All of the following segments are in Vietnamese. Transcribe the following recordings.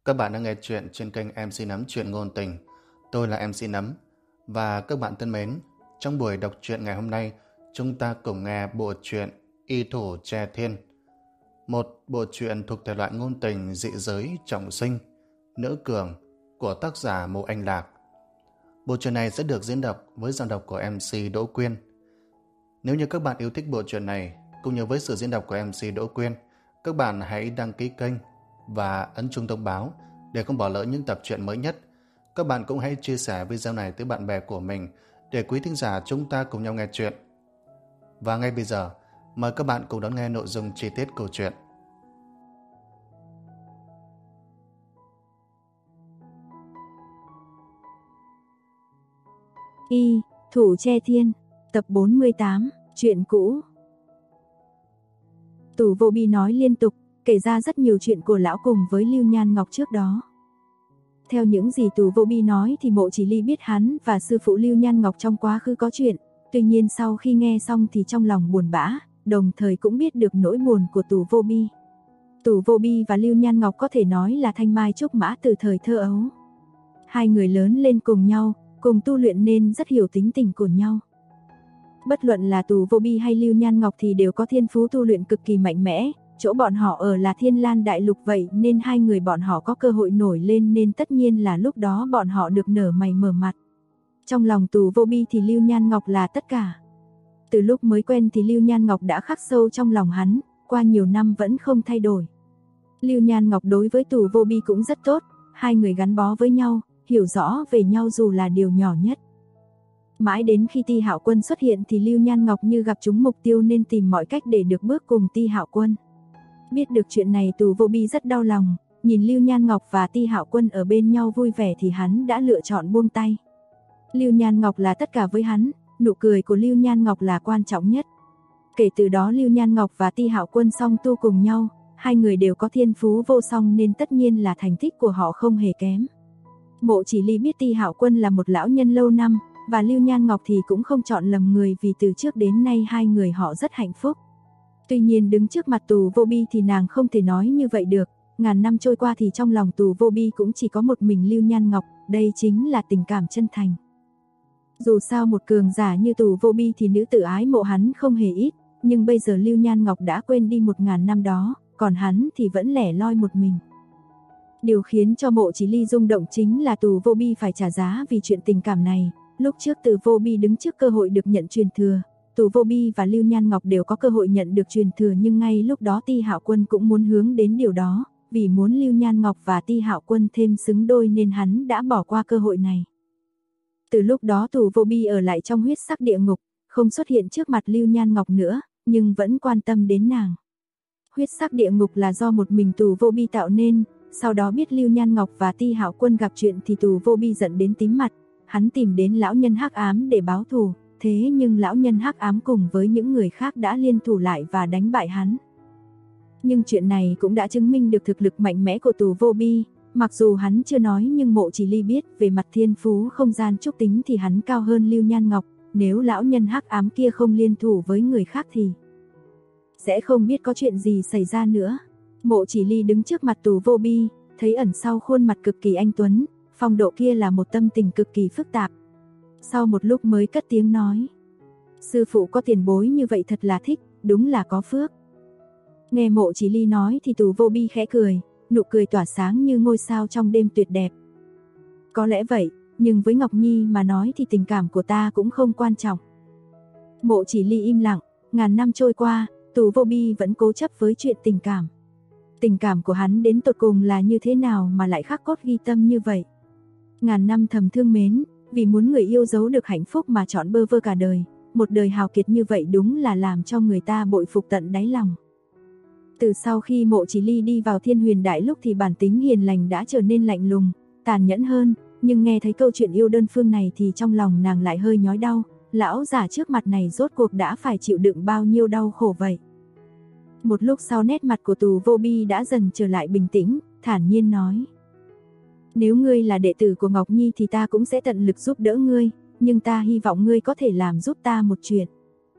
Các bạn đang nghe chuyện trên kênh MC Nấm Chuyện Ngôn Tình. Tôi là MC Nấm. Và các bạn thân mến, trong buổi đọc truyện ngày hôm nay, chúng ta cùng nghe bộ truyện Y Thủ Tre Thiên. Một bộ truyện thuộc thể loại ngôn tình dị giới trọng sinh, nữ cường của tác giả Mộ Anh Lạc. Bộ truyện này sẽ được diễn đọc với giọng đọc của MC Đỗ Quyên. Nếu như các bạn yêu thích bộ truyện này, cũng như với sự diễn đọc của MC Đỗ Quyên, các bạn hãy đăng ký kênh và ấn chuông thông báo để không bỏ lỡ những tập truyện mới nhất. Các bạn cũng hãy chia sẻ video này tới bạn bè của mình để quý thính giả chúng ta cùng nhau nghe chuyện. Và ngay bây giờ, mời các bạn cùng đón nghe nội dung chi tiết câu chuyện. Y Thủ Tre Thiên, tập 48, chuyện cũ. Tù Vô Bi nói liên tục, kể ra rất nhiều chuyện của lão cùng với Lưu Nhan Ngọc trước đó. Theo những gì Tù Vô Bi nói thì Mộ Chỉ Ly biết hắn và sư phụ Lưu Nhan Ngọc trong quá khứ có chuyện, tuy nhiên sau khi nghe xong thì trong lòng buồn bã, đồng thời cũng biết được nỗi buồn của Tù Vô Bi. Tù Vô Bi và Lưu Nhan Ngọc có thể nói là thanh mai trúc mã từ thời thơ ấu. Hai người lớn lên cùng nhau, cùng tu luyện nên rất hiểu tính tình của nhau. Bất luận là Tù Vô Bi hay Lưu Nhan Ngọc thì đều có thiên phú tu luyện cực kỳ mạnh mẽ, chỗ bọn họ ở là Thiên Lan Đại Lục vậy nên hai người bọn họ có cơ hội nổi lên nên tất nhiên là lúc đó bọn họ được nở mày mở mặt. Trong lòng Tù Vô Bi thì Lưu Nhan Ngọc là tất cả. Từ lúc mới quen thì Lưu Nhan Ngọc đã khắc sâu trong lòng hắn, qua nhiều năm vẫn không thay đổi. Lưu Nhan Ngọc đối với Tù Vô Bi cũng rất tốt, hai người gắn bó với nhau, hiểu rõ về nhau dù là điều nhỏ nhất. Mãi đến khi Ti Hạo Quân xuất hiện thì Lưu Nhan Ngọc như gặp trúng mục tiêu nên tìm mọi cách để được bước cùng Ti Hạo Quân. Biết được chuyện này Tù Vô Bi rất đau lòng, nhìn Lưu Nhan Ngọc và Ti Hạo Quân ở bên nhau vui vẻ thì hắn đã lựa chọn buông tay. Lưu Nhan Ngọc là tất cả với hắn, nụ cười của Lưu Nhan Ngọc là quan trọng nhất. Kể từ đó Lưu Nhan Ngọc và Ti Hạo Quân song tu cùng nhau, hai người đều có thiên phú vô song nên tất nhiên là thành tích của họ không hề kém. Mộ Chỉ Ly biết Ti Hạo Quân là một lão nhân lâu năm, và Lưu Nhan Ngọc thì cũng không chọn lầm người vì từ trước đến nay hai người họ rất hạnh phúc. Tuy nhiên đứng trước mặt Tù Vô Bi thì nàng không thể nói như vậy được, ngàn năm trôi qua thì trong lòng Tù Vô Bi cũng chỉ có một mình Lưu Nhan Ngọc, đây chính là tình cảm chân thành. Dù sao một cường giả như Tù Vô Bi thì nữ tử ái mộ hắn không hề ít, nhưng bây giờ Lưu Nhan Ngọc đã quên đi 1000 năm đó, còn hắn thì vẫn lẻ loi một mình. Điều khiến cho Mộ Chỉ Ly rung động chính là Tù Vô Bi phải trả giá vì chuyện tình cảm này. Lúc trước Tù Vô Bi đứng trước cơ hội được nhận truyền thừa, Tù Vô Bi và Lưu Nhan Ngọc đều có cơ hội nhận được truyền thừa nhưng ngay lúc đó Ti Hạo Quân cũng muốn hướng đến điều đó, vì muốn Lưu Nhan Ngọc và Ti Hạo Quân thêm xứng đôi nên hắn đã bỏ qua cơ hội này. Từ lúc đó Tù Vô Bi ở lại trong huyết sắc địa ngục, không xuất hiện trước mặt Lưu Nhan Ngọc nữa, nhưng vẫn quan tâm đến nàng. Huyết sắc địa ngục là do một mình Tù Vô Bi tạo nên, sau đó biết Lưu Nhan Ngọc và Ti Hạo Quân gặp chuyện thì Tù Vô Bi giận đến tím mặt. Hắn tìm đến lão nhân hắc ám để báo thù, thế nhưng lão nhân hắc ám cùng với những người khác đã liên thủ lại và đánh bại hắn. Nhưng chuyện này cũng đã chứng minh được thực lực mạnh mẽ của Tù Vô Bi, mặc dù hắn chưa nói nhưng Mộ Chỉ Ly biết về mặt thiên phú không gian trúc tính thì hắn cao hơn Lưu Nhan Ngọc, nếu lão nhân hắc ám kia không liên thủ với người khác thì sẽ không biết có chuyện gì xảy ra nữa. Mộ Chỉ Ly đứng trước mặt Tù Vô Bi, thấy ẩn sau khuôn mặt cực kỳ anh tuấn, phong độ kia là một tâm tình cực kỳ phức tạp. Sau một lúc mới cất tiếng nói: sư phụ có tiền bối như vậy thật là thích, đúng là có phước. Nghe Mộ Chỉ Ly nói thì Tù Vô Bi khẽ cười, nụ cười tỏa sáng như ngôi sao trong đêm tuyệt đẹp. Có lẽ vậy, nhưng với Ngọc Nhi mà nói thì tình cảm của ta cũng không quan trọng. Mộ Chỉ Ly im lặng, ngàn năm trôi qua, Tù Vô Bi vẫn cố chấp với chuyện tình cảm. Tình cảm của hắn đến tột cùng là như thế nào mà lại khắc cốt ghi tâm như vậy? Ngàn năm thầm thương mến, vì muốn người yêu giấu được hạnh phúc mà chọn bơ vơ cả đời, một đời hào kiệt như vậy đúng là làm cho người ta bội phục tận đáy lòng. Từ sau khi Mộ Chỉ Ly đi vào Thiên Huyền Đại Lục thì bản tính hiền lành đã trở nên lạnh lùng, tàn nhẫn hơn, nhưng nghe thấy câu chuyện yêu đơn phương này thì trong lòng nàng lại hơi nhói đau, lão già trước mặt này rốt cuộc đã phải chịu đựng bao nhiêu đau khổ vậy. Một lúc sau nét mặt của Tù Vô Bi đã dần trở lại bình tĩnh, thản nhiên nói: nếu ngươi là đệ tử của Ngọc Nhi thì ta cũng sẽ tận lực giúp đỡ ngươi, nhưng ta hy vọng ngươi có thể làm giúp ta một chuyện.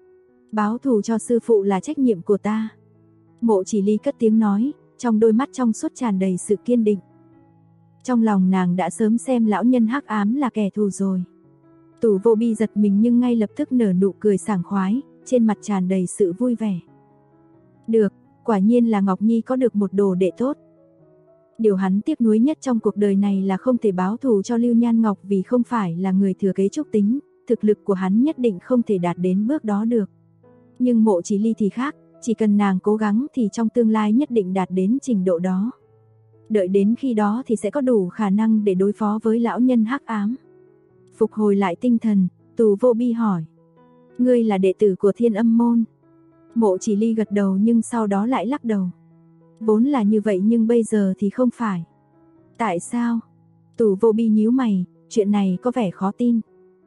Báo thù cho sư phụ là trách nhiệm của ta. Mộ Chỉ Ly cất tiếng nói, trong đôi mắt trong suốt tràn đầy sự kiên định. Trong lòng nàng đã sớm xem lão nhân hắc ám là kẻ thù rồi. Tù Vô Bi giật mình nhưng ngay lập tức nở nụ cười sảng khoái, trên mặt tràn đầy sự vui vẻ. Được, quả nhiên là Ngọc Nhi có được một đồ đệ tốt. Điều hắn tiếc nuối nhất trong cuộc đời này là không thể báo thù cho Lưu Nhan Ngọc vì không phải là người thừa kế Trúc Tính, thực lực của hắn nhất định không thể đạt đến bước đó được. Nhưng Mộ Chỉ Ly thì khác, chỉ cần nàng cố gắng thì trong tương lai nhất định đạt đến trình độ đó. Đợi đến khi đó thì sẽ có đủ khả năng để đối phó với lão nhân hắc ám. Phục hồi lại tinh thần, Tù Vô Bi hỏi. Ngươi là đệ tử của Thiên Âm Môn. Mộ Chỉ Ly gật đầu nhưng sau đó lại lắc đầu. Vốn là như vậy nhưng bây giờ thì không phải. Tại sao? Tù Vô Bi nhíu mày, chuyện này có vẻ khó tin.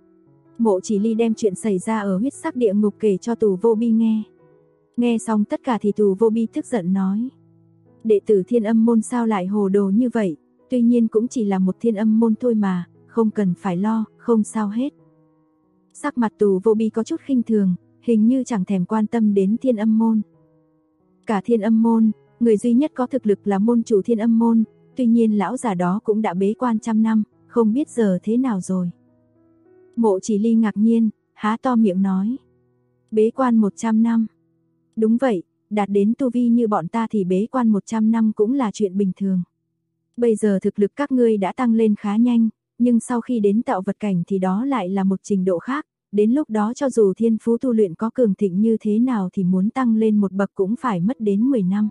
Mộ Chỉ Ly đem chuyện xảy ra ở huyết sắc địa ngục kể cho Tù Vô Bi nghe. Nghe xong tất cả thì Tù Vô Bi tức giận nói. Đệ tử Thiên Âm Môn sao lại hồ đồ như vậy, tuy nhiên cũng chỉ là một Thiên Âm Môn thôi mà, không cần phải lo, không sao hết. Sắc mặt Tù Vô Bi có chút khinh thường, hình như chẳng thèm quan tâm đến Thiên Âm Môn. Cả Thiên Âm Môn, người duy nhất có thực lực là môn chủ Thiên Âm Môn, tuy nhiên lão già đó cũng đã bế quan trăm năm, không biết giờ thế nào rồi. Mộ Chỉ Ly ngạc nhiên, há to miệng nói. Bế quan 100 năm. Đúng vậy, đạt đến tu vi như bọn ta thì bế quan 100 năm cũng là chuyện bình thường. Bây giờ thực lực các ngươi đã tăng lên khá nhanh, nhưng sau khi đến tạo vật cảnh thì đó lại là một trình độ khác, đến lúc đó cho dù thiên phú tu luyện có cường thịnh như thế nào thì muốn tăng lên một bậc cũng phải mất đến 10 năm.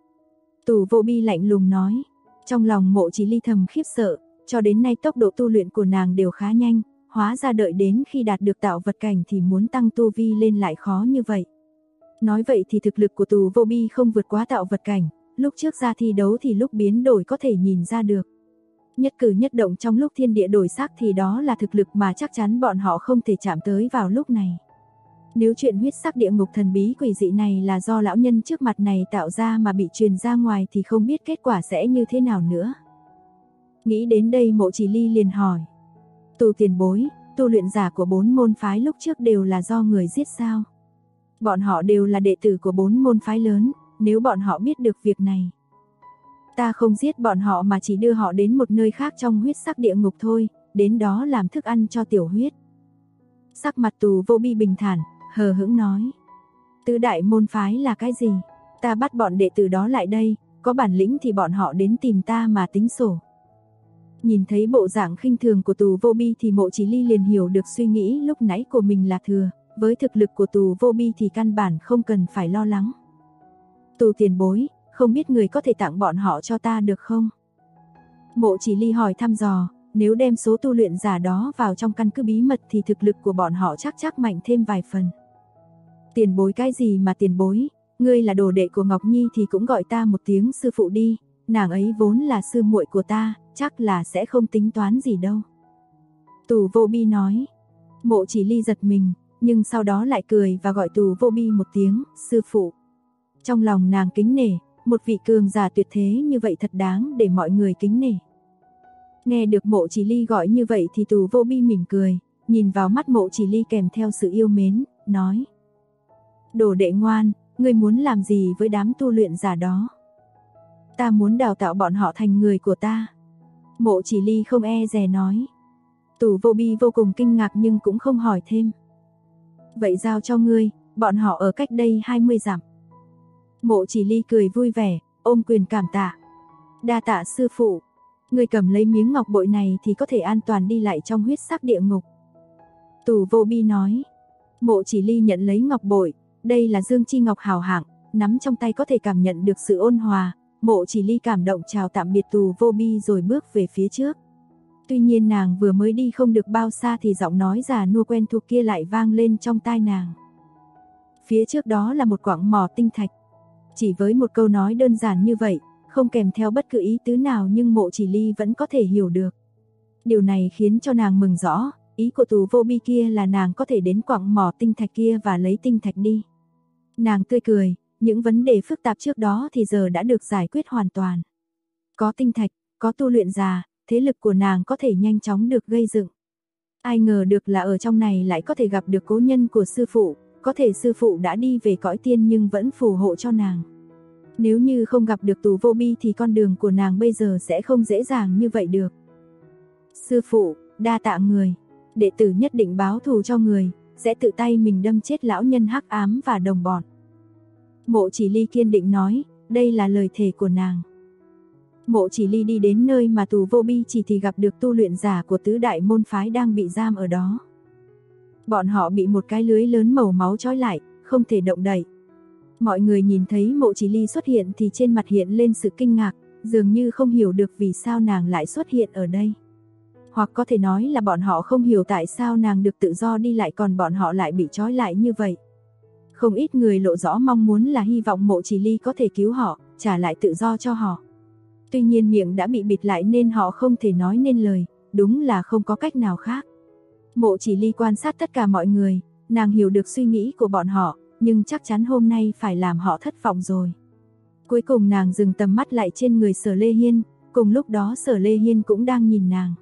Tù Vô Bi lạnh lùng nói, trong lòng Mộ Chỉ Ly thầm khiếp sợ, cho đến nay tốc độ tu luyện của nàng đều khá nhanh, hóa ra đợi đến khi đạt được tạo vật cảnh thì muốn tăng tu vi lên lại khó như vậy. Nói vậy thì thực lực của Tù Vô Bi không vượt quá tạo vật cảnh, lúc trước ra thi đấu thì lúc biến đổi có thể nhìn ra được. Nhất cử nhất động trong lúc thiên địa đổi sắc thì đó là thực lực mà chắc chắn bọn họ không thể chạm tới vào lúc này. Nếu chuyện huyết sắc địa ngục thần bí quỷ dị này là do lão nhân trước mặt này tạo ra mà bị truyền ra ngoài thì không biết kết quả sẽ như thế nào nữa. Nghĩ đến đây Mộ Chỉ Ly liền hỏi. Tù tiền bối, tu luyện giả của 4 môn phái lúc trước đều là do người giết sao? Bọn họ đều là đệ tử của 4 môn phái lớn, nếu bọn họ biết được việc này. Ta không giết bọn họ mà chỉ đưa họ đến một nơi khác trong huyết sắc địa ngục thôi, đến đó làm thức ăn cho tiểu huyết. Sắc mặt Tù Vô Bi bình thản, hờ hững nói. Tứ đại môn phái là cái gì? Ta bắt bọn đệ tử đó lại đây, có bản lĩnh thì bọn họ đến tìm ta mà tính sổ. Nhìn thấy bộ dạng khinh thường của Tù Vô Bi thì Mộ Chỉ Ly liền hiểu được suy nghĩ lúc nãy của mình là thừa, với thực lực của Tù Vô Bi thì căn bản không cần phải lo lắng. Tù tiền bối, không biết người có thể tặng bọn họ cho ta được không? Mộ Chỉ Ly hỏi thăm dò, nếu đem số tu luyện giả đó vào trong căn cứ bí mật thì thực lực của bọn họ chắc mạnh thêm vài phần. Tiền bối cái gì mà tiền bối, ngươi là đồ đệ của Ngọc Nhi thì cũng gọi ta một tiếng sư phụ đi, nàng ấy vốn là sư muội của ta, chắc là sẽ không tính toán gì đâu. Tù Vô Bi nói. Mộ Chỉ Ly giật mình, nhưng sau đó lại cười và gọi Tù Vô Bi một tiếng sư phụ. Trong lòng nàng kính nể, một vị cường giả tuyệt thế như vậy thật đáng để mọi người kính nể. Nghe được Mộ Chỉ Ly gọi như vậy thì Tù Vô Bi mỉm cười, nhìn vào mắt Mộ Chỉ Ly kèm theo sự yêu mến, nói. Đồ đệ ngoan, ngươi muốn làm gì với đám tu luyện giả đó? Ta muốn đào tạo bọn họ thành người của ta. Mộ Chỉ Ly không e dè nói. Tù Vô Bi vô cùng kinh ngạc nhưng cũng không hỏi thêm. Vậy giao cho ngươi, bọn họ ở cách đây 20 dặm. Mộ Chỉ Ly cười vui vẻ, ôm quyền cảm tạ. Đa tạ sư phụ, ngươi cầm lấy miếng ngọc bội này thì có thể an toàn đi lại trong huyết sắc địa ngục. Tù Vô Bi nói. Mộ Chỉ Ly nhận lấy ngọc bội, đây là dương chi ngọc hào hạng, nắm trong tay có thể cảm nhận được sự ôn hòa. Mộ Chỉ Ly cảm động chào tạm biệt Tù Vô Bi rồi bước về phía trước. Tuy nhiên nàng vừa mới đi không được bao xa thì giọng nói già nua quen thuộc kia lại vang lên trong tai nàng. Phía trước đó là một quặng mỏ tinh thạch. Chỉ với một câu nói đơn giản như vậy, không kèm theo bất cứ ý tứ nào nhưng Mộ Chỉ Ly vẫn có thể hiểu được. Điều này khiến cho nàng mừng rõ, ý của Tù Vô Bi kia là nàng có thể đến quặng mỏ tinh thạch kia và lấy tinh thạch đi. Nàng tươi cười, những vấn đề phức tạp trước đó thì giờ đã được giải quyết hoàn toàn. Có tinh thạch, có tu luyện giả, thế lực của nàng có thể nhanh chóng được gây dựng. Ai ngờ được là ở trong này lại có thể gặp được cố nhân của sư phụ, có thể sư phụ đã đi về cõi tiên nhưng vẫn phù hộ cho nàng. Nếu như không gặp được Tù Vô Bi thì con đường của nàng bây giờ sẽ không dễ dàng như vậy được. Sư phụ, đa tạ người, đệ tử nhất định báo thù cho người, sẽ tự tay mình đâm chết lão nhân hắc ám và đồng bọn. Mộ Chỉ Ly kiên định nói, đây là lời thề của nàng. Mộ Chỉ Ly đi đến nơi mà Tù Vô Bi chỉ thì gặp được tu luyện giả của tứ đại môn phái đang bị giam ở đó. Bọn họ bị một cái lưới lớn màu máu trói lại, không thể động đậy. Mọi người nhìn thấy Mộ Chỉ Ly xuất hiện thì trên mặt hiện lên sự kinh ngạc, dường như không hiểu được vì sao nàng lại xuất hiện ở đây. Hoặc có thể nói là bọn họ không hiểu tại sao nàng được tự do đi lại còn bọn họ lại bị trói lại như vậy. Không ít người lộ rõ mong muốn là hy vọng Mộ Chỉ Ly có thể cứu họ, trả lại tự do cho họ. Tuy nhiên miệng đã bị bịt lại nên họ không thể nói nên lời, đúng là không có cách nào khác. Mộ Chỉ Ly quan sát tất cả mọi người, nàng hiểu được suy nghĩ của bọn họ, nhưng chắc chắn hôm nay phải làm họ thất vọng rồi. Cuối cùng nàng dừng tầm mắt lại trên người Sở Lê Hiên, cùng lúc đó Sở Lê Hiên cũng đang nhìn nàng.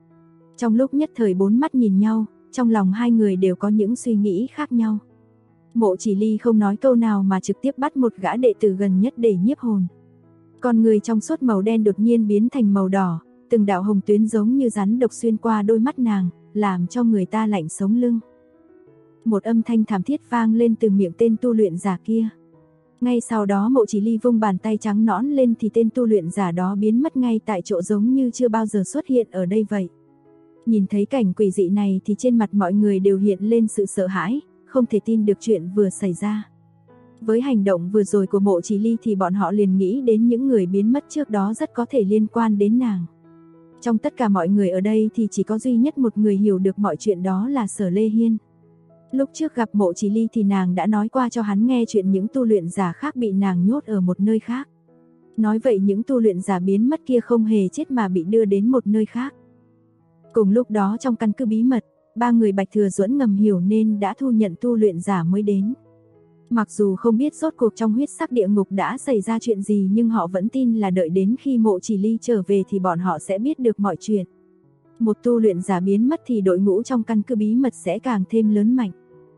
Trong lúc nhất thời bốn mắt nhìn nhau, trong lòng hai người đều có những suy nghĩ khác nhau. Mộ Chỉ Ly không nói câu nào mà trực tiếp bắt một gã đệ tử gần nhất để nhiếp hồn. Con người trong suốt màu đen đột nhiên biến thành màu đỏ, từng đạo hồng tuyến giống như rắn độc xuyên qua đôi mắt nàng, làm cho người ta lạnh sống lưng. Một âm thanh thảm thiết vang lên từ miệng tên tu luyện giả kia. Ngay sau đó Mộ Chỉ Ly vung bàn tay trắng nõn lên thì tên tu luyện giả đó biến mất ngay tại chỗ giống như chưa bao giờ xuất hiện ở đây vậy. Nhìn thấy cảnh quỷ dị này thì trên mặt mọi người đều hiện lên sự sợ hãi, không thể tin được chuyện vừa xảy ra. Với hành động vừa rồi của Mộ Chỉ Ly thì bọn họ liền nghĩ đến những người biến mất trước đó rất có thể liên quan đến nàng. Trong tất cả mọi người ở đây thì chỉ có duy nhất một người hiểu được mọi chuyện, đó là Sở Lê Hiên. Lúc trước gặp Mộ Chỉ Ly thì nàng đã nói qua cho hắn nghe chuyện những tu luyện giả khác bị nàng nhốt ở một nơi khác. Nói vậy những tu luyện giả biến mất kia không hề chết mà bị đưa đến một nơi khác. Cùng lúc đó trong căn cứ bí mật, ba người Bạch Thừa Duẫn ngầm hiểu nên đã thu nhận tu luyện giả mới đến. Mặc dù không biết rốt cuộc trong huyết sắc địa ngục đã xảy ra chuyện gì nhưng họ vẫn tin là đợi đến khi Mộ Chỉ Ly trở về thì bọn họ sẽ biết được mọi chuyện. Một tu luyện giả biến mất thì đội ngũ trong căn cứ bí mật sẽ càng thêm lớn mạnh.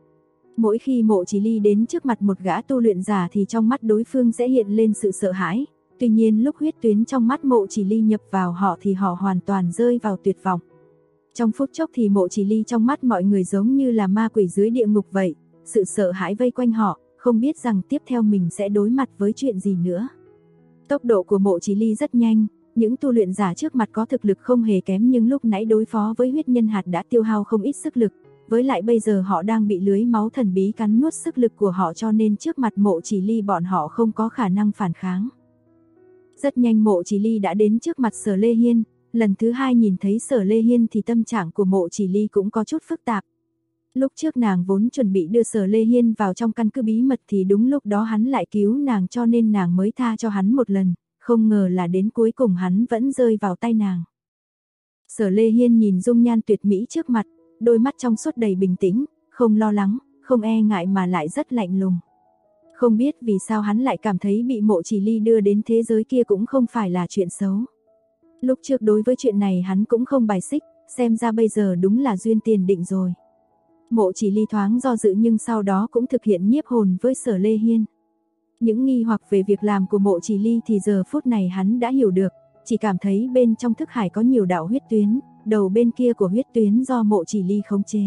Mỗi khi Mộ Chỉ Ly đến trước mặt một gã tu luyện giả thì trong mắt đối phương sẽ hiện lên sự sợ hãi. Tuy nhiên lúc huyết tuyến trong mắt Mộ Chỉ Ly nhập vào họ thì họ hoàn toàn rơi vào tuyệt vọng. Trong phút chốc thì Mộ Chỉ Ly trong mắt mọi người giống như là ma quỷ dưới địa ngục vậy. Sự sợ hãi vây quanh họ, không biết rằng tiếp theo mình sẽ đối mặt với chuyện gì nữa. Tốc độ của Mộ Chỉ Ly rất nhanh, những tu luyện giả trước mặt có thực lực không hề kém nhưng lúc nãy đối phó với huyết nhân hạt đã tiêu hao không ít sức lực. Với lại bây giờ họ đang bị lưới máu thần bí cắn nuốt sức lực của họ cho nên trước mặt Mộ Chỉ Ly bọn họ không có khả năng phản kháng. Rất nhanh Mộ Chỉ Ly đã đến trước mặt Sở Lê Hiên, lần thứ hai nhìn thấy Sở Lê Hiên thì tâm trạng của Mộ Chỉ Ly cũng có chút phức tạp. Lúc trước nàng vốn chuẩn bị đưa Sở Lê Hiên vào trong căn cứ bí mật thì đúng lúc đó hắn lại cứu nàng cho nên nàng mới tha cho hắn một lần, không ngờ là đến cuối cùng hắn vẫn rơi vào tay nàng. Sở Lê Hiên nhìn dung nhan tuyệt mỹ trước mặt, đôi mắt trong suốt đầy bình tĩnh, không lo lắng, không e ngại mà lại rất lạnh lùng. Không biết vì sao hắn lại cảm thấy bị Mộ Chỉ Ly đưa đến thế giới kia cũng không phải là chuyện xấu. Lúc trước đối với chuyện này hắn cũng không bài xích, xem ra bây giờ đúng là duyên tiền định rồi. Mộ Chỉ Ly thoáng do dự nhưng sau đó cũng thực hiện nhiếp hồn với Sở Lê Hiên. Những nghi hoặc về việc làm của Mộ Chỉ Ly thì giờ phút này hắn đã hiểu được, chỉ cảm thấy bên trong thức hải có nhiều đạo huyết tuyến, đầu bên kia của huyết tuyến do Mộ Chỉ Ly khống chế.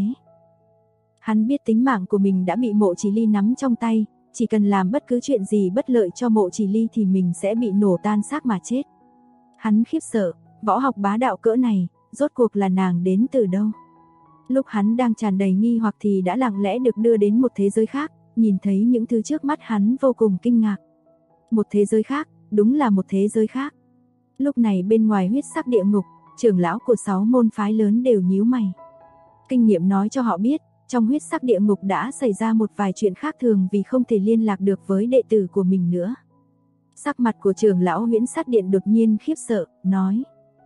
Hắn biết tính mạng của mình đã bị Mộ Chỉ Ly nắm trong tay, chỉ cần làm bất cứ chuyện gì bất lợi cho Mộ Chỉ Ly thì mình sẽ bị nổ tan xác mà chết. Hắn khiếp sợ, võ học bá đạo cỡ này, rốt cuộc là nàng đến từ đâu? Lúc hắn đang tràn đầy nghi hoặc thì đã lặng lẽ được đưa đến một thế giới khác, nhìn thấy những thứ trước mắt hắn vô cùng kinh ngạc. Một thế giới khác, đúng là một thế giới khác. Lúc này bên ngoài huyết sắc địa ngục, trưởng lão của 6 môn phái lớn đều nhíu mày. Kinh nghiệm nói cho họ biết, trong huyết sắc địa ngục đã xảy ra một vài chuyện khác thường vì không thể liên lạc được với đệ tử của mình nữa. Sắc mặt của trưởng lão Huyễn Sát Điện đột nhiên khiếp sợ, nói: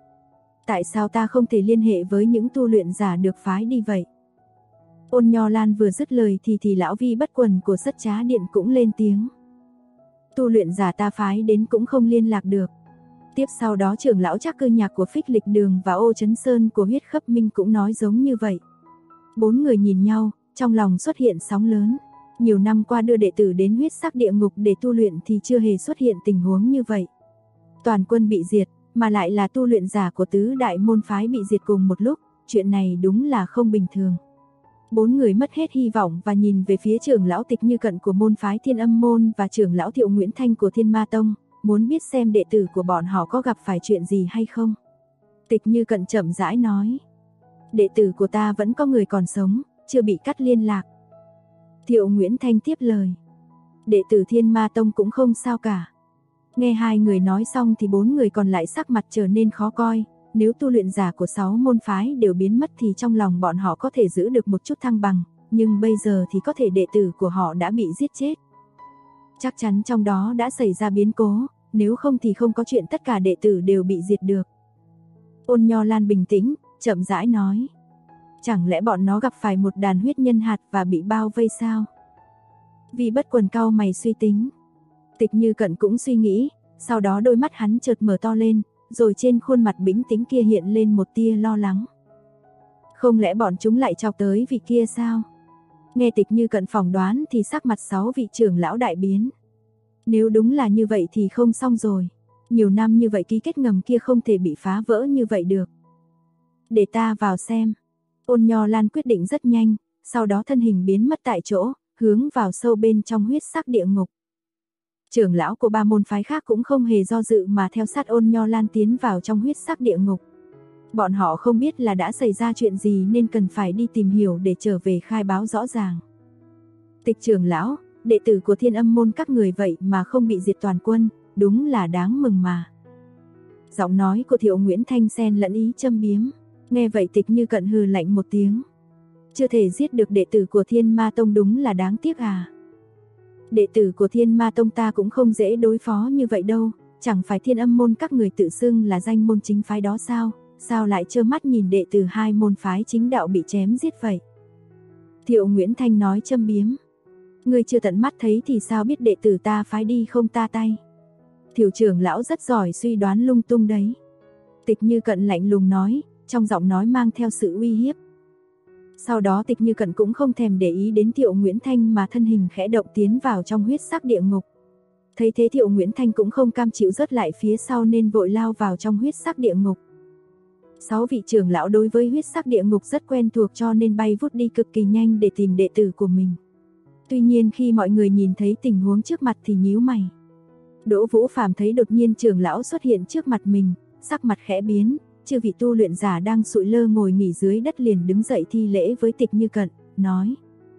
tại sao ta không thể liên hệ với những tu luyện giả được phái đi vậy? Ôn Nho Lan vừa dứt lời thì lão Vi Bất Quần của Sất Trá Điện cũng lên tiếng. Tu luyện giả ta phái đến cũng không liên lạc được. Tiếp sau đó trưởng lão Trác Cơ Nhạc của Phích Lịch Đường và Ô Chấn Sơn của Huyết Khấp Minh cũng nói giống như vậy. 4 người nhìn nhau, trong lòng xuất hiện sóng lớn. Nhiều năm qua đưa đệ tử đến huyết sắc địa ngục để tu luyện thì chưa hề xuất hiện tình huống như vậy. Toàn quân bị diệt, mà lại là tu luyện giả của tứ đại môn phái bị diệt cùng một lúc, chuyện này đúng là không bình thường. 4 người mất hết hy vọng và nhìn về phía trưởng lão Tịch Như Cận của môn phái Thiên Âm môn và trưởng lão Thiệu Nguyễn Thanh của Thiên Ma tông, muốn biết xem đệ tử của bọn họ có gặp phải chuyện gì hay không. Tịch Như Cận chậm rãi nói, đệ tử của ta vẫn có người còn sống, chưa bị cắt liên lạc. Thiệu Nguyễn Thanh tiếp lời, đệ tử Thiên Ma tông cũng không sao cả. Nghe hai người nói xong thì 4 người còn lại sắc mặt trở nên khó coi, nếu tu luyện giả của 6 môn phái đều biến mất thì trong lòng bọn họ có thể giữ được một chút thăng bằng, nhưng bây giờ thì có thể đệ tử của họ đã bị giết chết. Chắc chắn trong đó đã xảy ra biến cố, nếu không thì không có chuyện tất cả đệ tử đều bị diệt được. Ôn Nho Lan bình tĩnh, chậm rãi nói, chẳng lẽ bọn nó gặp phải một đàn huyết nhân hạt và bị bao vây sao? Vì Bất Quần cau mày suy tính. Tịch Như Cận cũng suy nghĩ, sau đó đôi mắt hắn chợt mở to lên, rồi trên khuôn mặt bình tĩnh kia hiện lên một tia lo lắng. Không lẽ bọn chúng lại chọc tới vị kia sao? Nghe Tịch Như Cận phỏng đoán thì sắc mặt 6 vị trưởng lão đại biến. Nếu đúng là như vậy thì không xong rồi. Nhiều năm như vậy ký kết ngầm kia không thể bị phá vỡ như vậy được. Để ta vào xem. Ôn Nho Lan quyết định rất nhanh, sau đó thân hình biến mất tại chỗ, hướng vào sâu bên trong huyết sắc địa ngục. Trưởng lão của 3 môn phái khác cũng không hề do dự mà theo sát Ôn Nho Lan tiến vào trong huyết sắc địa ngục. Bọn họ không biết là đã xảy ra chuyện gì nên cần phải đi tìm hiểu để trở về khai báo rõ ràng. Tịch trưởng lão, đệ tử của Thiên Âm môn các người vậy mà không bị diệt toàn quân, đúng là đáng mừng mà. Giọng nói của Thiệu Nguyễn Thanh xen lẫn ý châm biếm. Nghe vậy Tịch Như Cận hừ lạnh một tiếng. Chưa thể giết được đệ tử của Thiên Ma tông đúng là đáng tiếc à. Đệ tử của Thiên Ma tông ta cũng không dễ đối phó như vậy đâu, chẳng phải Thiên Âm môn các người tự xưng là danh môn chính phái đó sao, sao lại trơ mắt nhìn đệ tử 2 môn phái chính đạo bị chém giết vậy? Thiệu Nguyễn Thanh nói châm biếm. Ngươi chưa tận mắt thấy thì sao biết đệ tử ta phái đi không ta tay? Thiệu trưởng lão rất giỏi suy đoán lung tung đấy. Tịch Như Cận lạnh lùng nói, trong giọng nói mang theo sự uy hiếp. Sau đó Tịch Như Cận cũng không thèm để ý đến Thiệu Nguyễn Thanh mà thân hình khẽ động tiến vào trong huyết sắc địa ngục. Thấy thế Thiệu Nguyễn Thanh cũng không cam chịu rớt lại phía sau nên vội lao vào trong huyết sắc địa ngục. 6 vị trưởng lão đối với huyết sắc địa ngục rất quen thuộc cho nên bay vút đi cực kỳ nhanh để tìm đệ tử của mình. Tuy nhiên khi mọi người nhìn thấy tình huống trước mặt thì nhíu mày. Đỗ Vũ Phàm thấy đột nhiên trưởng lão xuất hiện trước mặt mình, sắc mặt khẽ biến. Chư vị tu luyện giả đang sụi lơ ngồi nghỉ dưới đất liền đứng dậy thi lễ với Tịch Như Cận, nói: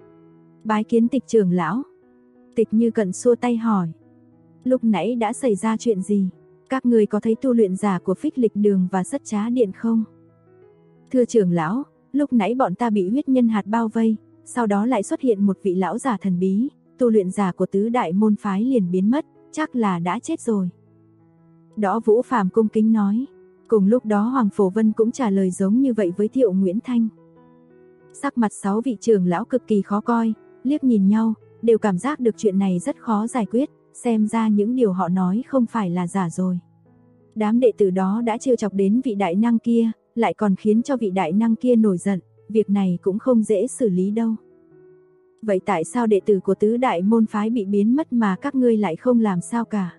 Bái kiến Tịch trưởng lão. Tịch Như Cận xua tay hỏi: Lúc nãy đã xảy ra chuyện gì? Các người có thấy tu luyện giả của Phích Lịch Đường và Sất Trá Điện không? Thưa trưởng lão, lúc nãy bọn ta bị huyết nhân hạt bao vây, sau đó lại xuất hiện một vị lão giả thần bí, tu luyện giả của tứ đại môn phái liền biến mất, chắc là đã chết rồi. Đỗ Vũ Phàm cung kính nói. Cùng lúc đó Hoàng Phổ Vân cũng trả lời giống như vậy với Thiệu Nguyễn Thanh. Sắc mặt 6 vị trưởng lão cực kỳ khó coi, liếc nhìn nhau, đều cảm giác được chuyện này rất khó giải quyết, xem ra những điều họ nói không phải là giả rồi. Đám đệ tử đó đã trêu chọc đến vị đại năng kia, lại còn khiến cho vị đại năng kia nổi giận, việc này cũng không dễ xử lý đâu. Vậy tại sao đệ tử của tứ đại môn phái bị biến mất mà các ngươi lại không làm sao cả?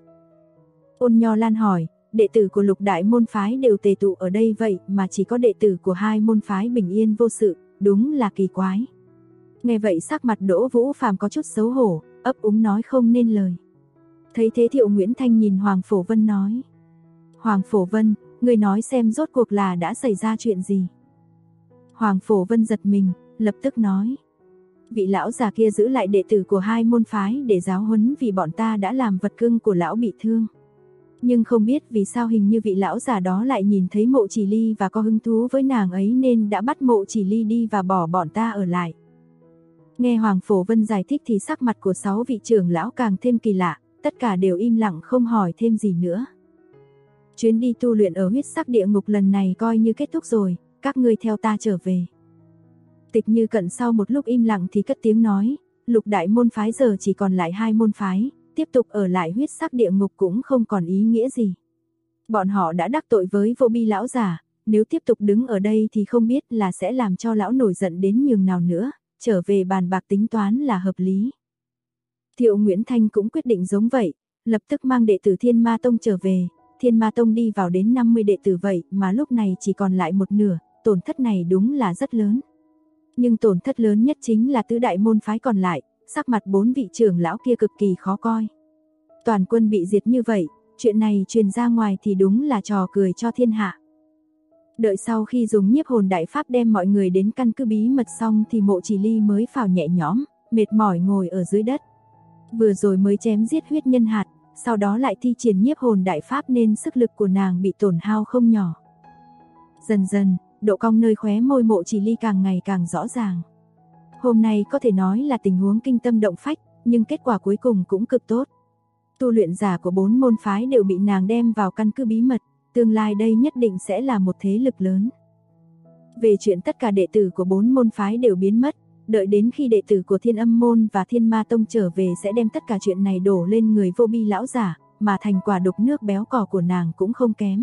Ôn Nho Lan hỏi. Đệ tử của lục đại môn phái đều tề tụ ở đây vậy mà chỉ có đệ tử của 2 môn phái bình yên vô sự, đúng là kỳ quái. Nghe vậy sắc mặt Đỗ Vũ Phàm có chút xấu hổ, ấp úng nói không nên lời. Thấy thế Thiệu Nguyễn Thanh nhìn Hoàng Phổ Vân nói: Hoàng Phổ Vân, người nói xem rốt cuộc là đã xảy ra chuyện gì? Hoàng Phổ Vân giật mình, lập tức nói: Vị lão già kia giữ lại đệ tử của 2 môn phái để giáo huấn vì bọn ta đã làm vật cưng của lão bị thương. Nhưng không biết vì sao hình như vị lão già đó lại nhìn thấy Mộ Chỉ Ly và có hứng thú với nàng ấy nên đã bắt Mộ Chỉ Ly đi và bỏ bọn ta ở lại. Nghe Hoàng Phổ Vân giải thích thì sắc mặt của 6 vị trưởng lão càng thêm kỳ lạ, tất cả đều im lặng không hỏi thêm gì nữa. Chuyến đi tu luyện ở huyết sắc địa ngục lần này coi như kết thúc rồi, các ngươi theo ta trở về. Tịch Như Cận sau một lúc im lặng thì cất tiếng nói, lục đại môn phái giờ chỉ còn lại 2 môn phái. Tiếp tục ở lại huyết sắc địa ngục cũng không còn ý nghĩa gì. Bọn họ đã đắc tội với Vô Bi lão giả, nếu tiếp tục đứng ở đây thì không biết là sẽ làm cho lão nổi giận đến nhường nào nữa, trở về bàn bạc tính toán là hợp lý. Thiệu Nguyễn Thanh cũng quyết định giống vậy, lập tức mang đệ tử Thiên Ma Tông trở về. Thiên Ma Tông đi vào đến 50 đệ tử vậy mà lúc này chỉ còn lại một nửa, tổn thất này đúng là rất lớn. Nhưng tổn thất lớn nhất chính là tứ đại môn phái còn lại, sắc mặt 4 vị trưởng lão kia cực kỳ khó coi. Toàn quân bị diệt như vậy, chuyện này truyền ra ngoài thì đúng là trò cười cho thiên hạ. Đợi sau khi dùng nhiếp hồn đại pháp đem mọi người đến căn cứ bí mật xong thì Mộ Chỉ Ly mới phào nhẹ nhõm, mệt mỏi ngồi ở dưới đất. Vừa rồi mới chém giết huyết nhân hạt, sau đó lại thi triển nhiếp hồn đại pháp nên sức lực của nàng bị tổn hao không nhỏ. Dần dần, độ cong nơi khóe môi Mộ Chỉ Ly càng ngày càng rõ ràng. Hôm nay có thể nói là tình huống kinh tâm động phách, nhưng kết quả cuối cùng cũng cực tốt. Tu luyện giả của 4 môn phái đều bị nàng đem vào căn cứ bí mật, tương lai đây nhất định sẽ là một thế lực lớn. Về chuyện tất cả đệ tử của 4 môn phái đều biến mất, đợi đến khi đệ tử của Thiên Âm môn và Thiên Ma tông trở về sẽ đem tất cả chuyện này đổ lên người Vô Bi lão giả, mà thành quả đục nước béo cò của nàng cũng không kém.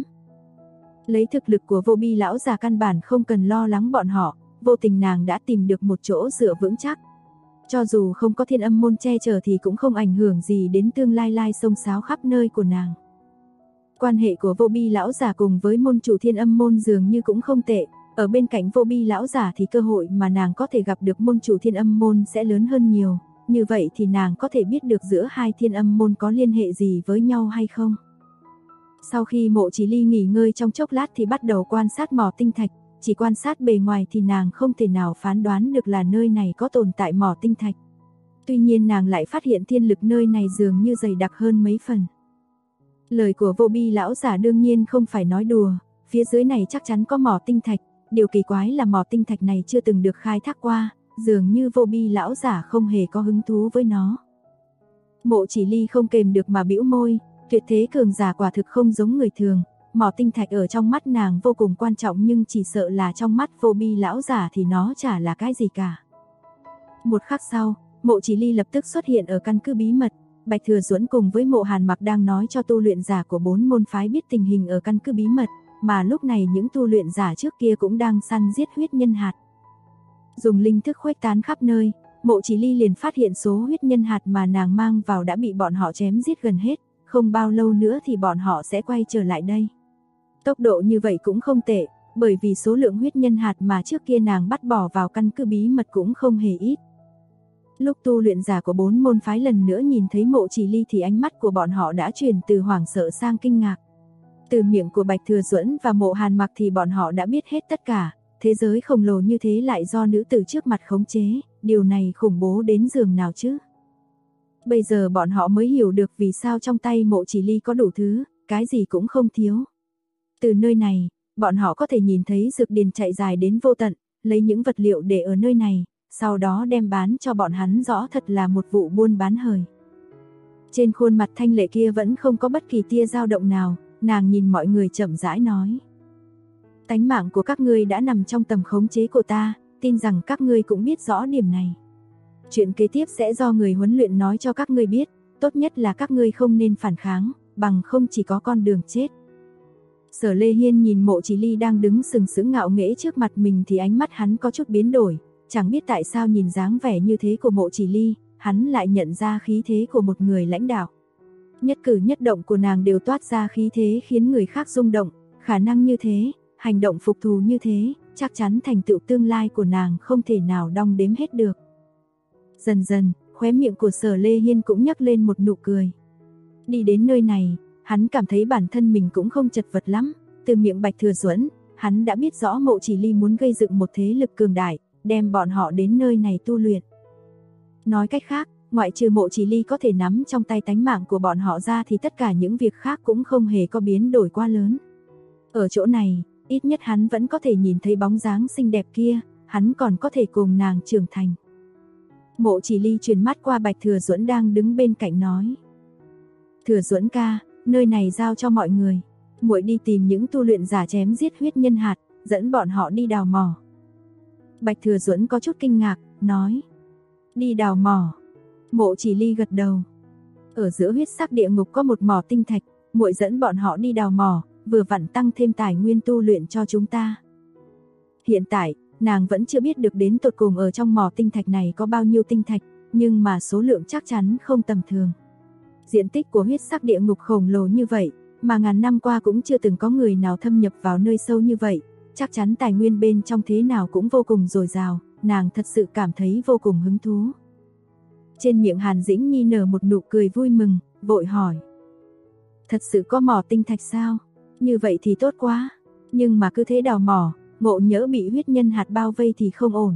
Lấy thực lực của Vô Bi lão già căn bản không cần lo lắng bọn họ, vô tình nàng đã tìm được một chỗ dựa vững chắc. Cho dù không có Thiên Âm môn che chở thì cũng không ảnh hưởng gì đến tương lai lai xông xáo khắp nơi của nàng. Quan hệ của Vô Bi lão giả cùng với môn chủ Thiên Âm môn dường như cũng không tệ, ở bên cạnh Vô Bi lão giả thì cơ hội mà nàng có thể gặp được môn chủ Thiên Âm môn sẽ lớn hơn nhiều, như vậy thì nàng có thể biết được giữa hai Thiên Âm môn có liên hệ gì với nhau hay không. Sau khi Mộ Chỉ Ly nghỉ ngơi trong chốc lát thì bắt đầu quan sát mỏ tinh thạch, chỉ quan sát bề ngoài thì nàng không thể nào phán đoán được là nơi này có tồn tại mỏ tinh thạch. Tuy nhiên nàng lại phát hiện thiên lực nơi này dường như dày đặc hơn mấy phần. Lời của Vô Bi lão giả đương nhiên không phải nói đùa, phía dưới này chắc chắn có mỏ tinh thạch, điều kỳ quái là mỏ tinh thạch này chưa từng được khai thác qua, dường như Vô Bi lão giả không hề có hứng thú với nó. Mộ Chỉ Ly không kềm được mà bĩu môi, tuyệt thế cường giả quả thực không giống người thường, mỏ tinh thạch ở trong mắt nàng vô cùng quan trọng nhưng chỉ sợ là trong mắt Vô Bi lão giả thì nó chả là cái gì cả. Một khắc sau, Mộ Chỉ Ly lập tức xuất hiện ở căn cứ bí mật, Bạch Thừa Duẫn cùng với Mộ Hàn Mặc đang nói cho tu luyện giả của 4 môn phái biết tình hình ở căn cứ bí mật, mà lúc này những tu luyện giả trước kia cũng đang săn giết huyết nhân hạt. Dùng linh thức khuếch tán khắp nơi, Mộ Chỉ Ly liền phát hiện số huyết nhân hạt mà nàng mang vào đã bị bọn họ chém giết gần hết, không bao lâu nữa thì bọn họ sẽ quay trở lại đây. Tốc độ như vậy cũng không tệ, bởi vì số lượng huyết nhân hạt mà trước kia nàng bắt bỏ vào căn cứ bí mật cũng không hề ít. Lúc tu luyện giả của 4 môn phái lần nữa nhìn thấy Mộ Chỉ Ly thì ánh mắt của bọn họ đã chuyển từ hoảng sợ sang kinh ngạc. Từ miệng của Bạch Thừa Duẫn và Mộ Hàn Mặc thì bọn họ đã biết hết tất cả, thế giới khổng lồ như thế lại do nữ tử trước mặt khống chế, điều này khủng bố đến giường nào chứ. Bây giờ bọn họ mới hiểu được vì sao trong tay Mộ Chỉ Ly có đủ thứ, cái gì cũng không thiếu. Từ nơi này, bọn họ có thể nhìn thấy dược điền chạy dài đến vô tận, lấy những vật liệu để ở nơi này, sau đó đem bán cho bọn hắn rõ thật là một vụ buôn bán hời. Trên khuôn mặt thanh lệ kia vẫn không có bất kỳ tia dao động nào, nàng nhìn mọi người chậm rãi nói. Tánh mạng của các ngươi đã nằm trong tầm khống chế của ta, tin rằng các ngươi cũng biết rõ điểm này. Chuyện kế tiếp sẽ do người huấn luyện nói cho các ngươi biết, tốt nhất là các ngươi không nên phản kháng, bằng không chỉ có con đường chết. Sở Lê Hiên nhìn Mộ Chỉ Ly đang đứng sừng sững ngạo nghễ trước mặt mình thì ánh mắt hắn có chút biến đổi, chẳng biết tại sao nhìn dáng vẻ như thế của Mộ Chỉ Ly, hắn lại nhận ra khí thế của một người lãnh đạo. Nhất cử nhất động của nàng đều toát ra khí thế khiến người khác rung động, khả năng như thế, hành động phục thù như thế, chắc chắn thành tựu tương lai của nàng không thể nào đong đếm hết được. Dần dần, khóe miệng của Sở Lê Hiên cũng nhấc lên một nụ cười. Đi đến nơi này, hắn cảm thấy bản thân mình cũng không chật vật lắm, từ miệng Bạch Thừa Duẫn, hắn đã biết rõ Mộ Chỉ Ly muốn gây dựng một thế lực cường đại, đem bọn họ đến nơi này tu luyện. Nói cách khác, ngoại trừ Mộ Chỉ Ly có thể nắm trong tay tánh mạng của bọn họ ra thì tất cả những việc khác cũng không hề có biến đổi quá lớn. Ở chỗ này, ít nhất hắn vẫn có thể nhìn thấy bóng dáng xinh đẹp kia, hắn còn có thể cùng nàng trưởng thành. Mộ Chỉ Ly chuyển mắt qua Bạch Thừa Duẫn đang đứng bên cạnh nói. Thừa Duẫn ca, nơi này giao cho mọi người. Muội đi tìm những tu luyện giả chém giết huyết nhân hạt, dẫn bọn họ đi đào mỏ. Bạch Thừa Duẫn có chút kinh ngạc, nói. Đi đào mỏ. Mộ Chỉ Ly gật đầu. Ở giữa huyết sắc địa ngục có một mỏ tinh thạch, muội dẫn bọn họ đi đào mỏ, vừa vặn tăng thêm tài nguyên tu luyện cho chúng ta. Hiện tại, nàng vẫn chưa biết được đến tột cùng ở trong mỏ tinh thạch này có bao nhiêu tinh thạch, nhưng mà số lượng chắc chắn không tầm thường. Diện tích của huyết sắc địa ngục khổng lồ như vậy, mà ngàn năm qua cũng chưa từng có người nào thâm nhập vào nơi sâu như vậy, chắc chắn tài nguyên bên trong thế nào cũng vô cùng dồi dào, nàng thật sự cảm thấy vô cùng hứng thú. Trên miệng Hàn Dĩnh Nhi nở một nụ cười vui mừng, vội hỏi. Thật sự có mỏ tinh thạch sao? Như vậy thì tốt quá, nhưng mà cứ thế đào mỏ, ngộ nhỡ bị huyết nhân hạt bao vây thì không ổn.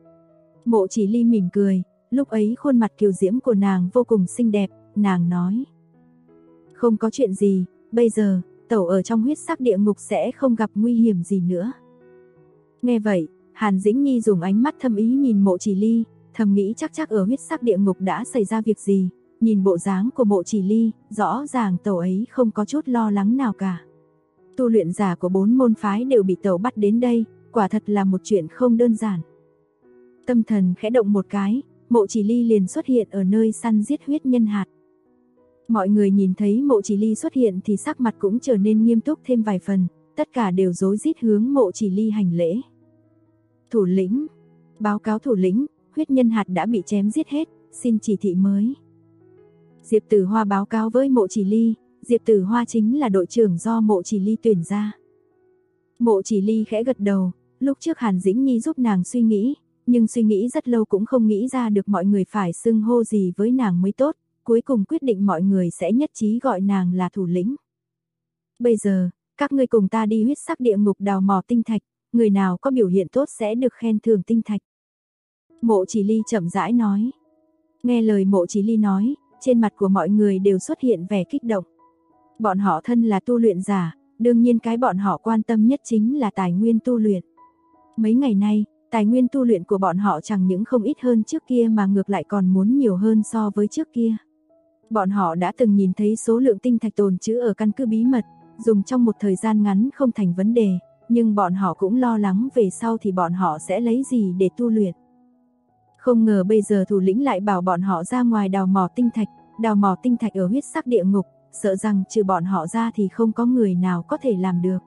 Mộ Chỉ Ly mỉm cười, lúc ấy khuôn mặt kiều diễm của nàng vô cùng xinh đẹp, nàng nói. Không có chuyện gì, bây giờ, tẩu ở trong huyết sắc địa ngục sẽ không gặp nguy hiểm gì nữa. Nghe vậy, Hàn Dĩnh Nhi dùng ánh mắt thâm ý nhìn Mộ Chỉ Ly, thầm nghĩ chắc ở huyết sắc địa ngục đã xảy ra việc gì, nhìn bộ dáng của Mộ Chỉ Ly, rõ ràng tẩu ấy không có chút lo lắng nào cả. Tu luyện giả của 4 môn phái đều bị tẩu bắt đến đây, quả thật là một chuyện không đơn giản. Tâm thần khẽ động một cái, Mộ Chỉ Ly liền xuất hiện ở nơi săn giết huyết nhân hạt. Mọi người nhìn thấy Mộ Chỉ Ly xuất hiện thì sắc mặt cũng trở nên nghiêm túc thêm vài phần, tất cả đều rối rít hướng Mộ Chỉ Ly hành lễ. Thủ lĩnh, báo cáo thủ lĩnh, huyết nhân hạt đã bị chém giết hết, xin chỉ thị mới. Diệp Tử Hoa báo cáo với Mộ Chỉ Ly, Diệp Tử Hoa chính là đội trưởng do Mộ Chỉ Ly tuyển ra. Mộ Chỉ Ly khẽ gật đầu, lúc trước Hàn Dĩnh Nhi giúp nàng suy nghĩ, nhưng suy nghĩ rất lâu cũng không nghĩ ra được mọi người phải xưng hô gì với nàng mới tốt, cuối cùng quyết định mọi người sẽ nhất trí gọi nàng là thủ lĩnh. Bây giờ, các ngươi cùng ta đi huyết sắc địa ngục đào mỏ tinh thạch, người nào có biểu hiện tốt sẽ được khen thưởng tinh thạch. Mộ Chỉ Ly chậm rãi nói. Nghe lời Mộ Chỉ Ly nói, trên mặt của mọi người đều xuất hiện vẻ kích động. Bọn họ thân là tu luyện giả, đương nhiên cái bọn họ quan tâm nhất chính là tài nguyên tu luyện. Mấy ngày nay, tài nguyên tu luyện của bọn họ chẳng những không ít hơn trước kia mà ngược lại còn muốn nhiều hơn so với trước kia. Bọn họ đã từng nhìn thấy số lượng tinh thạch tồn trữ ở căn cứ bí mật, dùng trong một thời gian ngắn không thành vấn đề, nhưng bọn họ cũng lo lắng về sau thì bọn họ sẽ lấy gì để tu luyện. Không ngờ bây giờ thủ lĩnh lại bảo bọn họ ra ngoài đào mỏ tinh thạch ở huyết sắc địa ngục, sợ rằng trừ bọn họ ra thì không có người nào có thể làm được.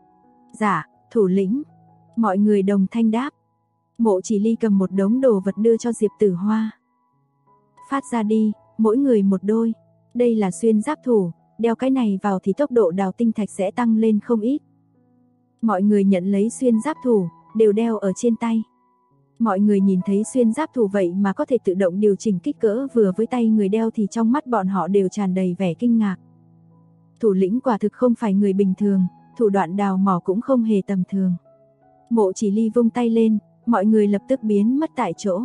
Dạ, thủ lĩnh. Mọi người đồng thanh đáp. Mộ Chỉ Ly cầm một đống đồ vật đưa cho Diệp Tử Hoa. Phát ra đi, mỗi người một đôi. Đây là xuyên giáp thủ, đeo cái này vào thì tốc độ đào tinh thạch sẽ tăng lên không ít. Mọi người nhận lấy xuyên giáp thủ, đều đeo ở trên tay. Mọi người nhìn thấy xuyên giáp thủ vậy mà có thể tự động điều chỉnh kích cỡ vừa với tay người đeo thì trong mắt bọn họ đều tràn đầy vẻ kinh ngạc. Thủ lĩnh quả thực không phải người bình thường, thủ đoạn đào mỏ cũng không hề tầm thường. Mộ Chỉ Ly vung tay lên, mọi người lập tức biến mất tại chỗ.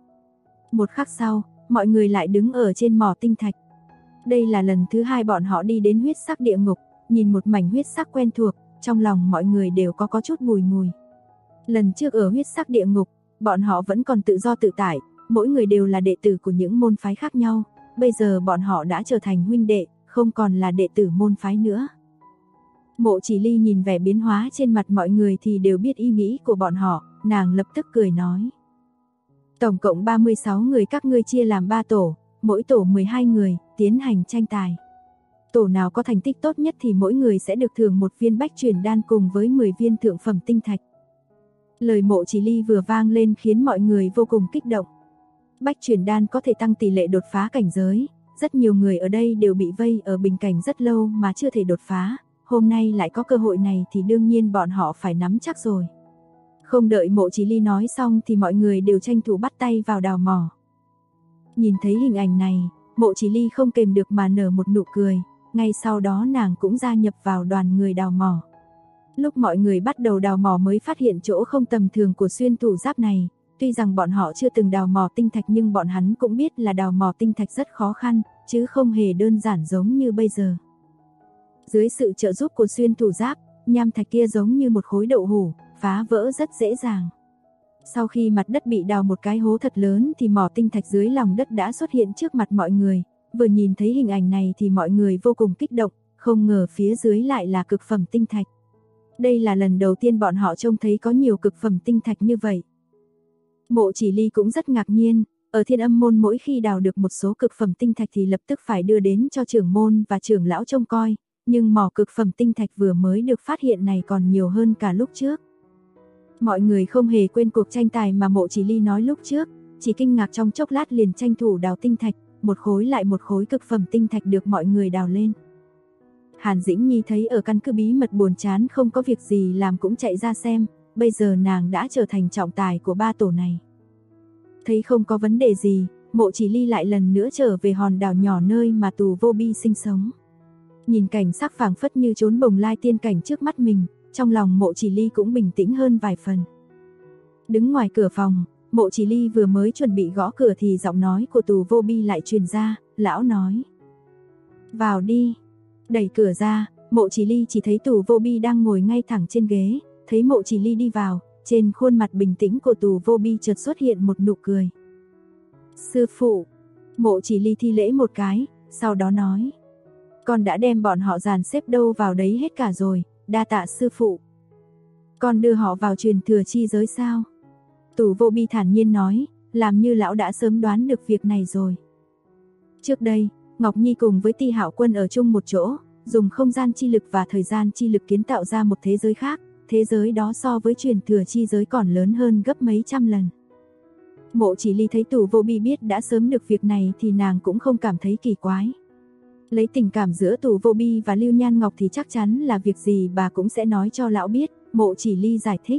Một khắc sau, mọi người lại đứng ở trên mỏ tinh thạch. Đây là lần thứ 2 bọn họ đi đến huyết sắc địa ngục, nhìn một mảnh huyết sắc quen thuộc, trong lòng mọi người đều có chút bùi ngùi. Lần trước ở huyết sắc địa ngục, bọn họ vẫn còn tự do tự tại, mỗi người đều là đệ tử của những môn phái khác nhau, bây giờ bọn họ đã trở thành huynh đệ, không còn là đệ tử môn phái nữa. Mộ Chỉ Ly nhìn vẻ biến hóa trên mặt mọi người thì đều biết ý nghĩ của bọn họ, nàng lập tức cười nói. Tổng cộng 36 người các ngươi chia làm 3 tổ, mỗi tổ 12 người, tiến hành tranh tài. Tổ nào có thành tích tốt nhất thì mỗi người sẽ được thưởng 1 viên bách chuyển đan cùng với 10 viên thượng phẩm tinh thạch. Lời Mộ Chỉ Ly vừa vang lên khiến mọi người vô cùng kích động. Bách chuyển đan có thể tăng tỷ lệ đột phá cảnh giới, rất nhiều người ở đây đều bị vây ở bình cảnh rất lâu mà chưa thể đột phá, hôm nay lại có cơ hội này thì đương nhiên bọn họ phải nắm chắc rồi. Không đợi Mộ Chỉ Ly nói xong thì mọi người đều tranh thủ bắt tay vào đào mỏ. Nhìn thấy hình ảnh này, Mộ Chỉ Ly không kềm được mà nở một nụ cười, ngay sau đó nàng cũng gia nhập vào đoàn người đào mỏ. Lúc mọi người bắt đầu đào mỏ mới phát hiện chỗ không tầm thường của xuyên thủ giáp này, tuy rằng bọn họ chưa từng đào mỏ tinh thạch nhưng bọn hắn cũng biết là đào mỏ tinh thạch rất khó khăn, chứ không hề đơn giản giống như bây giờ. Dưới sự trợ giúp của xuyên thủ giáp, nham thạch kia giống như một khối đậu hũ, phá vỡ rất dễ dàng. Sau khi mặt đất bị đào một cái hố thật lớn thì mỏ tinh thạch dưới lòng đất đã xuất hiện trước mặt mọi người, vừa nhìn thấy hình ảnh này thì mọi người vô cùng kích động, không ngờ phía dưới lại là cực phẩm tinh thạch. Đây là lần đầu tiên bọn họ trông thấy có nhiều cực phẩm tinh thạch như vậy. Mộ Chỉ Ly cũng rất ngạc nhiên, ở Thiên Âm môn mỗi khi đào được một số cực phẩm tinh thạch thì lập tức phải đưa đến cho trưởng môn và trưởng lão trông coi, nhưng mỏ cực phẩm tinh thạch vừa mới được phát hiện này còn nhiều hơn cả lúc trước. Mọi người không hề quên cuộc tranh tài mà Mộ Chỉ Ly nói lúc trước, chỉ kinh ngạc trong chốc lát liền tranh thủ đào tinh thạch, một khối lại một khối cực phẩm tinh thạch được mọi người đào lên. Hàn Dĩnh Nhi thấy ở căn cứ bí mật buồn chán không có việc gì làm cũng chạy ra xem, bây giờ nàng đã trở thành trọng tài của ba tổ này. Thấy không có vấn đề gì, Mộ Chỉ Ly lại lần nữa trở về hòn đảo nhỏ nơi mà Tù Vô Bi sinh sống. Nhìn cảnh sắc phảng phất như trốn bồng lai tiên cảnh trước mắt mình, trong lòng Mộ Chỉ Ly cũng bình tĩnh hơn vài phần. Đứng ngoài cửa phòng, Mộ Chỉ Ly vừa mới chuẩn bị gõ cửa thì giọng nói của Tù Vô Bi lại truyền ra, lão nói. Vào đi. Đẩy cửa ra, Mộ Chỉ Ly chỉ thấy Tù Vô Bi đang ngồi ngay thẳng trên ghế, thấy Mộ Chỉ Ly đi vào, trên khuôn mặt bình tĩnh của Tù Vô Bi chợt xuất hiện một nụ cười. Sư phụ. Mộ Chỉ Ly thi lễ một cái, sau đó nói. Con đã đem bọn họ dàn xếp đâu vào đấy hết cả rồi, đa tạ sư phụ. Con đưa họ vào truyền thừa chi giới sao? Tù Vô Bi thản nhiên nói, làm như lão đã sớm đoán được việc này rồi. Trước đây, Ngọc Nhi cùng với Ti Hạo Quân ở chung một chỗ, dùng không gian chi lực và thời gian chi lực kiến tạo ra một thế giới khác, thế giới đó so với truyền thừa chi giới còn lớn hơn gấp mấy trăm lần. Mộ Chỉ Ly thấy Tù Vô Bi biết đã sớm được việc này thì nàng cũng không cảm thấy kỳ quái. Lấy tình cảm giữa Tù Vô Bi và Lưu Nhan Ngọc thì chắc chắn là việc gì bà cũng sẽ nói cho lão biết, Mộ Chỉ Ly giải thích.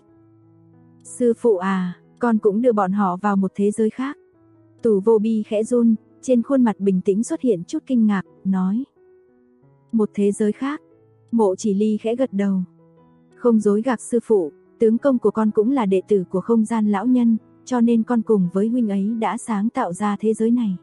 Sư phụ à, con cũng đưa bọn họ vào một thế giới khác. Tù Vô Bi khẽ run, trên khuôn mặt bình tĩnh xuất hiện chút kinh ngạc, nói. Một thế giới khác. Mộ Chỉ Ly khẽ gật đầu. Không dối gạt sư phụ, tướng công của con cũng là đệ tử của không gian lão nhân, cho nên con cùng với huynh ấy đã sáng tạo ra thế giới này.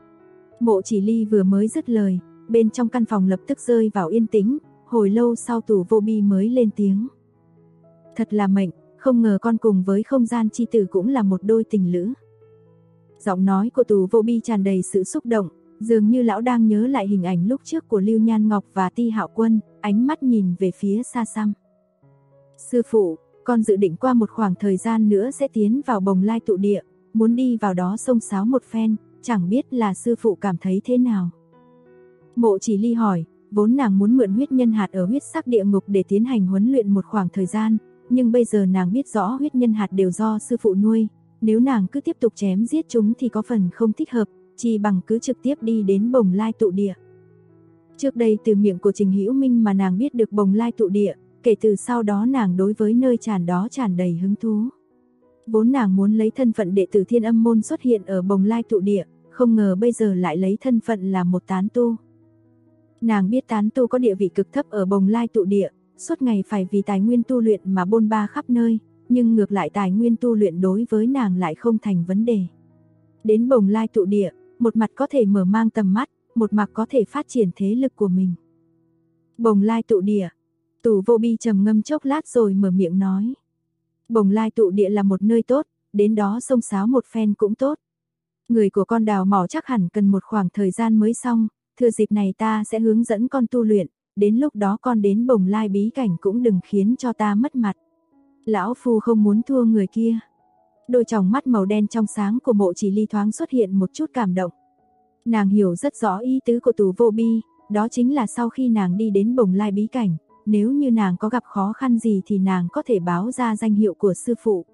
Mộ Chỉ Ly vừa mới dứt lời, bên trong căn phòng lập tức rơi vào yên tĩnh, hồi lâu sau Tù Vô Bi mới lên tiếng. Thật là mệnh, không ngờ con cùng với không gian chi tử cũng là một đôi tình lữ. Giọng nói của Tù Vô Bi tràn đầy sự xúc động, dường như lão đang nhớ lại hình ảnh lúc trước của Lưu Nhan Ngọc và Ti Hạo Quân, ánh mắt nhìn về phía xa xăm. Sư phụ, con dự định qua một khoảng thời gian nữa sẽ tiến vào Bồng Lai tụ địa, muốn đi vào đó xông xáo một phen, chẳng biết là sư phụ cảm thấy thế nào. Mộ Chỉ Ly hỏi, vốn nàng muốn mượn huyết nhân hạt ở huyết sắc địa ngục để tiến hành huấn luyện một khoảng thời gian, nhưng bây giờ nàng biết rõ huyết nhân hạt đều do sư phụ nuôi, nếu nàng cứ tiếp tục chém giết chúng thì có phần không thích hợp, chỉ bằng cứ trực tiếp đi đến Bồng Lai tụ địa. Trước đây từ miệng của Trình Hữu Minh mà nàng biết được Bồng Lai tụ địa, kể từ sau đó nàng đối với nơi tràn đó tràn đầy hứng thú. Vốn nàng muốn lấy thân phận đệ tử Thiên Âm môn xuất hiện ở Bồng Lai tụ địa, không ngờ bây giờ lại lấy thân phận là một tán tu. Nàng biết tán tu có địa vị cực thấp ở Bồng Lai tụ địa, suốt ngày phải vì tài nguyên tu luyện mà bôn ba khắp nơi, nhưng ngược lại tài nguyên tu luyện đối với nàng lại không thành vấn đề. Đến Bồng Lai tụ địa, một mặt có thể mở mang tầm mắt, một mặt có thể phát triển thế lực của mình. Bồng Lai tụ địa. Tù Vô Bi trầm ngâm chốc lát rồi mở miệng nói. Bồng Lai tụ địa là một nơi tốt, đến đó xông xáo một phen cũng tốt. Người của con đào mỏ chắc hẳn cần một khoảng thời gian mới xong, thừa dịp này ta sẽ hướng dẫn con tu luyện, đến lúc đó con đến Bồng Lai bí cảnh cũng đừng khiến cho ta mất mặt. Lão phu không muốn thua người kia. Đôi tròng mắt màu đen trong sáng của Mộ Chỉ Ly thoáng xuất hiện một chút cảm động. Nàng hiểu rất rõ ý tứ của Tù Vô Bi, đó chính là sau khi nàng đi đến Bồng Lai bí cảnh, nếu như nàng có gặp khó khăn gì thì nàng có thể báo ra danh hiệu của sư phụ.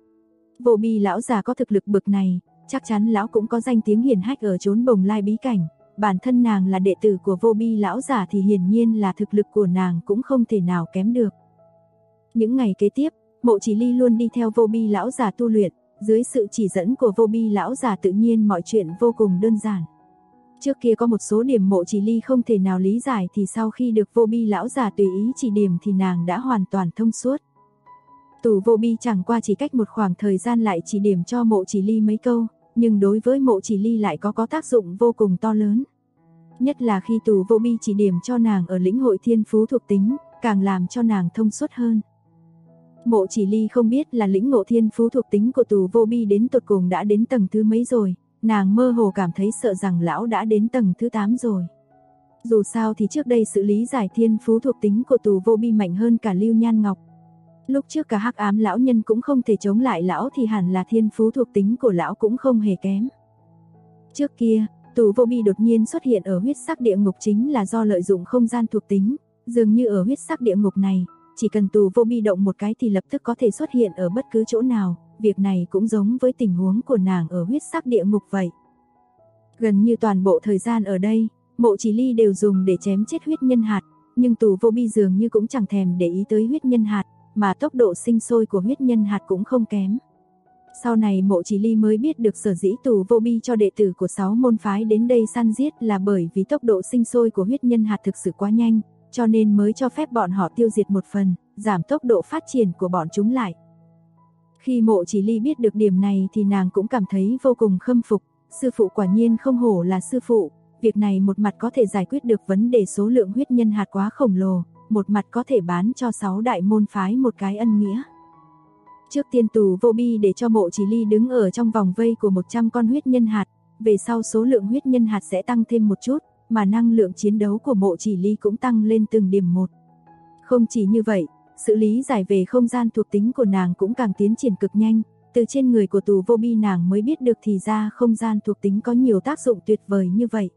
Vô Bi lão già có thực lực bực này, chắc chắn lão cũng có danh tiếng hiển hách ở chốn Bồng Lai bí cảnh, bản thân nàng là đệ tử của Vô Bi lão già thì hiển nhiên là thực lực của nàng cũng không thể nào kém được. Những ngày kế tiếp, Mộ Chỉ Ly luôn đi theo Vô Bi lão già tu luyện, dưới sự chỉ dẫn của Vô Bi lão già tự nhiên mọi chuyện vô cùng đơn giản. Trước kia có một số điểm Mộ Chỉ Ly không thể nào lý giải thì sau khi được Vô Bi lão già tùy ý chỉ điểm thì nàng đã hoàn toàn thông suốt. Tù Vô Bi chẳng qua chỉ cách một khoảng thời gian lại chỉ điểm cho Mộ Chỉ Ly mấy câu, nhưng đối với Mộ Chỉ Ly lại có tác dụng vô cùng to lớn. Nhất là khi Tù Vô Bi chỉ điểm cho nàng ở lĩnh hội thiên phú thuộc tính, càng làm cho nàng thông suốt hơn. Mộ Chỉ Ly không biết là lĩnh ngộ thiên phú thuộc tính của Tù Vô Bi đến tột cùng đã đến tầng thứ mấy rồi, nàng mơ hồ cảm thấy sợ rằng lão đã đến tầng thứ 8 rồi. Dù sao thì trước đây sự lý giải thiên phú thuộc tính của Tù Vô Bi mạnh hơn cả Lưu Nhan Ngọc. Lúc trước cả Hắc Ám lão nhân cũng không thể chống lại lão thì hẳn là thiên phú thuộc tính của lão cũng không hề kém. Trước kia, Tù Vô Bi đột nhiên xuất hiện ở huyết sắc địa ngục chính là do lợi dụng không gian thuộc tính, dường như ở huyết sắc địa ngục này, chỉ cần Tù Vô Bi động một cái thì lập tức có thể xuất hiện ở bất cứ chỗ nào, việc này cũng giống với tình huống của nàng ở huyết sắc địa ngục vậy. Gần như toàn bộ thời gian ở đây, Mộ Chỉ Ly đều dùng để chém chết huyết nhân hạt, nhưng Tù Vô Bi dường như cũng chẳng thèm để ý tới huyết nhân hạt, mà tốc độ sinh sôi của huyết nhân hạt cũng không kém. Sau này Mộ Chỉ Ly mới biết được sở dĩ Tù Vô Bi cho đệ tử của 6 môn phái đến đây săn giết là bởi vì tốc độ sinh sôi của huyết nhân hạt thực sự quá nhanh, cho nên mới cho phép bọn họ tiêu diệt một phần, giảm tốc độ phát triển của bọn chúng lại. Khi Mộ Chỉ Ly biết được điểm này thì nàng cũng cảm thấy vô cùng khâm phục, sư phụ quả nhiên không hổ là sư phụ, việc này một mặt có thể giải quyết được vấn đề số lượng huyết nhân hạt quá khổng lồ, một mặt có thể bán cho 6 đại môn phái một cái ân nghĩa. Trước tiên Tù Vô Bi để cho Mộ Chỉ Ly đứng ở trong vòng vây của 100 con huyết nhân hạt, về sau số lượng huyết nhân hạt sẽ tăng thêm một chút, mà năng lượng chiến đấu của Mộ Chỉ Ly cũng tăng lên từng điểm một. Không chỉ như vậy, sự lý giải về không gian thuộc tính của nàng cũng càng tiến triển cực nhanh, từ trên người của Tù Vô Bi nàng mới biết được thì ra không gian thuộc tính có nhiều tác dụng tuyệt vời như vậy.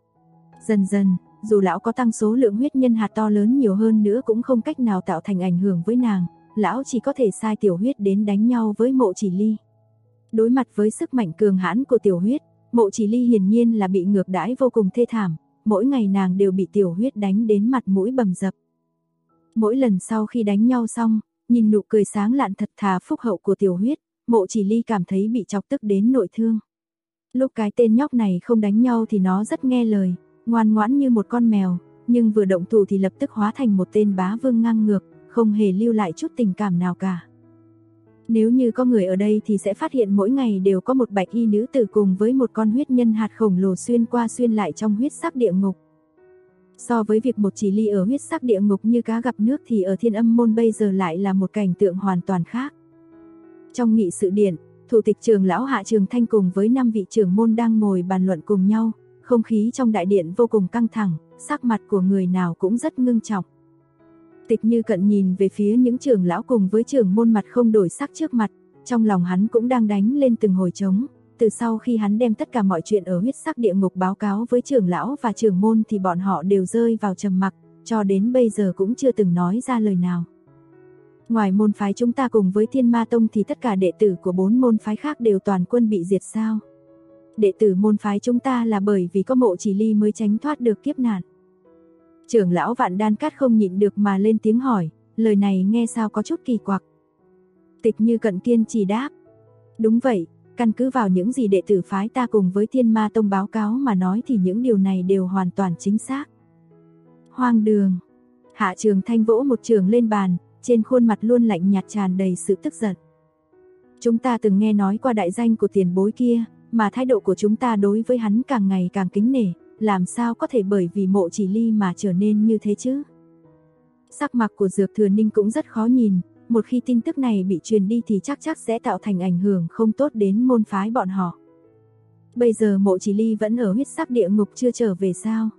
Dần dần, dù lão có tăng số lượng huyết nhân hạt to lớn nhiều hơn nữa cũng không cách nào tạo thành ảnh hưởng với nàng, lão chỉ có thể sai tiểu huyết đến đánh nhau với Mộ Chỉ Ly. Đối mặt với sức mạnh cường hãn của tiểu huyết, Mộ Chỉ Ly hiển nhiên là bị ngược đãi vô cùng thê thảm, mỗi ngày nàng đều bị tiểu huyết đánh đến mặt mũi bầm dập. Mỗi lần sau khi đánh nhau xong, nhìn nụ cười sáng lạn thật thà phúc hậu của tiểu huyết, Mộ Chỉ Ly cảm thấy bị chọc tức đến nội thương. Lúc cái tên nhóc này không đánh nhau thì nó rất nghe lời, ngoan ngoãn như một con mèo, nhưng vừa động thủ thì lập tức hóa thành một tên bá vương ngang ngược, không hề lưu lại chút tình cảm nào cả. Nếu như có người ở đây thì sẽ phát hiện mỗi ngày đều có một bạch y nữ tử cùng với một con huyết nhân hạt khổng lồ xuyên qua xuyên lại trong huyết sắc địa ngục. So với việc Mộ Chỉ Ly ở huyết sắc địa ngục như cá gặp nước thì ở Thiên Âm môn bây giờ lại là một cảnh tượng hoàn toàn khác. Trong nghị sự điện, thủ tịch trưởng lão Hạ Trường Thanh cùng với 5 vị trưởng môn đang ngồi bàn luận cùng nhau, không khí trong đại điện vô cùng căng thẳng, sắc mặt của người nào cũng rất ngưng trọng. Tịch Như Cận nhìn về phía những trưởng lão cùng với trưởng môn mặt không đổi sắc trước mặt, trong lòng hắn cũng đang đánh lên từng hồi trống. Từ sau khi hắn đem tất cả mọi chuyện ở huyết sắc địa ngục báo cáo với trưởng lão và trưởng môn thì bọn họ đều rơi vào trầm mặc, cho đến bây giờ cũng chưa từng nói ra lời nào. Ngoài môn phái chúng ta cùng với Thiên Ma Tông thì tất cả đệ tử của 4 môn phái khác đều toàn quân bị diệt sao? Đệ tử môn phái chúng ta là bởi vì có Mộ Chỉ Ly mới tránh thoát được kiếp nạn. Trưởng lão Vạn Đan Cát không nhịn được mà lên tiếng hỏi, lời này nghe sao có chút kỳ quặc. Tịch Như Cận kiên trì đáp, đúng vậy, căn cứ vào những gì đệ tử phái ta cùng với Thiên Ma Tông báo cáo mà nói thì những điều này đều hoàn toàn chính xác. Hoang đường. Hạ Trường Thanh vỗ một trường lên bàn, trên khuôn mặt luôn lạnh nhạt tràn đầy sự tức giận. Chúng ta từng nghe nói qua đại danh của tiền bối kia, mà thái độ của chúng ta đối với hắn càng ngày càng kính nể, làm sao có thể bởi vì Mộ Chỉ Ly mà trở nên như thế chứ? Sắc mặt của Dược Thừa Ninh cũng rất khó nhìn, một khi tin tức này bị truyền đi thì chắc sẽ tạo thành ảnh hưởng không tốt đến môn phái bọn họ. Bây giờ Mộ Chỉ Ly vẫn ở huyết sắc địa ngục chưa trở về sao?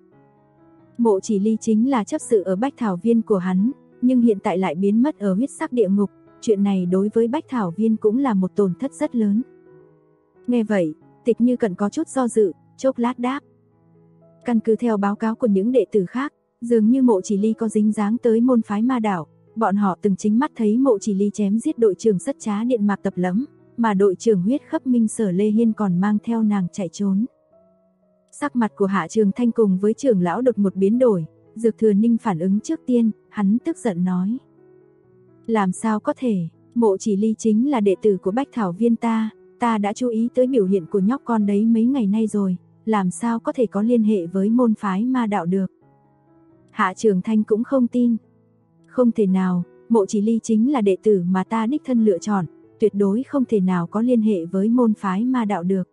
Mộ Chỉ Ly chính là chấp sự ở Bách Thảo Viên của hắn, nhưng hiện tại lại biến mất ở huyết sắc địa ngục, chuyện này đối với Bách Thảo Viên cũng là một tổn thất rất lớn. Nghe vậy, Tịch Như Cận có chút do dự, chốc lát đáp. Căn cứ theo báo cáo của những đệ tử khác, dường như Mộ Chỉ Ly có dính dáng tới môn phái Ma Đảo, bọn họ từng chính mắt thấy Mộ Chỉ Ly chém giết đội trưởng Sất Trá Điện Mạc Tập Lẫm, mà đội trưởng Huyết Khấp Minh Sở Lê Hiên còn mang theo nàng chạy trốn. Sắc mặt của Hạ Trường Thanh cùng với trưởng lão đột một biến đổi, Dược Thừa Ninh phản ứng trước tiên, hắn tức giận nói. Làm sao có thể, Mộ Chỉ Ly chính là đệ tử của Bách Thảo Viên ta đã chú ý tới biểu hiện của nhóc con đấy mấy ngày nay rồi, làm sao có thể có liên hệ với môn phái Ma Đạo được. Hạ Trường Thanh cũng không tin. Không thể nào, Mộ Chỉ Ly chính là đệ tử mà ta đích thân lựa chọn, tuyệt đối không thể nào có liên hệ với môn phái Ma Đạo được.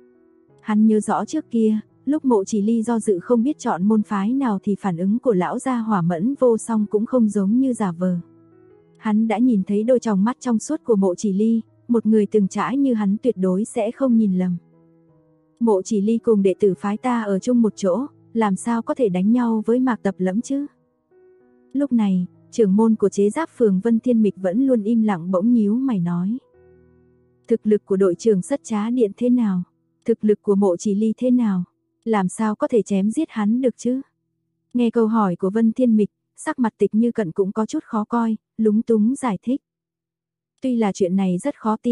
Hắn nhớ rõ trước kia, lúc Mộ Chỉ Ly do dự không biết chọn môn phái nào thì phản ứng của lão gia Hỏa Mẫn Vô Song cũng không giống như giả vờ. Hắn đã nhìn thấy đôi tròng mắt trong suốt của Mộ Chỉ Ly, một người từng trải như hắn tuyệt đối sẽ không nhìn lầm. Mộ Chỉ Ly cùng đệ tử phái ta ở chung một chỗ, làm sao có thể đánh nhau với Mạc Tập Lẫm chứ? Lúc này, trưởng môn của chế giáp phường Vân Thiên Mịch vẫn luôn im lặng bỗng nhíu mày nói. Thực lực của đội trưởng Sất Trá Điện thế nào? Thực lực của Mộ Chỉ Ly thế nào? Làm sao có thể chém giết hắn được chứ? Nghe câu hỏi của Vân Thiên Mịch, sắc mặt Tịch Như Cận cũng có chút khó coi, lúng túng giải thích. Tuy là chuyện này rất khó tin,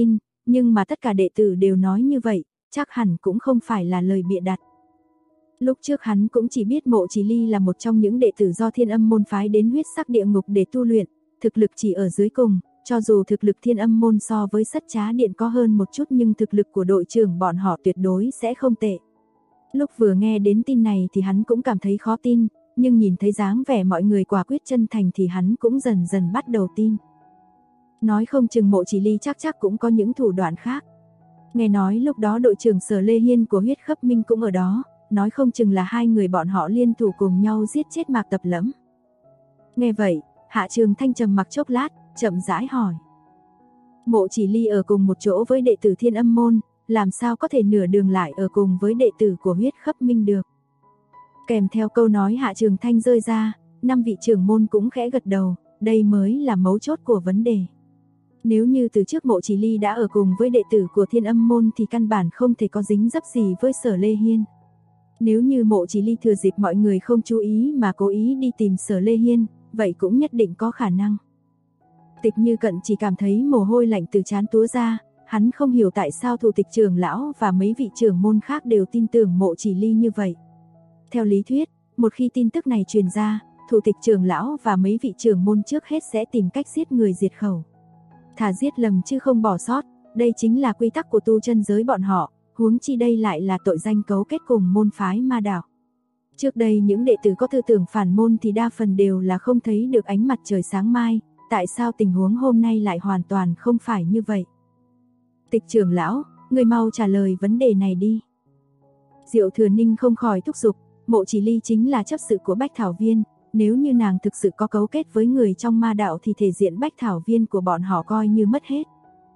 nhưng mà tất cả đệ tử đều nói như vậy, chắc hẳn cũng không phải là lời bịa đặt. Lúc trước hắn cũng chỉ biết Mộ Chỉ Ly là một trong những đệ tử do Thiên Âm môn phái đến huyết sắc địa ngục để tu luyện, thực lực chỉ ở dưới cùng, cho dù thực lực Thiên Âm môn so với Sắt Trá Điện có hơn một chút nhưng thực lực của đội trưởng bọn họ tuyệt đối sẽ không tệ. Lúc vừa nghe đến tin này thì hắn cũng cảm thấy khó tin, nhưng nhìn thấy dáng vẻ mọi người quả quyết chân thành thì hắn cũng dần dần bắt đầu tin. Nói không chừng Mộ Chỉ Ly chắc cũng có những thủ đoạn khác. Nghe nói lúc đó đội trưởng Sở Lê Hiên của huyết khắp minh cũng ở đó, nói không chừng là hai người bọn họ liên thủ cùng nhau giết chết Mạc Tập Lẫm. Nghe vậy, Hạ Trường Thanh trầm mặc chốc lát, chậm rãi hỏi. Mộ Chỉ Ly ở cùng một chỗ với đệ tử Thiên Âm môn, làm sao có thể nửa đường lại ở cùng với đệ tử của huyết khắp minh được. Kèm theo câu nói Hạ Trường Thanh rơi ra, 5 vị trưởng môn cũng khẽ gật đầu, đây mới là mấu chốt của vấn đề. Nếu như từ trước Mộ Chỉ Ly đã ở cùng với đệ tử của Thiên Âm môn thì căn bản không thể có dính dấp gì với Sở Lê Hiên. Nếu như Mộ Chỉ Ly thừa dịp mọi người không chú ý mà cố ý đi tìm Sở Lê Hiên, vậy cũng nhất định có khả năng. Tịch Như Cận chỉ cảm thấy mồ hôi lạnh từ trán túa ra, hắn không hiểu tại sao thủ tịch trưởng lão và mấy vị trưởng môn khác đều tin tưởng Mộ Chỉ Ly như vậy. Theo lý thuyết, một khi tin tức này truyền ra, thủ tịch trưởng lão và mấy vị trưởng môn trước hết sẽ tìm cách giết người diệt khẩu. Thà giết lầm chứ không bỏ sót, đây chính là quy tắc của tu chân giới bọn họ, huống chi đây lại là tội danh cấu kết cùng môn phái ma đạo. Trước đây những đệ tử có tư tưởng phản môn thì đa phần đều là không thấy được ánh mặt trời sáng mai, tại sao tình huống hôm nay lại hoàn toàn không phải như vậy? Tịch trưởng lão, người mau trả lời vấn đề này đi. Diệu Thừa Ninh không khỏi thúc giục, Mộ Chỉ Ly chính là chấp sự của Bách Thảo Viên, nếu như nàng thực sự có cấu kết với người trong ma đạo thì thể diện Bách Thảo Viên của bọn họ coi như mất hết.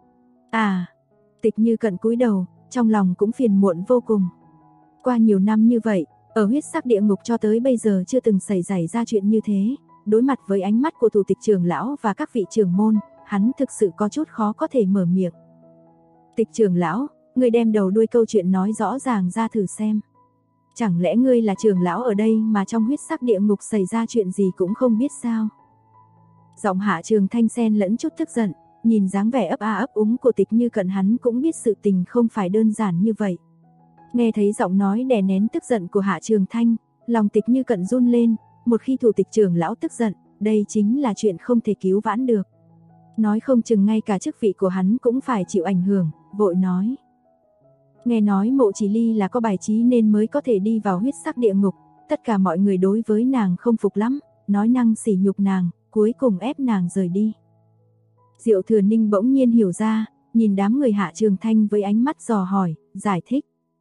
Tịch Như Cận cúi đầu, trong lòng cũng phiền muộn vô cùng. Qua nhiều năm như vậy, ở huyết sắc địa ngục cho tới bây giờ chưa từng xảy ra chuyện như thế, đối mặt với ánh mắt của thủ tịch trưởng lão và các vị trưởng môn, hắn thực sự có chút khó có thể mở miệng. Tịch trưởng lão, ngươi đem đầu đuôi câu chuyện nói rõ ràng ra thử xem. Chẳng lẽ ngươi là trưởng lão ở đây mà trong huyết sắc địa ngục xảy ra chuyện gì cũng không biết sao? Giọng Hạ Trường Thanh xen lẫn chút tức giận, nhìn dáng vẻ ấp a ấp úng của Tịch Như Cận hắn cũng biết sự tình không phải đơn giản như vậy. Nghe thấy giọng nói đè nén tức giận của Hạ Trường Thanh, lòng Tịch Như Cận run lên, một khi thủ tịch trưởng lão tức giận, đây chính là chuyện không thể cứu vãn được. Nói không chừng ngay cả chức vị của hắn cũng phải chịu ảnh hưởng, vội nói. Nghe nói Mộ Chỉ Ly là có bài trí nên mới có thể đi vào huyết sắc địa ngục, tất cả mọi người đối với nàng không phục lắm, nói năng sỉ nhục nàng, cuối cùng ép nàng rời đi. Diệu Thừa Ninh bỗng nhiên hiểu ra, nhìn đám người Hạ Trường Thanh với ánh mắt dò hỏi, giải thích.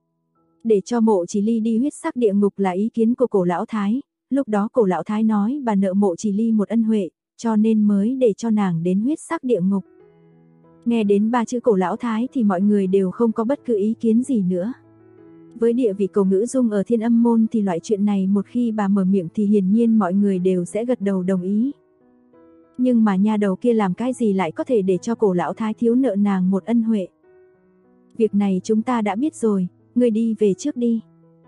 Để cho Mộ Chỉ Ly đi huyết sắc địa ngục là ý kiến của Cổ Lão Thái, lúc đó Cổ Lão Thái nói bà nợ Mộ Chỉ Ly một ân huệ, cho nên mới để cho nàng đến huyết sắc địa ngục. Nghe đến ba chữ Cổ Lão Thái thì mọi người đều không có bất cứ ý kiến gì nữa. Với địa vị Cổ Ngữ Dung ở Thiên Âm môn thì loại chuyện này một khi bà mở miệng thì hiển nhiên mọi người đều sẽ gật đầu đồng ý. Nhưng mà nha đầu kia làm cái gì lại có thể để cho Cổ Lão Thái thiếu nợ nàng một ân huệ? Việc này chúng ta đã biết rồi, ngươi đi về trước đi.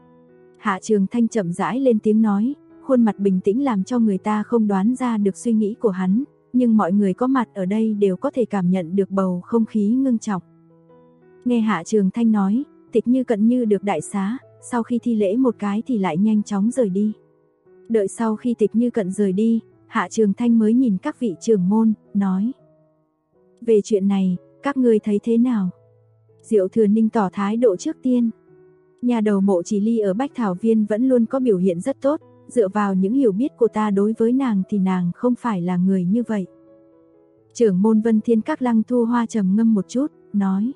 Hạ Trường Thanh chậm rãi lên tiếng nói, khuôn mặt bình tĩnh làm cho người ta không đoán ra được suy nghĩ của hắn, nhưng mọi người có mặt ở đây đều có thể cảm nhận được bầu không khí ngưng trọng. Nghe Hạ Trường Thanh nói, Tịch Như Cận như được đại xá, sau khi thi lễ một cái thì lại nhanh chóng rời đi. Đợi sau khi Tịch Như Cận rời đi, Hạ Trường Thanh mới nhìn các vị trưởng môn, nói. Về chuyện này, các ngươi thấy thế nào? Diệu Thừa Ninh tỏ thái độ trước tiên. Nhà đầu Mộ Chỉ Ly ở Bách Thảo Viên vẫn luôn có biểu hiện rất tốt, dựa vào những hiểu biết của ta đối với nàng thì nàng không phải là người như vậy. Trưởng môn Vân Thiên Các Lăng Thu Hoa trầm ngâm một chút, nói.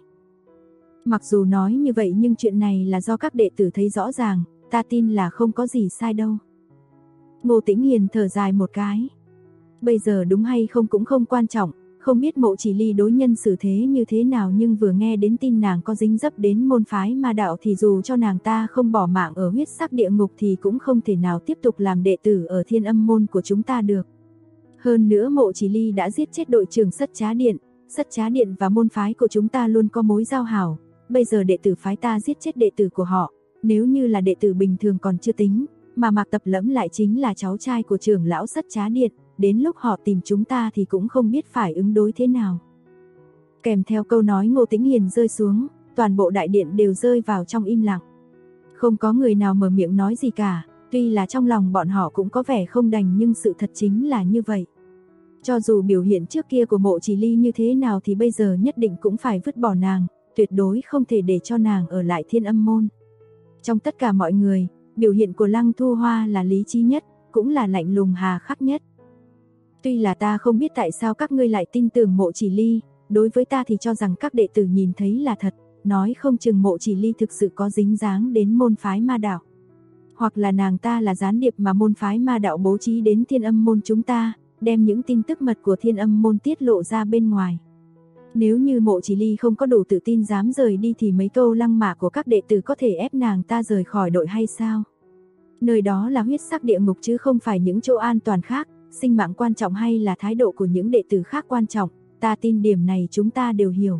Mặc dù nói như vậy nhưng chuyện này là do các đệ tử thấy rõ ràng, ta tin là không có gì sai đâu. Ngô Tĩnh Hiền thở dài một cái. Bây giờ đúng hay không cũng không quan trọng, không biết Mộ Chỉ Ly đối nhân xử thế như thế nào nhưng vừa nghe đến tin nàng có dính dấp đến môn phái ma đạo thì dù cho nàng ta không bỏ mạng ở huyết sắc địa ngục thì cũng không thể nào tiếp tục làm đệ tử ở Thiên Âm môn của chúng ta được. Hơn nữa Mộ Chỉ Ly đã giết chết đội trưởng Sắt Trá Điện và môn phái của chúng ta luôn có mối giao hảo, bây giờ đệ tử phái ta giết chết đệ tử của họ, nếu như là đệ tử bình thường còn chưa tính, mà Mạc Tập Lẫm lại chính là cháu trai của trưởng lão Sắt Trá Điện, đến lúc họ tìm chúng ta thì cũng không biết phải ứng đối thế nào. Kèm theo câu nói Ngô Tĩnh Hiền rơi xuống, toàn bộ đại điện đều rơi vào trong im lặng. Không có người nào mở miệng nói gì cả, tuy là trong lòng bọn họ cũng có vẻ không đành nhưng sự thật chính là như vậy. Cho dù biểu hiện trước kia của Mộ Chỉ Ly như thế nào thì bây giờ nhất định cũng phải vứt bỏ nàng, tuyệt đối không thể để cho nàng ở lại Thiên Âm môn. Trong tất cả mọi người, biểu hiện của Lăng Thu Hoa là lý trí nhất, cũng là lạnh lùng hà khắc nhất. Tuy là ta không biết tại sao các ngươi lại tin tưởng Mộ Chỉ Ly, đối với ta thì cho rằng các đệ tử nhìn thấy là thật, nói không chừng Mộ Chỉ Ly thực sự có dính dáng đến môn phái ma đạo. Hoặc là nàng ta là gián điệp mà môn phái ma đạo bố trí đến Thiên Âm môn chúng ta, đem những tin tức mật của Thiên Âm môn tiết lộ ra bên ngoài. Nếu như Mộ Chỉ Ly không có đủ tự tin dám rời đi thì mấy câu lăng mạ của các đệ tử có thể ép nàng ta rời khỏi đội hay sao? Nơi đó là huyết sắc địa ngục chứ không phải những chỗ an toàn khác, sinh mạng quan trọng hay là thái độ của những đệ tử khác quan trọng, ta tin điểm này chúng ta đều hiểu.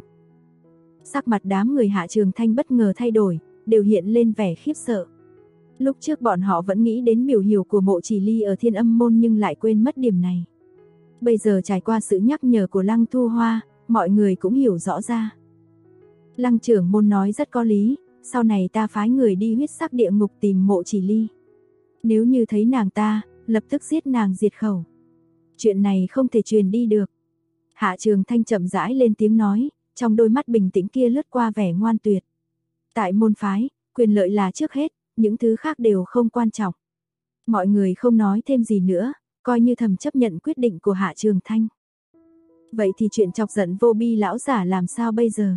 Sắc mặt đám người Hạ Trường Thanh bất ngờ thay đổi, đều hiện lên vẻ khiếp sợ. Lúc trước bọn họ vẫn nghĩ đến biểu hiểu của Mộ Chỉ Ly ở Thiên Âm môn nhưng lại quên mất điểm này. Bây giờ trải qua sự nhắc nhở của Lăng Thu Hoa, mọi người cũng hiểu rõ ra. Lăng trưởng môn nói rất có lý, sau này ta phái người đi huyết sắc địa ngục tìm Mộ Chỉ Ly. Nếu như thấy nàng ta, lập tức giết nàng diệt khẩu. Chuyện này không thể truyền đi được. Hạ Trường Thanh chậm rãi lên tiếng nói, trong đôi mắt bình tĩnh kia lướt qua vẻ ngoan tuyệt. Tại môn phái, quyền lợi là trước hết, những thứ khác đều không quan trọng. Mọi người không nói thêm gì nữa, coi như thầm chấp nhận quyết định của Hạ Trường Thanh. Vậy thì chuyện chọc giận Vô Bi lão giả làm sao bây giờ?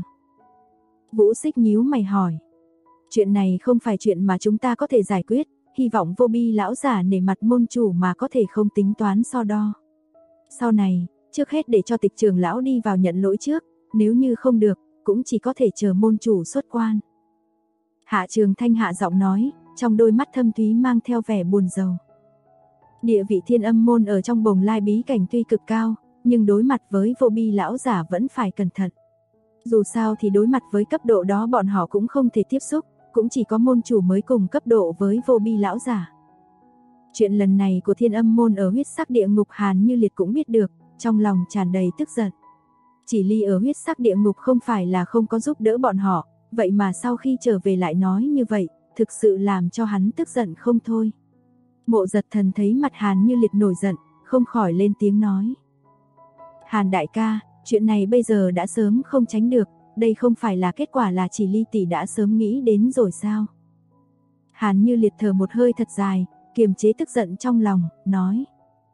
Vũ Xích nhíu mày hỏi. Chuyện này không phải chuyện mà chúng ta có thể giải quyết, hy vọng Vô Bi lão giả nể mặt môn chủ mà có thể không tính toán so đo. Sau này, trước hết để cho Tịch trưởng lão đi vào nhận lỗi trước, nếu như không được, cũng chỉ có thể chờ môn chủ xuất quan. Hạ Trường Thanh hạ giọng nói, trong đôi mắt thâm thúy mang theo vẻ buồn rầu. Địa vị Thiên Âm môn ở trong Bồng Lai bí cảnh tuy cực cao, nhưng đối mặt với Vô Bi lão giả vẫn phải cẩn thận. Dù sao thì đối mặt với cấp độ đó bọn họ cũng không thể tiếp xúc, cũng chỉ có môn chủ mới cùng cấp độ với Vô Bi lão giả. Chuyện lần này của Thiên Âm môn ở huyết sắc địa ngục Hàn Như Liệt cũng biết được, trong lòng tràn đầy tức giận. Chỉ Ly ở huyết sắc địa ngục không phải là không có giúp đỡ bọn họ, vậy mà sau khi trở về lại nói như vậy, thực sự làm cho hắn tức giận không thôi. Mộ Giật Thần thấy mặt Hàn Như Liệt nổi giận, không khỏi lên tiếng nói. Hàn đại ca, chuyện này bây giờ đã sớm không tránh được, đây không phải là kết quả là Chỉ Ly tỷ đã sớm nghĩ đến rồi sao? Hàn Như Liệt thở một hơi thật dài, kiềm chế tức giận trong lòng, nói.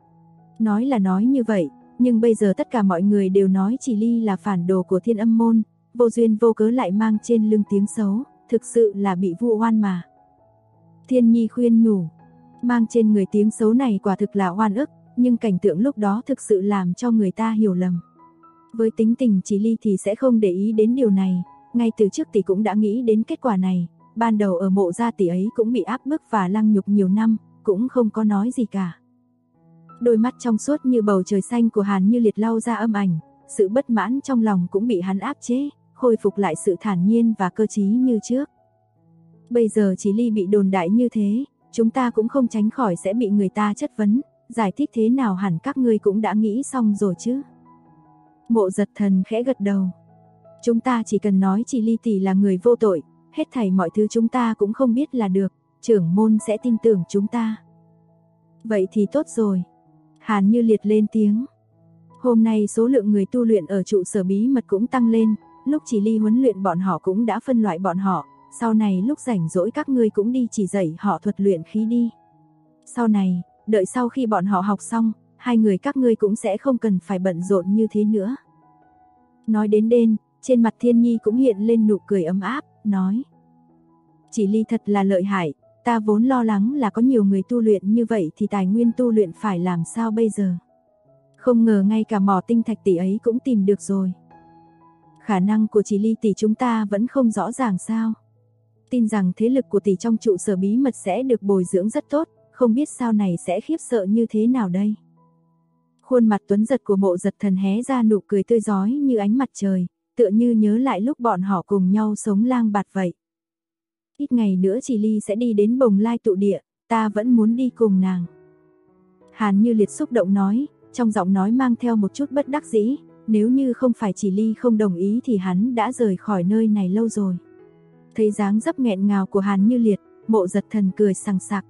Nói là nói như vậy, nhưng bây giờ tất cả mọi người đều nói Chỉ Ly là phản đồ của Thiên Âm môn, vô duyên vô cớ lại mang trên lưng tiếng xấu, thực sự là bị vu oan mà. Thiên Nhi khuyên nhủ, mang trên người tiếng xấu này quả thực là oan ức, nhưng cảnh tượng lúc đó thực sự làm cho người ta hiểu lầm. Với tính tình Chỉ Ly thì sẽ không để ý đến điều này, ngay từ trước tỷ cũng đã nghĩ đến kết quả này, ban đầu ở Mộ gia tỷ ấy cũng bị áp bức và lăng nhục nhiều năm, cũng không có nói gì cả. Đôi mắt trong suốt như bầu trời xanh của Hàn Như Liệt lau ra âm ảnh, sự bất mãn trong lòng cũng bị hắn áp chế, khôi phục lại sự thản nhiên và cơ trí như trước. Bây giờ Chỉ Ly bị đồn đại như thế, chúng ta cũng không tránh khỏi sẽ bị người ta chất vấn, giải thích thế nào hẳn các ngươi cũng đã nghĩ xong rồi chứ. Mộ Giật Thần khẽ gật đầu. Chúng ta chỉ cần nói Chỉ Ly tỷ là người vô tội, hết thảy mọi thứ chúng ta cũng không biết là được, trưởng môn sẽ tin tưởng chúng ta. Vậy thì tốt rồi. Hàn Như Liệt lên tiếng. Hôm nay số lượng người tu luyện ở trụ sở bí mật cũng tăng lên, lúc Chỉ Ly huấn luyện bọn họ cũng đã phân loại bọn họ, sau này lúc rảnh rỗi các ngươi cũng đi chỉ dạy họ thuật luyện khí đi. Sau này, đợi sau khi bọn họ học xong, hai người các ngươi cũng sẽ không cần phải bận rộn như thế nữa. Nói đến trên mặt Thiên Nhi cũng hiện lên nụ cười ấm áp, nói. Chỉ Ly thật là lợi hại, ta vốn lo lắng là có nhiều người tu luyện như vậy thì tài nguyên tu luyện phải làm sao bây giờ. Không ngờ ngay cả mỏ tinh thạch tỷ ấy cũng tìm được rồi. Khả năng của Chỉ Ly tỷ chúng ta vẫn không rõ ràng sao. Tin rằng thế lực của tỷ trong trụ sở bí mật sẽ được bồi dưỡng rất tốt, không biết sau này sẽ khiếp sợ như thế nào đây. Khuôn mặt tuấn giật của Mộ Giật Thần hé ra nụ cười tươi rói như ánh mặt trời, tựa như nhớ lại lúc bọn họ cùng nhau sống lang bạt vậy. Ít ngày nữa Chỉ Ly sẽ đi đến Bồng Lai tụ địa, ta vẫn muốn đi cùng nàng. Hàn Như Liệt xúc động nói, trong giọng nói mang theo một chút bất đắc dĩ, nếu như không phải chỉ Ly không đồng ý thì hắn đã rời khỏi nơi này lâu rồi. Thấy dáng dấp nghẹn ngào của Hàn Như Liệt, Mộ Giật Thần cười sằng sặc.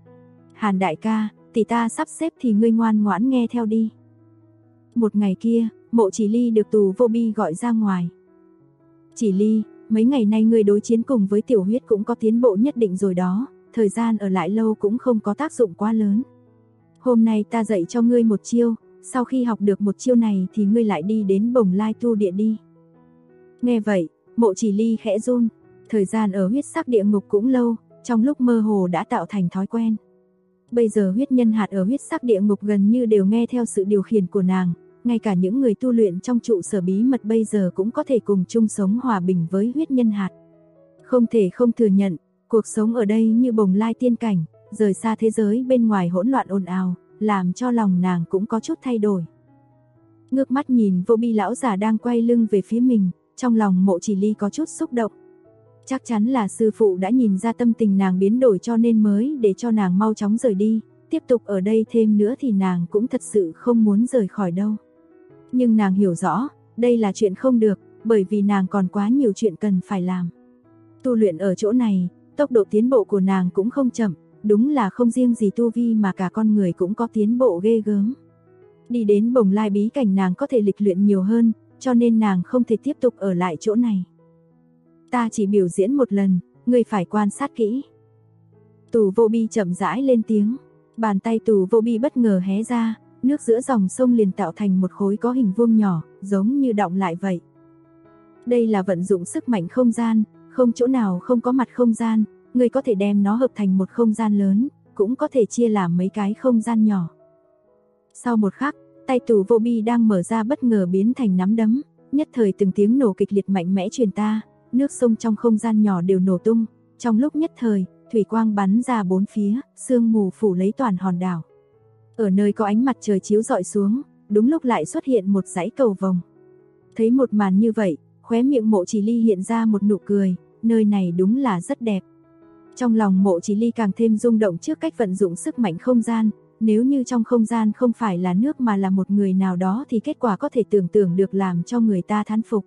Hàn đại ca, tỷ ta sắp xếp thì ngươi ngoan ngoãn nghe theo đi. Một ngày kia, Mộ Chỉ Ly được Tù Vô Bi gọi ra ngoài. Chỉ Ly, mấy ngày nay ngươi đối chiến cùng với Tiểu Huyết cũng có tiến bộ nhất định rồi đó, thời gian ở lại lâu cũng không có tác dụng quá lớn. Hôm nay ta dạy cho ngươi một chiêu, sau khi học được một chiêu này thì ngươi lại đi đến Bồng Lai tu địa đi. Nghe vậy, Mộ Chỉ Ly khẽ run, thời gian ở huyết sắc địa ngục cũng lâu, trong lúc mơ hồ đã tạo thành thói quen. Bây giờ huyết nhân hạt ở huyết sắc địa ngục gần như đều nghe theo sự điều khiển của nàng, ngay cả những người tu luyện trong trụ sở bí mật bây giờ cũng có thể cùng chung sống hòa bình với huyết nhân hạt. Không thể không thừa nhận, cuộc sống ở đây như Bồng Lai tiên cảnh, rời xa thế giới bên ngoài hỗn loạn ồn ào, làm cho lòng nàng cũng có chút thay đổi. Ngước mắt nhìn Vô Bi lão già đang quay lưng về phía mình, trong lòng Mộ Chỉ Ly có chút xúc động. Chắc chắn là sư phụ đã nhìn ra tâm tình nàng biến đổi cho nên mới để cho nàng mau chóng rời đi, tiếp tục ở đây thêm nữa thì nàng cũng thật sự không muốn rời khỏi đâu. Nhưng nàng hiểu rõ, đây là chuyện không được, bởi vì nàng còn quá nhiều chuyện cần phải làm. Tu luyện ở chỗ này, tốc độ tiến bộ của nàng cũng không chậm, đúng là không riêng gì tu vi mà cả con người cũng có tiến bộ ghê gớm. Đi đến Bồng Lai bí cảnh nàng có thể lịch luyện nhiều hơn, cho nên nàng không thể tiếp tục ở lại chỗ này. Ta chỉ biểu diễn một lần, ngươi phải quan sát kỹ. Tù Vô Bi chậm rãi lên tiếng, bàn tay Tù Vô Bi bất ngờ hé ra, nước giữa dòng sông liền tạo thành một khối có hình vuông nhỏ, giống như đọng lại vậy. Đây là vận dụng sức mạnh không gian, không chỗ nào không có mặt không gian, ngươi có thể đem nó hợp thành một không gian lớn, cũng có thể chia làm mấy cái không gian nhỏ. Sau một khắc, tay Tù Vô Bi đang mở ra bất ngờ biến thành nắm đấm, nhất thời từng tiếng nổ kịch liệt mạnh mẽ truyền ta, nước sông trong không gian nhỏ đều nổ tung, trong lúc nhất thời, thủy quang bắn ra bốn phía, sương mù phủ lấy toàn hòn đảo. Ở nơi có ánh mặt trời chiếu rọi xuống, đúng lúc lại xuất hiện một dãy cầu vồng. Thấy một màn như vậy, khóe miệng Mộ Chỉ Ly hiện ra một nụ cười, nơi này đúng là rất đẹp. Trong lòng Mộ Chỉ Ly càng thêm rung động trước cách vận dụng sức mạnh không gian, nếu như trong không gian không phải là nước mà là một người nào đó thì kết quả có thể tưởng tượng được làm cho người ta thán phục.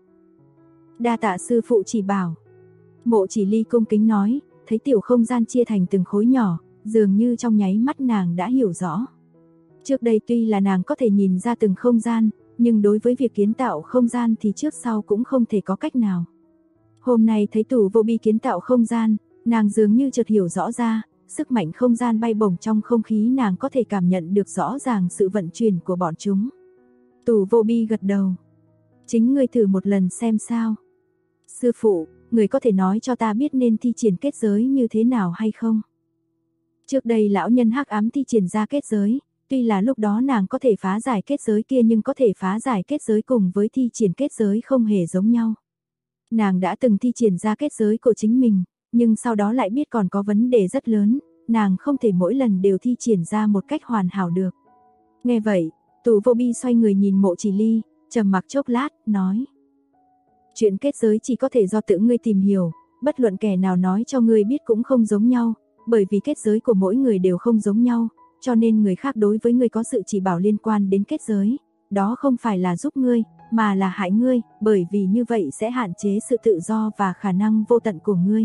Đa tạ sư phụ chỉ bảo. Mộ Chỉ Ly cung kính nói, thấy tiểu không gian chia thành từng khối nhỏ, dường như trong nháy mắt nàng đã hiểu rõ. Trước đây tuy là nàng có thể nhìn ra từng không gian, nhưng đối với việc kiến tạo không gian thì trước sau cũng không thể có cách nào. Hôm nay thấy Tù Vô Bi kiến tạo không gian, nàng dường như chợt hiểu rõ ra, sức mạnh không gian bay bổng trong không khí nàng có thể cảm nhận được rõ ràng sự vận chuyển của bọn chúng. Tù Vô Bi gật đầu. Chính ngươi thử một lần xem sao. Sư phụ, người có thể nói cho ta biết nên thi triển kết giới như thế nào hay không? Trước đây lão nhân hắc ám thi triển ra kết giới, tuy là lúc đó nàng có thể phá giải kết giới kia nhưng có thể phá giải kết giới cùng với thi triển kết giới không hề giống nhau. Nàng đã từng thi triển ra kết giới của chính mình, nhưng sau đó lại biết còn có vấn đề rất lớn, nàng không thể mỗi lần đều thi triển ra một cách hoàn hảo được. Nghe vậy, Tù Vô Bi xoay người nhìn Mộ Chỉ Ly, trầm mặc chốc lát, nói. Chuyện kết giới chỉ có thể do tự ngươi tìm hiểu, bất luận kẻ nào nói cho ngươi biết cũng không giống nhau, bởi vì kết giới của mỗi người đều không giống nhau, cho nên người khác đối với ngươi có sự chỉ bảo liên quan đến kết giới, đó không phải là giúp ngươi, mà là hại ngươi, bởi vì như vậy sẽ hạn chế sự tự do và khả năng vô tận của ngươi.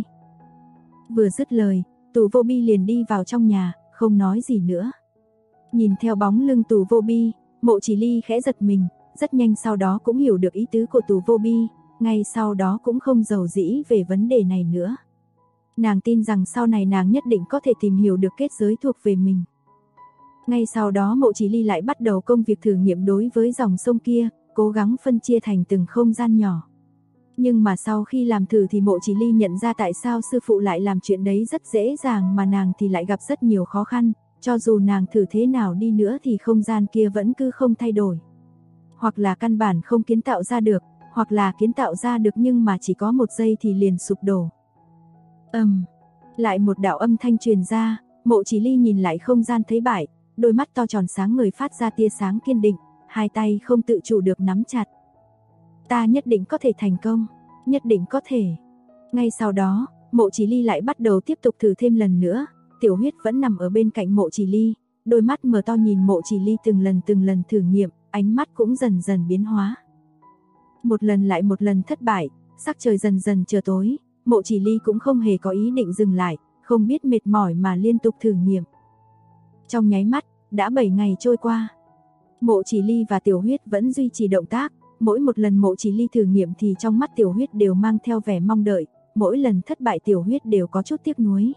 Vừa dứt lời, Tù Vô Bi liền đi vào trong nhà, không nói gì nữa. Nhìn theo bóng lưng Tù Vô Bi, Mộ Chỉ Ly khẽ giật mình, rất nhanh sau đó cũng hiểu được ý tứ của Tù Vô Bi, ngay sau đó cũng không giàu dĩ về vấn đề này nữa. Nàng tin rằng sau này nàng nhất định có thể tìm hiểu được kết giới thuộc về mình. Ngay sau đó Mộ Chỉ Ly lại bắt đầu công việc thử nghiệm đối với dòng sông kia, cố gắng phân chia thành từng không gian nhỏ. Nhưng mà sau khi làm thử thì Mộ Chỉ Ly nhận ra tại sao sư phụ lại làm chuyện đấy rất dễ dàng mà nàng thì lại gặp rất nhiều khó khăn, cho dù nàng thử thế nào đi nữa thì không gian kia vẫn cứ không thay đổi. Hoặc là căn bản không kiến tạo ra được, hoặc là kiến tạo ra được nhưng mà chỉ có một giây thì liền sụp đổ. Lại một đạo âm thanh truyền ra, Mộ Chỉ Ly nhìn lại không gian thấy bại, đôi mắt to tròn sáng người phát ra tia sáng kiên định, hai tay không tự chủ được nắm chặt. Ta nhất định có thể thành công, nhất định có thể. Ngay sau đó, Mộ Chỉ Ly lại bắt đầu tiếp tục thử thêm lần nữa, Tiểu Huyết vẫn nằm ở bên cạnh Mộ Chỉ Ly, đôi mắt mở to nhìn Mộ Chỉ Ly từng lần thử nghiệm, ánh mắt cũng dần dần biến hóa. Một lần lại một lần thất bại, sắc trời dần dần trở tối, Mộ Chỉ Ly cũng không hề có ý định dừng lại, không biết mệt mỏi mà liên tục thử nghiệm. Trong nháy mắt, đã 7 ngày trôi qua. Mộ Chỉ Ly và Tiểu Huyết vẫn duy trì động tác, mỗi một lần Mộ Chỉ Ly thử nghiệm thì trong mắt Tiểu Huyết đều mang theo vẻ mong đợi, mỗi lần thất bại Tiểu Huyết đều có chút tiếc nuối.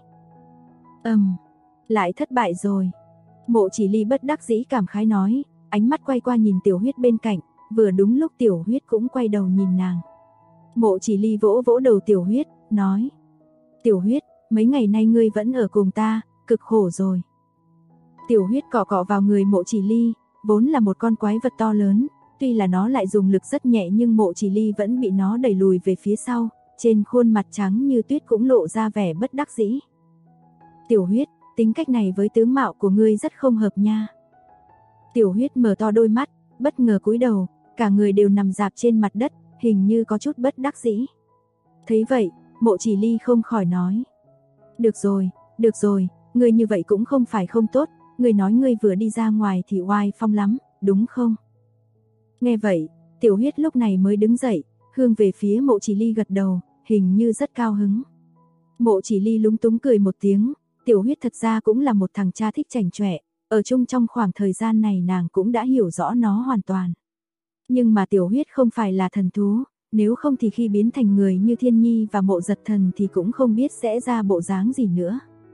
Lại thất bại rồi. Mộ Chỉ Ly bất đắc dĩ cảm khái nói, ánh mắt quay qua nhìn Tiểu Huyết bên cạnh, vừa đúng lúc Tiểu Huyết cũng quay đầu nhìn nàng. Mộ Chỉ Ly vỗ vỗ đầu Tiểu Huyết, nói: Tiểu Huyết, mấy ngày nay ngươi vẫn ở cùng ta, cực khổ rồi. Tiểu Huyết cọ cọ vào người Mộ Chỉ Ly, vốn là một con quái vật to lớn, tuy là nó lại dùng lực rất nhẹ nhưng Mộ Chỉ Ly vẫn bị nó đẩy lùi về phía sau, trên khuôn mặt trắng như tuyết cũng lộ ra vẻ bất đắc dĩ. Tiểu Huyết, tính cách này với tướng mạo của ngươi rất không hợp nha. Tiểu Huyết mở to đôi mắt, bất ngờ cúi đầu, cả người đều nằm rạp trên mặt đất, hình như có chút bất đắc dĩ. Thấy vậy, Mộ Chỉ Ly không khỏi nói: được rồi, ngươi như vậy cũng không phải không tốt, ngươi nói ngươi vừa đi ra ngoài thì oai phong lắm, đúng không? Nghe vậy, Tiểu Huyết lúc này mới đứng dậy, hướng về phía Mộ Chỉ Ly gật đầu, hình như rất cao hứng. Mộ Chỉ Ly lúng túng cười một tiếng, Tiểu Huyết thật ra cũng là một thằng cha thích chảnh chọe, ở chung trong khoảng thời gian này nàng cũng đã hiểu rõ nó hoàn toàn. Nhưng mà Tiểu Huyết không phải là thần thú, nếu không thì khi biến thành người như Thiên Nhi và Mộ Giật Thần thì cũng không biết sẽ ra bộ dáng gì nữa.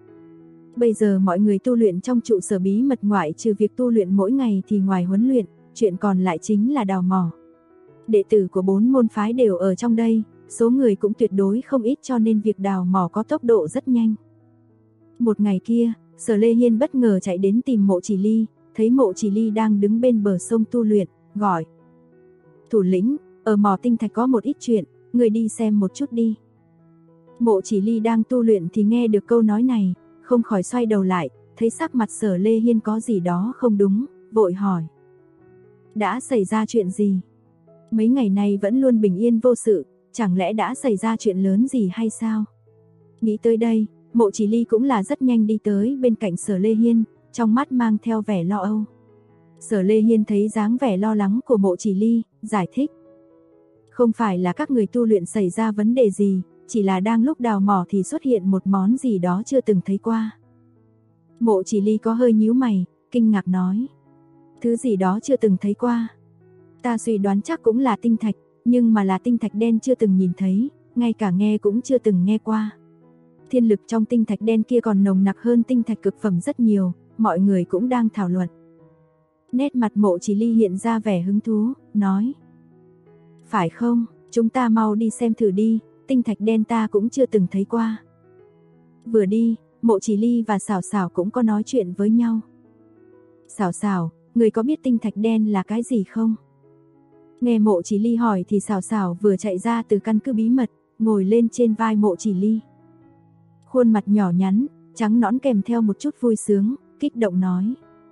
Bây giờ mọi người tu luyện trong trụ sở bí mật, ngoại trừ việc tu luyện mỗi ngày thì ngoài huấn luyện, chuyện còn lại chính là đào mỏ. Đệ tử của 4 môn phái đều ở trong đây, số người cũng tuyệt đối không ít cho nên việc đào mỏ có tốc độ rất nhanh. Một ngày kia, Sở Lê Hiên bất ngờ chạy đến tìm Mộ Chỉ Ly, thấy Mộ Chỉ Ly đang đứng bên bờ sông tu luyện, gọi: thủ lĩnh, ở mỏ tinh thạch có một ít chuyện, người đi xem một chút đi. Mộ Chỉ Ly đang tu luyện thì nghe được câu nói này, không khỏi xoay đầu lại, thấy sắc mặt Sở Lê Hiên có gì đó không đúng, vội hỏi: đã xảy ra chuyện gì? Mấy ngày nay vẫn luôn bình yên vô sự, chẳng lẽ đã xảy ra chuyện lớn gì hay sao? Nghĩ tới đây, Mộ Chỉ Ly cũng là rất nhanh đi tới bên cạnh Sở Lê Hiên, trong mắt mang theo vẻ lo âu. Sở Lê Hiên thấy dáng vẻ lo lắng của Mộ Chỉ Ly, giải thích: không phải là các người tu luyện xảy ra vấn đề gì, chỉ là đang lúc đào mỏ thì xuất hiện một món gì đó chưa từng thấy qua. Mộ Chỉ Ly có hơi nhíu mày, kinh ngạc nói: thứ gì đó chưa từng thấy qua? Ta suy đoán chắc cũng là tinh thạch, nhưng mà là tinh thạch đen chưa từng nhìn thấy, ngay cả nghe cũng chưa từng nghe qua. Thiên lực trong tinh thạch đen kia còn nồng nặc hơn tinh thạch cực phẩm rất nhiều, mọi người cũng đang thảo luận. Nét mặt Mộ Chỉ Ly hiện ra vẻ hứng thú, nói: phải không, chúng ta mau đi xem thử đi, tinh thạch đen ta cũng chưa từng thấy qua. Vừa đi, Mộ Chỉ Ly và Xảo Xảo cũng có nói chuyện với nhau. Xảo Xảo, người có biết tinh thạch đen là cái gì không? Nghe Mộ Chỉ Ly hỏi thì Xảo Xảo vừa chạy ra từ căn cứ bí mật, ngồi lên trên vai Mộ Chỉ Ly. Khuôn mặt nhỏ nhắn, trắng nõn kèm theo một chút vui sướng, kích động nói: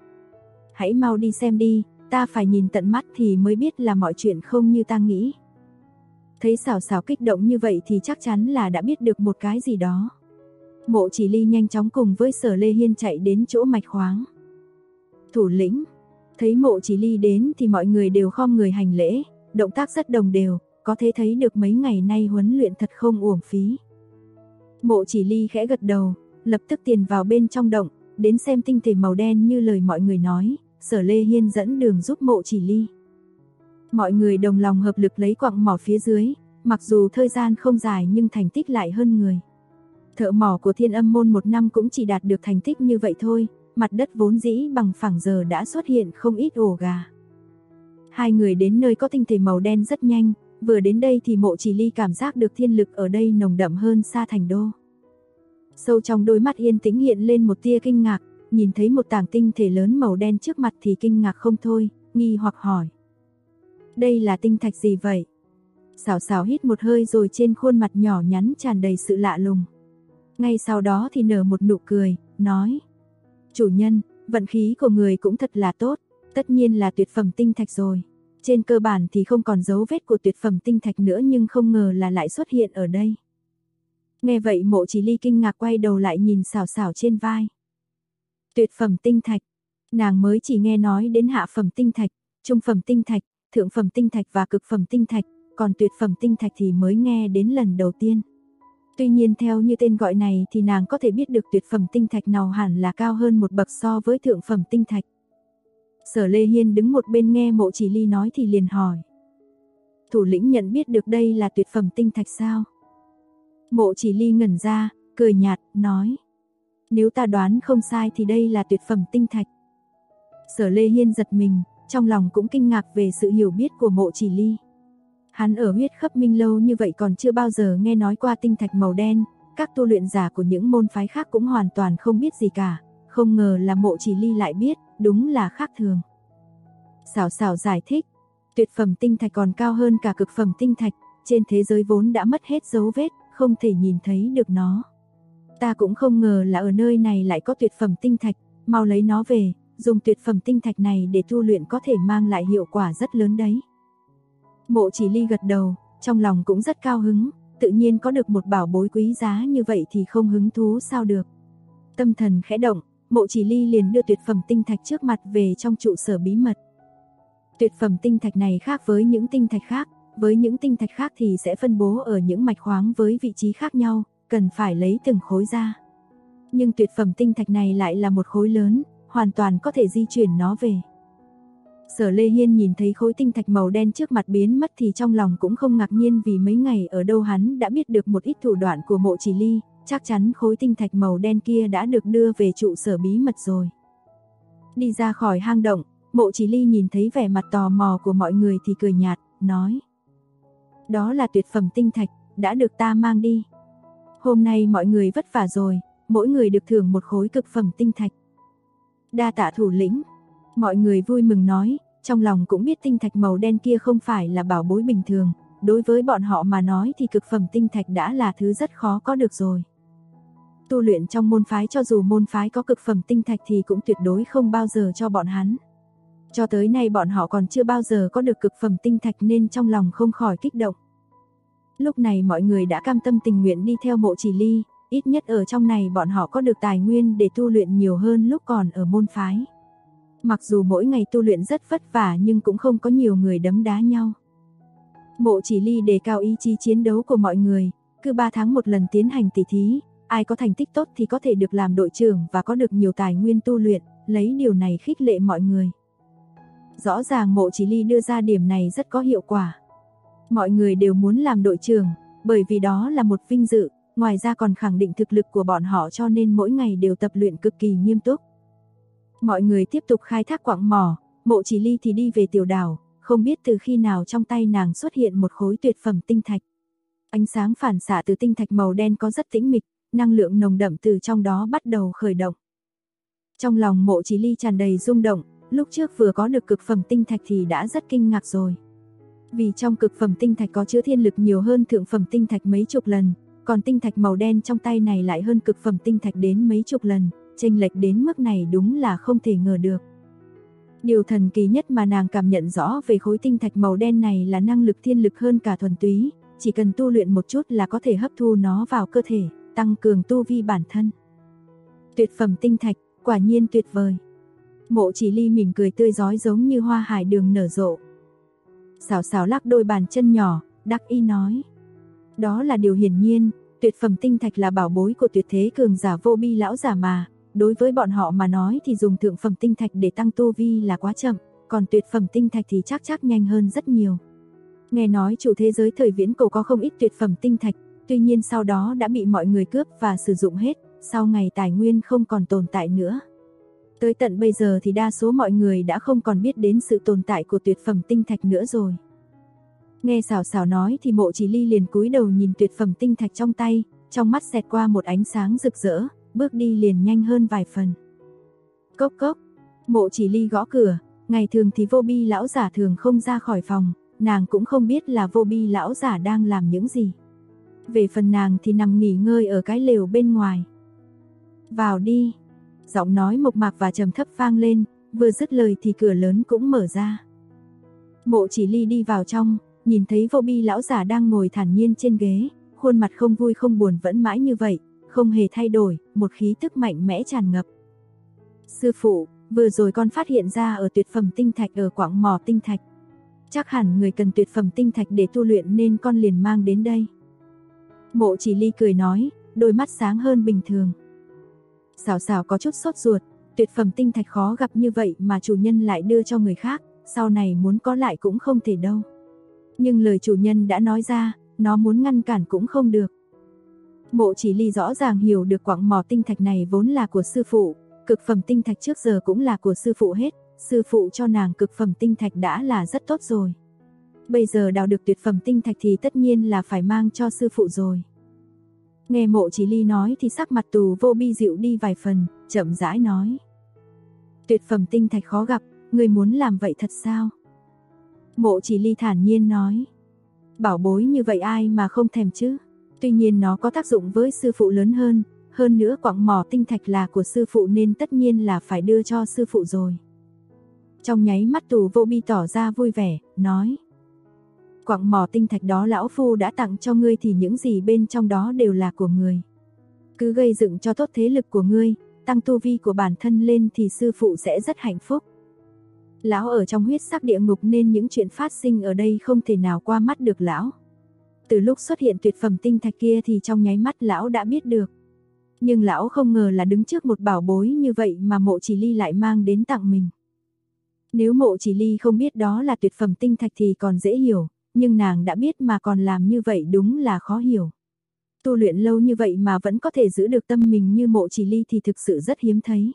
hãy mau đi xem đi, ta phải nhìn tận mắt thì mới biết là mọi chuyện không như ta nghĩ. Thấy Xảo Xảo kích động như vậy thì chắc chắn là đã biết được một cái gì đó. Mộ Chỉ Ly nhanh chóng cùng với Sở Lê Hiên chạy đến chỗ mạch khoáng. Thủ lĩnh, thấy Mộ Chỉ Ly đến thì mọi người đều khom người hành lễ, động tác rất đồng đều, có thể thấy được mấy ngày nay huấn luyện thật không uổng phí. Mộ Chỉ Ly khẽ gật đầu, lập tức tiền vào bên trong động, đến xem tinh thể màu đen như lời mọi người nói. Sở Lê Hiên dẫn đường giúp Mộ Chỉ Ly. Mọi người đồng lòng hợp lực lấy quặng mỏ phía dưới, mặc dù thời gian không dài nhưng thành tích lại hơn người. Thợ mỏ của Thiên Âm môn một năm cũng chỉ đạt được thành tích như vậy thôi, mặt đất vốn dĩ bằng phẳng giờ đã xuất hiện không ít ổ gà. Hai người đến nơi có tinh thể màu đen rất nhanh, vừa đến đây thì Mộ Chỉ Ly cảm giác được thiên lực ở đây nồng đậm hơn xa thành đô. Sâu trong đôi mắt yên tĩnh hiện lên một tia kinh ngạc, nhìn thấy một tảng tinh thể lớn màu đen trước mặt thì kinh ngạc không thôi, nghi hoặc hỏi: đây là tinh thạch gì vậy? Xảo Xảo hít một hơi rồi trên khuôn mặt nhỏ nhắn tràn đầy sự lạ lùng. Ngay sau đó thì nở một nụ cười, nói: chủ nhân, vận khí của người cũng thật là tốt, tất nhiên là tuyệt phẩm tinh thạch rồi. Trên cơ bản thì không còn dấu vết của tuyệt phẩm tinh thạch nữa nhưng không ngờ là lại xuất hiện ở đây. Nghe vậy Mộ Chỉ Ly kinh ngạc quay đầu lại nhìn Xảo Xảo trên vai. Tuyệt phẩm tinh thạch, nàng mới chỉ nghe nói đến hạ phẩm tinh thạch, trung phẩm tinh thạch, thượng phẩm tinh thạch và cực phẩm tinh thạch, còn tuyệt phẩm tinh thạch thì mới nghe đến lần đầu tiên. Tuy nhiên theo như tên gọi này thì nàng có thể biết được tuyệt phẩm tinh thạch nào hẳn là cao hơn một bậc so với thượng phẩm tinh thạch. Sở Lê Hiên đứng một bên nghe Mộ Chỉ Ly nói thì liền hỏi. Thủ lĩnh nhận biết được đây là tuyệt phẩm tinh thạch sao? Mộ Chỉ Ly ngẩn ra, cười nhạt, nói. Nếu ta đoán không sai thì đây là tuyệt phẩm tinh thạch. Sở Lê Hiên giật mình, trong lòng cũng kinh ngạc về sự hiểu biết của Mộ Chỉ Ly. Hắn ở Huyết Khắp Minh lâu như vậy còn chưa bao giờ nghe nói qua tinh thạch màu đen, các tu luyện giả của những môn phái khác cũng hoàn toàn không biết gì cả, không ngờ là Mộ Chỉ Ly lại biết, đúng là khác thường. Xảo xảo giải thích, tuyệt phẩm tinh thạch còn cao hơn cả cực phẩm tinh thạch, trên thế giới vốn đã mất hết dấu vết, không thể nhìn thấy được nó. Ta cũng không ngờ là ở nơi này lại có tuyệt phẩm tinh thạch, mau lấy nó về, dùng tuyệt phẩm tinh thạch này để tu luyện có thể mang lại hiệu quả rất lớn đấy. Mộ Chỉ Ly gật đầu, trong lòng cũng rất cao hứng, tự nhiên có được một bảo bối quý giá như vậy thì không hứng thú sao được. Tâm thần khẽ động, Mộ Chỉ Ly liền đưa tuyệt phẩm tinh thạch trước mặt về trong trụ sở bí mật. Tuyệt phẩm tinh thạch này khác với những tinh thạch khác, với những tinh thạch khác thì sẽ phân bố ở những mạch khoáng với vị trí khác nhau, cần phải lấy từng khối ra. Nhưng tuyệt phẩm tinh thạch này lại là một khối lớn, hoàn toàn có thể di chuyển nó về. Sở Lê Hiên nhìn thấy khối tinh thạch màu đen trước mặt biến mất thì trong lòng cũng không ngạc nhiên, vì mấy ngày ở đâu hắn đã biết được một ít thủ đoạn của Mộ Chỉ Ly, chắc chắn khối tinh thạch màu đen kia đã được đưa về trụ sở bí mật rồi. Đi ra khỏi hang động, Mộ Chỉ Ly nhìn thấy vẻ mặt tò mò của mọi người thì cười nhạt, nói. Đó là tuyệt phẩm tinh thạch, đã được ta mang đi. Hôm nay mọi người vất vả rồi, mỗi người được thưởng một khối cực phẩm tinh thạch. Đa tạ thủ lĩnh. Mọi người vui mừng nói, trong lòng cũng biết tinh thạch màu đen kia không phải là bảo bối bình thường, đối với bọn họ mà nói thì cực phẩm tinh thạch đã là thứ rất khó có được rồi. Tu luyện trong môn phái, cho dù môn phái có cực phẩm tinh thạch thì cũng tuyệt đối không bao giờ cho bọn hắn. Cho tới nay bọn họ còn chưa bao giờ có được cực phẩm tinh thạch nên trong lòng không khỏi kích động. Lúc này mọi người đã cam tâm tình nguyện đi theo Mộ Chỉ Ly, ít nhất ở trong này bọn họ có được tài nguyên để tu luyện nhiều hơn lúc còn ở môn phái. Mặc dù mỗi ngày tu luyện rất vất vả nhưng cũng không có nhiều người đấm đá nhau. Mộ Chỉ Ly đề cao ý chí chiến đấu của mọi người, cứ 3 tháng một lần tiến hành tỷ thí, ai có thành tích tốt thì có thể được làm đội trưởng và có được nhiều tài nguyên tu luyện, lấy điều này khích lệ mọi người. Rõ ràng Mộ Chỉ Ly đưa ra điểm này rất có hiệu quả. Mọi người đều muốn làm đội trưởng, bởi vì đó là một vinh dự, ngoài ra còn khẳng định thực lực của bọn họ, cho nên mỗi ngày đều tập luyện cực kỳ nghiêm túc. Mọi người tiếp tục khai thác quặng mỏ, Mộ Chỉ Ly thì đi về tiểu đảo, không biết từ khi nào trong tay nàng xuất hiện một khối tuyệt phẩm tinh thạch. Ánh sáng phản xạ từ tinh thạch màu đen có rất tĩnh mịch, năng lượng nồng đậm từ trong đó bắt đầu khởi động. Trong lòng Mộ Chỉ Ly tràn đầy rung động, lúc trước vừa có được cực phẩm tinh thạch thì đã rất kinh ngạc rồi. Vì trong cực phẩm tinh thạch có chứa thiên lực nhiều hơn thượng phẩm tinh thạch mấy chục lần, còn tinh thạch màu đen trong tay này lại hơn cực phẩm tinh thạch đến mấy chục lần, chênh lệch đến mức này đúng là không thể ngờ được. Điều thần kỳ nhất mà nàng cảm nhận rõ về khối tinh thạch màu đen này là năng lực thiên lực hơn cả thuần túy, chỉ cần tu luyện một chút là có thể hấp thu nó vào cơ thể, tăng cường tu vi bản thân. Tuyệt phẩm tinh thạch, quả nhiên tuyệt vời. Mộ Chỉ Ly mỉm cười tươi rói giống như hoa hải đường nở rộ. Xảo xảo lắc đôi bàn chân nhỏ, đắc ý nói. Đó là điều hiển nhiên, tuyệt phẩm tinh thạch là bảo bối của tuyệt thế cường giả vô bi lão giả mà, đối với bọn họ mà nói thì dùng thượng phẩm tinh thạch để tăng tu vi là quá chậm, còn tuyệt phẩm tinh thạch thì chắc nhanh hơn rất nhiều. Nghe nói chủ thế giới thời viễn cổ có không ít tuyệt phẩm tinh thạch, tuy nhiên sau đó đã bị mọi người cướp và sử dụng hết, sau ngày tài nguyên không còn tồn tại nữa. Tới tận bây giờ thì đa số mọi người đã không còn biết đến sự tồn tại của tuyệt phẩm tinh thạch nữa rồi. Nghe xảo xảo nói thì Mộ Chỉ Ly liền cúi đầu nhìn tuyệt phẩm tinh thạch trong tay, trong mắt xẹt qua một ánh sáng rực rỡ, bước đi liền nhanh hơn vài phần. Cốc cốc, Mộ Chỉ Ly gõ cửa, ngày thường thì vô bi lão giả thường không ra khỏi phòng, nàng cũng không biết là vô bi lão giả đang làm những gì. Về phần nàng thì nằm nghỉ ngơi ở cái lều bên ngoài. Vào đi. Giọng nói mộc mạc và trầm thấp vang lên, vừa dứt lời thì cửa lớn cũng mở ra. Mộ Chỉ Ly đi vào trong, nhìn thấy vô bi lão giả đang ngồi thản nhiên trên ghế, khuôn mặt không vui không buồn vẫn mãi như vậy, không hề thay đổi, một khí tức mạnh mẽ tràn ngập. Sư phụ, vừa rồi con phát hiện ra ở tuyệt phẩm tinh thạch ở quặng mỏ tinh thạch. Chắc hẳn người cần tuyệt phẩm tinh thạch để tu luyện nên con liền mang đến đây. Mộ Chỉ Ly cười nói, đôi mắt sáng hơn bình thường. Xảo Xảo có chút sốt ruột, tuyệt phẩm tinh thạch khó gặp như vậy mà chủ nhân lại đưa cho người khác, sau này muốn có lại cũng không thể đâu. Nhưng lời chủ nhân đã nói ra, nó muốn ngăn cản cũng không được. Mộ Chỉ Ly rõ ràng hiểu được quặng mỏ tinh thạch này vốn là của sư phụ, cực phẩm tinh thạch trước giờ cũng là của sư phụ hết, sư phụ cho nàng cực phẩm tinh thạch đã là rất tốt rồi. Bây giờ đào được tuyệt phẩm tinh thạch thì tất nhiên là phải mang cho sư phụ rồi. Nghe Mộ Chỉ Ly nói thì sắc mặt Tù Vô Bi dịu đi vài phần, chậm rãi nói. Tuyệt phẩm tinh thạch khó gặp, người muốn làm vậy thật sao? Mộ Chỉ Ly thản nhiên nói. Bảo bối như vậy ai mà không thèm chứ? Tuy nhiên nó có tác dụng với sư phụ lớn hơn nữa quặng mỏ tinh thạch là của sư phụ nên tất nhiên là phải đưa cho sư phụ rồi. Trong nháy mắt Tù Vô Bi tỏ ra vui vẻ, nói. Quặng mỏ tinh thạch đó lão phu đã tặng cho ngươi thì những gì bên trong đó đều là của ngươi. Cứ gây dựng cho tốt thế lực của ngươi, tăng tu vi của bản thân lên thì sư phụ sẽ rất hạnh phúc. Lão ở trong huyết sắc địa ngục nên những chuyện phát sinh ở đây không thể nào qua mắt được lão. Từ lúc xuất hiện tuyệt phẩm tinh thạch kia thì trong nháy mắt lão đã biết được. Nhưng lão không ngờ là đứng trước một bảo bối như vậy mà Mộ Chỉ Ly lại mang đến tặng mình. Nếu Mộ Chỉ Ly không biết đó là tuyệt phẩm tinh thạch thì còn dễ hiểu, nhưng nàng đã biết mà còn làm như vậy đúng là khó hiểu. Tu luyện lâu như vậy mà vẫn có thể giữ được tâm mình như Mộ Chỉ Ly thì thực sự rất hiếm thấy.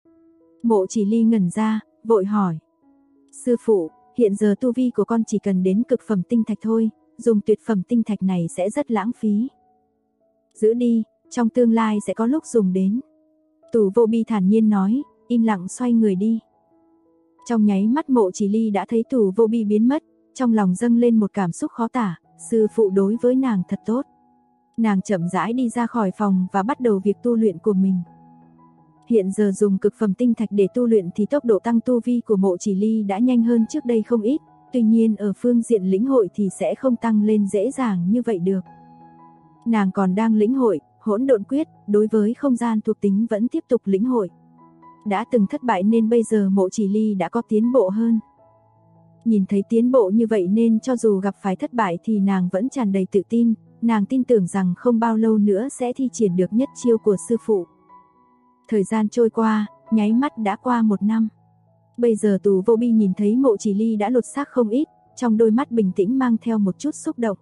Mộ Chỉ Ly ngẩn ra, vội hỏi. Sư phụ, hiện giờ tu vi của con chỉ cần đến cực phẩm tinh thạch thôi, dùng tuyệt phẩm tinh thạch này sẽ rất lãng phí. Giữ đi, trong tương lai sẽ có lúc dùng đến. Tù Vô Bi thản nhiên nói, im lặng xoay người đi. Trong nháy mắt Mộ Chỉ Ly đã thấy Tù Vô Bi biến mất, trong lòng dâng lên một cảm xúc khó tả, sư phụ đối với nàng thật tốt. Nàng chậm rãi đi ra khỏi phòng và bắt đầu việc tu luyện của mình. Hiện giờ dùng cực phẩm tinh thạch để tu luyện thì tốc độ tăng tu vi của Mộ Chỉ Ly đã nhanh hơn trước đây không ít, tuy nhiên ở phương diện lĩnh hội thì sẽ không tăng lên dễ dàng như vậy được. Nàng còn đang lĩnh hội Hỗn Độn Quyết, đối với không gian thuộc tính vẫn tiếp tục lĩnh hội. Đã từng thất bại nên bây giờ Mộ Chỉ Ly đã có tiến bộ hơn. Nhìn thấy tiến bộ như vậy nên cho dù gặp phải thất bại thì nàng vẫn tràn đầy tự tin, nàng tin tưởng rằng không bao lâu nữa sẽ thi triển được nhất chiêu của sư phụ. Thời gian trôi qua, nháy mắt đã qua 1 năm. Bây giờ Tù Vô Bi nhìn thấy Mộ Chỉ Ly đã lột xác không ít, trong đôi mắt bình tĩnh mang theo một chút xúc động.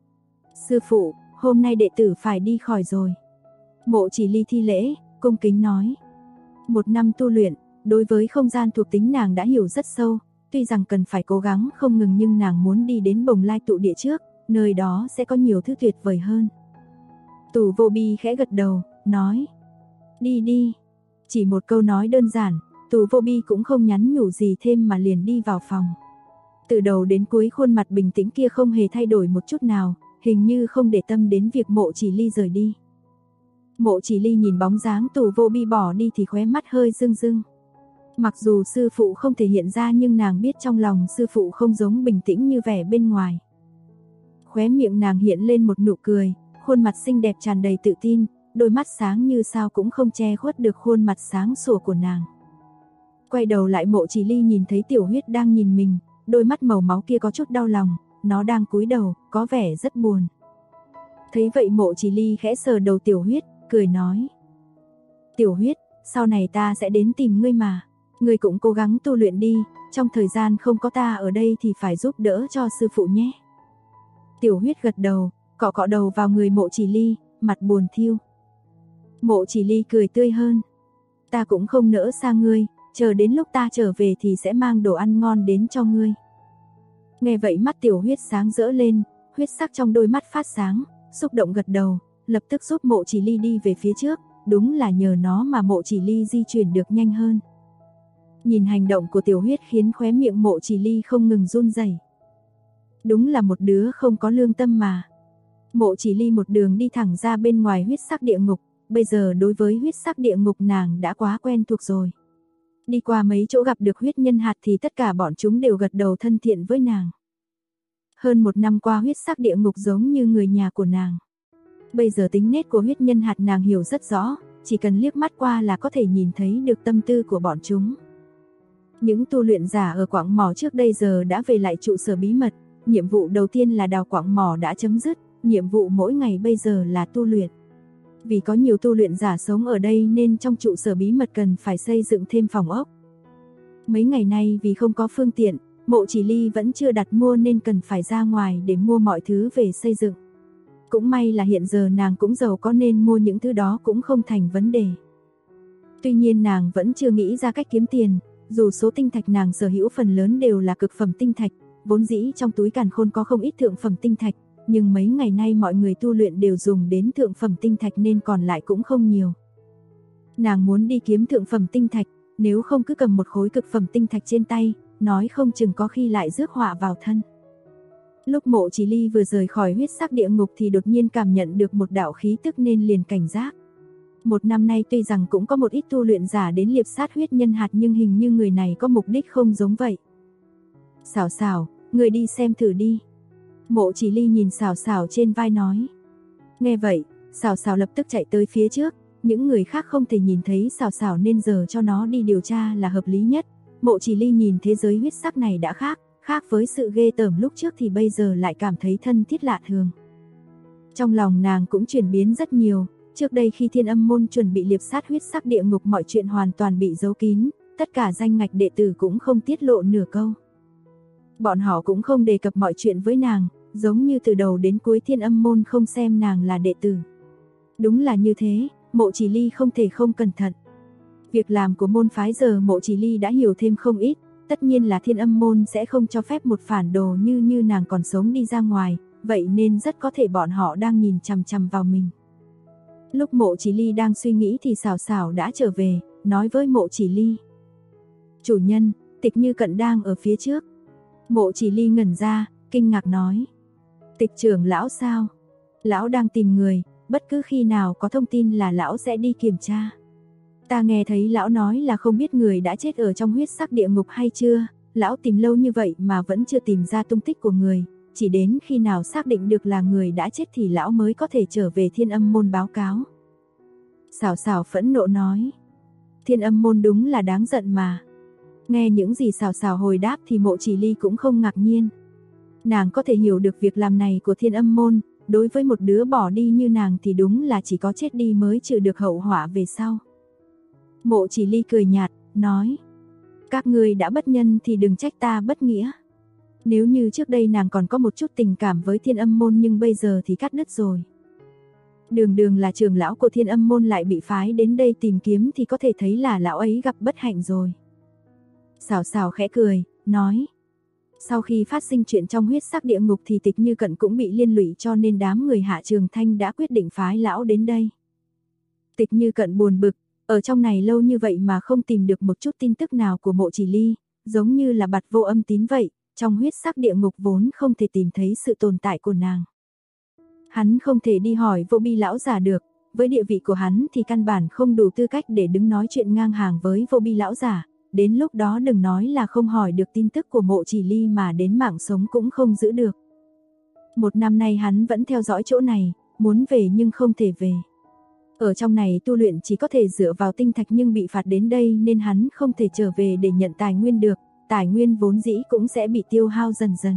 Sư phụ, hôm nay đệ tử phải đi khỏi rồi. Mộ Chỉ Ly thi lễ, cung kính nói. 1 năm tu luyện, đối với không gian thuộc tính nàng đã hiểu rất sâu, tuy rằng cần phải cố gắng không ngừng nhưng nàng muốn đi đến Bồng Lai tụ địa trước, nơi đó sẽ có nhiều thứ tuyệt vời hơn. Tù Vô Bi khẽ gật đầu, nói. Đi đi. Chỉ một câu nói đơn giản, Tù Vô Bi cũng không nhắn nhủ gì thêm mà liền đi vào phòng. Từ đầu đến cuối khuôn mặt bình tĩnh kia không hề thay đổi một chút nào, hình như không để tâm đến việc Mộ Chỉ Ly rời đi. Mộ Chỉ Ly nhìn bóng dáng Tù Vô Bi bỏ đi thì khóe mắt hơi rưng rưng. Mặc dù sư phụ không thể hiện ra nhưng nàng biết trong lòng sư phụ không giống bình tĩnh như vẻ bên ngoài. Khóe miệng nàng hiện lên một nụ cười, khuôn mặt xinh đẹp tràn đầy tự tin, đôi mắt sáng như sao cũng không che khuất được khuôn mặt sáng sủa của nàng. Quay đầu lại Mộ Chỉ Ly nhìn thấy Tiểu Huyết đang nhìn mình, đôi mắt màu máu kia có chút đau lòng, nó đang cúi đầu, có vẻ rất buồn. Thấy vậy Mộ Chỉ Ly khẽ sờ đầu Tiểu Huyết, cười nói. Tiểu Huyết, sau này ta sẽ đến tìm ngươi mà, ngươi cũng cố gắng tu luyện đi, trong thời gian không có ta ở đây thì phải giúp đỡ cho sư phụ nhé. Tiểu Huyết gật đầu, cọ cọ đầu vào người Mộ Chỉ Ly, mặt buồn thiêu. Mộ Chỉ Ly cười tươi hơn. Ta cũng không nỡ xa ngươi, chờ đến lúc ta trở về thì sẽ mang đồ ăn ngon đến cho ngươi. Nghe vậy mắt Tiểu Huyết sáng rỡ lên, huyết sắc trong đôi mắt phát sáng, xúc động gật đầu, lập tức giúp Mộ Chỉ Ly đi về phía trước, đúng là nhờ nó mà Mộ Chỉ Ly di chuyển được nhanh hơn. Nhìn hành động của Tiểu Huyết khiến khóe miệng Mộ Chỉ Ly không ngừng run rẩy. Đúng là một đứa không có lương tâm mà. Mộ Chỉ Ly một đường đi thẳng ra bên ngoài huyết sắc địa ngục, bây giờ đối với huyết sắc địa ngục nàng đã quá quen thuộc rồi. Đi qua mấy chỗ gặp được huyết nhân hạt thì tất cả bọn chúng đều gật đầu thân thiện với nàng. Hơn 1 năm qua huyết sắc địa ngục giống như người nhà của nàng. Bây giờ tính nết của huyết nhân hạt nàng hiểu rất rõ, chỉ cần liếc mắt qua là có thể nhìn thấy được tâm tư của bọn chúng. Những tu luyện giả ở quặng mỏ trước đây giờ đã về lại trụ sở bí mật, nhiệm vụ đầu tiên là đào quặng mỏ đã chấm dứt, nhiệm vụ mỗi ngày bây giờ là tu luyện. Vì có nhiều tu luyện giả sống ở đây nên trong trụ sở bí mật cần phải xây dựng thêm phòng ốc. Mấy ngày nay vì không có phương tiện, Mộ Chỉ Ly vẫn chưa đặt mua nên cần phải ra ngoài để mua mọi thứ về xây dựng. Cũng may là hiện giờ nàng cũng giàu có nên mua những thứ đó cũng không thành vấn đề. Tuy nhiên nàng vẫn chưa nghĩ ra cách kiếm tiền, dù số tinh thạch nàng sở hữu phần lớn đều là cực phẩm tinh thạch, vốn dĩ trong túi càn khôn có không ít thượng phẩm tinh thạch, nhưng mấy ngày nay mọi người tu luyện đều dùng đến thượng phẩm tinh thạch nên còn lại cũng không nhiều. Nàng muốn đi kiếm thượng phẩm tinh thạch, nếu không cứ cầm một khối cực phẩm tinh thạch trên tay, nói không chừng có khi lại rước họa vào thân. Lúc Mộ Chỉ Ly vừa rời khỏi huyết sắc địa ngục thì đột nhiên cảm nhận được một đạo khí tức nên liền cảnh giác. Một năm nay tuy rằng cũng có một ít tu luyện giả đến liệp sát huyết nhân hạt nhưng hình như người này có mục đích không giống vậy. Xảo Xảo, người đi xem thử đi. Mộ Chỉ Ly nhìn Xảo Xảo trên vai nói. Nghe vậy, Xảo Xảo lập tức chạy tới phía trước, những người khác không thể nhìn thấy Xảo Xảo nên giờ cho nó đi điều tra là hợp lý nhất. Mộ Chỉ Ly nhìn thế giới huyết sắc này đã khác với sự ghê tởm lúc trước thì bây giờ lại cảm thấy thân thiết lạ thường. Trong lòng nàng cũng chuyển biến rất nhiều, trước đây khi Thiên Âm môn chuẩn bị liệp sát huyết sắc địa ngục mọi chuyện hoàn toàn bị giấu kín, tất cả danh ngạch đệ tử cũng không tiết lộ nửa câu. Bọn họ cũng không đề cập mọi chuyện với nàng, giống như từ đầu đến cuối Thiên Âm môn không xem nàng là đệ tử. Đúng là như thế, Mộ Chỉ Ly không thể không cẩn thận. Việc làm của môn phái giờ Mộ Chỉ Ly đã hiểu thêm không ít, tất nhiên là Thiên Âm môn sẽ không cho phép một phản đồ như nàng còn sống đi ra ngoài, vậy nên rất có thể bọn họ đang nhìn chằm chằm vào mình. Lúc Mộ Chỉ Ly đang suy nghĩ thì Xảo Xảo đã trở về, nói với Mộ Chỉ Ly. Chủ nhân, Tịch Như Cận đang ở phía trước. Mộ Chỉ Ly ngẩn ra, kinh ngạc nói. Tịch trưởng lão sao? Lão đang tìm người, bất cứ khi nào có thông tin là lão sẽ đi kiểm tra. Ta nghe thấy lão nói là không biết người đã chết ở trong huyết sắc địa ngục hay chưa, lão tìm lâu như vậy mà vẫn chưa tìm ra tung tích của người, chỉ đến khi nào xác định được là người đã chết thì lão mới có thể trở về Thiên Âm môn báo cáo. Xảo Xảo phẫn nộ nói. Thiên Âm môn đúng là đáng giận mà. Nghe những gì Xảo Xảo hồi đáp thì Mộ Chỉ Ly cũng không ngạc nhiên. Nàng có thể hiểu được việc làm này của Thiên Âm môn, đối với một đứa bỏ đi như nàng thì đúng là chỉ có chết đi mới chịu được hậu họa về sau. Mộ Chỉ Ly cười nhạt, nói. Các ngươi đã bất nhân thì đừng trách ta bất nghĩa. Nếu như trước đây nàng còn có một chút tình cảm với Thiên Âm môn nhưng bây giờ thì cắt đứt rồi. Đường Đường là trưởng lão của Thiên Âm môn lại bị phái đến đây tìm kiếm thì có thể thấy là lão ấy gặp bất hạnh rồi. Xảo Xảo khẽ cười, nói. Sau khi phát sinh chuyện trong huyết sắc địa ngục thì Tịch Như Cận cũng bị liên lụy cho nên đám người Hạ Trường Thanh đã quyết định phái lão đến đây. Tịch Như Cận buồn bực, ở trong này lâu như vậy mà không tìm được một chút tin tức nào của Mộ Chỉ Ly, giống như là bặt vô âm tín vậy, trong huyết sắc địa ngục vốn không thể tìm thấy sự tồn tại của nàng. Hắn không thể đi hỏi Vô Bi lão giả được, với địa vị của hắn thì căn bản không đủ tư cách để đứng nói chuyện ngang hàng với Vô Bi lão giả, đến lúc đó đừng nói là không hỏi được tin tức của Mộ Chỉ Ly mà đến mạng sống cũng không giữ được. Một năm nay hắn vẫn theo dõi chỗ này, muốn về nhưng không thể về. Ở trong này tu luyện chỉ có thể dựa vào tinh thạch nhưng bị phạt đến đây nên hắn không thể trở về để nhận tài nguyên được, tài nguyên vốn dĩ cũng sẽ bị tiêu hao dần dần.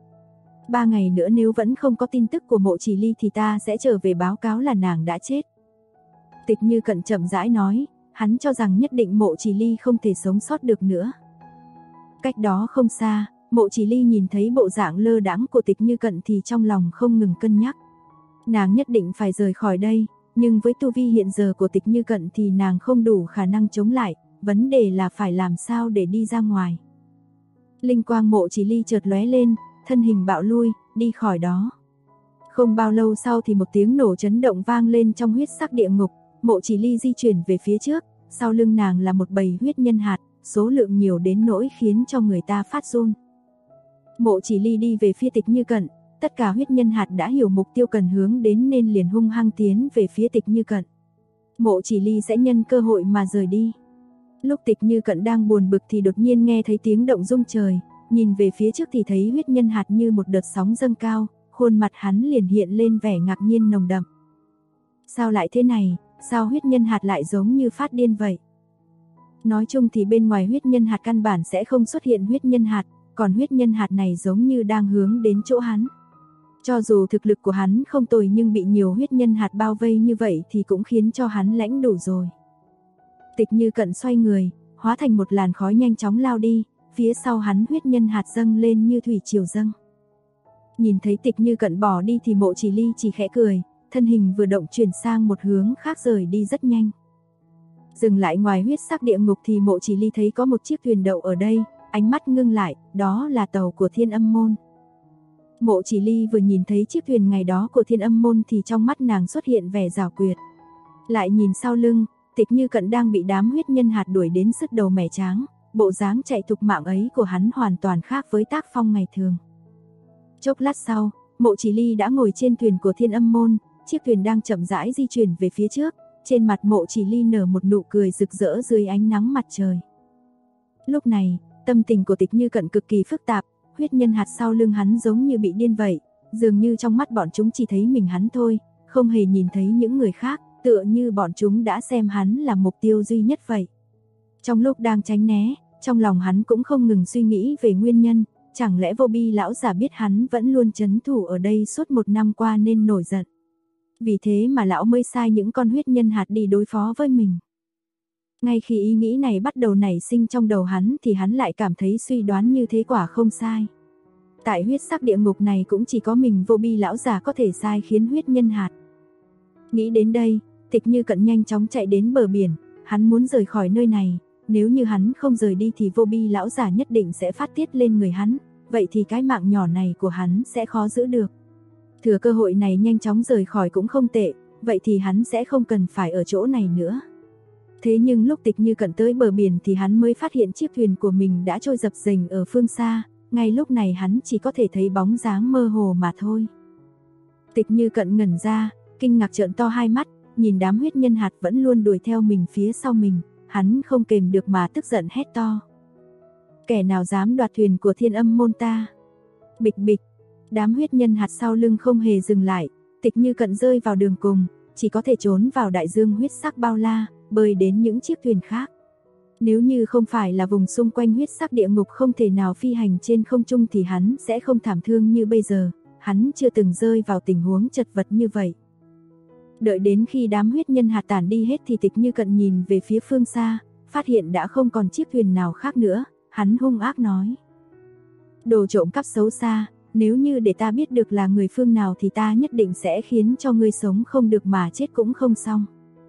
3 ngày nữa nếu vẫn không có tin tức của Mộ Chỉ Ly thì ta sẽ trở về báo cáo là nàng đã chết. Tịch Như Cận chậm rãi nói, hắn cho rằng nhất định Mộ Chỉ Ly không thể sống sót được nữa. Cách đó không xa, Mộ Chỉ Ly nhìn thấy bộ dạng lơ đãng của Tịch Như Cận thì trong lòng không ngừng cân nhắc. Nàng nhất định phải rời khỏi đây, nhưng với tu vi hiện giờ của Tịch Như Cận thì nàng không đủ khả năng chống lại, vấn đề là phải làm sao để đi ra ngoài. Linh quang Mộ Chỉ Ly chợt lóe lên, thân hình bạo lui, đi khỏi đó. Không bao lâu sau thì một tiếng nổ chấn động vang lên trong huyết sắc địa ngục, Mộ Chỉ Ly di chuyển về phía trước, sau lưng nàng là một bầy huyết nhân hạt, số lượng nhiều đến nỗi khiến cho người ta phát run. Mộ Chỉ Ly đi về phía Tịch Như Cận, tất cả huyết nhân hạt đã hiểu mục tiêu cần hướng đến nên liền hung hăng tiến về phía Tịch Như Cận. Mộ Chỉ Ly sẽ nhân cơ hội mà rời đi. Lúc Tịch Như Cận đang buồn bực thì đột nhiên nghe thấy tiếng động rung trời, nhìn về phía trước thì thấy huyết nhân hạt như một đợt sóng dâng cao, khuôn mặt hắn liền hiện lên vẻ ngạc nhiên nồng đậm. Sao lại thế này, sao huyết nhân hạt lại giống như phát điên vậy? Nói chung thì bên ngoài huyết nhân hạt căn bản sẽ không xuất hiện huyết nhân hạt, còn huyết nhân hạt này giống như đang hướng đến chỗ hắn. Cho dù thực lực của hắn không tồi nhưng bị nhiều huyết nhân hạt bao vây như vậy thì cũng khiến cho hắn lãnh đủ rồi. Tịch Như Cận xoay người, hóa thành một làn khói nhanh chóng lao đi, phía sau hắn huyết nhân hạt dâng lên như thủy triều dâng. Nhìn thấy Tịch Như Cận bỏ đi thì Mộ Chỉ Ly chỉ khẽ cười, thân hình vừa động chuyển sang một hướng khác rời đi rất nhanh. Dừng lại ngoài huyết sắc địa ngục thì Mộ Chỉ Ly thấy có một chiếc thuyền đậu ở đây, ánh mắt ngưng lại, đó là tàu của Thiên Âm Môn. Mộ Chỉ Ly vừa nhìn thấy chiếc thuyền ngày đó của Thiên Âm Môn thì trong mắt nàng xuất hiện vẻ giảo quyệt. Lại nhìn sau lưng, Tịch Như Cận đang bị đám huyết nhân hạt đuổi đến sứt đầu mẻ tráng, bộ dáng chạy thục mạng ấy của hắn hoàn toàn khác với tác phong ngày thường. Chốc lát sau, Mộ Chỉ Ly đã ngồi trên thuyền của Thiên Âm Môn, chiếc thuyền đang chậm rãi di chuyển về phía trước, trên mặt Mộ Chỉ Ly nở một nụ cười rực rỡ dưới ánh nắng mặt trời. Lúc này, tâm tình của Tịch Như Cận cực kỳ phức tạp, huyết nhân hạt sau lưng hắn giống như bị điên vậy, dường như trong mắt bọn chúng chỉ thấy mình hắn thôi, không hề nhìn thấy những người khác, tựa như bọn chúng đã xem hắn là mục tiêu duy nhất vậy. Trong lúc đang tránh né, trong lòng hắn cũng không ngừng suy nghĩ về nguyên nhân, chẳng lẽ Vô Bi lão giả biết hắn vẫn luôn trấn thủ ở đây suốt 1 năm qua nên nổi giận. Vì thế mà lão mới sai những con huyết nhân hạt đi đối phó với mình. Ngay khi ý nghĩ này bắt đầu nảy sinh trong đầu hắn thì hắn lại cảm thấy suy đoán như thế quả không sai. Tại huyết sắc địa ngục này cũng chỉ có mình Vô Bi lão giả có thể sai khiến huyết nhân hạt. Nghĩ đến đây, Tịch Như Cận nhanh chóng chạy đến bờ biển, hắn muốn rời khỏi nơi này, nếu như hắn không rời đi thì Vô Bi lão giả nhất định sẽ phát tiết lên người hắn, vậy thì cái mạng nhỏ này của hắn sẽ khó giữ được. Thừa cơ hội này nhanh chóng rời khỏi cũng không tệ, vậy thì hắn sẽ không cần phải ở chỗ này nữa. Thế nhưng lúc Tịch Như Cận tới bờ biển thì hắn mới phát hiện chiếc thuyền của mình đã trôi dập dềnh ở phương xa, ngay lúc này hắn chỉ có thể thấy bóng dáng mơ hồ mà thôi. Tịch Như Cận ngẩn ra, kinh ngạc trợn to hai mắt, nhìn đám huyết nhân hạt vẫn luôn đuổi theo mình phía sau mình, hắn không kềm được mà tức giận hét to. Kẻ nào dám đoạt thuyền của Thiên Âm Môn ta? Bịch bịch, đám huyết nhân hạt sau lưng không hề dừng lại, Tịch Như Cận rơi vào đường cùng, chỉ có thể trốn vào đại dương huyết sắc bao la, bơi đến những chiếc thuyền khác. Nếu như không phải là vùng xung quanh huyết sắc địa ngục không thể nào phi hành trên không trung thì hắn sẽ không thảm thương như bây giờ, hắn chưa từng rơi vào tình huống chật vật như vậy. Đợi đến khi đám huyết nhân hạt tản đi hết thì Tịch Như Cận nhìn về phía phương xa, phát hiện đã không còn chiếc thuyền nào khác nữa, hắn hung ác nói. Đồ trộm cắp xấu xa, nếu như để ta biết được là người phương nào thì ta nhất định sẽ khiến cho ngươi sống không được mà chết cũng không xong.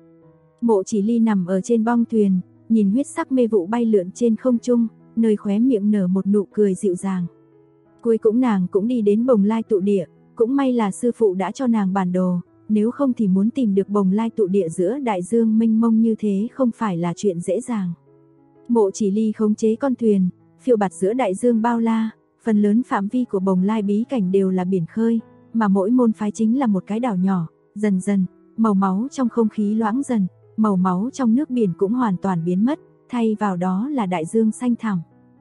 Mộ Chỉ Ly nằm ở trên bong thuyền, nhìn huyết sắc mê vụ bay lượn trên không trung, nơi khóe miệng nở một nụ cười dịu dàng. Cuối cùng nàng cũng đi đến Bồng Lai tụ địa, cũng may là sư phụ đã cho nàng bản đồ, nếu không thì muốn tìm được Bồng Lai tụ địa giữa đại dương mênh mông như thế không phải là chuyện dễ dàng. Mộ Chỉ Ly khống chế con thuyền, phiêu bạt giữa đại dương bao la, phần lớn phạm vi của Bồng Lai bí cảnh đều là biển khơi, mà mỗi môn phái chính là một cái đảo nhỏ, dần dần, màu máu trong không khí loãng dần, màu máu trong nước biển cũng hoàn toàn biến mất, thay vào đó là đại dương xanh thẳm.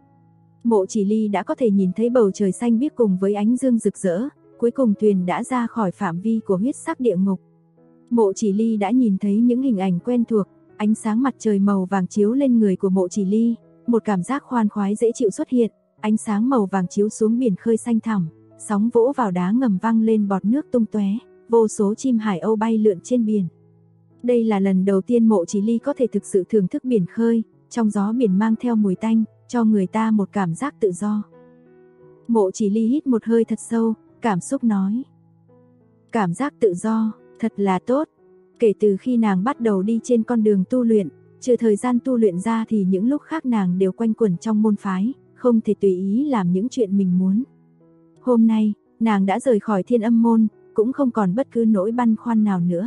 Mộ Chỉ Ly đã có thể nhìn thấy bầu trời xanh biếc cùng với ánh dương rực rỡ, cuối cùng thuyền đã ra khỏi phạm vi của huyết sắc địa ngục. Mộ Chỉ Ly đã nhìn thấy những hình ảnh quen thuộc, ánh sáng mặt trời màu vàng chiếu lên người của Mộ Chỉ Ly, một cảm giác khoan khoái dễ chịu xuất hiện, ánh sáng màu vàng chiếu xuống biển khơi xanh thẳm, sóng vỗ vào đá ngầm vang lên bọt nước tung tóe, vô số chim hải âu bay lượn trên biển. Đây là lần đầu tiên Mộ Chỉ Ly có thể thực sự thưởng thức biển khơi, trong gió biển mang theo mùi tanh, cho người ta một cảm giác tự do. Mộ Chỉ Ly hít một hơi thật sâu, cảm xúc nói. Cảm giác tự do, thật là tốt. Kể từ khi nàng bắt đầu đi trên con đường tu luyện, trừ thời gian tu luyện ra thì những lúc khác nàng đều quanh quẩn trong môn phái, không thể tùy ý làm những chuyện mình muốn. Hôm nay, nàng đã rời khỏi Thiên Âm Môn, cũng không còn bất cứ nỗi băn khoăn nào nữa.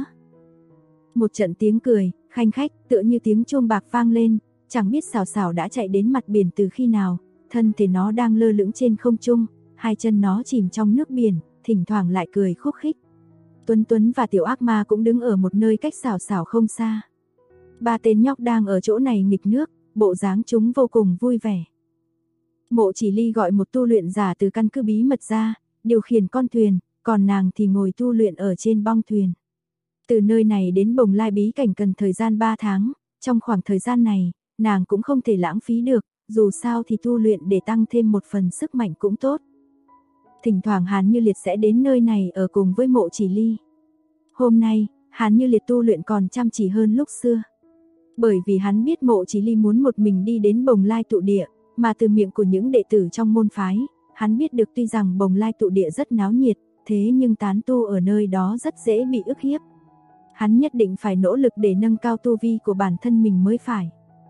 Một trận tiếng cười, khanh khách, tựa như tiếng chuông bạc vang lên, chẳng biết Sảo Sảo đã chạy đến mặt biển từ khi nào, thân thể nó đang lơ lửng trên không trung, hai chân nó chìm trong nước biển, thỉnh thoảng lại cười khúc khích. Tuấn Tuấn và Tiểu Ác Ma cũng đứng ở một nơi cách Sảo Sảo không xa. Ba tên nhóc đang ở chỗ này nghịch nước, bộ dáng chúng vô cùng vui vẻ. Mộ Chỉ Ly gọi một tu luyện giả từ căn cứ bí mật ra, điều khiển con thuyền, còn nàng thì ngồi tu luyện ở trên bong thuyền. Từ nơi này đến Bồng Lai bí cảnh cần thời gian 3 tháng, trong khoảng thời gian này, nàng cũng không thể lãng phí được, dù sao thì tu luyện để tăng thêm một phần sức mạnh cũng tốt. Thỉnh thoảng Hàn Như Liệt sẽ đến nơi này ở cùng với Mộ Chỉ Ly. Hôm nay, Hàn Như Liệt tu luyện còn chăm chỉ hơn lúc xưa. Bởi vì hắn biết Mộ Chỉ Ly muốn một mình đi đến Bồng Lai tụ địa, mà từ miệng của những đệ tử trong môn phái, hắn biết được tuy rằng Bồng Lai tụ địa rất náo nhiệt, thế nhưng tán tu ở nơi đó rất dễ bị ức hiếp. Hắn nhất định phải nỗ lực để nâng cao tu vi của bản thân mình mới phải.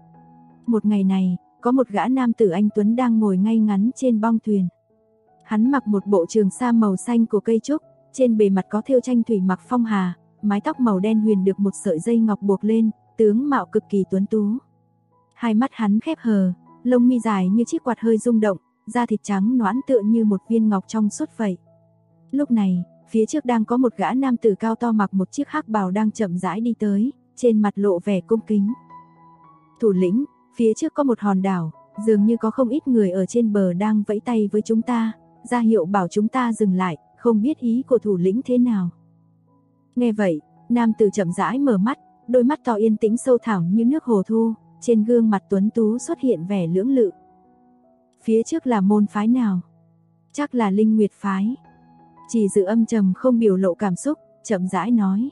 Một ngày này, có một gã nam tử anh tuấn đang ngồi ngay ngắn trên bong thuyền. Hắn mặc một bộ trường sa màu xanh của cây trúc, trên bề mặt có thêu tranh thủy mặc phong hà, mái tóc màu đen huyền được một sợi dây ngọc buộc lên, tướng mạo cực kỳ tuấn tú. Hai mắt hắn khép hờ, lông mi dài như chiếc quạt hơi rung động, da thịt trắng nõn tựa như một viên ngọc trong suốt vậy. Lúc này, phía trước đang có một gã nam tử cao to mặc một chiếc hắc bào đang chậm rãi đi tới, trên mặt lộ vẻ cung kính. Thủ lĩnh, phía trước có một hòn đảo, dường như có không ít người ở trên bờ đang vẫy tay với chúng ta, ra hiệu bảo chúng ta dừng lại, không biết ý của thủ lĩnh thế nào. Nghe vậy, nam tử chậm rãi mở mắt, đôi mắt to yên tĩnh sâu thẳm như nước hồ thu, trên gương mặt tuấn tú xuất hiện vẻ lưỡng lự. Phía trước là môn phái nào? Chắc là Linh Nguyệt phái. Chỉ Dự âm trầm không biểu lộ cảm xúc, chậm rãi nói.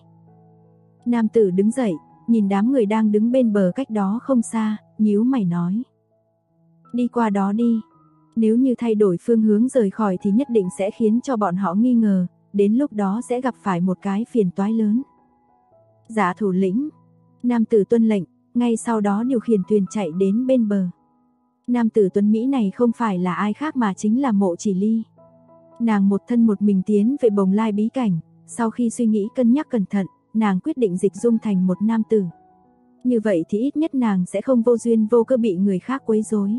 Nam tử đứng dậy, nhìn đám người đang đứng bên bờ cách đó không xa, nhíu mày nói. Đi qua đó đi. Nếu như thay đổi phương hướng rời khỏi thì nhất định sẽ khiến cho bọn họ nghi ngờ, đến lúc đó sẽ gặp phải một cái phiền toái lớn. Dạ thủ lĩnh. Nam tử tuân lệnh, ngay sau đó điều khiển thuyền chạy đến bên bờ. Nam tử tuấn Mỹ này không phải là ai khác mà chính là Mộ Chỉ Ly. Nàng một thân một mình tiến về Bồng Lai bí cảnh, sau khi suy nghĩ cân nhắc cẩn thận, nàng quyết định dịch dung thành một nam tử. Như vậy thì ít nhất nàng sẽ không vô duyên vô cớ bị người khác quấy rối.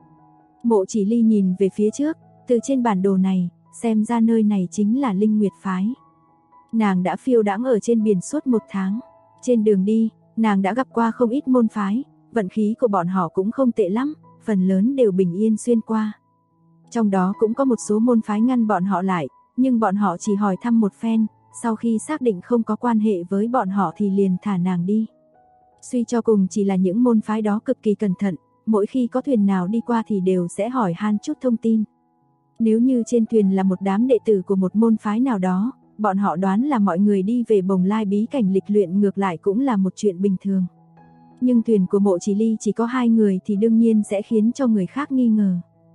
Mộ Chỉ Ly nhìn về phía trước, từ trên bản đồ này, xem ra nơi này chính là Linh Nguyệt phái. Nàng đã phiêu đãng ở trên biển suốt 1 tháng. Trên đường đi, nàng đã gặp qua không ít môn phái, vận khí của bọn họ cũng không tệ lắm, phần lớn đều bình yên xuyên qua. Trong đó cũng có một số môn phái ngăn bọn họ lại, nhưng bọn họ chỉ hỏi thăm một phen, sau khi xác định không có quan hệ với bọn họ thì liền thả nàng đi. Suy cho cùng chỉ là những môn phái đó cực kỳ cẩn thận, mỗi khi có thuyền nào đi qua thì đều sẽ hỏi han chút thông tin. Nếu như trên thuyền là một đám đệ tử của một môn phái nào đó, bọn họ đoán là mọi người đi về Bồng Lai bí cảnh lịch luyện ngược lại cũng là một chuyện bình thường. Nhưng thuyền của Mộ Chỉ Ly chỉ có 2 người thì đương nhiên sẽ khiến cho người khác nghi ngờ.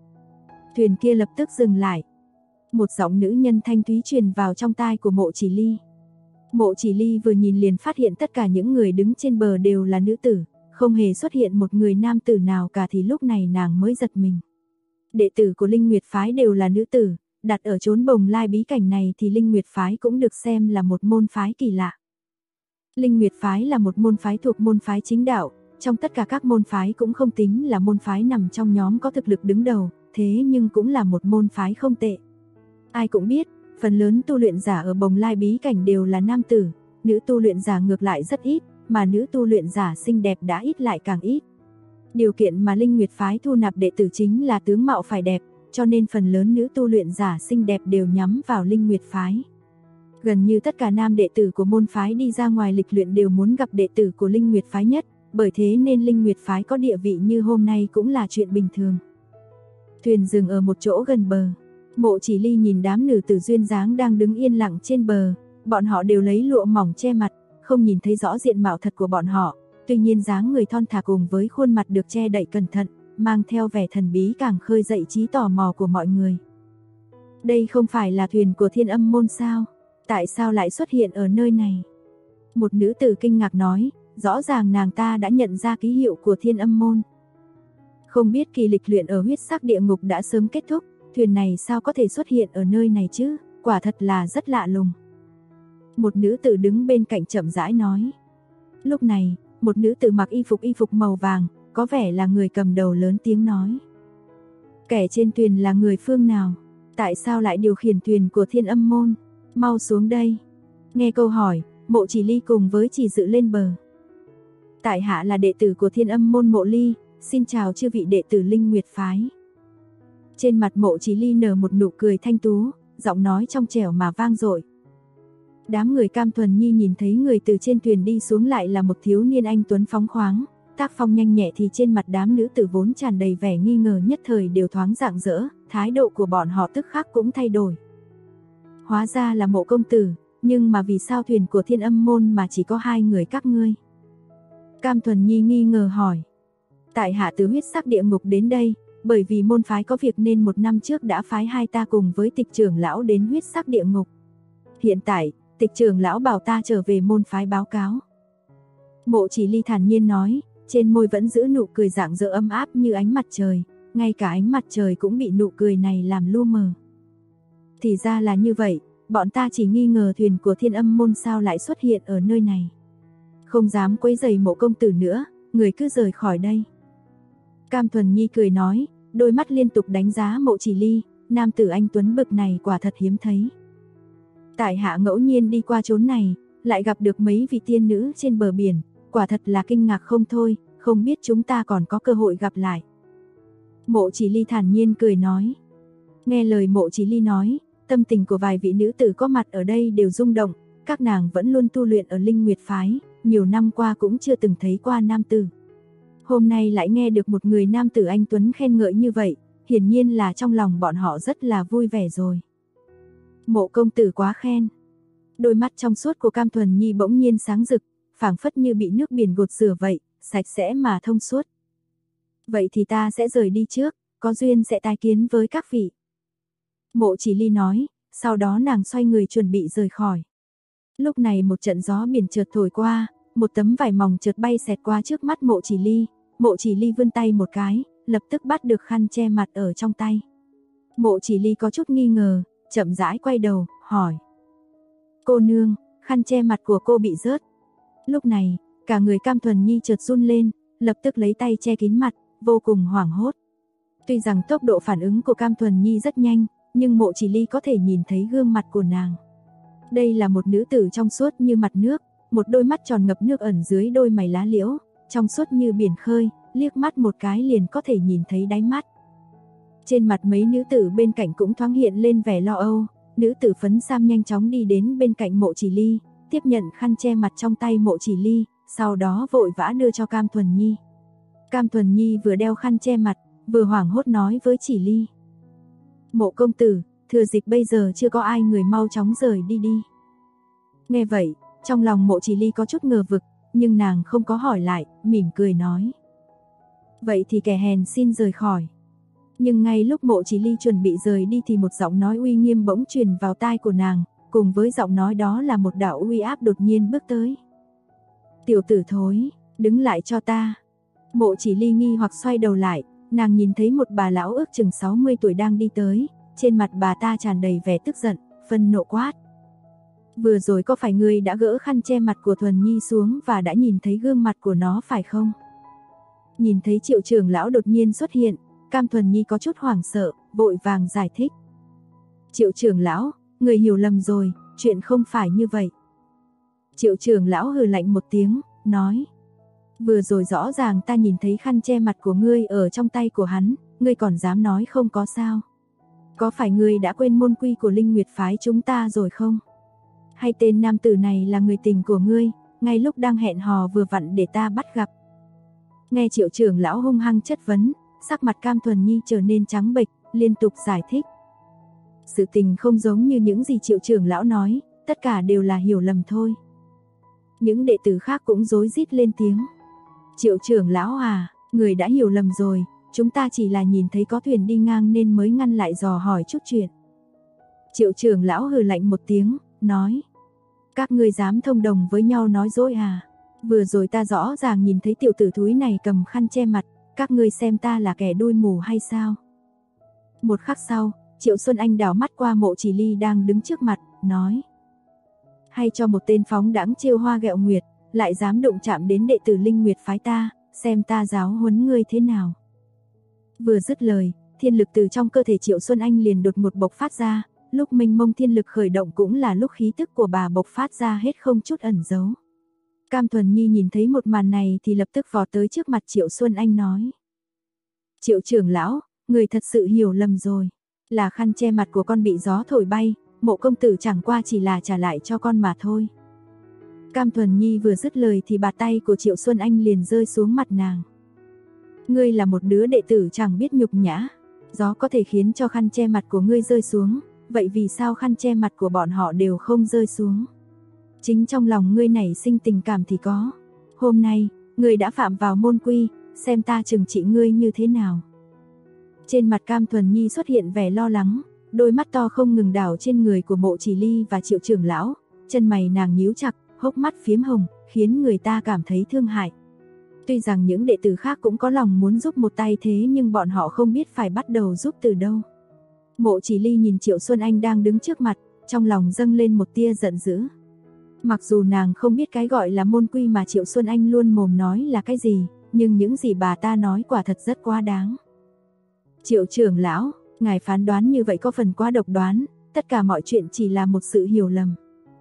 Thuyền kia lập tức dừng lại. Một giọng nữ nhân thanh thúy truyền vào trong tai của Mộ Chỉ Ly. Mộ Chỉ Ly vừa nhìn liền phát hiện tất cả những người đứng trên bờ đều là nữ tử, không hề xuất hiện một người nam tử nào cả thì lúc này nàng mới giật mình. Đệ tử của Linh Nguyệt phái đều là nữ tử, đặt ở chốn Bồng Lai bí cảnh này thì Linh Nguyệt phái cũng được xem là một môn phái kỳ lạ. Linh Nguyệt phái là một môn phái thuộc môn phái chính đạo, trong tất cả các môn phái cũng không tính là môn phái nằm trong nhóm có thực lực đứng đầu, thế nhưng cũng là một môn phái không tệ. Ai cũng biết, phần lớn tu luyện giả ở Bồng Lai bí cảnh đều là nam tử, nữ tu luyện giả ngược lại rất ít, mà nữ tu luyện giả xinh đẹp đã ít lại càng ít. Điều kiện mà Linh Nguyệt phái thu nạp đệ tử chính là tướng mạo phải đẹp, cho nên phần lớn nữ tu luyện giả xinh đẹp đều nhắm vào Linh Nguyệt phái. Gần như tất cả nam đệ tử của môn phái đi ra ngoài lịch luyện đều muốn gặp đệ tử của Linh Nguyệt phái nhất, bởi thế nên Linh Nguyệt phái có địa vị như hôm nay cũng là chuyện bình thường. Thuyền dừng ở một chỗ gần bờ. Mộ Chỉ Ly nhìn đám nữ tử duyên dáng đang đứng yên lặng trên bờ, bọn họ đều lấy lụa mỏng che mặt, không nhìn thấy rõ diện mạo thật của bọn họ, tuy nhiên dáng người thon thả cùng với khuôn mặt được che đậy cẩn thận, mang theo vẻ thần bí càng khơi dậy trí tò mò của mọi người. Đây không phải là thuyền của Thiên Âm môn sao? Tại sao lại xuất hiện ở nơi này? Một nữ tử kinh ngạc nói, rõ ràng nàng ta đã nhận ra ký hiệu của Thiên Âm môn. Không biết kỳ lịch luyện ở huyết sắc địa ngục đã sớm kết thúc, thuyền này sao có thể xuất hiện ở nơi này chứ, quả thật là rất lạ lùng. Một nữ tử đứng bên cạnh chậm rãi nói. Lúc này, một nữ tử mặc y phục màu vàng, có vẻ là người cầm đầu lớn tiếng nói. Kẻ trên thuyền là người phương nào? Tại sao lại điều khiển thuyền của Thiên Âm môn? Mau xuống đây. Nghe câu hỏi, Mộ Chỉ Ly cùng với Chỉ Dự lên bờ. Tại hạ là đệ tử của Thiên Âm môn Mộ Ly, xin chào chư vị đệ tử Linh Nguyệt phái. Trên mặt Mộ Chỉ Ly nở một nụ cười thanh tú, giọng nói trong trẻo mà vang dội. Đám người Cam Thuần Nhi nhìn thấy người từ trên thuyền đi xuống lại là một thiếu niên anh tuấn phóng khoáng, tác phong nhanh nhẹ thì trên mặt đám nữ tử vốn tràn đầy vẻ nghi ngờ nhất thời đều thoáng rạng rỡ, thái độ của bọn họ tức khắc cũng thay đổi. Hóa ra là Mộ công tử, nhưng mà vì sao thuyền của Thiên Âm môn mà chỉ có 2 người các ngươi? Cam Thuần Nhi nghi ngờ hỏi. Tại hạ từ Huyết Sắc Địa Ngục đến đây, bởi vì môn phái có việc nên 1 năm trước đã phái hai ta cùng với Tịch trưởng lão đến Huyết Sắc Địa Ngục. Hiện tại, Tịch trưởng lão bảo ta trở về môn phái báo cáo. Mộ Chỉ Ly thản nhiên nói, trên môi vẫn giữ nụ cười rạng rỡ ấm áp như ánh mặt trời, ngay cả ánh mặt trời cũng bị nụ cười này làm lu mờ. Thì ra là như vậy, bọn ta chỉ nghi ngờ thuyền của Thiên Âm môn sao lại xuất hiện ở nơi này. Không dám quấy rầy Mộ công tử nữa, người cứ rời khỏi đây. Cam Thuần Nhi cười nói, đôi mắt liên tục đánh giá Mộ Chỉ Ly, nam tử anh tuấn bực này quả thật hiếm thấy. Tại hạ ngẫu nhiên đi qua chốn này, lại gặp được mấy vị tiên nữ trên bờ biển, quả thật là kinh ngạc không thôi, không biết chúng ta còn có cơ hội gặp lại. Mộ Chỉ Ly thản nhiên cười nói. Nghe lời Mộ Chỉ Ly nói, tâm tình của vài vị nữ tử có mặt ở đây đều rung động, các nàng vẫn luôn tu luyện ở Linh Nguyệt phái, nhiều năm qua cũng chưa từng thấy qua nam tử. Hôm nay lại nghe được một người nam tử anh tuấn khen ngợi như vậy, hiển nhiên là trong lòng bọn họ rất là vui vẻ rồi. Mộ công tử quá khen. Đôi mắt trong suốt của Cam Thuần Nhi bỗng nhiên sáng rực, phảng phất như bị nước biển gột rửa vậy, sạch sẽ mà thông suốt. Vậy thì ta sẽ rời đi trước, có duyên sẽ tái kiến với các vị. Mộ Chỉ Ly nói, sau đó nàng xoay người chuẩn bị rời khỏi. Lúc này một trận gió biển chợt thổi qua, một tấm vải mỏng chợt bay xẹt qua trước mắt Mộ Chỉ Ly. Mộ Chỉ Ly vươn tay một cái, lập tức bắt được khăn che mặt ở trong tay. Mộ Chỉ Ly có chút nghi ngờ, chậm rãi quay đầu, hỏi. Cô nương, khăn che mặt của cô bị rớt. Lúc này, cả người Cam Thuần Nhi chợt run lên, lập tức lấy tay che kín mặt, vô cùng hoảng hốt. Tuy rằng tốc độ phản ứng của Cam Thuần Nhi rất nhanh, nhưng Mộ Chỉ Ly có thể nhìn thấy gương mặt của nàng. Đây là một nữ tử trong suốt như mặt nước, một đôi mắt tròn ngập nước ẩn dưới đôi mày lá liễu, trong suốt như biển khơi, liếc mắt một cái liền có thể nhìn thấy đáy mắt. Trên mặt mấy nữ tử bên cạnh cũng thoáng hiện lên vẻ lo âu, nữ tử phấn sam nhanh chóng đi đến bên cạnh Mộ Chỉ Ly, tiếp nhận khăn che mặt trong tay Mộ Chỉ Ly, sau đó vội vã đưa cho Cam Thuần Nhi. Cam Thuần Nhi vừa đeo khăn che mặt, vừa hoảng hốt nói với Chỉ Ly. Mộ công tử, thừa dịp bây giờ chưa có ai, người mau chóng rời đi đi. Nghe vậy, trong lòng Mộ Chỉ Ly có chút ngờ vực, nhưng nàng không có hỏi lại, mỉm cười nói. Vậy thì kẻ hèn xin rời khỏi. Nhưng ngay lúc Mộ Chỉ Ly chuẩn bị rời đi thì một giọng nói uy nghiêm bỗng truyền vào tai của nàng, cùng với giọng nói đó là một đạo uy áp đột nhiên bước tới. Tiểu tử thối, đứng lại cho ta. Mộ Chỉ Ly nghi hoặc xoay đầu lại, nàng nhìn thấy một bà lão ước chừng 60 tuổi đang đi tới, trên mặt bà ta tràn đầy vẻ tức giận, phân nộ quát. Vừa rồi có phải ngươi đã gỡ khăn che mặt của Thuần Nhi xuống và đã nhìn thấy gương mặt của nó phải không? Nhìn thấy Triệu trưởng lão đột nhiên xuất hiện, Cam Thuần Nhi có chút hoảng sợ, vội vàng giải thích. Triệu trưởng lão, người hiểu lầm rồi, chuyện không phải như vậy. Triệu trưởng lão hừ lạnh một tiếng, nói. Vừa rồi rõ ràng ta nhìn thấy khăn che mặt của ngươi ở trong tay của hắn, ngươi còn dám nói không có sao? Có phải ngươi đã quên môn quy của Linh Nguyệt phái chúng ta rồi không? Hay tên nam tử này là người tình của ngươi, ngay lúc đang hẹn hò vừa vặn để ta bắt gặp? Nghe Triệu trưởng lão hung hăng chất vấn, sắc mặt Cam Thuần Nhi trở nên trắng bệch, liên tục giải thích. Sự tình không giống như những gì Triệu trưởng lão nói, tất cả đều là hiểu lầm thôi. Những đệ tử khác cũng rối rít lên tiếng. Triệu trưởng lão à, người đã hiểu lầm rồi, chúng ta chỉ là nhìn thấy có thuyền đi ngang nên mới ngăn lại dò hỏi chút chuyện. Triệu trưởng lão hừ lạnh một tiếng, nói. Các ngươi dám thông đồng với nhau nói dối à? Vừa rồi ta rõ ràng nhìn thấy tiểu tử thúi này cầm khăn che mặt, các ngươi xem ta là kẻ đuôi mù hay sao? Một khắc sau, Triệu Xuân Anh đảo mắt qua Mộ Chỉ Ly đang đứng trước mặt, nói. Hay cho một tên phóng đãng trêu hoa ghẹo nguyệt, lại dám đụng chạm đến đệ tử Linh Nguyệt phái ta, xem ta giáo huấn ngươi thế nào. Vừa dứt lời, thiên lực từ trong cơ thể Triệu Xuân Anh liền đột ngột bộc phát ra, lúc mênh mông thiên lực khởi động cũng là lúc khí tức của bà bộc phát ra hết không chút ẩn giấu. Cam Thuần Nhi nhìn thấy một màn này thì lập tức vọt tới trước mặt Triệu Xuân Anh nói. Triệu trưởng lão, người thật sự hiểu lầm rồi, là khăn che mặt của con bị gió thổi bay, Mộ công tử chẳng qua chỉ là trả lại cho con mà thôi. Cam Thuần Nhi vừa dứt lời thì bàn tay của Triệu Xuân Anh liền rơi xuống mặt nàng. Ngươi là một đứa đệ tử chẳng biết nhục nhã, gió có thể khiến cho khăn che mặt của ngươi rơi xuống, vậy vì sao khăn che mặt của bọn họ đều không rơi xuống? Chính trong lòng ngươi nảy sinh tình cảm thì có. Hôm nay, ngươi đã phạm vào môn quy, xem ta trừng trị ngươi như thế nào. Trên mặt Cam Thuần Nhi xuất hiện vẻ lo lắng, đôi mắt to không ngừng đảo trên người của Mộ Chỉ Ly và Triệu trưởng lão, chân mày nàng nhíu chặt, hốc mắt phiếm hồng, khiến người ta cảm thấy thương hại. Tuy rằng những đệ tử khác cũng có lòng muốn giúp một tay thế nhưng bọn họ không biết phải bắt đầu giúp từ đâu. Mộ Chỉ Ly nhìn Triệu Xuân Anh đang đứng trước mặt, trong lòng dâng lên một tia giận dữ. Mặc dù nàng không biết cái gọi là môn quy mà Triệu Xuân Anh luôn mồm nói là cái gì, nhưng những gì bà ta nói quả thật rất quá đáng. Triệu trưởng lão, ngài phán đoán như vậy có phần quá độc đoán, tất cả mọi chuyện chỉ là một sự hiểu lầm.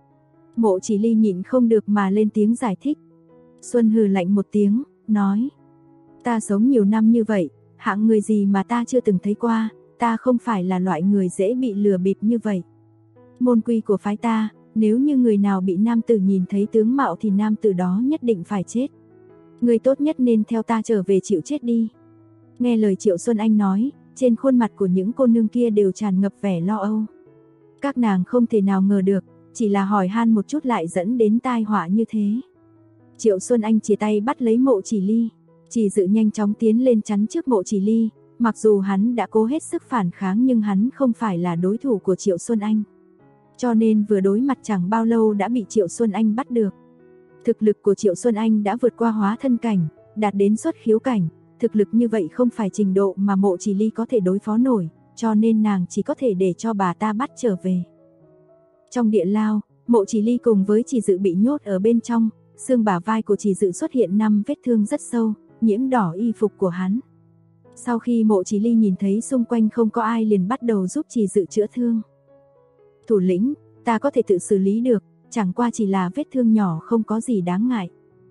Mộ Chỉ Ly nhịn không được mà lên tiếng giải thích. Xuân hừ lạnh một tiếng, nói: ta sống nhiều năm như vậy, hạng người gì mà ta chưa từng thấy qua, ta không phải là loại người dễ bị lừa bịp như vậy. Môn quy của phái ta, nếu như người nào bị nam tử nhìn thấy tướng mạo thì nam tử đó nhất định phải chết. Người tốt nhất nên theo ta trở về chịu chết đi. Nghe lời Triệu Xuân Anh nói, trên khuôn mặt của những cô nương kia đều tràn ngập vẻ lo âu. Các nàng không thể nào ngờ được, chỉ là hỏi han một chút lại dẫn đến tai họa như thế. Triệu Xuân Anh chia tay bắt lấy Mộ Chỉ Ly, Chỉ Dự nhanh chóng tiến lên chắn trước Mộ Chỉ Ly, mặc dù hắn đã cố hết sức phản kháng nhưng hắn không phải là đối thủ của Triệu Xuân Anh. Cho nên vừa đối mặt chẳng bao lâu đã bị Triệu Xuân Anh bắt được. Thực lực của Triệu Xuân Anh đã vượt qua hóa thân cảnh, đạt đến xuất khiếu cảnh, thực lực như vậy không phải trình độ mà Mộ Chỉ Ly có thể đối phó nổi, cho nên nàng chỉ có thể để cho bà ta bắt trở về. Trong địa lao, Mộ Chỉ Ly cùng với Chỉ Dự bị nhốt ở bên trong, xương bả vai của Chỉ Dự xuất hiện 5 vết thương rất sâu, nhiễm đỏ y phục của hắn. Sau khi Mộ Chỉ Ly nhìn thấy xung quanh không có ai liền bắt đầu giúp Chỉ Dự chữa thương. Thủ lĩnh, ta có thể tự xử lý được, chẳng qua chỉ là vết thương nhỏ không có gì đáng ngại.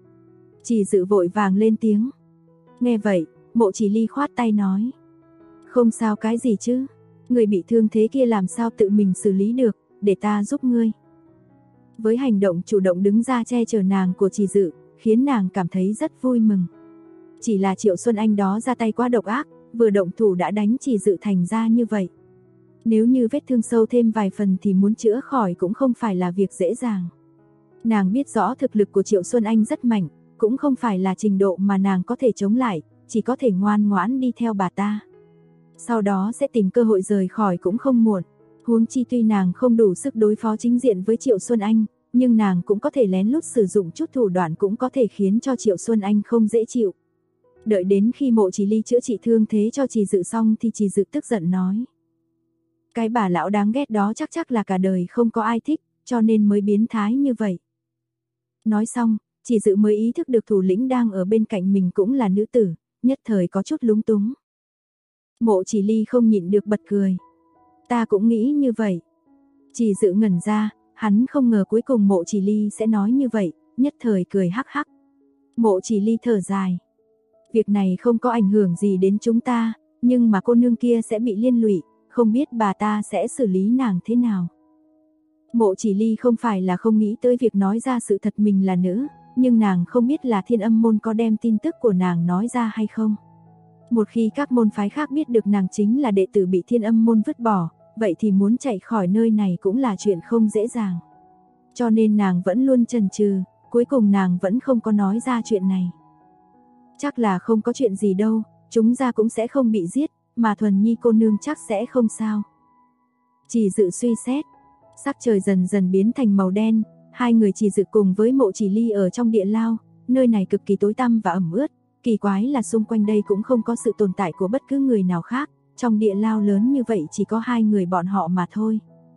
Chỉ Dự vội vàng lên tiếng. Nghe vậy, Mộ Chỉ Ly khoát tay nói. Không sao cái gì chứ, người bị thương thế kia làm sao tự mình xử lý được, để ta giúp ngươi. Với hành động chủ động đứng ra che chở nàng của Chỉ Dự, khiến nàng cảm thấy rất vui mừng. Chỉ là Triệu Xuân Anh đó ra tay quá độc ác, vừa động thủ đã đánh Chỉ Dự thành ra như vậy. Nếu như vết thương sâu thêm vài phần thì muốn chữa khỏi cũng không phải là việc dễ dàng. Nàng biết rõ thực lực của Triệu Xuân Anh rất mạnh, cũng không phải là trình độ mà nàng có thể chống lại, chỉ có thể ngoan ngoãn đi theo bà ta. Sau đó sẽ tìm cơ hội rời khỏi cũng không muộn. Huống chi tuy nàng không đủ sức đối phó chính diện với Triệu Xuân Anh, nhưng nàng cũng có thể lén lút sử dụng chút thủ đoạn cũng có thể khiến cho Triệu Xuân Anh không dễ chịu. Đợi đến khi Mộ Chỉ Ly chữa trị thương thế cho Chỉ Dự xong thì Chỉ Dự tức giận nói. Cái bà lão đáng ghét đó chắc là cả đời không có ai thích, cho nên mới biến thái như vậy. Nói xong, Chỉ Dự mới ý thức được thủ lĩnh đang ở bên cạnh mình cũng là nữ tử, nhất thời có chút lúng túng. Mộ Chỉ Ly không nhịn được bật cười. Ta cũng nghĩ như vậy. Chỉ Dự ngẩn ra, hắn không ngờ cuối cùng Mộ Chỉ Ly sẽ nói như vậy, nhất thời cười hắc hắc. Mộ Chỉ Ly thở dài. Việc này không có ảnh hưởng gì đến chúng ta, nhưng mà cô nương kia sẽ bị liên lụy, không biết bà ta sẽ xử lý nàng thế nào. Mộ Chỉ Ly không phải là không nghĩ tới việc nói ra sự thật mình là nữ, nhưng nàng không biết là Thiên Âm môn có đem tin tức của nàng nói ra hay không. Một khi các môn phái khác biết được nàng chính là đệ tử bị Thiên Âm môn vứt bỏ, vậy thì muốn chạy khỏi nơi này cũng là chuyện không dễ dàng. Cho nên nàng vẫn luôn chần chừ, cuối cùng nàng vẫn không có nói ra chuyện này. Chắc là không có chuyện gì đâu, chúng ta cũng sẽ không bị giết, mà Thuần Nhi cô nương chắc sẽ không sao. Chỉ Dự suy xét, sắc trời dần dần biến thành màu đen, hai người Chỉ Dự cùng với Mộ Chỉ Ly ở trong địa lao, nơi này cực kỳ tối tăm và ẩm ướt, kỳ quái là xung quanh đây cũng không có sự tồn tại của bất cứ người nào khác, trong địa lao lớn như vậy chỉ có hai người bọn họ mà thôi.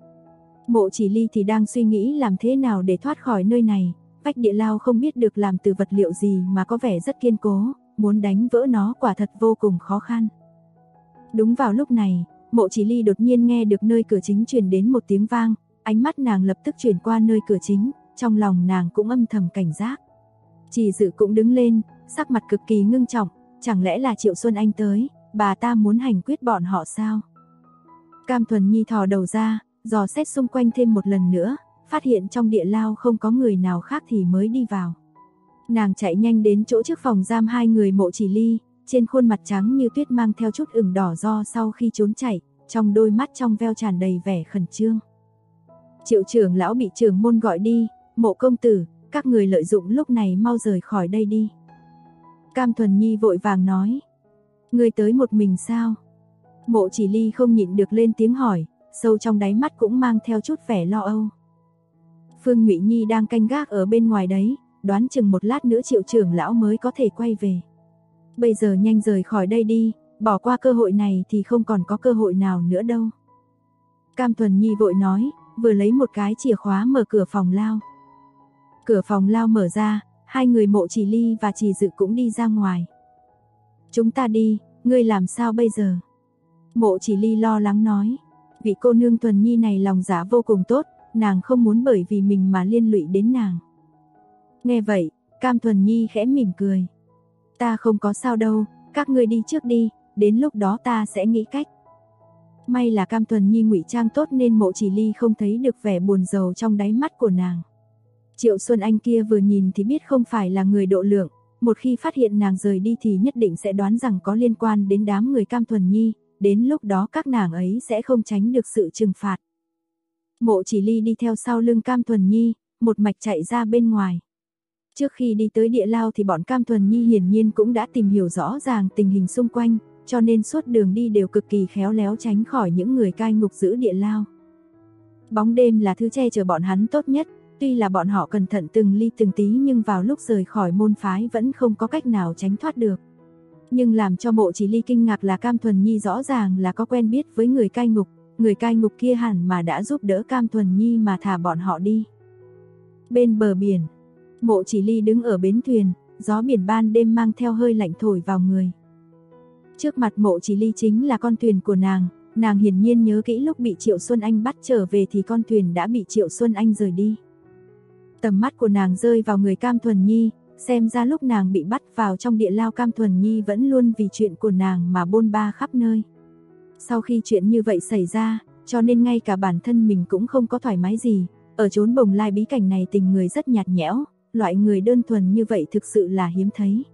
Mộ Chỉ Ly thì đang suy nghĩ làm thế nào để thoát khỏi nơi này, vách địa lao không biết được làm từ vật liệu gì mà có vẻ rất kiên cố, muốn đánh vỡ nó quả thật vô cùng khó khăn. Đúng vào lúc này, Mộ Chỉ Ly đột nhiên nghe được nơi cửa chính truyền đến một tiếng vang, ánh mắt nàng lập tức chuyển qua nơi cửa chính, trong lòng nàng cũng âm thầm cảnh giác. Chỉ Dự cũng đứng lên, sắc mặt cực kỳ ngưng trọng, chẳng lẽ là Triệu Xuân Anh tới, bà ta muốn hành quyết bọn họ sao? Cam Thuần Nhi thò đầu ra, dò xét xung quanh thêm một lần nữa, phát hiện trong địa lao không có người nào khác thì mới đi vào. Nàng chạy nhanh đến chỗ trước phòng giam hai người Mộ Chỉ Ly, trên khuôn mặt trắng như tuyết mang theo chút ửng đỏ do sau khi trốn chạy, trong đôi mắt trong veo tràn đầy vẻ khẩn trương. Triệu trưởng lão bị trưởng môn gọi đi, Mộ công tử, các người lợi dụng lúc này mau rời khỏi đây đi. Cam Thuần Nhi vội vàng nói, người tới một mình sao? Mộ Chỉ Ly không nhịn được lên tiếng hỏi, sâu trong đáy mắt cũng mang theo chút vẻ lo âu. Phương Ngụy Nhi đang canh gác ở bên ngoài đấy, đoán chừng một lát nữa Triệu trưởng lão mới có thể quay về. Bây giờ nhanh rời khỏi đây đi, bỏ qua cơ hội này thì không còn có cơ hội nào nữa đâu. Cam Thuần Nhi vội nói, vừa lấy một cái chìa khóa mở cửa phòng lao. Cửa phòng lao mở ra, hai người Mộ Chỉ Ly và Chỉ Dự cũng đi ra ngoài. Chúng ta đi, ngươi làm sao bây giờ? Mộ Chỉ Ly lo lắng nói, vị cô nương Thuần Nhi này lòng dạ vô cùng tốt, nàng không muốn bởi vì mình mà liên lụy đến nàng. Nghe vậy, Cam Thuần Nhi khẽ mỉm cười. Ta không có sao đâu, các ngươi đi trước đi, đến lúc đó ta sẽ nghĩ cách. May là Cam Thuần Nhi ngụy trang tốt nên Mộ Chỉ Ly không thấy được vẻ buồn rầu trong đáy mắt của nàng. Triệu Xuân Anh kia vừa nhìn thì biết không phải là người độ lượng, một khi phát hiện nàng rời đi thì nhất định sẽ đoán rằng có liên quan đến đám người Cam Thuần Nhi, đến lúc đó các nàng ấy sẽ không tránh được sự trừng phạt. Mộ Chỉ Ly đi theo sau lưng Cam Thuần Nhi, một mạch chạy ra bên ngoài. Trước khi đi tới địa lao thì bọn Cam Thuần Nhi hiển nhiên cũng đã tìm hiểu rõ ràng tình hình xung quanh, cho nên suốt đường đi đều cực kỳ khéo léo tránh khỏi những người cai ngục giữ địa lao. Bóng đêm là thứ che chở bọn hắn tốt nhất, tuy là bọn họ cẩn thận từng ly từng tí nhưng vào lúc rời khỏi môn phái vẫn không có cách nào tránh thoát được. Nhưng làm cho Mộ Chỉ Ly kinh ngạc là Cam Thuần Nhi rõ ràng là có quen biết với người cai ngục kia hẳn mà đã giúp đỡ Cam Thuần Nhi mà thả bọn họ đi. Bên bờ biển, Mộ Chỉ Ly đứng ở bến thuyền, gió biển ban đêm mang theo hơi lạnh thổi vào người. Trước mặt Mộ Chỉ Ly chính là con thuyền của nàng hiển nhiên nhớ kỹ lúc bị Triệu Xuân Anh bắt trở về thì con thuyền đã bị Triệu Xuân Anh rời đi. Tầm mắt của nàng rơi vào người Cam Thuần Nhi, xem ra lúc nàng bị bắt vào trong địa lao Cam Thuần Nhi vẫn luôn vì chuyện của nàng mà bôn ba khắp nơi. Sau khi chuyện như vậy xảy ra, cho nên ngay cả bản thân mình cũng không có thoải mái gì, ở chốn Bồng Lai bí cảnh này tình người rất nhạt nhẽo, loại người đơn thuần như vậy thực sự là hiếm thấy.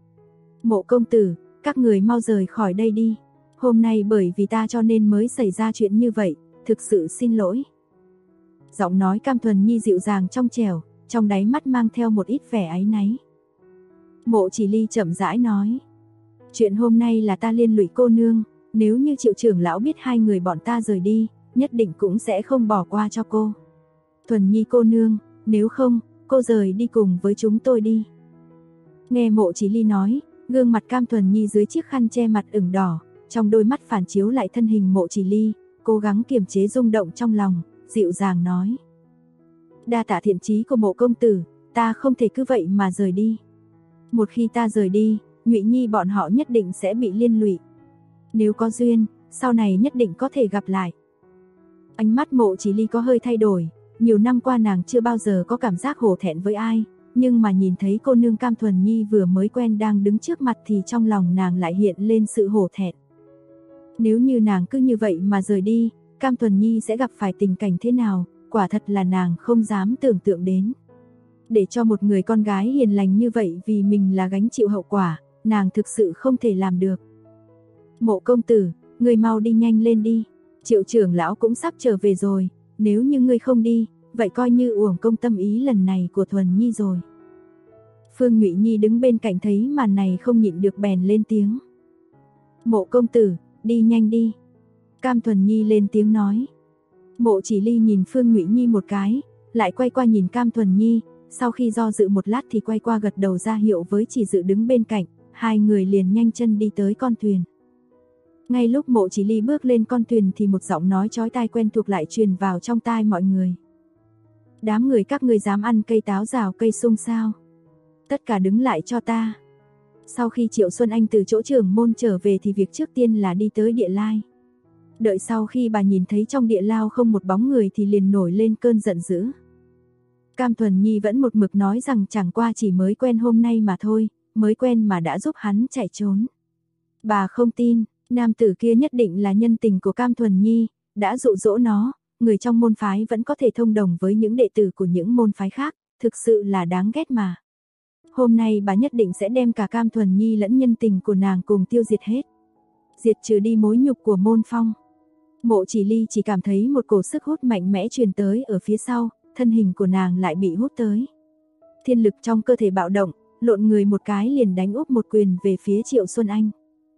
Mộ công tử, các người mau rời khỏi đây đi, hôm nay bởi vì ta cho nên mới xảy ra chuyện như vậy, thực sự xin lỗi. Giọng nói Cam Thuần Nhi dịu dàng trong trẻo, trong đáy mắt mang theo một ít vẻ áy náy. Mộ Chỉ Ly chậm rãi nói, chuyện hôm nay là ta liên lụy cô nương, nếu như Triệu trưởng lão biết hai người bọn ta rời đi, nhất định cũng sẽ không bỏ qua cho cô. Thuần Nhi cô nương, nếu không, cô rời đi cùng với chúng tôi đi. Nghe Mộ Chỉ Ly nói, gương mặt Cam Thuần Nhi dưới chiếc khăn che mặt ửng đỏ, trong đôi mắt phản chiếu lại thân hình Mộ Chỉ Ly, cố gắng kiềm chế rung động trong lòng, dịu dàng nói. Đa tạ thiện chí của Mộ công tử, ta không thể cứ vậy mà rời đi. Một khi ta rời đi, Ngụy Nhi bọn họ nhất định sẽ bị liên lụy. Nếu có duyên, sau này nhất định có thể gặp lại. Ánh mắt Mộ Chỉ Ly có hơi thay đổi, nhiều năm qua nàng chưa bao giờ có cảm giác hổ thẹn với ai, nhưng mà nhìn thấy cô nương Cam Thuần Nhi vừa mới quen đang đứng trước mặt thì trong lòng nàng lại hiện lên sự hổ thẹn. Nếu như nàng cứ như vậy mà rời đi, Cam Thuần Nhi sẽ gặp phải tình cảnh thế nào, quả thật là nàng không dám tưởng tượng đến. Để cho một người con gái hiền lành như vậy vì mình là gánh chịu hậu quả, nàng thực sự không thể làm được. Mộ công tử, ngươi mau đi nhanh lên đi, Triệu trưởng lão cũng sắp trở về rồi, nếu như ngươi không đi, vậy coi như uổng công tâm ý lần này của Thuần Nhi rồi. Phương Ngụy Nhi đứng bên cạnh thấy màn này không nhịn được bèn lên tiếng. Mộ công tử, đi nhanh đi. Cam Thuần Nhi lên tiếng nói. Mộ Chỉ Ly nhìn Phương Ngụy Nhi một cái, lại quay qua nhìn Cam Thuần Nhi, sau khi do dự một lát thì quay qua gật đầu ra hiệu với Chỉ Dự đứng bên cạnh, hai người liền nhanh chân đi tới con thuyền. Ngay lúc Mộ Chỉ Ly bước lên con thuyền thì một giọng nói chói tai quen thuộc lại truyền vào trong tai mọi người. Đám người các ngươi dám ăn cây táo rào cây sung sao? Tất cả đứng lại cho ta. Sau khi Triệu Xuân Anh từ chỗ trưởng môn trở về thì việc trước tiên là đi tới địa lai. Đợi sau khi bà nhìn thấy trong địa lao không một bóng người thì liền nổi lên cơn giận dữ. Cam Thuần Nhi vẫn một mực nói rằng chẳng qua chỉ mới quen hôm nay mà thôi, mới quen mà đã giúp hắn chạy trốn. Bà không tin, nam tử kia nhất định là nhân tình của Cam Thuần Nhi, đã dụ dỗ nó, người trong môn phái vẫn có thể thông đồng với những đệ tử của những môn phái khác, thực sự là đáng ghét mà. Hôm nay bà nhất định sẽ đem cả Cam Thuần Nhi lẫn nhân tình của nàng cùng tiêu diệt hết. Diệt trừ đi mối nhục của môn phong. Mộ Chỉ Ly chỉ cảm thấy một cổ sức hút mạnh mẽ truyền tới ở phía sau, thân hình của nàng lại bị hút tới. Thiên lực trong cơ thể bạo động, lộn người một cái liền đánh úp một quyền về phía Triệu Xuân Anh.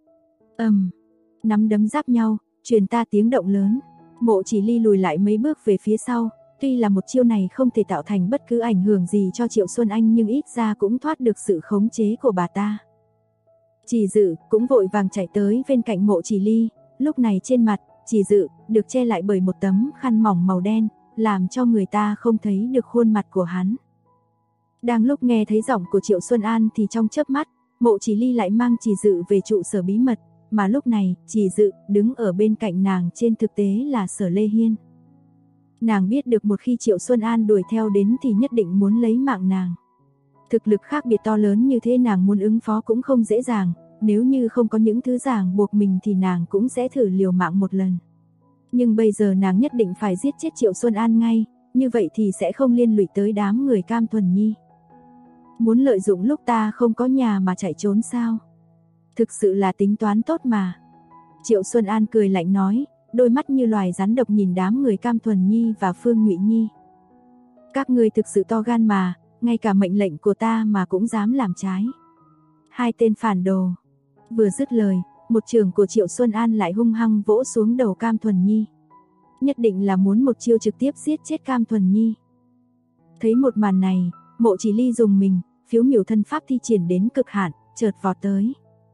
Nắm đấm giáp nhau, truyền ta tiếng động lớn. Mộ Chỉ Ly lùi lại mấy bước về phía sau, tuy là một chiêu này không thể tạo thành bất cứ ảnh hưởng gì cho Triệu Xuân Anh nhưng ít ra cũng thoát được sự khống chế của bà ta. Chỉ Dự cũng vội vàng chạy tới bên cạnh Mộ Chỉ Ly, lúc này trên mặt Chỉ Dự được che lại bởi một tấm khăn mỏng màu đen, làm cho người ta không thấy được khuôn mặt của hắn. Đang lúc nghe thấy giọng của Triệu Xuân An thì trong chớp mắt, Mộ Chỉ Ly lại mang Chỉ Dự về trụ sở bí mật, mà lúc này Chỉ Dự đứng ở bên cạnh nàng trên thực tế là Sở Lê Hiên. Nàng biết được một khi Triệu Xuân An đuổi theo đến thì nhất định muốn lấy mạng nàng. Thực lực khác biệt to lớn như thế nàng muốn ứng phó cũng không dễ dàng, nếu như không có những thứ ràng buộc mình thì nàng cũng sẽ thử liều mạng một lần. Nhưng bây giờ nàng nhất định phải giết chết Triệu Xuân An ngay, như vậy thì sẽ không liên lụy tới đám người Cam Thuần Nhi. Muốn lợi dụng lúc ta không có nhà mà chạy trốn sao? Thực sự là tính toán tốt mà. Triệu Xuân An cười lạnh nói, đôi mắt như loài rắn độc nhìn đám người Cam Thuần Nhi và Phương Ngụy Nhi. Các ngươi thực sự to gan mà, ngay cả mệnh lệnh của ta mà cũng dám làm trái. Hai tên phản đồ. Vừa dứt lời, một chưởng của Triệu Xuân An lại hung hăng vỗ xuống đầu Cam Thuần Nhi. Nhất định là muốn một chiêu trực tiếp giết chết Cam Thuần Nhi. Thấy một màn này, Mộ Chỉ Ly dùng mình, phiếu miểu thân pháp thi triển đến cực hạn, chợt vọt tới.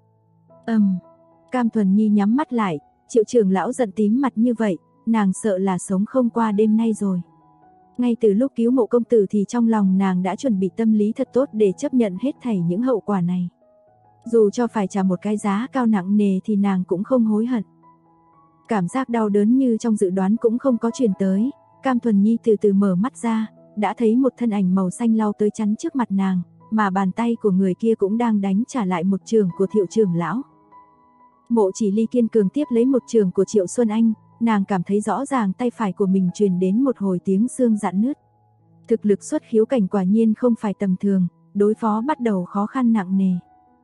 Cam Thuần Nhi nhắm mắt lại, Triệu trưởng lão giận tím mặt như vậy, nàng sợ là sống không qua đêm nay rồi. Ngay từ lúc cứu Mộ công tử thì trong lòng nàng đã chuẩn bị tâm lý thật tốt để chấp nhận hết thảy những hậu quả này. Dù cho phải trả một cái giá cao nặng nề thì nàng cũng không hối hận. Cảm giác đau đớn như trong dự đoán cũng không có truyền tới, Cam Thuần Nhi từ từ mở mắt ra, đã thấy một thân ảnh màu xanh lao tới chắn trước mặt nàng, mà bàn tay của người kia cũng đang đánh trả lại một chưởng của Thiệu trưởng lão. Mộ Chỉ Ly kiên cường tiếp lấy một chưởng của Triệu Xuân Anh, nàng cảm thấy rõ ràng tay phải của mình truyền đến một hồi tiếng xương rạn nứt. Thực lực xuất khiếu cảnh quả nhiên không phải tầm thường, đối phó bắt đầu khó khăn nặng nề.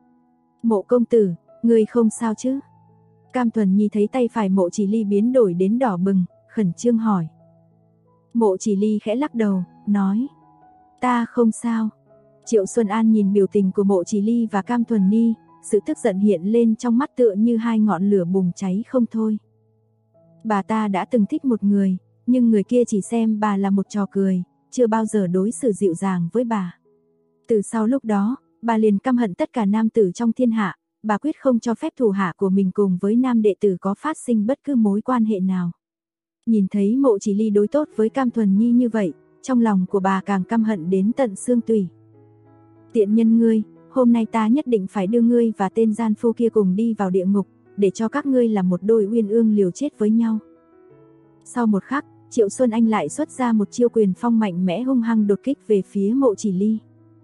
Mộ công tử, ngươi không sao chứ? Cam Thuần Nhi thấy tay phải Mộ Chỉ Ly biến đổi đến đỏ bừng, khẩn trương hỏi. Mộ Chỉ Ly khẽ lắc đầu, nói, ta không sao. Triệu Xuân An nhìn biểu tình của Mộ Chỉ Ly và Cam Thuần Nhi, sự tức giận hiện lên trong mắt tựa như hai ngọn lửa bùng cháy không thôi. Bà ta đã từng thích một người, nhưng người kia chỉ xem bà là một trò cười, chưa bao giờ đối xử dịu dàng với bà. Từ sau lúc đó, bà liền căm hận tất cả nam tử trong thiên hạ, bà quyết không cho phép thủ hạ của mình cùng với nam đệ tử có phát sinh bất cứ mối quan hệ nào. Nhìn thấy Mộ Chỉ Ly đối tốt với Cam Thuần Nhi như vậy, trong lòng của bà càng căm hận đến tận xương tủy. Tiện nhân ngươi, hôm nay ta nhất định phải đưa ngươi và tên gian phu kia cùng đi vào địa ngục, để cho các ngươi là một đôi uyên ương liều chết với nhau. Sau một khắc, Triệu Xuân Anh lại xuất ra một chiêu quyền phong mạnh mẽ hung hăng đột kích về phía Mộ Chỉ Ly.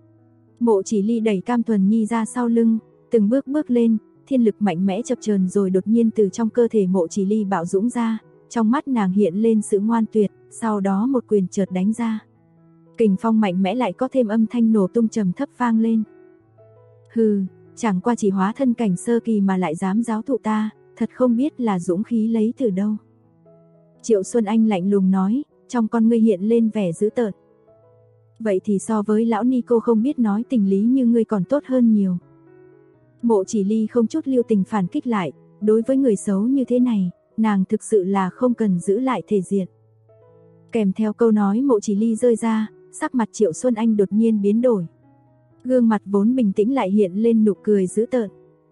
Mộ Chỉ Ly đẩy Cam Thuần Nhi ra sau lưng, từng bước bước lên, thiên lực mạnh mẽ chập chờn rồi đột nhiên từ trong cơ thể Mộ Chỉ Ly bạo dũng ra, trong mắt nàng hiện lên sự ngoan tuyệt, sau đó một quyền chợt đánh ra. Kình phong mạnh mẽ lại có thêm âm thanh nổ tung trầm thấp vang lên. Hừ, chẳng qua chỉ hóa thân cảnh sơ kỳ mà lại dám giáo thụ ta, thật không biết là dũng khí lấy từ đâu. Triệu Xuân Anh lạnh lùng nói, trong con ngươi hiện lên vẻ dữ tợn. Vậy thì so với lão Nico không biết nói tình lý như ngươi còn tốt hơn nhiều. Mộ Chỉ Ly không chút lưu tình phản kích lại, đối với người xấu như thế này, nàng thực sự là không cần giữ lại thể diện. Kèm theo câu nói Mộ Chỉ Ly rơi ra, sắc mặt Triệu Xuân Anh đột nhiên biến đổi. Gương mặt vốn bình tĩnh lại hiện lên nụ cười dữ tợn.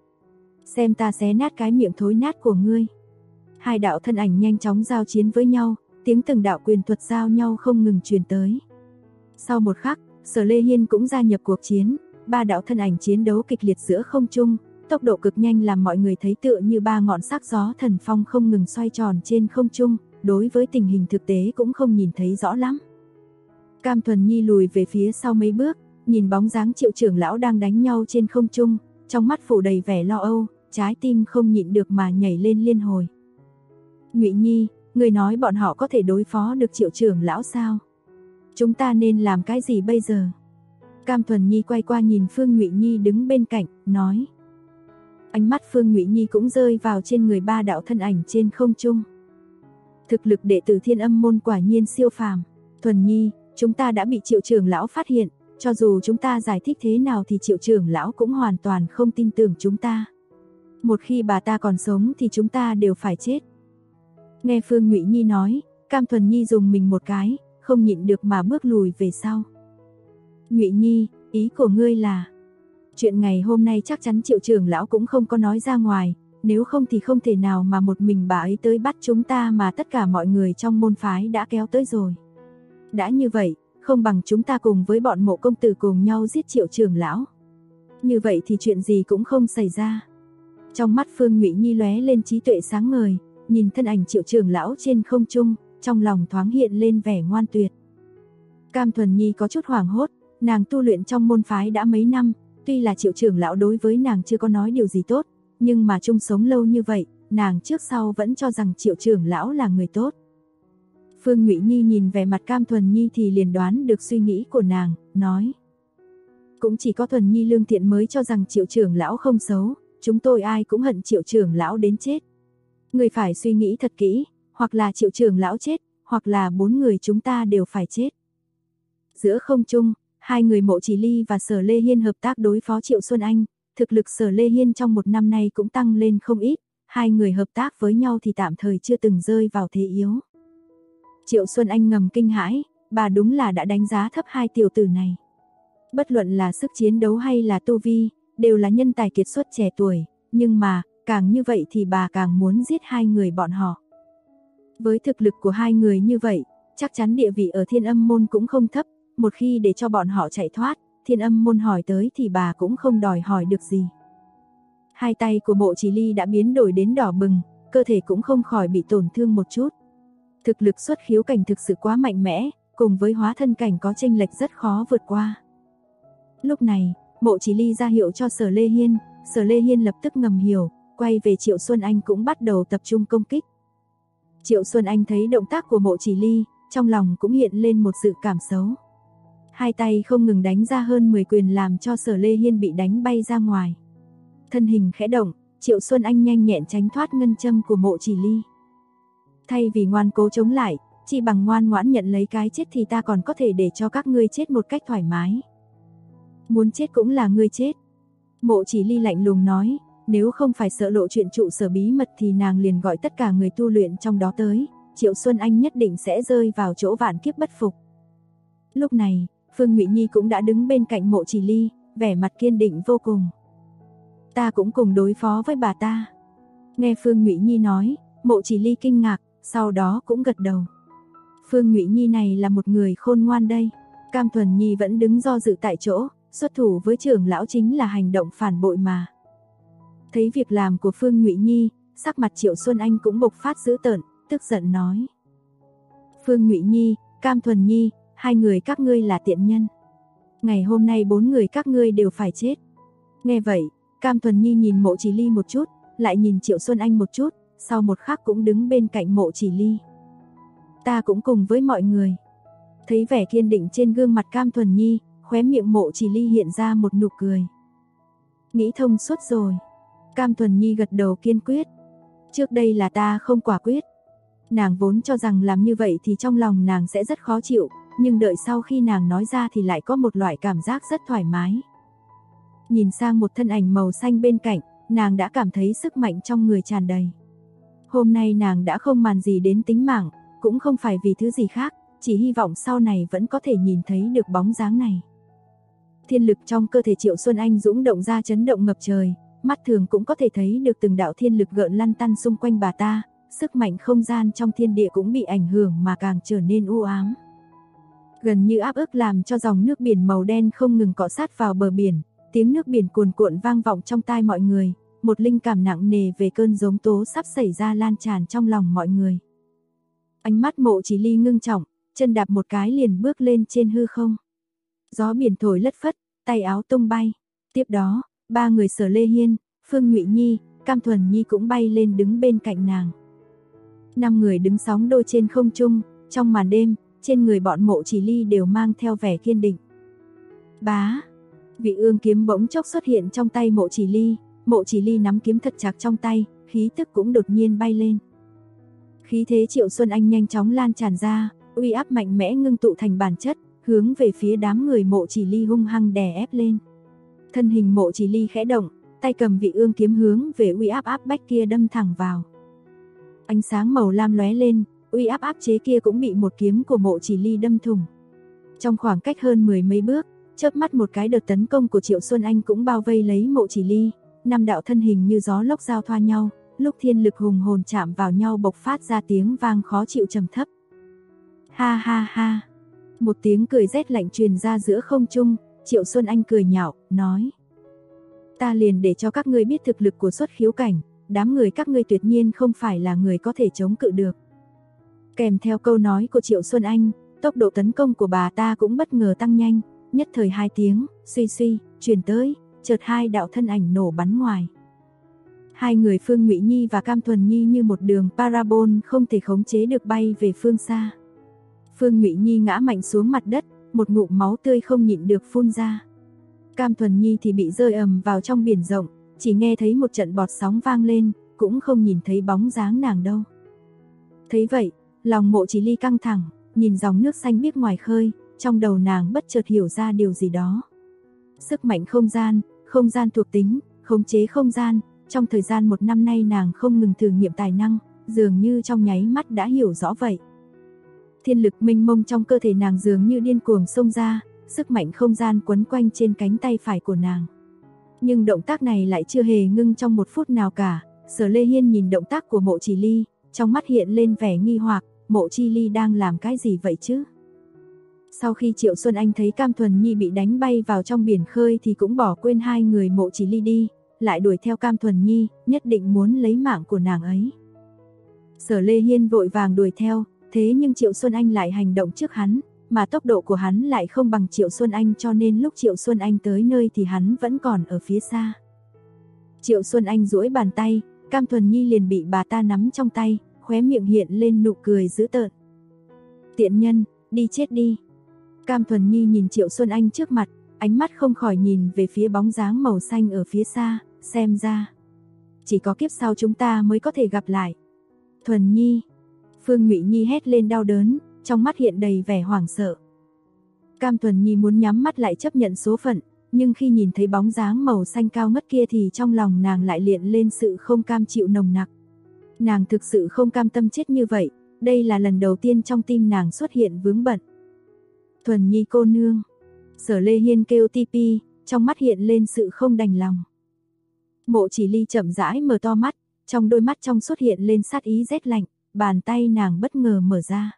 Xem ta xé nát cái miệng thối nát của ngươi. Hai đạo thân ảnh nhanh chóng giao chiến với nhau, tiếng từng đạo quyền thuật giao nhau không ngừng truyền tới. Sau một khắc, Sở Lê Hiên cũng gia nhập cuộc chiến, ba đạo thân ảnh chiến đấu kịch liệt giữa không trung, tốc độ cực nhanh làm mọi người thấy tựa như ba ngọn sắc gió thần phong không ngừng xoay tròn trên không trung, đối với tình hình thực tế cũng không nhìn thấy rõ lắm. Cam Thuần Nhi lùi về phía sau mấy bước, nhìn bóng dáng Triệu trưởng lão đang đánh nhau trên không trung, trong mắt phủ đầy vẻ lo âu, trái tim không nhịn được mà nhảy lên liên hồi. Ngụy Nhi, Người nói bọn họ có thể đối phó được Triệu trưởng lão sao? Chúng ta nên làm cái gì bây giờ? Cam Thuần Nhi quay qua nhìn Phương Ngụy Nhi đứng bên cạnh, nói. Ánh mắt Phương Ngụy Nhi cũng rơi vào trên người ba đạo thân ảnh trên không trung. Thực lực đệ tử Thiên Âm môn quả nhiên siêu phàm. Thuần Nhi, chúng ta đã bị Triệu trưởng lão phát hiện, cho dù chúng ta giải thích thế nào thì Triệu trưởng lão cũng hoàn toàn không tin tưởng chúng ta. Một khi bà ta còn sống thì chúng ta đều phải chết. Nghe Phương Ngụy Nhi nói, Cam Thuần Nhi dùng mình một cái, không nhịn được mà bước lùi về sau. Ngụy Nhi, ý của ngươi là... Chuyện ngày hôm nay chắc chắn Triệu trưởng lão cũng không có nói ra ngoài, nếu không thì không thể nào mà một mình bà ấy tới bắt chúng ta mà tất cả mọi người trong môn phái đã kéo tới rồi. Đã như vậy, không bằng chúng ta cùng với bọn Mộ công tử cùng nhau giết Triệu trưởng lão. Như vậy thì chuyện gì cũng không xảy ra. Trong mắt Phương Ngụy Nhi lóe lên trí tuệ sáng ngời, nhìn thân ảnh Triệu trưởng lão trên không trung, trong lòng thoáng hiện lên vẻ ngoan tuyệt. Cam Thuần Nhi có chút hoảng hốt, nàng tu luyện trong môn phái đã mấy năm, tuy là Triệu trưởng lão đối với nàng chưa có nói điều gì tốt, nhưng mà chung sống lâu như vậy, nàng trước sau vẫn cho rằng Triệu trưởng lão là người tốt. Phương Ngụy Nhi nhìn vẻ mặt Cam Thuần Nhi thì liền đoán được suy nghĩ của nàng, nói. Cũng chỉ có Thuần Nhi lương thiện mới cho rằng Triệu trưởng lão không xấu, chúng tôi ai cũng hận Triệu trưởng lão đến chết. Người phải suy nghĩ thật kỹ, hoặc là Triệu trưởng lão chết, hoặc là 4 người chúng ta đều phải chết. Giữa không trung, hai người Mộ Chỉ Ly và Sở Lê Hiên hợp tác đối phó Triệu Xuân Anh, thực lực Sở Lê Hiên trong một năm nay cũng tăng lên không ít, hai người hợp tác với nhau thì tạm thời chưa từng rơi vào thế yếu. Triệu Xuân Anh ngầm kinh hãi, bà đúng là đã đánh giá thấp hai tiểu tử này. Bất luận là sức chiến đấu hay là tu vi, đều là nhân tài kiệt xuất trẻ tuổi, nhưng mà, càng như vậy thì bà càng muốn giết hai người bọn họ. Với thực lực của hai người như vậy, chắc chắn địa vị ở Thiên Âm môn cũng không thấp, một khi để cho bọn họ chạy thoát, Thiên Âm môn hỏi tới thì bà cũng không đòi hỏi được gì. Hai tay của Mộ Chỉ Ly đã biến đổi đến đỏ bừng, cơ thể cũng không khỏi bị tổn thương một chút. Thực lực xuất khiếu cảnh thực sự quá mạnh mẽ, cùng với hóa thân cảnh có chênh lệch rất khó vượt qua. Lúc này, Mộ Chỉ Ly ra hiệu cho Sở Lê Hiên, Sở Lê Hiên lập tức ngầm hiểu, quay về Triệu Xuân Anh cũng bắt đầu tập trung công kích. Triệu Xuân Anh thấy động tác của Mộ Chỉ Ly, trong lòng cũng hiện lên một sự cảm xấu. Hai tay không ngừng đánh ra hơn 10 quyền làm cho Sở Lê Hiên bị đánh bay ra ngoài. Thân hình khẽ động, Triệu Xuân Anh nhanh nhẹn tránh thoát ngân châm của Mộ Chỉ Ly. Thay vì ngoan cố chống lại, chỉ bằng ngoan ngoãn nhận lấy cái chết thì ta còn có thể để cho các ngươi chết một cách thoải mái. Muốn chết cũng là ngươi chết. Mộ Chỉ Ly lạnh lùng nói, nếu không phải sợ lộ chuyện trụ sở bí mật thì nàng liền gọi tất cả người tu luyện trong đó tới, Triệu Xuân Anh nhất định sẽ rơi vào chỗ vạn kiếp bất phục. Lúc này, Phương Ngụy Nhi cũng đã đứng bên cạnh Mộ Chỉ Ly, vẻ mặt kiên định vô cùng. Ta cũng cùng đối phó với bà ta. Nghe Phương Ngụy Nhi nói, Mộ Chỉ Ly kinh ngạc, sau đó cũng gật đầu. Phương Ngụy Nhi này là một người khôn ngoan đây. Cam Thuần Nhi vẫn đứng do dự tại chỗ, xuất thủ với trưởng lão chính là hành động phản bội mà. Thấy việc làm của Phương Ngụy Nhi, sắc mặt Triệu Xuân Anh cũng bộc phát dữ tợn, tức giận nói. Phương Ngụy Nhi, Cam Thuần Nhi, hai người các ngươi là tiện nhân. Ngày hôm nay 4 người các ngươi đều phải chết. Nghe vậy, Cam Thuần Nhi nhìn Mộ Chỉ Ly một chút, lại nhìn Triệu Xuân Anh một chút, sau một khắc cũng đứng bên cạnh Mộ Chỉ Ly. Ta cũng cùng với mọi người. Thấy vẻ kiên định trên gương mặt Cam Thuần Nhi, khóe miệng Mộ Chỉ Ly hiện ra một nụ cười. Nghĩ thông suốt rồi. Cam Thuần Nhi gật đầu kiên quyết. Trước đây là ta không quả quyết. Nàng vốn cho rằng làm như vậy thì trong lòng nàng sẽ rất khó chịu, nhưng đợi sau khi nàng nói ra thì lại có một loại cảm giác rất thoải mái. Nhìn sang một thân ảnh màu xanh bên cạnh, nàng đã cảm thấy sức mạnh trong người tràn đầy. Hôm nay nàng đã không màng gì đến tính mạng, cũng không phải vì thứ gì khác, chỉ hy vọng sau này vẫn có thể nhìn thấy được bóng dáng này. Thiên lực trong cơ thể Triệu Xuân Anh dũng động ra chấn động ngập trời, mắt thường cũng có thể thấy được từng đạo thiên lực gợn lăn tăn xung quanh bà ta, sức mạnh không gian trong thiên địa cũng bị ảnh hưởng mà càng trở nên u ám. Gần như áp ức làm cho dòng nước biển màu đen không ngừng cọ sát vào bờ biển, tiếng nước biển cuồn cuộn vang vọng trong tai mọi người, một linh cảm nặng nề về cơn giông tố sắp xảy ra lan tràn trong lòng mọi người. Ánh mắt Mộ Chỉ Ly ngưng trọng, chân đạp một cái liền bước lên trên hư không. Gió biển thổi lất phất, tay áo tung bay. Tiếp đó, 3 người Sở Lê Hiên, Phương Ngụy Nhi, Cam Thuần Nhi cũng bay lên đứng bên cạnh nàng. 5 người đứng sóng đôi trên không trung, trong màn đêm, trên người bọn Mộ Chỉ Ly đều mang theo vẻ kiên định. Bá, Vị Ương kiếm bỗng chốc xuất hiện trong tay Mộ Chỉ Ly nắm kiếm thật chặt trong tay, khí tức cũng đột nhiên bay lên. Khí thế Triệu Xuân Anh nhanh chóng lan tràn ra, uy áp mạnh mẽ ngưng tụ thành bản chất, hướng về phía đám người Mộ Chỉ Ly hung hăng đè ép lên. Thân hình Mộ Chỉ Ly khẽ động, tay cầm Vị Ương kiếm hướng về uy áp áp bách kia đâm thẳng vào. Ánh sáng màu lam lóe lên, uy áp áp chế kia cũng bị một kiếm của Mộ Chỉ Ly đâm thủng. Trong khoảng cách hơn 10 mấy bước, chớp mắt một cái đợt tấn công của Triệu Xuân Anh cũng bao vây lấy Mộ Chỉ Ly, 5 đạo thân hình như gió lốc giao thoa nhau, lúc thiên lực hùng hồn chạm vào nhau bộc phát ra tiếng vang khó chịu trầm thấp. Ha ha ha. Một tiếng cười rét lạnh truyền ra giữa không trung, Triệu Xuân Anh cười nhạo, nói: "Ta liền để cho các ngươi biết thực lực của Xuất Khiếu cảnh, đám người các ngươi tuyệt nhiên không phải là người có thể chống cự được." Kèm theo câu nói của Triệu Xuân Anh, tốc độ tấn công của bà ta cũng bất ngờ tăng nhanh, nhất thời 2 tiếng suy suy truyền tới, chợt 2 đạo thân ảnh nổ bắn ngoài. 2 người Phương Ngụy Nhi và Cam Thuần Nhi như một đường parabol không thể khống chế được bay về phương xa. Phương Ngụy Nhi ngã mạnh xuống mặt đất, một ngụm máu tươi không nhịn được phun ra. Cam Thuần Nhi thì bị rơi ầm vào trong biển rộng, chỉ nghe thấy một trận bọt sóng vang lên, cũng không nhìn thấy bóng dáng nàng đâu. Thấy vậy, lòng Mộ Chỉ Ly căng thẳng, nhìn dòng nước xanh biếc ngoài khơi, trong đầu nàng bất chợt hiểu ra điều gì đó. Sức mạnh không gian thuộc tính, khống chế không gian, trong thời gian 1 năm nay nàng không ngừng thử nghiệm tài năng, dường như trong nháy mắt đã hiểu rõ vậy. Thiên lực mênh mông trong cơ thể nàng dường như điên cuồng xông ra, sức mạnh không gian quấn quanh trên cánh tay phải của nàng. Nhưng động tác này lại chưa hề ngưng trong 1 phút nào cả. Sở Lê Hiên nhìn động tác của Mộ Chỉ Ly, trong mắt hiện lên vẻ nghi hoặc, Mộ Chỉ Ly đang làm cái gì vậy chứ? Sau khi Triệu Xuân Anh thấy Cam Thuần Nhi bị đánh bay vào trong biển khơi thì cũng bỏ quên 2 người Mộ Chỉ Ly đi, lại đuổi theo Cam Thuần Nhi, nhất định muốn lấy mạng của nàng ấy. Sở Lê Hiên vội vàng đuổi theo, thế nhưng Triệu Xuân Anh lại hành động trước hắn, mà tốc độ của hắn lại không bằng Triệu Xuân Anh, cho nên lúc Triệu Xuân Anh tới nơi thì hắn vẫn còn ở phía xa. Triệu Xuân Anh duỗi bàn tay, Cam Thuần Nhi liền bị bà ta nắm trong tay, khóe miệng hiện lên nụ cười dữ tợn. Tiện nhân, đi chết đi. Cam Thuần Nhi nhìn Triệu Xuân Anh trước mặt, ánh mắt không khỏi nhìn về phía bóng dáng màu xanh ở phía xa, xem ra chỉ có kiếp sau chúng ta mới có thể gặp lại. Thuần Nhi. Phương Ngụy Nhi hét lên đau đớn, trong mắt hiện đầy vẻ hoảng sợ. Cam Thuần Nhi muốn nhắm mắt lại chấp nhận số phận, nhưng khi nhìn thấy bóng dáng màu xanh cao ngất kia thì trong lòng nàng lại hiện lên sự không cam chịu nồng nặc. Nàng thực sự không cam tâm chết như vậy, đây là lần đầu tiên trong tim nàng xuất hiện vướng bận. Thuần Nhi cô nương. Sở Lê Hiên kêu tipi, trong mắt hiện lên sự không đành lòng. Mộ Chỉ Ly chậm rãi mở to mắt, trong đôi mắt trong xuất hiện lên sát ý rét lạnh, bàn tay nàng bất ngờ mở ra.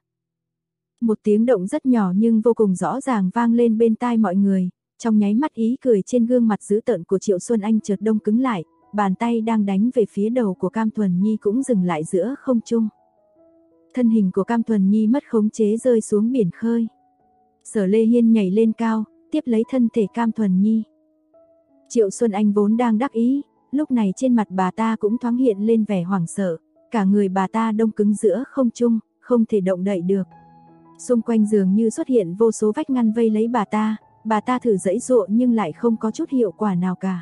Một tiếng động rất nhỏ nhưng vô cùng rõ ràng vang lên bên tai mọi người, trong nháy mắt ý cười trên gương mặt dữ tợn của Triệu Xuân Anh chợt đông cứng lại, bàn tay đang đánh về phía đầu của Cam Thuần Nhi cũng dừng lại giữa không trung. Thân hình của Cam Thuần Nhi mất khống chế rơi xuống biển khơi. Sở Lê Hiên nhảy lên cao, tiếp lấy thân thể Cam Thuần Nhi. Triệu Xuân Anh vốn đang đắc ý, lúc này trên mặt bà ta cũng thoáng hiện lên vẻ hoảng sợ, cả người bà ta đông cứng giữa không trung, không thể động đậy được. Xung quanh dường như xuất hiện vô số vách ngăn vây lấy bà ta thử giãy giụa nhưng lại không có chút hiệu quả nào cả.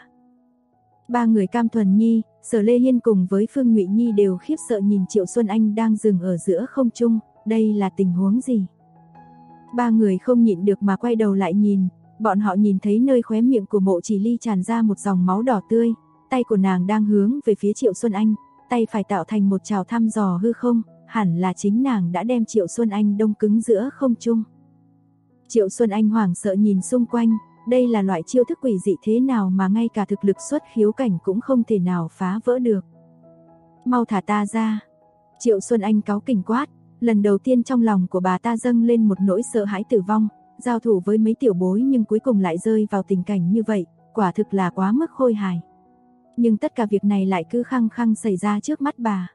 3 người Cam Thuần Nhi, Sở Lê Hiên cùng với Phương Ngụy Nhi đều khiếp sợ nhìn Triệu Xuân Anh đang dừng ở giữa không trung, đây là tình huống gì? 3 người không nhịn được mà quay đầu lại nhìn, bọn họ nhìn thấy nơi khóe miệng của Mộ Chỉ Ly tràn ra một dòng máu đỏ tươi, tay của nàng đang hướng về phía Triệu Xuân Anh, tay phải tạo thành một chảo thăm dò hư không, hẳn là chính nàng đã đem Triệu Xuân Anh đông cứng giữa không trung. Triệu Xuân Anh hoảng sợ nhìn xung quanh, đây là loại chiêu thức quỷ dị thế nào mà ngay cả thực lực xuất khiếu cảnh cũng không thể nào phá vỡ được. Mau thả ta ra. Triệu Xuân Anh cáu kỉnh quát, lần đầu tiên trong lòng của bà ta dâng lên một nỗi sợ hãi tử vong, giao thủ với mấy tiểu bối nhưng cuối cùng lại rơi vào tình cảnh như vậy, quả thực là quá mức khôi hài. Nhưng tất cả việc này lại cứ khăng khăng xảy ra trước mắt bà.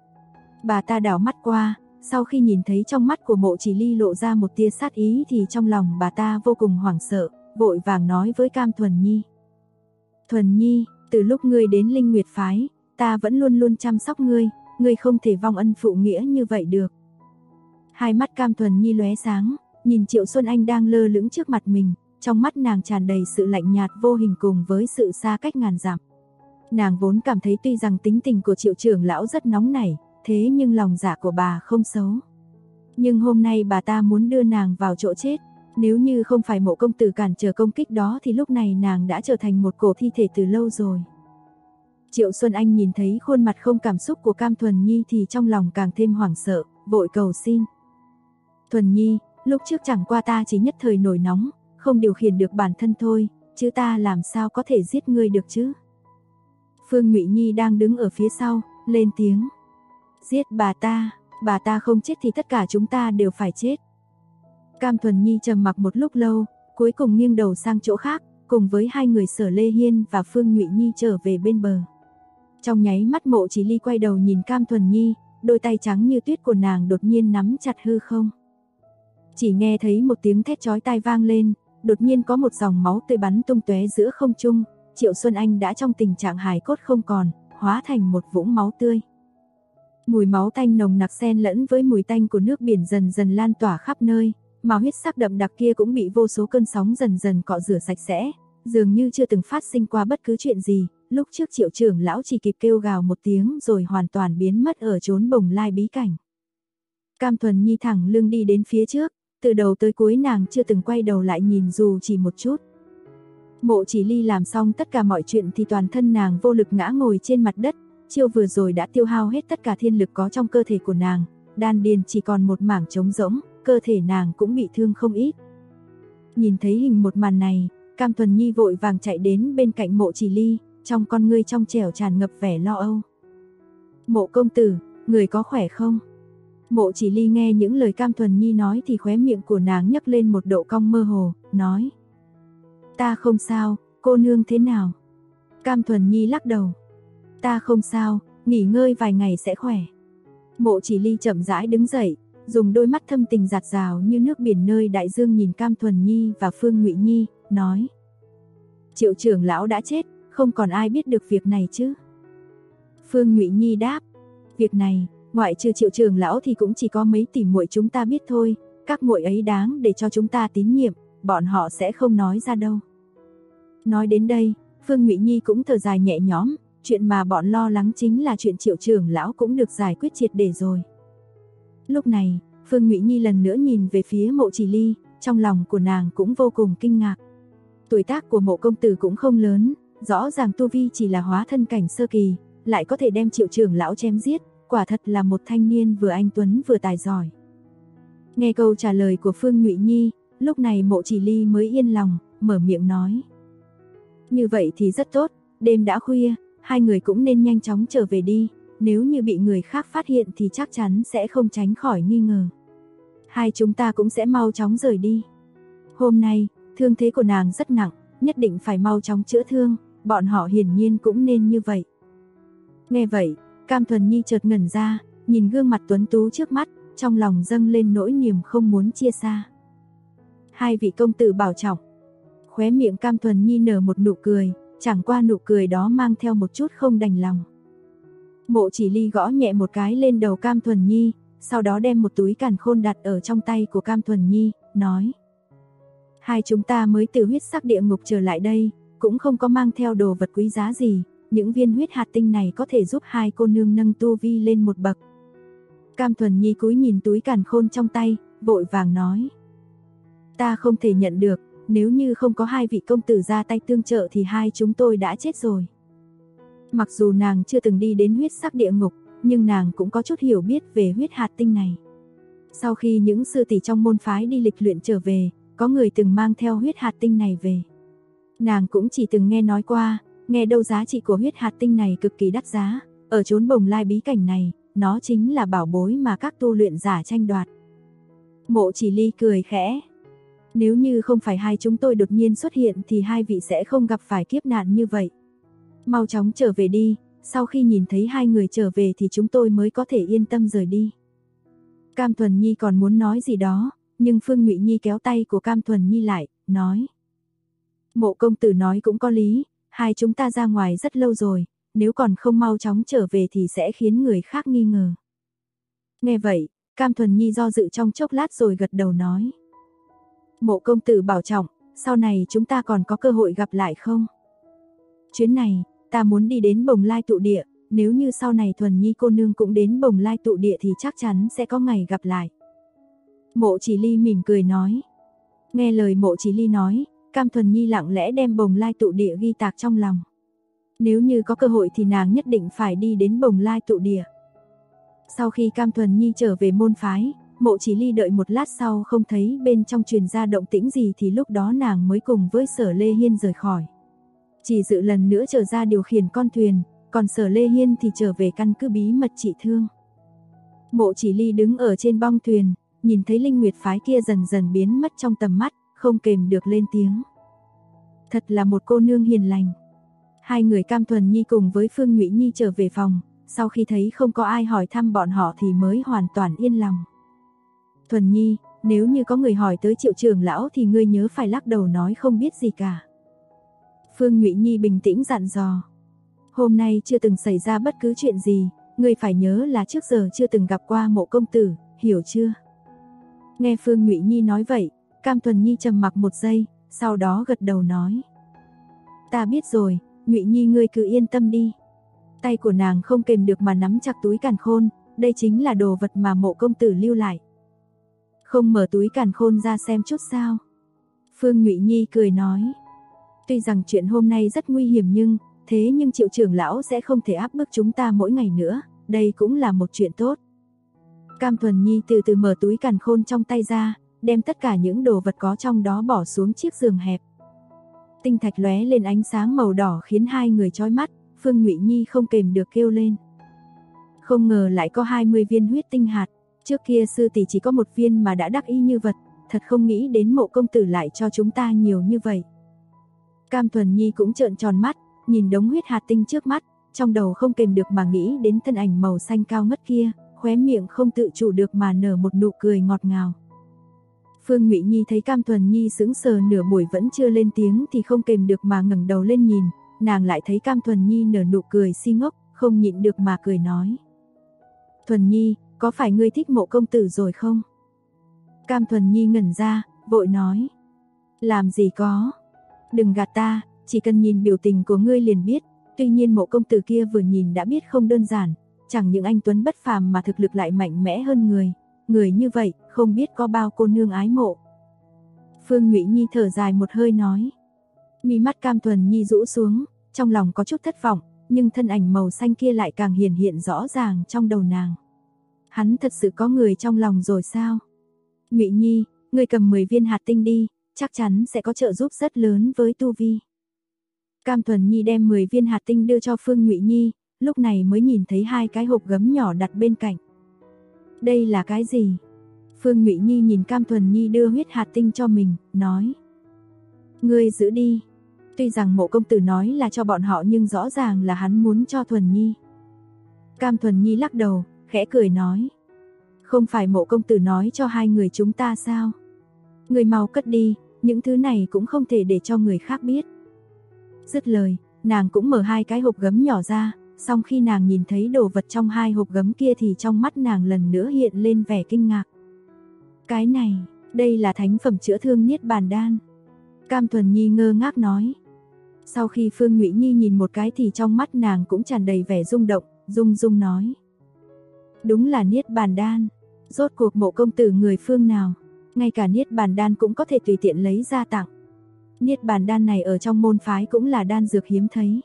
Bà ta đảo mắt qua, sau khi nhìn thấy trong mắt của Mộ Chỉ Ly lộ ra một tia sát ý thì trong lòng bà ta vô cùng hoảng sợ, vội vàng nói với Cam Thuần Nhi. Thuần Nhi, từ lúc ngươi đến Linh Nguyệt Phái, ta vẫn luôn luôn chăm sóc ngươi, ngươi không thể vong ân phụ nghĩa như vậy được. Hai mắt Cam Thuần Nhi lóe sáng, nhìn Triệu Xuân Anh đang lơ lửng trước mặt mình, trong mắt nàng tràn đầy sự lạnh nhạt vô hình cùng với sự xa cách ngàn dặm. Nàng vốn cảm thấy tuy rằng tính tình của Triệu trưởng lão rất nóng nảy, thế nhưng lòng dạ của bà không xấu. Nhưng hôm nay bà ta muốn đưa nàng vào chỗ chết, nếu như không phải Mộ công tử cản trở công kích đó thì lúc này nàng đã trở thành một cổ thi thể từ lâu rồi. Triệu Xuân Anh nhìn thấy khuôn mặt không cảm xúc của Cam Thuần Nhi thì trong lòng càng thêm hoảng sợ, vội cầu xin. Thuần Nhi, lúc trước chẳng qua ta chỉ nhất thời nổi nóng, không điều khiển được bản thân thôi, chứ ta làm sao có thể giết ngươi được chứ? Phương Ngụy Nhi đang đứng ở phía sau, lên tiếng. Giết bà ta không chết thì tất cả chúng ta đều phải chết. Cam Thuần Nhi trầm mặc một lúc lâu, cuối cùng nghiêng đầu sang chỗ khác, cùng với hai người Sở Lê Hiên và Phương Ngụy Nhi trở về bên bờ. Trong nháy mắt Mộ Chỉ Ly quay đầu nhìn Cam Thuần Nhi, đôi tay trắng như tuyết của nàng đột nhiên nắm chặt hư không. Chỉ nghe thấy một tiếng thét chói tai vang lên, đột nhiên có một dòng máu tươi bắn tung tóe giữa không trung, Triệu Xuân Anh đã trong tình trạng hài cốt không còn, hóa thành một vũng máu tươi. Mùi máu tanh nồng nặc xen lẫn với mùi tanh của nước biển dần dần lan tỏa khắp nơi, mà huyết sắc đậm đặc kia cũng bị vô số cơn sóng dần dần cọ rửa sạch sẽ, dường như chưa từng phát sinh qua bất cứ chuyện gì. Lúc trước Triệu trưởng lão chỉ kịp kêu gào một tiếng rồi hoàn toàn biến mất ở chốn Bồng Lai bí cảnh. Cam Thuần Nhi thẳng lưng đi đến phía trước, từ đầu tới cuối nàng chưa từng quay đầu lại nhìn dù chỉ một chút. Mộ Chỉ Ly làm xong tất cả mọi chuyện thì toàn thân nàng vô lực ngã ngồi trên mặt đất, chiêu vừa rồi đã tiêu hao hết tất cả thiên lực có trong cơ thể của nàng, đan điền chỉ còn một mảng trống rỗng, cơ thể nàng cũng bị thương không ít. Nhìn thấy hình một màn này, Cam Thuần Nhi vội vàng chạy đến bên cạnh Mộ Chỉ Ly, trong con ngươi trong trẻo tràn ngập vẻ lo âu. Mộ công tử, người có khỏe không? Mộ Chỉ Ly nghe những lời Cam Thuần Nhi nói thì khóe miệng của nàng nhấc lên một độ cong mơ hồ, nói. Ta không sao, cô nương thế nào? Cam Thuần Nhi lắc đầu. Ta không sao, nghỉ ngơi vài ngày sẽ khỏe. Mộ Chỉ Ly chậm rãi đứng dậy, dùng đôi mắt thâm tình dạt dào như nước biển nơi đại dương nhìn Cam Thuần Nhi và Phương Ngụy Nhi, nói. Triệu trưởng lão đã chết, không còn ai biết được việc này chứ? Phương Ngụy Nhi đáp. Việc này, ngoại trừ Triệu trưởng lão thì cũng chỉ có mấy tỷ muội chúng ta biết thôi, các muội ấy đáng để cho chúng ta tín nhiệm, bọn họ sẽ không nói ra đâu. Nói đến đây, Phương Ngụy Nhi cũng thở dài nhẹ nhõm, chuyện mà bọn lo lắng chính là chuyện Triệu trưởng lão cũng được giải quyết triệt để rồi. Lúc này, Phương Ngụy Nhi lần nữa nhìn về phía Mộ Chỉ Ly, trong lòng của nàng cũng vô cùng kinh ngạc. Tuổi tác của Mộ công tử cũng không lớn, rõ ràng tu vi chỉ là hóa thân cảnh sơ kỳ, lại có thể đem Triệu trưởng lão chém giết, quả thật là một thanh niên vừa anh tuấn vừa tài giỏi. Nghe câu trả lời của Phương Ngụy Nhi, lúc này Mộ Chỉ Ly mới yên lòng, mở miệng nói. Như vậy thì rất tốt, đêm đã khuya, hai người cũng nên nhanh chóng trở về đi, nếu như bị người khác phát hiện thì chắc chắn sẽ không tránh khỏi nghi ngờ. Hai chúng ta cũng sẽ mau chóng rời đi. Hôm nay, thương thế của nàng rất nặng, nhất định phải mau chóng chữa thương, bọn họ hiển nhiên cũng nên như vậy. Nghe vậy, Cam Thuần Nhi chợt ngẩn ra, nhìn gương mặt tuấn tú trước mắt, trong lòng dâng lên nỗi niềm không muốn chia xa. Hai vị công tử bảo trọng. Khóe miệng Cam Thuần Nhi nở một nụ cười, chẳng qua nụ cười đó mang theo một chút không đành lòng. Mộ Chỉ Ly gõ nhẹ một cái lên đầu Cam Thuần Nhi, sau đó đem một túi càn khôn đặt ở trong tay của Cam Thuần Nhi, nói. Hai chúng ta mới từ huyết sắc địa ngục trở lại đây, cũng không có mang theo đồ vật quý giá gì, những viên huyết hạt tinh này có thể giúp hai cô nương nâng tu vi lên một bậc. Cam Thuần Nhi cúi nhìn túi càn khôn trong tay, vội vàng nói. Ta không thể nhận được, nếu như không có hai vị công tử ra tay tương trợ thì hai chúng tôi đã chết rồi. Mặc dù nàng chưa từng đi đến huyết sắc địa ngục, nhưng nàng cũng có chút hiểu biết về huyết hạt tinh này. Sau khi những sư tỷ trong môn phái đi lịch luyện trở về, có người từng mang theo huyết hạt tinh này về. Nàng cũng chỉ từng nghe nói qua, nghe đâu giá trị của huyết hạt tinh này cực kỳ đắt giá, ở chốn Bồng Lai bí cảnh này, nó chính là bảo bối mà các tu luyện giả tranh đoạt. Mộ Chỉ Ly cười khẽ. Nếu như không phải hai chúng tôi đột nhiên xuất hiện thì hai vị sẽ không gặp phải kiếp nạn như vậy. Mau chóng trở về đi, sau khi nhìn thấy hai người trở về thì chúng tôi mới có thể yên tâm rời đi. Cam Thuần Nhi còn muốn nói gì đó, nhưng Phương Ngụy Nhi kéo tay của Cam Thuần Nhi lại, nói. Mộ công tử nói cũng có lý, hai chúng ta ra ngoài rất lâu rồi, nếu còn không mau chóng trở về thì sẽ khiến người khác nghi ngờ. Nghe vậy, Cam Thuần Nhi do dự trong chốc lát rồi gật đầu nói. Mộ công tử bảo trọng, sau này chúng ta còn có cơ hội gặp lại không? Chuyến này, ta muốn đi đến Bồng Lai tụ địa, nếu như sau này Thuần Nhi cô nương cũng đến Bồng Lai tụ địa thì chắc chắn sẽ có ngày gặp lại. Mộ Chỉ Ly mỉm cười nói. Nghe lời Mộ Chỉ Ly nói, Cam Thuần Nhi lặng lẽ đem Bồng Lai tụ địa ghi tạc trong lòng. Nếu như có cơ hội thì nàng nhất định phải đi đến Bồng Lai tụ địa. Sau khi Cam Thuần Nhi trở về môn phái, Mộ Chỉ Ly đợi một lát sau không thấy bên trong truyền ra động tĩnh gì thì lúc đó nàng mới cùng với Sở Lê Hiên rời khỏi. Chỉ dự lần nữa trở ra điều khiển con thuyền, còn Sở Lê Hiên thì trở về căn cứ bí mật trị thương. Mộ Chỉ Ly đứng ở trên bong thuyền, nhìn thấy Linh Nguyệt phái kia dần dần biến mất trong tầm mắt, không kềm được lên tiếng. Thật là một cô nương hiền lành. Hai người Cam Thuần Nhi cùng với Phương Nhụy Nhi trở về phòng, sau khi thấy không có ai hỏi thăm bọn họ thì mới hoàn toàn yên lòng. Thuần Nhi, nếu như có người hỏi tới Triệu trưởng lão thì ngươi nhớ phải lắc đầu nói không biết gì cả. Phương Nhụy Nhi bình tĩnh dặn dò. Hôm nay chưa từng xảy ra bất cứ chuyện gì, ngươi phải nhớ là trước giờ chưa từng gặp qua Mộ công tử, hiểu chưa? Nghe Phương Nhụy Nhi nói vậy, Cam Thuần Nhi trầm mặc một giây, sau đó gật đầu nói. Ta biết rồi, Nhụy Nhi ngươi cứ yên tâm đi. Tay của nàng không kềm được mà nắm chặt túi càn khôn, đây chính là đồ vật mà Mộ công tử lưu lại. Không mở túi càn khôn ra xem chút sao? Phương Nhụy Nhi cười nói. Tuy rằng chuyện hôm nay rất nguy hiểm nhưng Triệu trưởng lão sẽ không thể áp bức chúng ta mỗi ngày nữa, đây cũng là một chuyện tốt. Cam Thuần Nhi từ từ mở túi càn khôn trong tay ra, đem tất cả những đồ vật có trong đó bỏ xuống chiếc giường hẹp. Tinh thạch lóe lên ánh sáng màu đỏ khiến hai người chói mắt, Phương Nhụy Nhi không kềm được kêu lên. Không ngờ lại có 20 viên huyết tinh hạt, trước kia sư tỷ chỉ có một viên mà đã đắc ý như vật, thật không nghĩ đến Mộ công tử lại cho chúng ta nhiều như vậy. Cam Thuần Nhi cũng trợn tròn mắt, nhìn đống huyết hạt tinh trước mắt, trong đầu không kềm được mà nghĩ đến thân ảnh màu xanh cao ngất kia, khóe miệng không tự chủ được mà nở một nụ cười ngọt ngào. Phương Nhụy Nhi thấy Cam Thuần Nhi sững sờ nửa buổi vẫn chưa lên tiếng thì không kềm được mà ngẩng đầu lên nhìn, nàng lại thấy Cam Thuần Nhi nở nụ cười si ngốc, không nhịn được mà cười nói. Thuần Nhi, có phải ngươi thích Mộ công tử rồi không? Cam Thuần Nhi ngẩn ra, vội nói. Làm gì có? Đừng gạt ta, chỉ cần nhìn biểu tình của ngươi liền biết, tuy nhiên Mộ công tử kia vừa nhìn đã biết không đơn giản, chẳng những anh tuấn bất phàm mà thực lực lại mạnh mẽ hơn người như vậy, không biết có bao cô nương ái mộ. Phương Nhụy Nhi thở dài một hơi nói. Mi mắt Cam Thuần Nhi rũ xuống, trong lòng có chút thất vọng, nhưng thân ảnh màu xanh kia lại càng hiện rõ ràng trong đầu nàng. Hắn thật sự có người trong lòng rồi sao? Nhụy Nhi, ngươi cầm 10 viên hạt tinh đi, chắc chắn sẽ có trợ giúp rất lớn với tu vi. Cam Thuần Nhi đem 10 viên hạt tinh đưa cho Phương Nhụy Nhi, lúc này mới nhìn thấy 2 cái hộp gấm nhỏ đặt bên cạnh. Đây là cái gì? Phương Nhụy Nhi nhìn Cam Thuần Nhi đưa huyết hạt tinh cho mình, nói. Ngươi giữ đi. Tuy rằng Mộ công tử nói là cho bọn họ nhưng rõ ràng là hắn muốn cho Thuần Nhi. Cam Thuần Nhi lắc đầu, khẽ cười nói. Không phải Mộ công tử nói cho hai người chúng ta sao? Ngươi mau cất đi, những thứ này cũng không thể để cho người khác biết. Dứt lời, nàng cũng mở 2 cái hộp gấm nhỏ ra, song khi nàng nhìn thấy đồ vật trong 2 hộp gấm kia thì trong mắt nàng lần nữa hiện lên vẻ kinh ngạc. Cái này, đây là thánh phẩm chữa thương Niết Bàn Đan. Cam Thuần Nhi ngơ ngác nói. Sau khi Phương Nhụy Nhi nhìn một cái thì trong mắt nàng cũng tràn đầy vẻ rung động, rung rung nói. Đúng là Niết Bàn Đan, rốt cuộc Mộ công tử người phương nào, ngay cả Niết Bàn Đan cũng có thể tùy tiện lấy ra tặng. Niết Bàn Đan này ở trong môn phái cũng là đan dược hiếm thấy.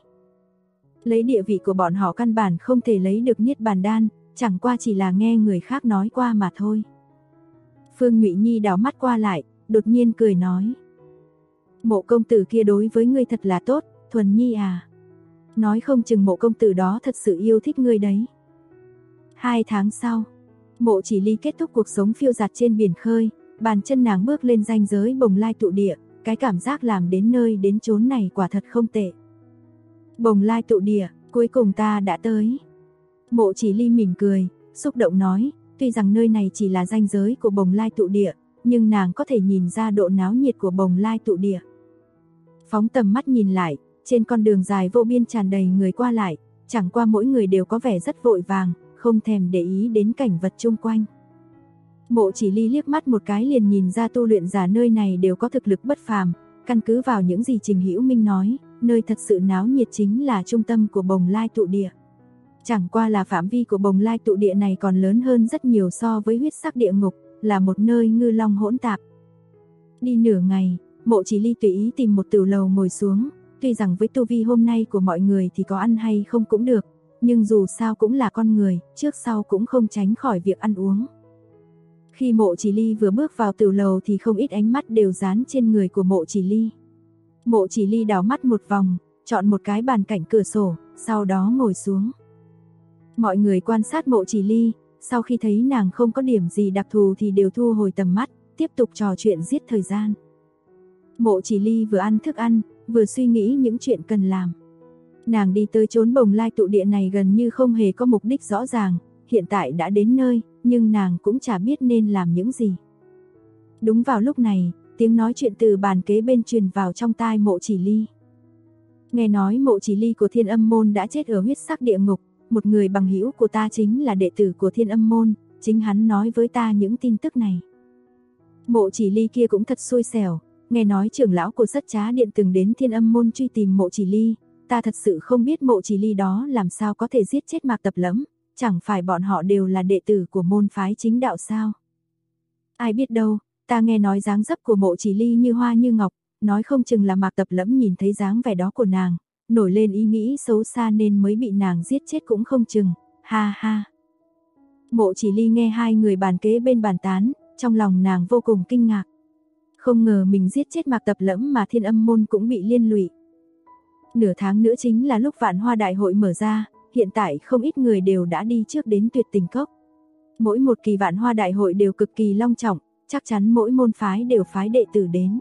Lấy địa vị của bọn họ căn bản không thể lấy được Niết Bàn Đan, chẳng qua chỉ là nghe người khác nói qua mà thôi. Phương Nhụy Nhi đảo mắt qua lại, đột nhiên cười nói. Mộ công tử kia đối với ngươi thật là tốt, Thuần Nhi à. Nói không chừng Mộ công tử đó thật sự yêu thích ngươi đấy. 2 tháng sau, Mộ Chỉ Ly kết thúc cuộc sống phiêu dạt trên biển khơi, bàn chân nàng bước lên ranh giới Bồng Lai tụ địa, cái cảm giác làm đến nơi đến chốn này quả thật không tệ. Bồng Lai tụ địa, cuối cùng ta đã tới. Mộ Chỉ Ly mỉm cười, xúc động nói, tuy rằng nơi này chỉ là ranh giới của Bồng Lai tụ địa, nhưng nàng có thể nhìn ra độ náo nhiệt của Bồng Lai tụ địa. Phóng tầm mắt nhìn lại, trên con đường dài vô biên tràn đầy người qua lại, chẳng qua mỗi người đều có vẻ rất vội vàng, không thèm để ý đến cảnh vật chung quanh. Mộ Chỉ Ly liếc mắt một cái liền nhìn ra tu luyện giả nơi này đều có thực lực bất phàm, căn cứ vào những gì Trình Hữu Minh nói, nơi thật sự náo nhiệt chính là trung tâm của Bồng Lai tụ địa. Chẳng qua là phạm vi của Bồng Lai tụ địa này còn lớn hơn rất nhiều so với huyết sắc địa ngục, là một nơi ngư long hỗn tạp. Đi nửa ngày, Mộ Chỉ Ly tùy ý tìm một tửu lầu ngồi xuống, tuy rằng với tu vi hôm nay của mọi người thì có ăn hay không cũng được, nhưng dù sao cũng là con người, trước sau cũng không tránh khỏi việc ăn uống. Khi Mộ Chỉ Ly vừa bước vào tửu lầu thì không ít ánh mắt đều dán trên người của Mộ Chỉ Ly. Mộ Chỉ Ly đảo mắt một vòng, chọn một cái bàn cạnh cửa sổ, sau đó ngồi xuống. Mọi người quan sát Mộ Chỉ Ly, sau khi thấy nàng không có điểm gì đặc thù thì đều thu hồi tầm mắt, tiếp tục trò chuyện giết thời gian. Mộ Chỉ Ly vừa ăn thức ăn, vừa suy nghĩ những chuyện cần làm. Nàng đi tới chốn Bồng Lai tụ địa này gần như không hề có mục đích rõ ràng, hiện tại đã đến nơi, nhưng nàng cũng chả biết nên làm những gì. Đúng vào lúc này, tiếng nói chuyện từ bàn kế bên truyền vào trong tai Mộ Chỉ Ly. Nghe nói Mộ Chỉ Ly của Thiên Âm môn đã chết ở huyết sắc địa ngục, một người bằng hữu của ta chính là đệ tử của Thiên Âm môn, chính hắn nói với ta những tin tức này. Mộ Chỉ Ly kia cũng thật xui xẻo, nghe nói trưởng lão của Sắt Trá Điện từng đến Thiên Âm môn truy tìm Mộ Chỉ Ly, ta thật sự không biết Mộ Chỉ Ly đó làm sao có thể giết chết Mạc Tập Lẫm, chẳng phải bọn họ đều là đệ tử của môn phái chính đạo sao? Ai biết đâu, ta nghe nói dáng dấp của Mộ Chỉ Ly như hoa như ngọc, nói không chừng là Mạc Tập Lẫm nhìn thấy dáng vẻ đó của nàng, nổi lên ý nghĩ xấu xa nên mới bị nàng giết chết cũng không chừng, ha ha. Mộ Chỉ Ly nghe hai người bàn kế bên bàn tán, trong lòng nàng vô cùng kinh ngạc. Không ngờ mình giết chết Mạc Tập Lẫm mà Thiên Âm môn cũng bị liên lụy. Nửa tháng nữa chính là lúc Vạn Hoa Đại hội mở ra, hiện tại không ít người đều đã đi trước đến Tuyệt Tình Cốc. Mỗi một kỳ Vạn Hoa Đại hội đều cực kỳ long trọng, chắc chắn mỗi môn phái đều phái đệ tử đến.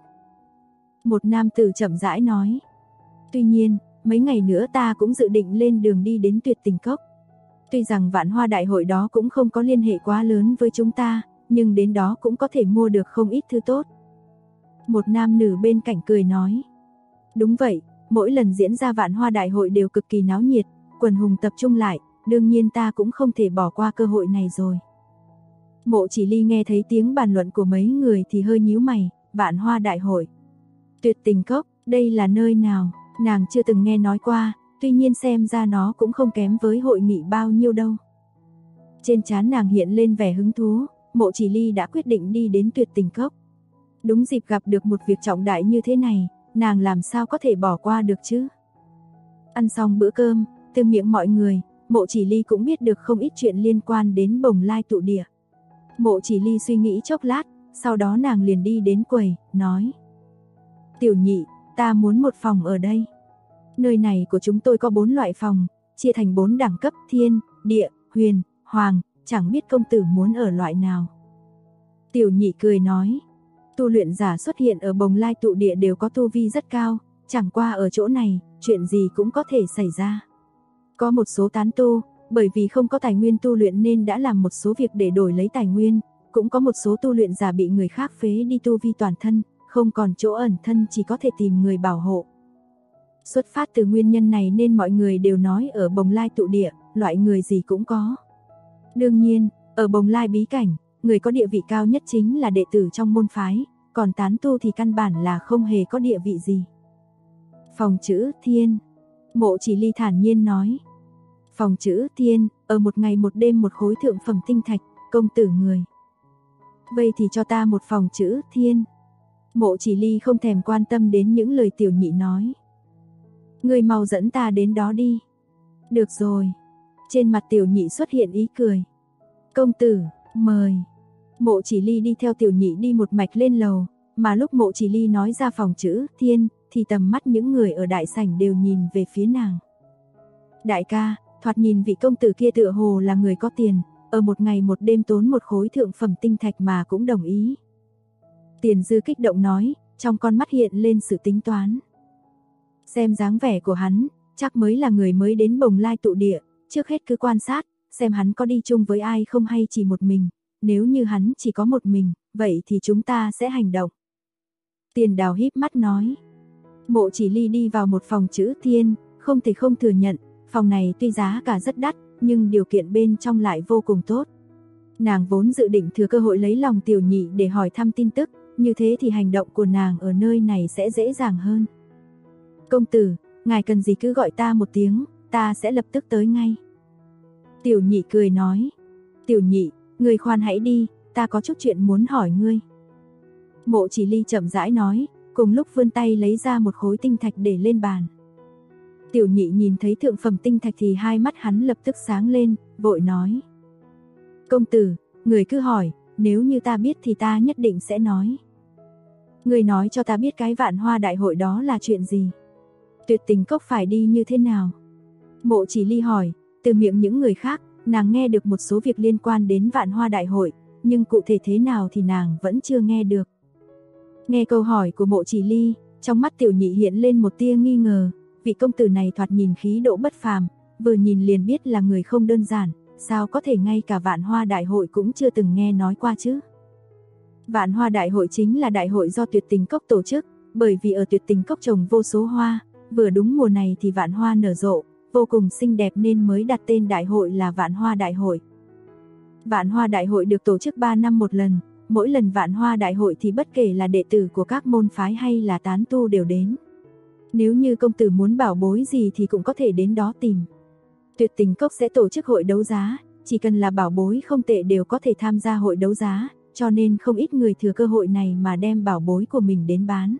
Một nam tử chậm rãi nói. Tuy nhiên, mấy ngày nữa ta cũng dự định lên đường đi đến Tuyệt Tình Cốc. Tuy rằng Vạn Hoa Đại hội đó cũng không có liên hệ quá lớn với chúng ta, nhưng đến đó cũng có thể mua được không ít thứ tốt. Một nam nữ bên cạnh cười nói. Đúng vậy, mỗi lần diễn ra Vạn Hoa Đại hội đều cực kỳ náo nhiệt, quần hùng tập trung lại, đương nhiên ta cũng không thể bỏ qua cơ hội này rồi. Mộ Chỉ Ly nghe thấy tiếng bàn luận của mấy người thì hơi nhíu mày, Vạn Hoa Đại hội. Tuyệt Tình Cốc, đây là nơi nào? Nàng chưa từng nghe nói qua, tuy nhiên xem ra nó cũng không kém với hội nghị bao nhiêu đâu. Trên trán nàng hiện lên vẻ hứng thú, Mộ Chỉ Ly đã quyết định đi đến Tuyệt Tình Cốc. Đúng dịp gặp được một việc trọng đại như thế này, nàng làm sao có thể bỏ qua được chứ? Ăn xong bữa cơm, từ miệng mọi người, Mộ Chỉ Ly cũng biết được không ít chuyện liên quan đến Bồng Lai tụ địa. Mộ Chỉ Ly suy nghĩ chốc lát, sau đó nàng liền đi đến quầy, nói. Tiểu nhị, ta muốn một phòng ở đây. Nơi này của chúng tôi có 4 loại phòng, chia thành 4 đẳng cấp thiên, địa, huyền, hoàng, chẳng biết công tử muốn ở loại nào. Tiểu nhị cười nói. Tu luyện giả xuất hiện ở Bồng Lai tụ địa đều có tu vi rất cao, chẳng qua ở chỗ này, chuyện gì cũng có thể xảy ra. Có một số tán tu, bởi vì không có tài nguyên tu luyện nên đã làm một số việc để đổi lấy tài nguyên, cũng có một số tu luyện giả bị người khác phế đi tu vi toàn thân, không còn chỗ ẩn thân chỉ có thể tìm người bảo hộ. Xuất phát từ nguyên nhân này nên mọi người đều nói ở Bồng Lai tụ địa, loại người gì cũng có. Đương nhiên, ở Bồng Lai bí cảnh, người có địa vị cao nhất chính là đệ tử trong môn phái, còn tán tu thì căn bản là không hề có địa vị gì. Phòng chữ Thiên, Mộ Chỉ Ly thản nhiên nói. Phòng chữ Thiên, ở một ngày một đêm một khối thượng phẩm tinh thạch, công tử người. Vậy thì cho ta một phòng chữ Thiên. Mộ Chỉ Ly không thèm quan tâm đến những lời tiểu nhị nói. Người mau dẫn ta đến đó đi. Được rồi. Trên mặt tiểu nhị xuất hiện ý cười. Công tử, mời. Mộ Chỉ Ly đi theo tiểu nhị đi một mạch lên lầu, mà lúc Mộ Chỉ Ly nói ra phòng chữ Thiên, thì tầm mắt những người ở đại sảnh đều nhìn về phía nàng. Đại ca, thoạt nhìn vị công tử kia tựa hồ là người có tiền, ở một ngày một đêm tốn một khối thượng phẩm tinh thạch mà cũng đồng ý. Tiền Dư kích động nói, trong con mắt hiện lên sự tính toán. Xem dáng vẻ của hắn, chắc mới là người mới đến Bồng Lai tụ địa, trước hết cứ quan sát, xem hắn có đi chung với ai không hay chỉ một mình, nếu như hắn chỉ có một mình, vậy thì chúng ta sẽ hành động. Tiền Đào híp mắt nói. Mộ Chỉ Ly đi vào một phòng chữ Thiên, không thể không thừa nhận, Phòng này tuy giá cả rất đắt, nhưng điều kiện bên trong lại vô cùng tốt. Nàng vốn dự định thừa cơ hội lấy lòng Tiểu Nhị để hỏi thăm tin tức, như thế thì hành động của nàng ở nơi này sẽ dễ dàng hơn. Công tử, ngài cần gì cứ gọi ta một tiếng, ta sẽ lập tức tới ngay. Tiểu Nhị cười nói. Tiểu Nhị, ngươi khoan hãy đi, ta có chút chuyện muốn hỏi ngươi. Mộ Chỉ Ly chậm rãi nói, cùng lúc vươn tay lấy ra một khối tinh thạch để lên bàn. Tiểu Nhị nhìn thấy thượng phẩm tinh thạch thì hai mắt hắn lập tức sáng lên, vội nói. Công tử, người cứ hỏi, nếu như ta biết thì ta nhất định sẽ nói. Người nói cho ta biết cái Vạn Hoa đại hội đó là chuyện gì? Tuyệt Tình Cốc phải đi như thế nào? Mộ Chỉ Ly hỏi, từ miệng những người khác, nàng nghe được một số việc liên quan đến Vạn Hoa đại hội, nhưng cụ thể thế nào thì nàng vẫn chưa nghe được. Nghe câu hỏi của Mộ Chỉ Ly, trong mắt Tiểu Nhị hiện lên một tia nghi ngờ, vị công tử này thoạt nhìn khí độ bất phàm, vừa nhìn liền biết là người không đơn giản, sao có thể ngay cả Vạn Hoa đại hội cũng chưa từng nghe nói qua chứ? Vạn Hoa đại hội chính là đại hội do Tuyệt Tình Cốc tổ chức, bởi vì ở Tuyệt Tình Cốc trồng vô số hoa, vừa đúng mùa này thì vạn hoa nở rộ, vô cùng xinh đẹp nên mới đặt tên đại hội là Vạn Hoa đại hội. Vạn Hoa đại hội được tổ chức 3 năm một lần, mỗi lần Vạn Hoa đại hội thì bất kể là đệ tử của các môn phái hay là tán tu đều đến. Nếu như công tử muốn bảo bối gì thì cũng có thể đến đó tìm. Tuyệt Tình Cốc sẽ tổ chức hội đấu giá, chỉ cần là bảo bối không tệ đều có thể tham gia hội đấu giá, cho nên không ít người thừa cơ hội này mà đem bảo bối của mình đến bán.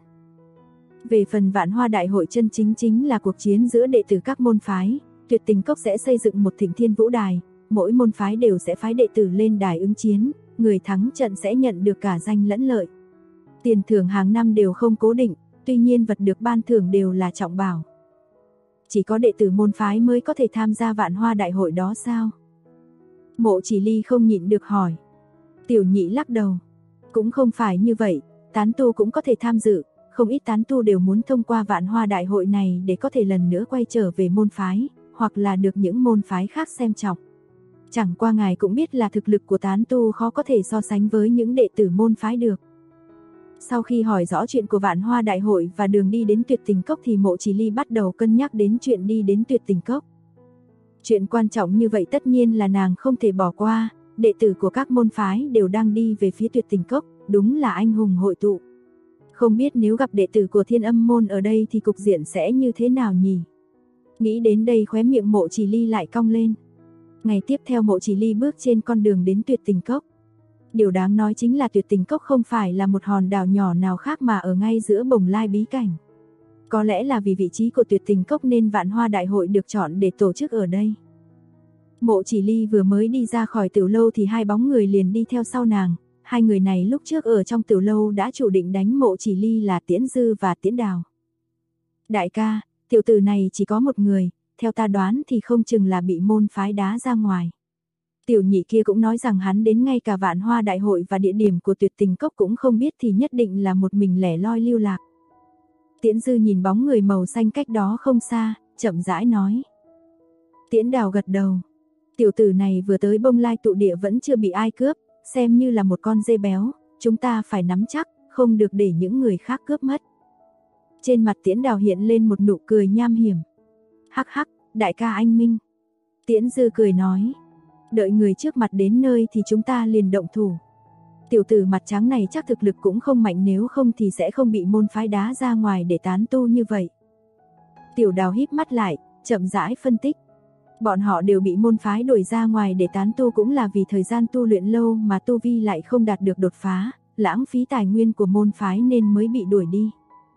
Về phần Vạn Hoa đại hội chân chính là cuộc chiến giữa đệ tử các môn phái, Tuyệt Tình Cốc sẽ xây dựng một Thịnh Thiên Vũ đài, mỗi môn phái đều sẽ phái đệ tử lên đài ứng chiến, người thắng trận sẽ nhận được cả danh lẫn lợi. Tiền thưởng hàng năm đều không cố định, tuy nhiên vật được ban thưởng đều là trọng bảo. Chỉ có đệ tử môn phái mới có thể tham gia Vạn Hoa đại hội đó sao? Mộ Chỉ Ly không nhịn được hỏi. Tiểu Nhị lắc đầu. Cũng không phải như vậy, tán tu cũng có thể tham dự, không ít tán tu đều muốn thông qua Vạn Hoa đại hội này để có thể lần nữa quay trở về môn phái, hoặc là được những môn phái khác xem trọng. Chẳng qua ngài cũng biết là thực lực của tán tu khó có thể so sánh với những đệ tử môn phái được. Sau khi hỏi rõ chuyện của Vạn Hoa đại hội và đường đi đến Tuyệt Tình Cốc thì Mộ Chỉ Ly bắt đầu cân nhắc đến chuyện đi đến Tuyệt Tình Cốc. Chuyện quan trọng như vậy tất nhiên là nàng không thể bỏ qua, đệ tử của các môn phái đều đang đi về phía Tuyệt Tình Cốc, đúng là anh hùng hội tụ. Không biết nếu gặp đệ tử của Thiên Âm môn ở đây thì cục diện sẽ như thế nào nhỉ? Nghĩ đến đây khóe miệng Mộ Chỉ Ly lại cong lên. Ngày tiếp theo Mộ Chỉ Ly bước trên con đường đến Tuyệt Tình Cốc. Điều đáng nói chính là Tuyệt Tình Cốc không phải là một hòn đảo nhỏ nào khác mà ở ngay giữa Bồng Lai bí cảnh. Có lẽ là vì vị trí của Tuyệt Tình Cốc nên Vạn Hoa đại hội được chọn để tổ chức ở đây. Mộ Chỉ Ly vừa mới đi ra khỏi tiểu lâu thì hai bóng người liền đi theo sau nàng. Hai người này lúc trước ở trong tiểu lâu đã chủ định đánh Mộ Chỉ Ly là Tiễn Dư và Tiễn Đào. Đại ca, tiểu tử này chỉ có một người, theo ta đoán thì không chừng là bị môn phái đá ra ngoài. Tiểu Nhị kia cũng nói rằng hắn đến ngay cả Vạn Hoa đại hội và địa điểm của Tuyệt Tình Cốc cũng không biết thì nhất định là một mình lẻ loi lưu lạc. Tiễn Dư nhìn bóng người màu xanh cách đó không xa, chậm rãi nói. Tiễn Đào gật đầu. Tiểu tử này vừa tới Bông Lai tụ địa vẫn chưa bị ai cướp, xem như là một con dê béo, chúng ta phải nắm chắc, không được để những người khác cướp mất. Trên mặt Tiễn Đào hiện lên một nụ cười nham hiểm. Hắc hắc, đại ca anh minh. Tiễn Dư cười nói. Đợi người trước mặt đến nơi thì chúng ta liền động thủ. Tiểu tử mặt trắng này chắc thực lực cũng không mạnh, nếu không thì sẽ không bị môn phái đá ra ngoài để tán tu như vậy. Tiểu Đào híp mắt lại, chậm rãi phân tích. Bọn họ đều bị môn phái đuổi ra ngoài để tán tu cũng là vì thời gian tu luyện lâu mà tu vi lại không đạt được đột phá, lãng phí tài nguyên của môn phái nên mới bị đuổi đi.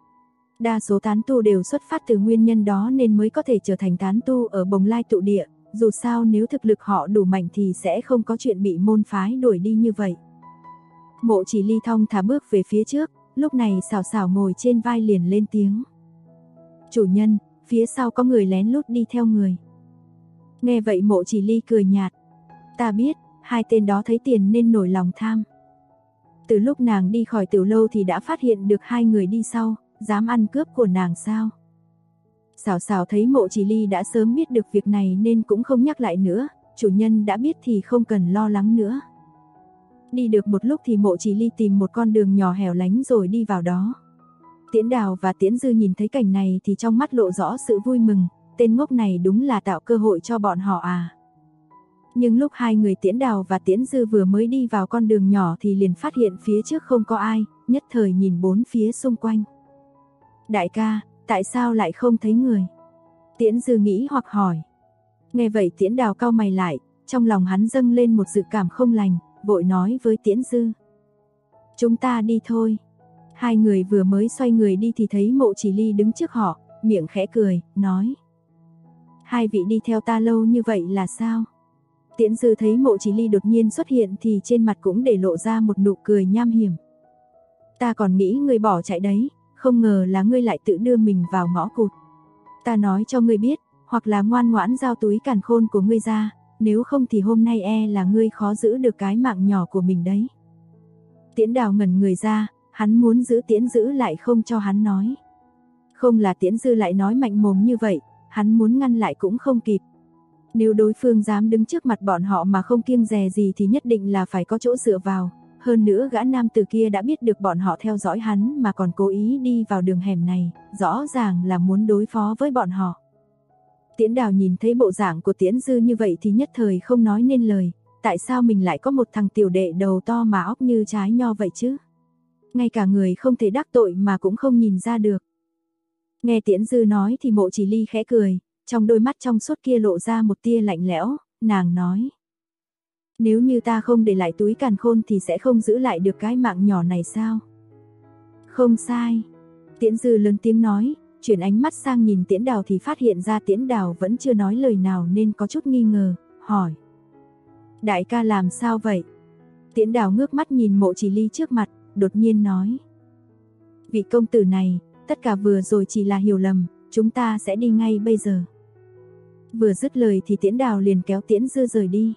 Đa số tán tu đều xuất phát từ nguyên nhân đó nên mới có thể trở thành tán tu ở Bồng Lai tụ địa, dù sao nếu thực lực họ đủ mạnh thì sẽ không có chuyện bị môn phái đuổi đi như vậy. Mộ Chỉ Ly thong thả bước về phía trước, lúc này Xảo Xảo ngồi trên vai liền lên tiếng. Chủ nhân, phía sau có người lén lút đi theo người. Nghe vậy Mộ Chỉ Ly cười nhạt. Ta biết, hai tên đó thấy tiền nên nổi lòng tham. Từ lúc nàng đi khỏi tiểu lâu thì đã phát hiện được hai người đi sau, dám ăn cướp của nàng sao? Xảo Xảo thấy Mộ Chỉ Ly đã sớm biết được việc này nên cũng không nhắc lại nữa, chủ nhân đã biết thì không cần lo lắng nữa. Đi được một lúc thì Mộ Chỉ Ly tìm một con đường nhỏ hẻo lánh rồi đi vào đó. Tiễn Đào và Tiễn Dư nhìn thấy cảnh này thì trong mắt lộ rõ sự vui mừng, tên ngốc này đúng là tạo cơ hội cho bọn họ à. Nhưng lúc hai người Tiễn Đào và Tiễn Dư vừa mới đi vào con đường nhỏ thì liền phát hiện phía trước không có ai, nhất thời nhìn bốn phía xung quanh. Đại ca, tại sao lại không thấy người? Tiễn Dư nghĩ hoặc hỏi. Nghe vậy Tiễn Đào cau mày lại, trong lòng hắn dâng lên một dự cảm không lành, vội nói với Tiễn Dư. Chúng ta đi thôi. Hai người vừa mới xoay người đi thì thấy Mộ Chỉ Ly đứng trước họ, miệng khẽ cười, nói. Hai vị đi theo ta lâu như vậy là sao? Tiễn Dư thấy Mộ Chỉ Ly đột nhiên xuất hiện thì trên mặt cũng để lộ ra một nụ cười nham hiểm. Ta còn nghĩ ngươi bỏ chạy đấy, không ngờ là ngươi lại tự đưa mình vào ngõ cụt. Ta nói cho ngươi biết, hoặc là ngoan ngoãn giao túi càn khôn của ngươi ra, nếu không thì hôm nay là ngươi khó giữ được cái mạng nhỏ của mình đấy. Tiễn Đào ngẩn người ra, hắn muốn giữ Tiễn Dư lại không cho hắn nói. Không là Tiễn Dư lại nói mạnh mồm như vậy, hắn muốn ngăn lại cũng không kịp. Nếu đối phương dám đứng trước mặt bọn họ mà không kiêng dè gì thì nhất định là phải có chỗ dựa vào. Hơn nữa gã nam từ kia đã biết được bọn họ theo dõi hắn mà còn cố ý đi vào đường hẻm này, rõ ràng là muốn đối phó với bọn họ. Tiễn Đào nhìn thấy bộ dạng của Tiễn Dư như vậy thì nhất thời không nói nên lời, tại sao mình lại có một thằng tiểu đệ đầu to mà óc như trái nho vậy chứ? Ngay cả người không thể đắc tội mà cũng không nhìn ra được. Nghe Tiễn Dư nói thì Mộ Chỉ Ly khẽ cười, trong đôi mắt trong suốt kia lộ ra một tia lạnh lẽo, nàng nói. Nếu như ta không để lại túi càn khôn thì sẽ không giữ lại được cái mạng nhỏ này sao? Không sai. Tiễn Dư lớn tiếng nói, chuyển ánh mắt sang nhìn Tiễn Đào thì phát hiện ra Tiễn Đào vẫn chưa nói lời nào nên có chút nghi ngờ, hỏi. Đại ca làm sao vậy? Tiễn Đào ngước mắt nhìn Mộ Chỉ Ly trước mặt, đột nhiên nói. Vị công tử này, tất cả vừa rồi chỉ là hiểu lầm, chúng ta sẽ đi ngay bây giờ. Vừa dứt lời thì Tiễn Đào liền kéo Tiễn Dư rời đi.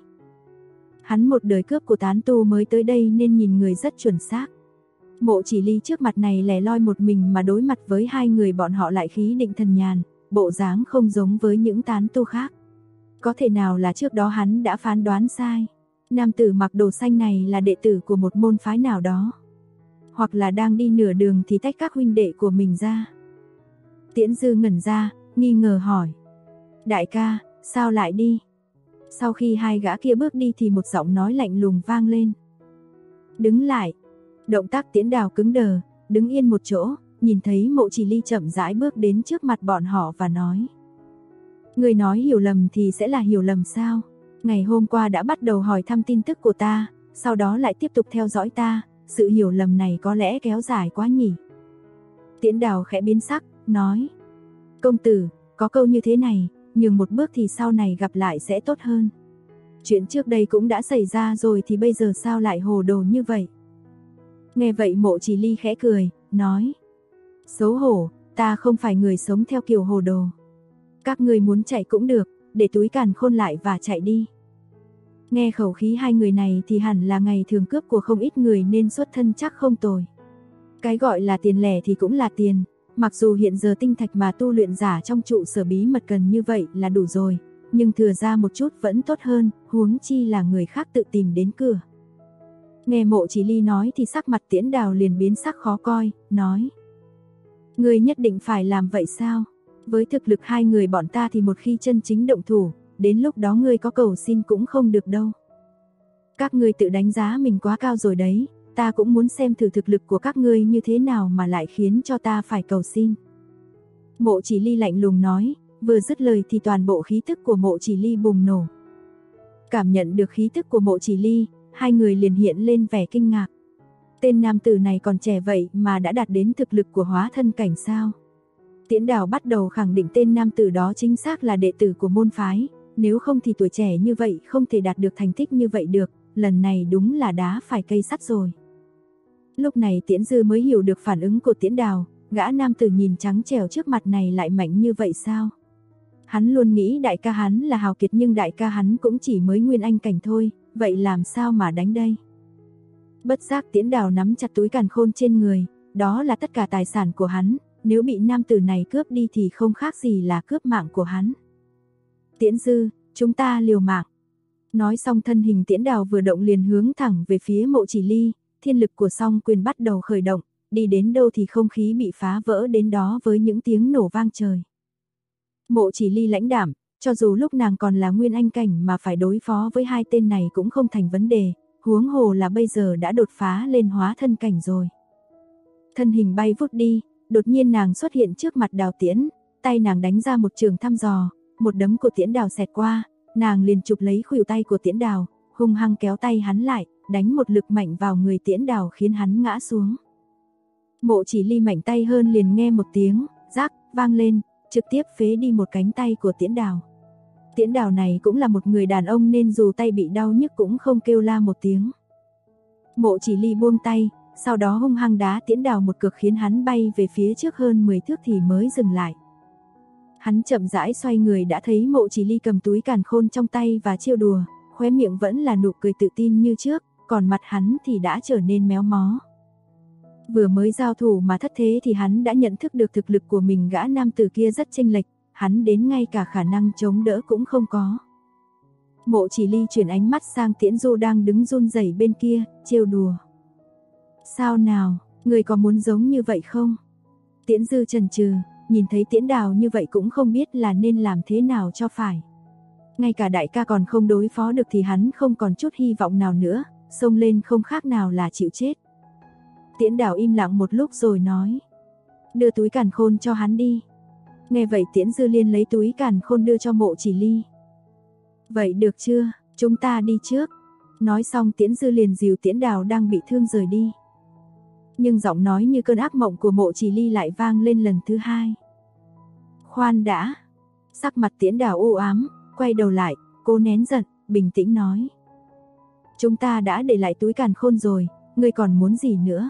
Hắn một đời cướp của tán tu mới tới đây nên nhìn người rất chuẩn xác. Mộ Chỉ Ly trước mặt này lẻ loi một mình mà đối mặt với hai người bọn họ lại khí định thần nhàn, bộ dáng không giống với những tán tu khác. Có thể nào là trước đó hắn đã phán đoán sai? Nam tử mặc đồ xanh này là đệ tử của một môn phái nào đó? Hoặc là đang đi nửa đường thì tách các huynh đệ của mình ra? Tiễn Dư ngẩn ra, nghi ngờ hỏi. Đại ca, sao lại đi? Sau khi hai gã kia bước đi thì một giọng nói lạnh lùng vang lên. Đứng lại. Động tác Tiễn Đào cứng đờ, đứng yên một chỗ, nhìn thấy Mộ Chỉ Ly chậm rãi bước đến trước mặt bọn họ và nói. Người nói hiểu lầm thì sẽ là hiểu lầm sao? Ngày hôm qua đã bắt đầu hỏi thăm tin tức của ta, sau đó lại tiếp tục theo dõi ta, sự hiểu lầm này có lẽ kéo dài quá nhỉ? Tiễn Đào khẽ biến sắc, nói. Công tử, có câu như thế này, nhường một bước thì sau này gặp lại sẽ tốt hơn. Chuyện trước đây cũng đã xảy ra rồi thì bây giờ sao lại hồ đồ như vậy? Nghe vậy Mộ Chỉ Ly khẽ cười, nói. Xấu hổ, ta không phải người sống theo kiểu hồ đồ. Các người muốn chạy cũng được, để túi càn khôn lại và chạy đi. Nghe khẩu khí hai người này thì hẳn là ngày thường cướp của không ít người nên xuất thân chắc không tồi. Cái gọi là tiền lẻ thì cũng là tiền, mặc dù hiện giờ tinh thạch mà tu luyện giả trong trụ sở bí mật cần như vậy là đủ rồi, nhưng thừa ra một chút vẫn tốt hơn, huống chi là người khác tự tìm đến cửa. Nghe Mộ Chỉ Ly nói thì sắc mặt Tiễn Đào liền biến sắc khó coi, nói. Ngươi nhất định phải làm vậy sao? Với thực lực hai người bọn ta thì một khi chân chính động thủ, đến lúc đó ngươi có cầu xin cũng không được đâu. Các ngươi tự đánh giá mình quá cao rồi đấy, ta cũng muốn xem thử thực lực của các ngươi như thế nào mà lại khiến cho ta phải cầu xin. Mộ Chỉ Ly lạnh lùng nói, vừa dứt lời thì toàn bộ khí tức của Mộ Chỉ Ly bùng nổ. Cảm nhận được khí tức của Mộ Chỉ Ly, hai người liền hiện lên vẻ kinh ngạc. Tên nam tử này còn trẻ vậy mà đã đạt đến thực lực của hóa thân cảnh sao? Tiễn Đào bắt đầu khẳng định tên nam tử đó chính xác là đệ tử của môn phái, nếu không thì tuổi trẻ như vậy không thể đạt được thành tích như vậy được, lần này đúng là đá phải cây sắt rồi. Lúc này Tiễn Dư mới hiểu được phản ứng của Tiễn Đào, gã nam tử nhìn trắng trẻo trước mặt này lại mạnh như vậy sao? Hắn luôn nghĩ đại ca hắn là hào kiệt nhưng đại ca hắn cũng chỉ mới nguyên anh cảnh thôi, vậy làm sao mà đánh đây? Bất giác Tiễn Đào nắm chặt túi càn khôn trên người, đó là tất cả tài sản của hắn, nếu bị nam tử này cướp đi thì không khác gì là cướp mạng của hắn. Tiễn Dư, chúng ta liều mạng. Nói xong thân hình Tiễn Đào vừa động liền hướng thẳng về phía Mộ Chỉ Ly, thiên lực của song quyền bắt đầu khởi động, đi đến đâu thì không khí bị phá vỡ đến đó với những tiếng nổ vang trời. Mộ Chỉ Ly lãnh đạm, cho dù lúc nàng còn là nguyên anh cảnh mà phải đối phó với hai tên này cũng không thành vấn đề, huống hồ là bây giờ đã đột phá lên hóa thân cảnh rồi. Thân hình bay vút đi, đột nhiên nàng xuất hiện trước mặt Đào Tiễn, tay nàng đánh ra một trường thăm dò, một đấm của Tiễn Đào xẹt qua, nàng liền chụp lấy khuỷu tay của Tiễn Đào, hung hăng kéo tay hắn lại, đánh một lực mạnh vào người Tiễn Đào khiến hắn ngã xuống. Mộ Chỉ Ly mạnh tay hơn liền nghe một tiếng rắc vang lên, trực tiếp phế đi một cánh tay của Tiễn Đào. Tiễn Đào này cũng là một người đàn ông nên dù tay bị đau nhức cũng không kêu la một tiếng. Mộ Chỉ Ly buông tay, sau đó hung hăng đá Tiễn Đào một cước khiến hắn bay về phía trước hơn 10 thước thì mới dừng lại. Hắn chậm rãi xoay người đã thấy Mộ Chỉ Ly cầm túi càn khôn trong tay và trêu đùa, khóe miệng vẫn là nụ cười tự tin như trước, còn mặt hắn thì đã trở nên méo mó. Vừa mới giao thủ mà thất thế thì hắn đã nhận thức được thực lực của mình, gã nam tử kia rất chênh lệch, hắn đến ngay cả khả năng chống đỡ cũng không có. Mộ Chỉ Ly chuyển ánh mắt sang Tiễn Du đang đứng run rẩy bên kia, trêu đùa. Sao nào, người có muốn giống như vậy không? Tiễn Dư chần chừ, nhìn thấy Tiễn Đào như vậy cũng không biết là nên làm thế nào cho phải. Ngay cả đại ca còn không đối phó được thì hắn không còn chút hy vọng nào nữa, xông lên không khác nào là chịu chết. Tiễn Đào im lặng một lúc rồi nói, đưa túi càn khôn cho hắn đi. Nghe vậy Tiễn Dư liền lấy túi càn khôn đưa cho Mộ Chỉ Ly. Vậy được chưa, chúng ta đi trước. Nói xong Tiễn Dư liền dìu Tiễn Đào đang bị thương rời đi. Nhưng giọng nói như cơn ác mộng của Mộ Chỉ Ly lại vang lên lần thứ hai. Khoan đã. Sắc mặt Tiễn Đào u ám, quay đầu lại, cô nén giận, bình tĩnh nói. Chúng ta đã để lại túi càn khôn rồi, ngươi còn muốn gì nữa?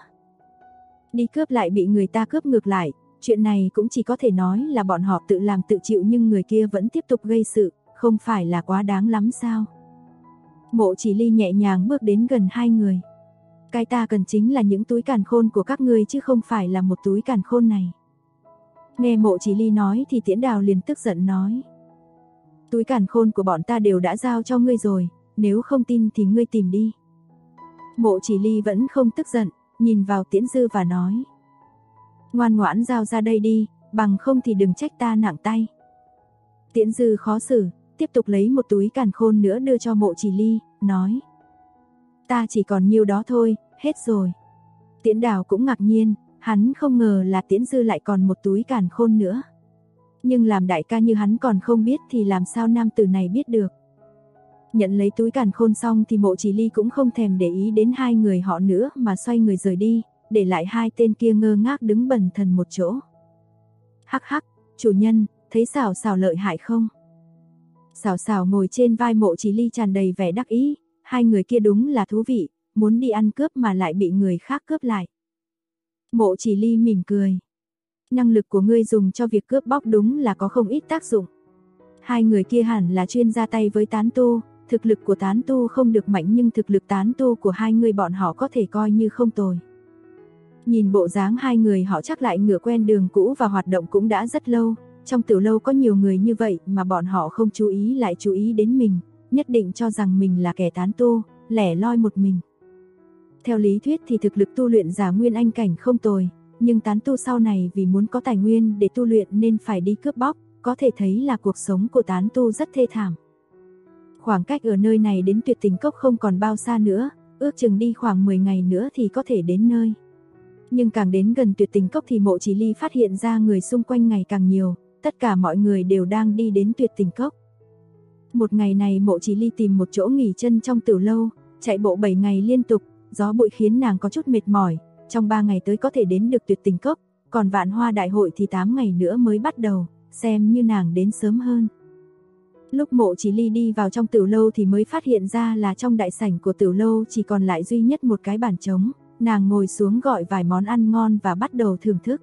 Đi cướp lại bị người ta cướp ngược lại, chuyện này cũng chỉ có thể nói là bọn họ tự làm tự chịu nhưng người kia vẫn tiếp tục gây sự, không phải là quá đáng lắm sao? Mộ Chỉ Ly nhẹ nhàng bước đến gần hai người. Cái ta cần chính là những túi càn khôn của các ngươi chứ không phải là một túi càn khôn này. Nghe Mộ Chỉ Ly nói thì Tiễn Đào liền tức giận nói. Túi càn khôn của bọn ta đều đã giao cho ngươi rồi, nếu không tin thì ngươi tìm đi. Mộ Chỉ Ly vẫn không tức giận, nhìn vào Tiễn Dư và nói. Ngoan ngoãn giao ra đây đi, bằng không thì đừng trách ta nặng tay. Tiễn Dư khó xử, tiếp tục lấy một túi càn khôn nữa đưa cho Mộ Chỉ Ly, nói. Ta chỉ còn nhiêu đó thôi, hết rồi. Tiễn Đào cũng ngạc nhiên, hắn không ngờ là Tiễn Dư lại còn một túi càn khôn nữa. Nhưng làm đại ca như hắn còn không biết thì làm sao nam tử này biết được. Nhận lấy túi càn khôn xong thì Mộ Chỉ Ly cũng không thèm để ý đến hai người họ nữa mà xoay người rời đi, để lại hai tên kia ngơ ngác đứng bần thần một chỗ. Hắc hắc, chủ nhân, thấy Xảo Xảo lợi hại không? Xảo Xảo ngồi trên vai Mộ Chỉ Ly tràn đầy vẻ đắc ý, hai người kia đúng là thú vị, muốn đi ăn cướp mà lại bị người khác cướp lại. Mộ Chỉ Ly mỉm cười. Năng lực của ngươi dùng cho việc cướp bóc đúng là có không ít tác dụng. Hai người kia hẳn là chuyên ra tay với tán tu, thực lực của tán tu không được mạnh nhưng thực lực tán tu của hai người bọn họ có thể coi như không tồi. Nhìn bộ dáng hai người họ chắc lại ngựa quen đường cũ và hoạt động cũng đã rất lâu, trong tiểu lâu có nhiều người như vậy mà bọn họ không chú ý lại chú ý đến mình, nhất định cho rằng mình là kẻ tán tu, lẻ loi một mình. Theo lý thuyết thì thực lực tu luyện giả nguyên anh cảnh không tồi, nhưng tán tu sau này vì muốn có tài nguyên để tu luyện nên phải đi cướp bóc, có thể thấy là cuộc sống của tán tu rất thê thảm. Khoảng cách ở nơi này đến Tuyệt Tình Cốc không còn bao xa nữa, ước chừng đi khoảng 10 ngày nữa thì có thể đến nơi. Nhưng càng đến gần Tuyệt Tình Cốc thì Mộ Chỉ Ly phát hiện ra người xung quanh ngày càng nhiều, tất cả mọi người đều đang đi đến Tuyệt Tình Cốc. Một ngày này Mộ Chỉ Ly tìm một chỗ nghỉ chân trong tiểu lâu, chạy bộ 7 ngày liên tục, gió bụi khiến nàng có chút mệt mỏi, trong 3 ngày tới có thể đến được Tuyệt Tình Cốc, còn Vạn Hoa Đại hội thì 8 ngày nữa mới bắt đầu, xem như nàng đến sớm hơn. Lúc Mộ Chỉ Ly đi vào trong tiểu lâu thì mới phát hiện ra là trong đại sảnh của tiểu lâu chỉ còn lại duy nhất một cái bàn trống, nàng ngồi xuống gọi vài món ăn ngon và bắt đầu thưởng thức.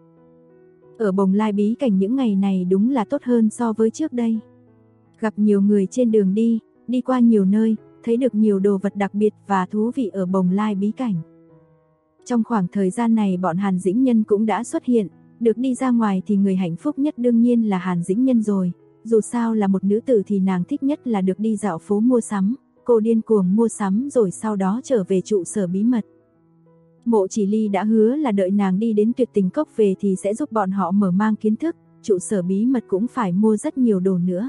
Ở Bồng Lai bí cảnh những ngày này đúng là tốt hơn so với trước đây. Gặp nhiều người trên đường đi qua nhiều nơi, thấy được nhiều đồ vật đặc biệt và thú vị ở Bồng Lai bí cảnh. Trong khoảng thời gian này bọn Hàn Dĩnh Nhân cũng đã xuất hiện, được đi ra ngoài thì người hạnh phúc nhất đương nhiên là Hàn Dĩnh Nhân rồi, dù sao là một nữ tử thì nàng thích nhất là được đi dạo phố mua sắm, cô điên cuồng mua sắm rồi sau đó trở về trụ sở bí mật. Mộ Chỉ Ly đã hứa là đợi nàng đi đến Tuyệt Tình Cốc về thì sẽ giúp bọn họ mở mang kiến thức, trụ sở bí mật cũng phải mua rất nhiều đồ nữa.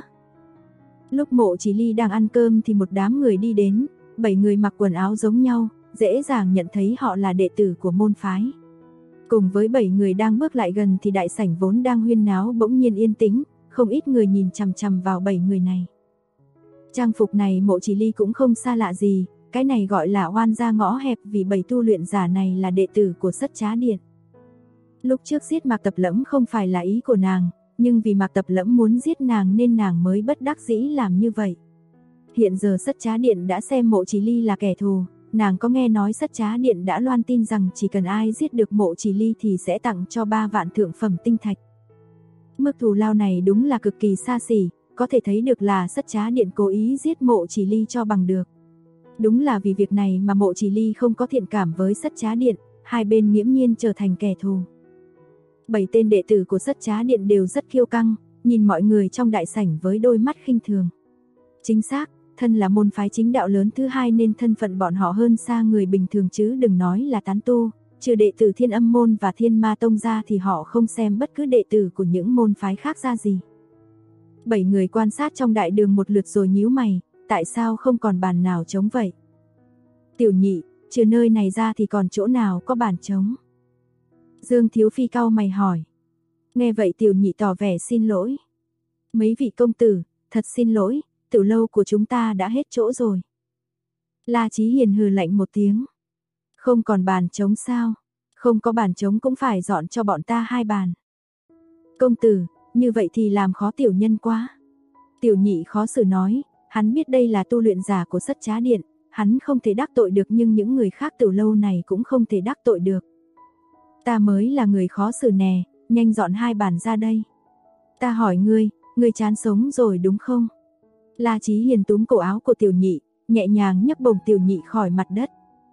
Lúc Mộ Chỉ Ly đang ăn cơm thì một đám người đi đến, 7 người mặc quần áo giống nhau, dễ dàng nhận thấy họ là đệ tử của môn phái. Cùng với 7 người đang bước lại gần thì đại sảnh vốn đang huyên náo bỗng nhiên yên tĩnh, không ít người nhìn chằm chằm vào 7 người này. Trang phục này Mộ Chỉ Ly cũng không xa lạ gì, cái này gọi là oan gia ngõ hẹp vì 7 tu luyện giả này là đệ tử của Sất Trá Điện. Lúc trước giết Mạc Tập Lẫm không phải là ý của nàng, nhưng vì Mạc Tập Lẫm muốn giết nàng nên nàng mới bất đắc dĩ làm như vậy. Hiện giờ Sất Trá Điện đã xem Mộ Chỉ Ly là kẻ thù, nàng có nghe nói Sất Trá Điện đã loan tin rằng chỉ cần ai giết được Mộ Chỉ Ly thì sẽ tặng cho 3 vạn thượng phẩm tinh thạch. Mức thù lao này đúng là cực kỳ xa xỉ, có thể thấy được là Sất Trá Điện cố ý giết Mộ Chỉ Ly cho bằng được. Đúng là vì việc này mà Mộ Chỉ Ly không có thiện cảm với Sất Trá Điện, hai bên nghiễm nhiên trở thành kẻ thù. 7 tên đệ tử của Sất Trá Điện đều rất kiêu căng, nhìn mọi người trong đại sảnh với đôi mắt khinh thường. Chính xác, thân là môn phái chính đạo lớn thứ hai nên thân phận bọn họ hơn xa người bình thường chứ đừng nói là tán tu, trừ đệ tử Thiên Âm môn và Thiên Ma tông ra thì họ không xem bất cứ đệ tử của những môn phái khác ra gì. 7 người quan sát trong đại đường một lượt rồi nhíu mày, tại sao không còn bàn nào trống vậy? Tiểu Nhị, trừ nơi này ra thì còn chỗ nào có bàn trống? Dương Thiếu Phi cau mày hỏi. Nghe vậy Tiểu Nhị tỏ vẻ xin lỗi. Mấy vị công tử, thật xin lỗi, tiểu lâu của chúng ta đã hết chỗ rồi. La Chí Hiền hừ lạnh một tiếng. Không còn bàn trống sao? Không có bàn trống cũng phải dọn cho bọn ta 2 bàn. Công tử, như vậy thì làm khó tiểu nhân quá. Tiểu Nhị khó xử nói, hắn biết đây là tu luyện giả của Sất Trá Điện, hắn không thể đắc tội được nhưng những người khác tiểu lâu này cũng không thể đắc tội được. Ta mới là người khó xử nè, nhanh dọn 2 bàn ra đây. Ta hỏi ngươi chán sống rồi đúng không? La Chí Hiền túm cổ áo của Tiểu Nhị, nhẹ nhàng nhấc bổng Tiểu Nhị khỏi mặt đất.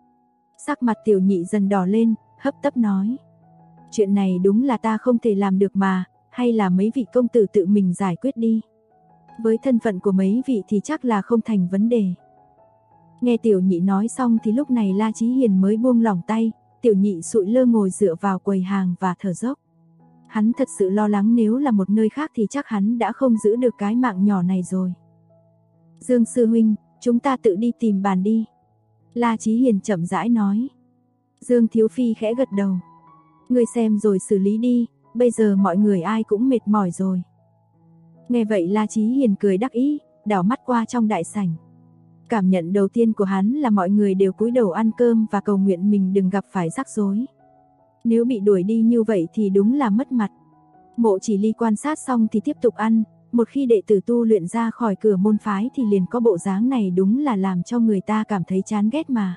Sắc mặt Tiểu Nhị dần đỏ lên, hấp tấp nói. Chuyện này đúng là ta không thể làm được mà, hay là mấy vị công tử tự mình giải quyết đi. Với thân phận của mấy vị thì chắc là không thành vấn đề. Nghe Tiểu Nhị nói xong thì lúc này La Chí Hiền mới buông lỏng tay, Tiểu Nhị sụi lơ ngồi dựa vào quầy hàng và thở dốc. Hắn thật sự lo lắng nếu là một nơi khác thì chắc hắn đã không giữ được cái mạng nhỏ này rồi. Dương sư huynh, chúng ta tự đi tìm bàn đi. La Chí Hiền chậm rãi nói. Dương Thiếu Phi khẽ gật đầu. Ngươi xem rồi xử lý đi, bây giờ mọi người ai cũng mệt mỏi rồi. Nghe vậy La Chí Hiền cười đắc ý, đảo mắt qua trong đại sảnh. Cảm nhận đầu tiên của hắn là mọi người đều cúi đầu ăn cơm và cầu nguyện mình đừng gặp phải rắc rối. Nếu bị đuổi đi như vậy thì đúng là mất mặt. Mộ Chỉ Ly quan sát xong thì tiếp tục ăn, một khi đệ tử tu luyện ra khỏi cửa môn phái thì liền có bộ dáng này đúng là làm cho người ta cảm thấy chán ghét mà.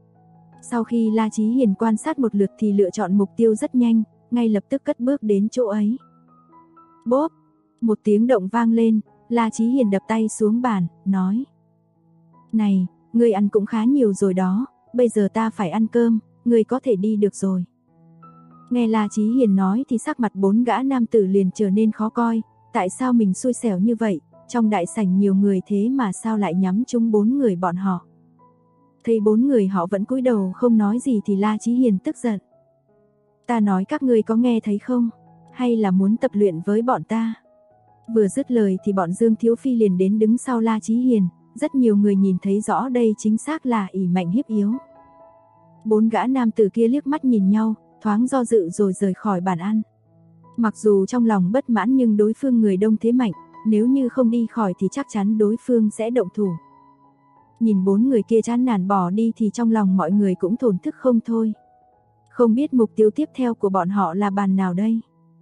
Sau khi La Chí Hiền quan sát một lượt thì lựa chọn mục tiêu rất nhanh, ngay lập tức cất bước đến chỗ ấy. Bốp, một tiếng động vang lên, La Chí Hiền đập tay xuống bàn, nói. Này, ngươi ăn cũng khá nhiều rồi đó, bây giờ ta phải ăn cơm, ngươi có thể đi được rồi. Nghe La Chí Hiền nói thì sắc mặt 4 gã nam tử liền trở nên khó coi, tại sao mình xui xẻo như vậy, trong đại sảnh nhiều người thế mà sao lại nhắm trúng 4 người bọn họ. Thấy 4 người họ vẫn cúi đầu không nói gì thì La Chí Hiền tức giận. Ta nói các ngươi có nghe thấy không, hay là muốn tập luyện với bọn ta? Vừa dứt lời thì bọn Dương Thiếu Phi liền đến đứng sau La Chí Hiền, rất nhiều người nhìn thấy rõ đây chính xác là ỷ mạnh hiếp yếu. 4 gã nam tử kia liếc mắt nhìn nhau, thoáng do dự rồi rời khỏi bàn ăn. Mặc dù trong lòng bất mãn nhưng đối phương người đông thế mạnh, nếu như không đi khỏi thì chắc chắn đối phương sẽ động thủ. Nhìn 4 người kia chán nản bỏ đi thì trong lòng mọi người cũng thổn thức không thôi. Không biết mục tiêu tiếp theo của bọn họ là bàn nào đây?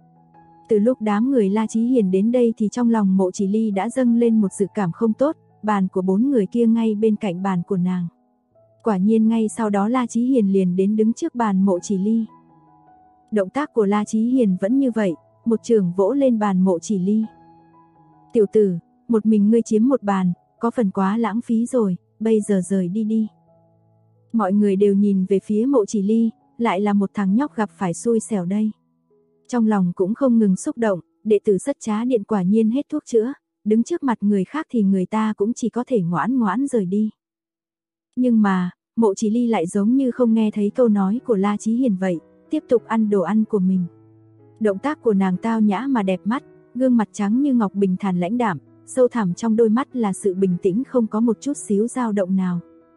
Từ lúc đám người La Chí Hiền đến đây thì trong lòng Mộ Chỉ Ly đã dâng lên một dự cảm không tốt, bàn của 4 người kia ngay bên cạnh bàn của nàng. Quả nhiên ngay sau đó La Chí Hiền liền đến đứng trước bàn Mộ Chỉ Ly. Động tác của La Chí Hiền vẫn như vậy, một chưởng vỗ lên bàn Mộ Chỉ Ly. Tiểu tử, một mình ngươi chiếm một bàn, có phần quá lãng phí rồi, bây giờ rời đi đi. Mọi người đều nhìn về phía Mộ Chỉ Ly, lại là một thằng nhóc gặp phải xui xẻo đây. Trong lòng cũng không ngừng xúc động, đệ tử Sất Trá Điện quả nhiên hết thuốc chữa, đứng trước mặt người khác thì người ta cũng chỉ có thể ngoãn ngoãn rời đi. Nhưng mà, Mộ Chỉ Ly lại giống như không nghe thấy câu nói của La Chí Hiền vậy, tiếp tục ăn đồ ăn của mình. Động tác của nàng tao nhã mà đẹp mắt, gương mặt trắng như ngọc bình thản lãnh đạm, sâu thẳm trong đôi mắt là sự bình tĩnh không có một chút xíu dao động nào.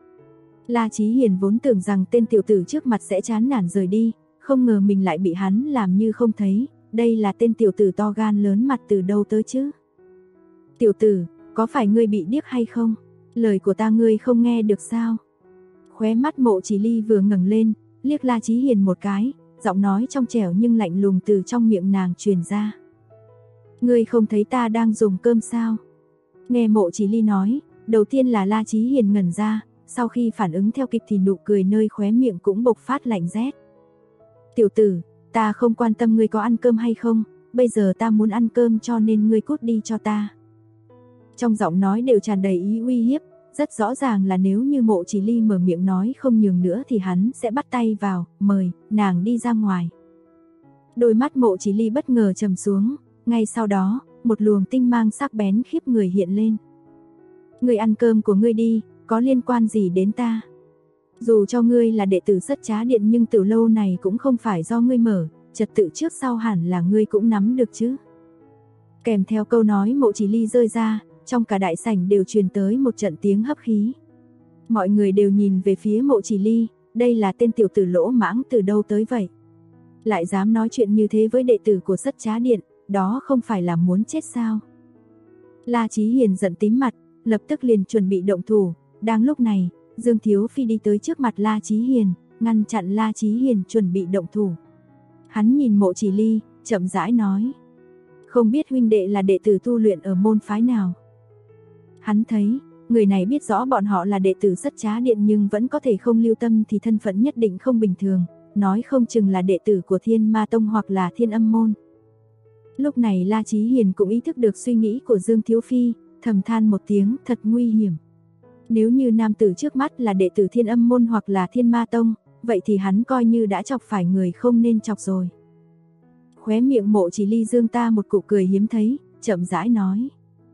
La Chí Hiền vốn tưởng rằng tên tiểu tử trước mặt sẽ chán nản rời đi, không ngờ mình lại bị hắn làm như không thấy, đây là tên tiểu tử to gan lớn mặt từ đâu tới chứ? Tiểu tử, có phải ngươi bị điếc hay không? Lời của ta ngươi không nghe được sao? Khóe mắt Mộ Chỉ Ly vừa ngẩng lên, liếc La Chí Hiền một cái, giọng nói trong trẻo nhưng lạnh lùng từ trong miệng nàng truyền ra. Ngươi không thấy ta đang dùng cơm sao? Nghe Mộ Chỉ Ly nói, đầu tiên là La Chí Hiền ngẩn ra, sau khi phản ứng theo kịp thì nụ cười nơi khóe miệng cũng bộc phát lạnh rét. Tiểu tử, ta không quan tâm ngươi có ăn cơm hay không, bây giờ ta muốn ăn cơm cho nên ngươi cút đi cho ta. Trong giọng nói đều tràn đầy ý uy hiếp, rất rõ ràng là nếu như Mộ Chỉ Ly mở miệng nói không nhường nữa thì hắn sẽ bắt tay vào, mời nàng đi ra ngoài. Đôi mắt Mộ Chỉ Ly bất ngờ trầm xuống, ngay sau đó, một luồng tinh mang sắc bén khiếp người hiện lên. Ngươi ăn cơm của ngươi đi, có liên quan gì đến ta? Dù cho ngươi là đệ tử Sất Trá Điện nhưng từ lâu này cũng không phải do ngươi mở, trật tự trước sau hẳn là ngươi cũng nắm được chứ. Kèm theo câu nói Mộ Chỉ Ly rơi ra, trong cả đại sảnh đều truyền tới một trận tiếng hấp khí. Mọi người đều nhìn về phía Mộ Chỉ Ly, đây là tên tiểu tử lỗ mãng từ đâu tới vậy? Lại dám nói chuyện như thế với đệ tử của Sất Trá Điện, đó không phải là muốn chết sao? La Chí Hiền giận tím mặt, lập tức liền chuẩn bị động thủ, đang lúc này, Dương Thiếu Phi đi tới trước mặt La Chí Hiền, ngăn chặn La Chí Hiền chuẩn bị động thủ. Hắn nhìn Mộ Chỉ Ly, chậm rãi nói: "Không biết huynh đệ là đệ tử tu luyện ở môn phái nào?" Hắn thấy, người này biết rõ bọn họ là đệ tử Sất Trá Điện nhưng vẫn có thể không lưu tâm thì thân phận nhất định không bình thường, nói không chừng là đệ tử của Thiên Ma Tông hoặc là Thiên Âm môn. Lúc này La Chí Hiền cũng ý thức được suy nghĩ của Dương Thiếu Phi, thầm than một tiếng, thật nguy hiểm. Nếu như nam tử trước mắt là đệ tử Thiên Âm môn hoặc là Thiên Ma Tông, vậy thì hắn coi như đã chọc phải người không nên chọc rồi. Khóe miệng Mộ Chỉ Ly dương ta một cụ cười hiếm thấy, chậm rãi nói: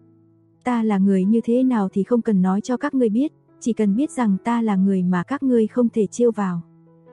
"Ta là người như thế nào thì không cần nói cho các ngươi biết, chỉ cần biết rằng ta là người mà các ngươi không thể trêu vào."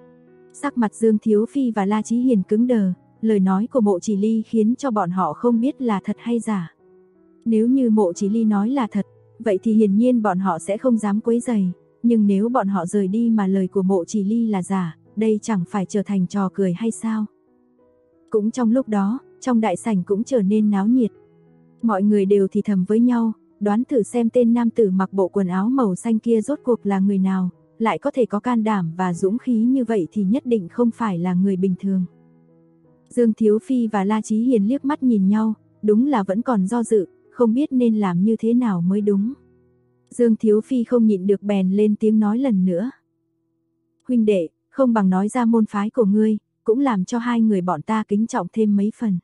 Sắc mặt Dương Thiếu Phi và La Chí Hiền cứng đờ, lời nói của Mộ Chỉ Ly khiến cho bọn họ không biết là thật hay giả. Nếu như Mộ Chỉ Ly nói là thật, vậy thì hiển nhiên bọn họ sẽ không dám quấy rầy, nhưng nếu bọn họ rời đi mà lời của Mộ Chỉ Ly là giả, đây chẳng phải trở thành trò cười hay sao? Cũng trong lúc đó, trong đại sảnh cũng trở nên náo nhiệt. Mọi người đều thì thầm với nhau, đoán thử xem tên nam tử mặc bộ quần áo màu xanh kia rốt cuộc là người nào, lại có thể có can đảm và dũng khí như vậy thì nhất định không phải là người bình thường. Dương Thiếu Phi và La Chí Hiền liếc mắt nhìn nhau, đúng là vẫn còn do dự, không biết nên làm như thế nào mới đúng. Dương Thiếu Phi không nhịn được bèn lên tiếng nói lần nữa: "Huynh đệ, không bằng nói ra môn phái của ngươi, cũng làm cho hai người bọn ta kính trọng thêm mấy phần."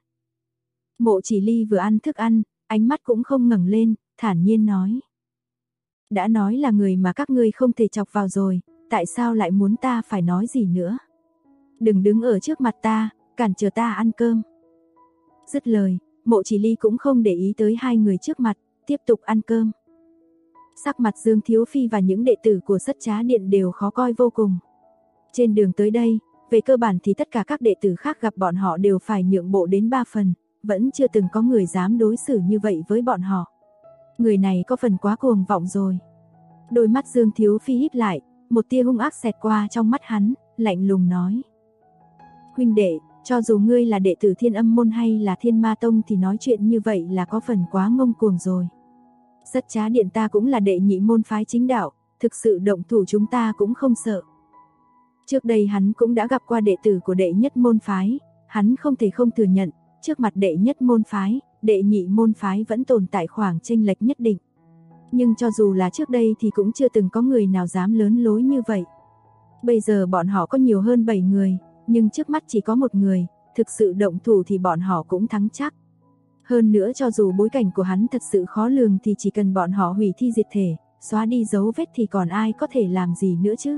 Mộ Chỉ Ly vừa ăn thức ăn, ánh mắt cũng không ngẩng lên, thản nhiên nói: "Đã nói là người mà các ngươi không thể chọc vào rồi, tại sao lại muốn ta phải nói gì nữa? Đừng đứng ở trước mặt ta, cản trở ta ăn cơm." Dứt lời, Mộ Chỉ Ly cũng không để ý tới hai người trước mặt, tiếp tục ăn cơm. Sắc mặt Dương Thiếu Phi và những đệ tử của Sất Trá Điện đều khó coi vô cùng. Trên đường tới đây, về cơ bản thì tất cả các đệ tử khác gặp bọn họ đều phải nhượng bộ đến 3 phần, vẫn chưa từng có người dám đối xử như vậy với bọn họ. Người này có phần quá cuồng vọng rồi. Đôi mắt Dương Thiếu Phi híp lại, một tia hung ác xẹt qua trong mắt hắn, lạnh lùng nói: "Huynh đệ, cho dù ngươi là đệ tử Thiên Âm môn hay là Thiên Ma Tông thì nói chuyện như vậy là có phần quá ngông cuồng rồi. Sất Trá Điện ta cũng là đệ nhị môn phái chính đạo, thực sự động thủ chúng ta cũng không sợ." Trước đây hắn cũng đã gặp qua đệ tử của đệ nhất môn phái, hắn không thể không thừa nhận, trước mặt đệ nhất môn phái, đệ nhị môn phái vẫn tồn tại khoảng chênh lệch nhất định. Nhưng cho dù là trước đây thì cũng chưa từng có người nào dám lớn lối như vậy. Bây giờ bọn họ có nhiều hơn 7 người, nhưng trước mắt chỉ có một người, thực sự động thủ thì bọn họ cũng thắng chắc. Hơn nữa cho dù bối cảnh của hắn thật sự khó lường thì chỉ cần bọn họ hủy thi diệt thể, xóa đi dấu vết thì còn ai có thể làm gì nữa chứ.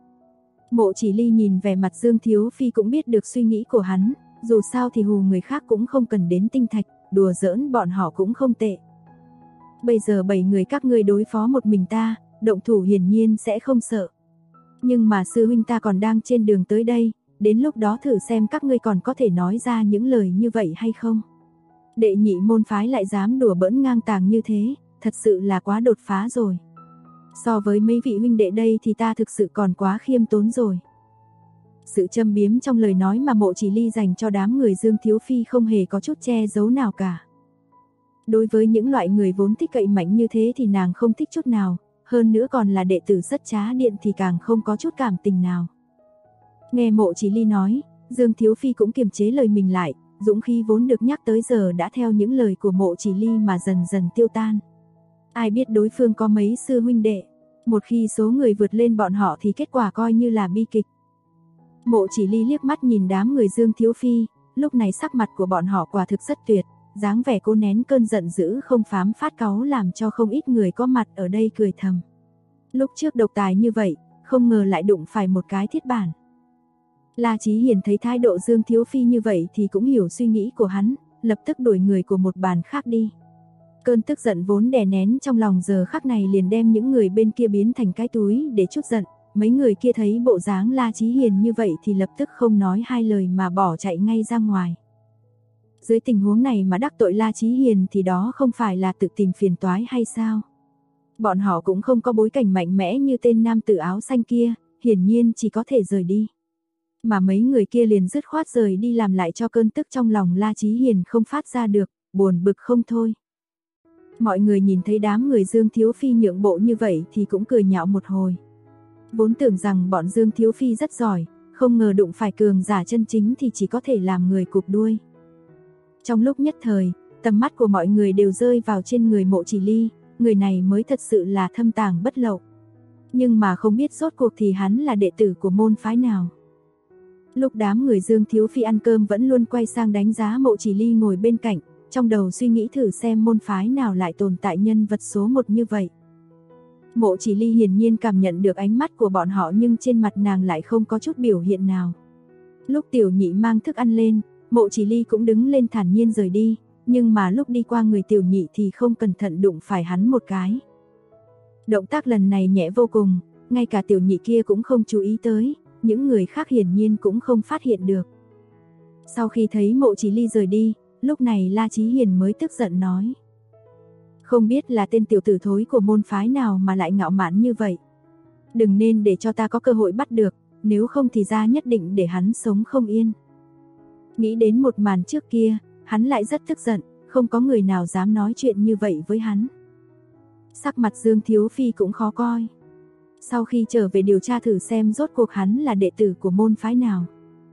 Mộ Chỉ Ly nhìn vẻ mặt Dương Thiếu Phi cũng biết được suy nghĩ của hắn, dù sao thì hù người khác cũng không cần đến tinh thạch, đùa giỡn bọn họ cũng không tệ. Bây giờ 7 người các ngươi đối phó một mình ta, động thủ hiển nhiên sẽ không sợ. Nhưng mà sư huynh ta còn đang trên đường tới đây, đến lúc đó thử xem các ngươi còn có thể nói ra những lời như vậy hay không. Đệ nhị môn phái lại dám đùa bỡn ngang tàng như thế, thật sự là quá đột phá rồi. So với mấy vị huynh đệ đây thì ta thực sự còn quá khiêm tốn rồi. Sự châm biếm trong lời nói mà Mộ Chỉ Ly dành cho đám người Dương Thiếu Phi không hề có chút che giấu nào cả. Đối với những loại người vốn thích cậy mạnh như thế thì nàng không thích chút nào, hơn nữa còn là đệ tử Sất Trá Điện thì càng không có chút cảm tình nào. Nghe Mộ Chỉ Ly nói, Dương Thiếu Phi cũng kiềm chế lời mình lại, dũng khí vốn được nhắc tới giờ đã theo những lời của Mộ Chỉ Ly mà dần dần tiêu tan. Ai biết đối phương có mấy sư huynh đệ, một khi số người vượt lên bọn họ thì kết quả coi như là bi kịch. Mộ Chỉ Ly liếc mắt nhìn đám người Dương Thiếu Phi, lúc này sắc mặt của bọn họ quả thực rất tuyệt, dáng vẻ cố nén cơn giận dữ không phám phát cáu làm cho không ít người có mặt ở đây cười thầm. Lúc trước độc tài như vậy, không ngờ lại đụng phải một cái thiết bản. La Chí Hiền thấy thái độ Dương Thiếu Phi như vậy thì cũng hiểu suy nghĩ của hắn, lập tức đuổi người của một bàn khác đi. Cơn tức giận vốn đè nén trong lòng giờ khắc này liền đem những người bên kia biến thành cái túi để trút giận. Mấy người kia thấy bộ dáng La Chí Hiền như vậy thì lập tức không nói hai lời mà bỏ chạy ngay ra ngoài. Dưới tình huống này mà đắc tội La Chí Hiền thì đó không phải là tự tìm phiền toái hay sao? Bọn họ cũng không có bối cảnh mạnh mẽ như tên nam tử áo xanh kia, hiển nhiên chỉ có thể rời đi. Mà mấy người kia liền dứt khoát rời đi làm lại cho cơn tức trong lòng La Chí Hiền không phát ra được, buồn bực không thôi. Mọi người nhìn thấy đám người Dương Thiếu Phi nhượng bộ như vậy thì cũng cười nhạo một hồi. Vốn tưởng rằng bọn Dương Thiếu Phi rất giỏi, không ngờ đụng phải cường giả chân chính thì chỉ có thể làm người cụp đuôi. Trong lúc nhất thời, tầm mắt của mọi người đều rơi vào trên người Mộ Chỉ Ly, người này mới thật sự là thâm tàng bất lộ. Nhưng mà không biết rốt cuộc thì hắn là đệ tử của môn phái nào. Lúc đám người Dương Thiếu Phi ăn cơm vẫn luôn quay sang đánh giá Mộ Chỉ Ly ngồi bên cạnh, trong đầu suy nghĩ thử xem môn phái nào lại tồn tại nhân vật số 1 như vậy. Mộ Chỉ Ly hiển nhiên cảm nhận được ánh mắt của bọn họ nhưng trên mặt nàng lại không có chút biểu hiện nào. Lúc Tiểu Nhị mang thức ăn lên, Mộ Chỉ Ly cũng đứng lên thản nhiên rời đi, nhưng mà lúc đi qua người Tiểu Nhị thì không cẩn thận đụng phải hắn một cái. Động tác lần này nhẹ vô cùng, ngay cả Tiểu Nhị kia cũng không chú ý tới, những người khác hiển nhiên cũng không phát hiện được. Sau khi thấy Mộ Chỉ Ly rời đi, lúc này La Chí Hiền mới tức giận nói. Không biết là tên tiểu tử thối của môn phái nào mà lại ngạo mạn như vậy. Đừng nên để cho ta có cơ hội bắt được, nếu không thì ra nhất định để hắn sống không yên. Nghĩ đến một màn trước kia, hắn lại rất tức giận, không có người nào dám nói chuyện như vậy với hắn. Sắc mặt Dương Thiếu Phi cũng khó coi. Sau khi trở về điều tra thử xem rốt cuộc hắn là đệ tử của môn phái nào.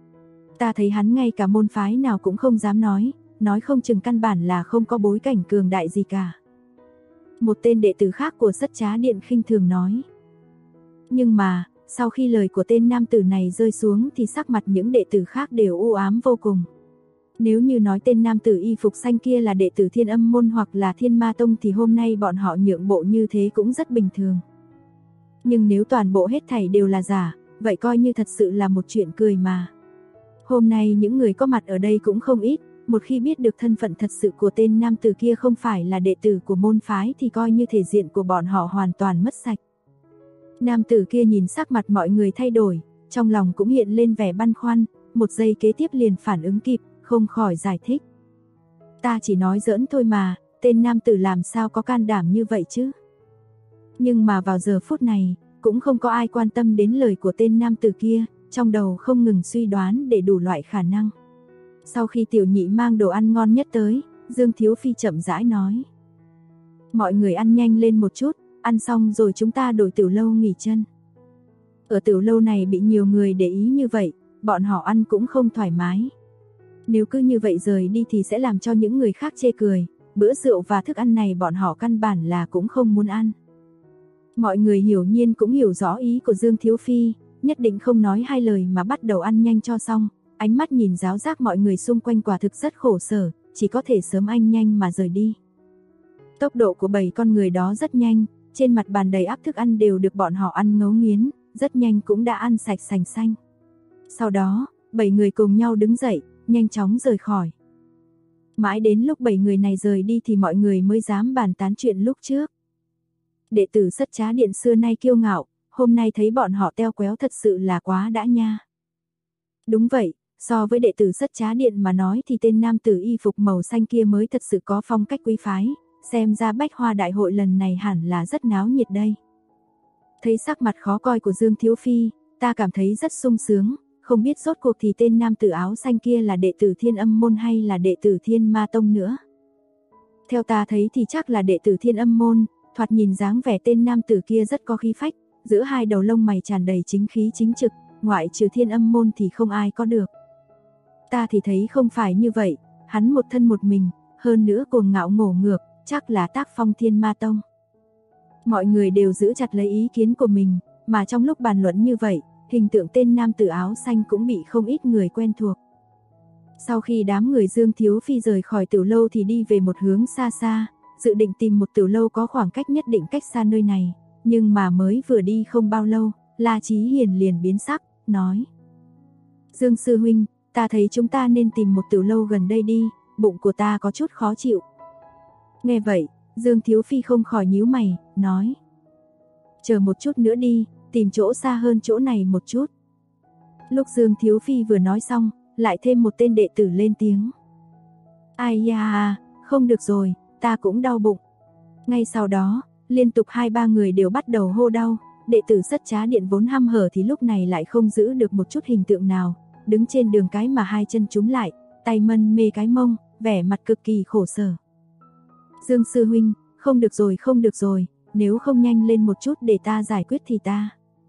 Ta thấy hắn ngay cả môn phái nào cũng không dám nói không chừng căn bản là không có bối cảnh cường đại gì cả. Một tên đệ tử khác của Sất Trá Điện khinh thường nói. Nhưng mà, sau khi lời của tên nam tử này rơi xuống thì sắc mặt những đệ tử khác đều u ám vô cùng. Nếu như nói tên nam tử y phục xanh kia là đệ tử Thiên Âm môn hoặc là Thiên Ma tông thì hôm nay bọn họ nhượng bộ như thế cũng rất bình thường. Nhưng nếu toàn bộ hết thảy đều là giả, vậy coi như thật sự là một chuyện cười mà. Hôm nay những người có mặt ở đây cũng không ít, một khi biết được thân phận thật sự của tên nam tử kia không phải là đệ tử của môn phái thì coi như thể diện của bọn họ hoàn toàn mất sạch. Nam tử kia nhìn sắc mặt mọi người thay đổi, trong lòng cũng hiện lên vẻ băn khoăn, một giây kế tiếp liền phản ứng kịp, không khỏi giải thích. Ta chỉ nói giỡn thôi mà, tên nam tử làm sao có can đảm như vậy chứ? Nhưng mà vào giờ phút này, cũng không có ai quan tâm đến lời của tên nam tử kia, trong đầu không ngừng suy đoán để đủ loại khả năng. Sau khi Tiểu Nhị mang đồ ăn ngon nhất tới, Dương Thiếu Phi chậm rãi nói. Mọi người ăn nhanh lên một chút, ăn xong rồi chúng ta đổi tiểu lâu nghỉ chân. Ở tiểu lâu này bị nhiều người để ý như vậy, bọn họ ăn cũng không thoải mái. Nếu cứ như vậy rời đi thì sẽ làm cho những người khác chê cười, bữa rượu và thức ăn này bọn họ căn bản là cũng không muốn ăn. Mọi người hiểu nhiên cũng hiểu rõ ý của Dương Thiếu Phi, nhất định không nói hai lời mà bắt đầu ăn nhanh cho xong. Ánh mắt nhìn giáo giác mọi người xung quanh quả thực rất khổ sở, chỉ có thể sớm ăn nhanh mà rời đi. Tốc độ của 7 con người đó rất nhanh, trên mặt bàn đầy ắp thức ăn đều được bọn họ ăn ngấu nghiến, rất nhanh cũng đã ăn sạch sành xanh. Sau đó, 7 người cùng nhau đứng dậy, nhanh chóng rời khỏi. Mãi đến lúc 7 người này rời đi thì mọi người mới dám bàn tán chuyện lúc trước. Đệ tử Sất Trá Điện xưa nay kiêu ngạo, hôm nay thấy bọn họ teo quéo thật sự là quá đã nha. Đúng vậy, so với đệ tử Sất Trá Điện mà nói thì tên nam tử y phục màu xanh kia mới thật sự có phong cách quý phái, xem ra Bách Hoa Đại hội lần này hẳn là rất náo nhiệt đây. Thấy sắc mặt khó coi của Dương Thiếu Phi, ta cảm thấy rất sung sướng, không biết rốt cuộc thì tên nam tử áo xanh kia là đệ tử Thiên Âm môn hay là đệ tử Thiên Ma tông nữa. Theo ta thấy thì chắc là đệ tử Thiên Âm môn, thoạt nhìn dáng vẻ tên nam tử kia rất có khí phách, giữa hai đầu lông mày tràn đầy chính khí chính trực, ngoại trừ Thiên Âm môn thì không ai có được. Ta thì thấy không phải như vậy, hắn một thân một mình, hơn nữa cuồng ngạo ngổ ngược, chắc là tác phong Thiên Ma tông. Mọi người đều giữ chặt lấy ý kiến của mình, mà trong lúc bàn luận như vậy, hình tượng tên nam tử áo xanh cũng bị không ít người quen thuộc. Sau khi đám người Dương Thiếu Phi rời khỏi tiểu lâu thì đi về một hướng xa xa, dự định tìm một tiểu lâu có khoảng cách nhất định cách xa nơi này, nhưng mà mới vừa đi không bao lâu, La Chí Hiền liền biến sắc, nói: Dương sư huynh, ta thấy chúng ta nên tìm một tiểu lâu gần đây đi, bụng của ta có chút khó chịu. Nghe vậy, Dương Thiếu Phi không khỏi nhíu mày, nói: chờ một chút nữa đi, tìm chỗ xa hơn chỗ này một chút. Lúc Dương Thiếu Phi vừa nói xong, lại thêm một tên đệ tử lên tiếng: ai da, không được rồi, ta cũng đau bụng. Ngay sau đó, liên tục 2-3 người đều bắt đầu hô đau, đệ tử Sất Trá Điện vốn hăm hở thì lúc này lại không giữ được một chút hình tượng nào, đứng trên đường cái mà hai chân chúm lại, tay mân mê cái mông, vẻ mặt cực kỳ khổ sở. Dương sư huynh, không được rồi, nếu không nhanh lên một chút để ta giải quyết thì ta.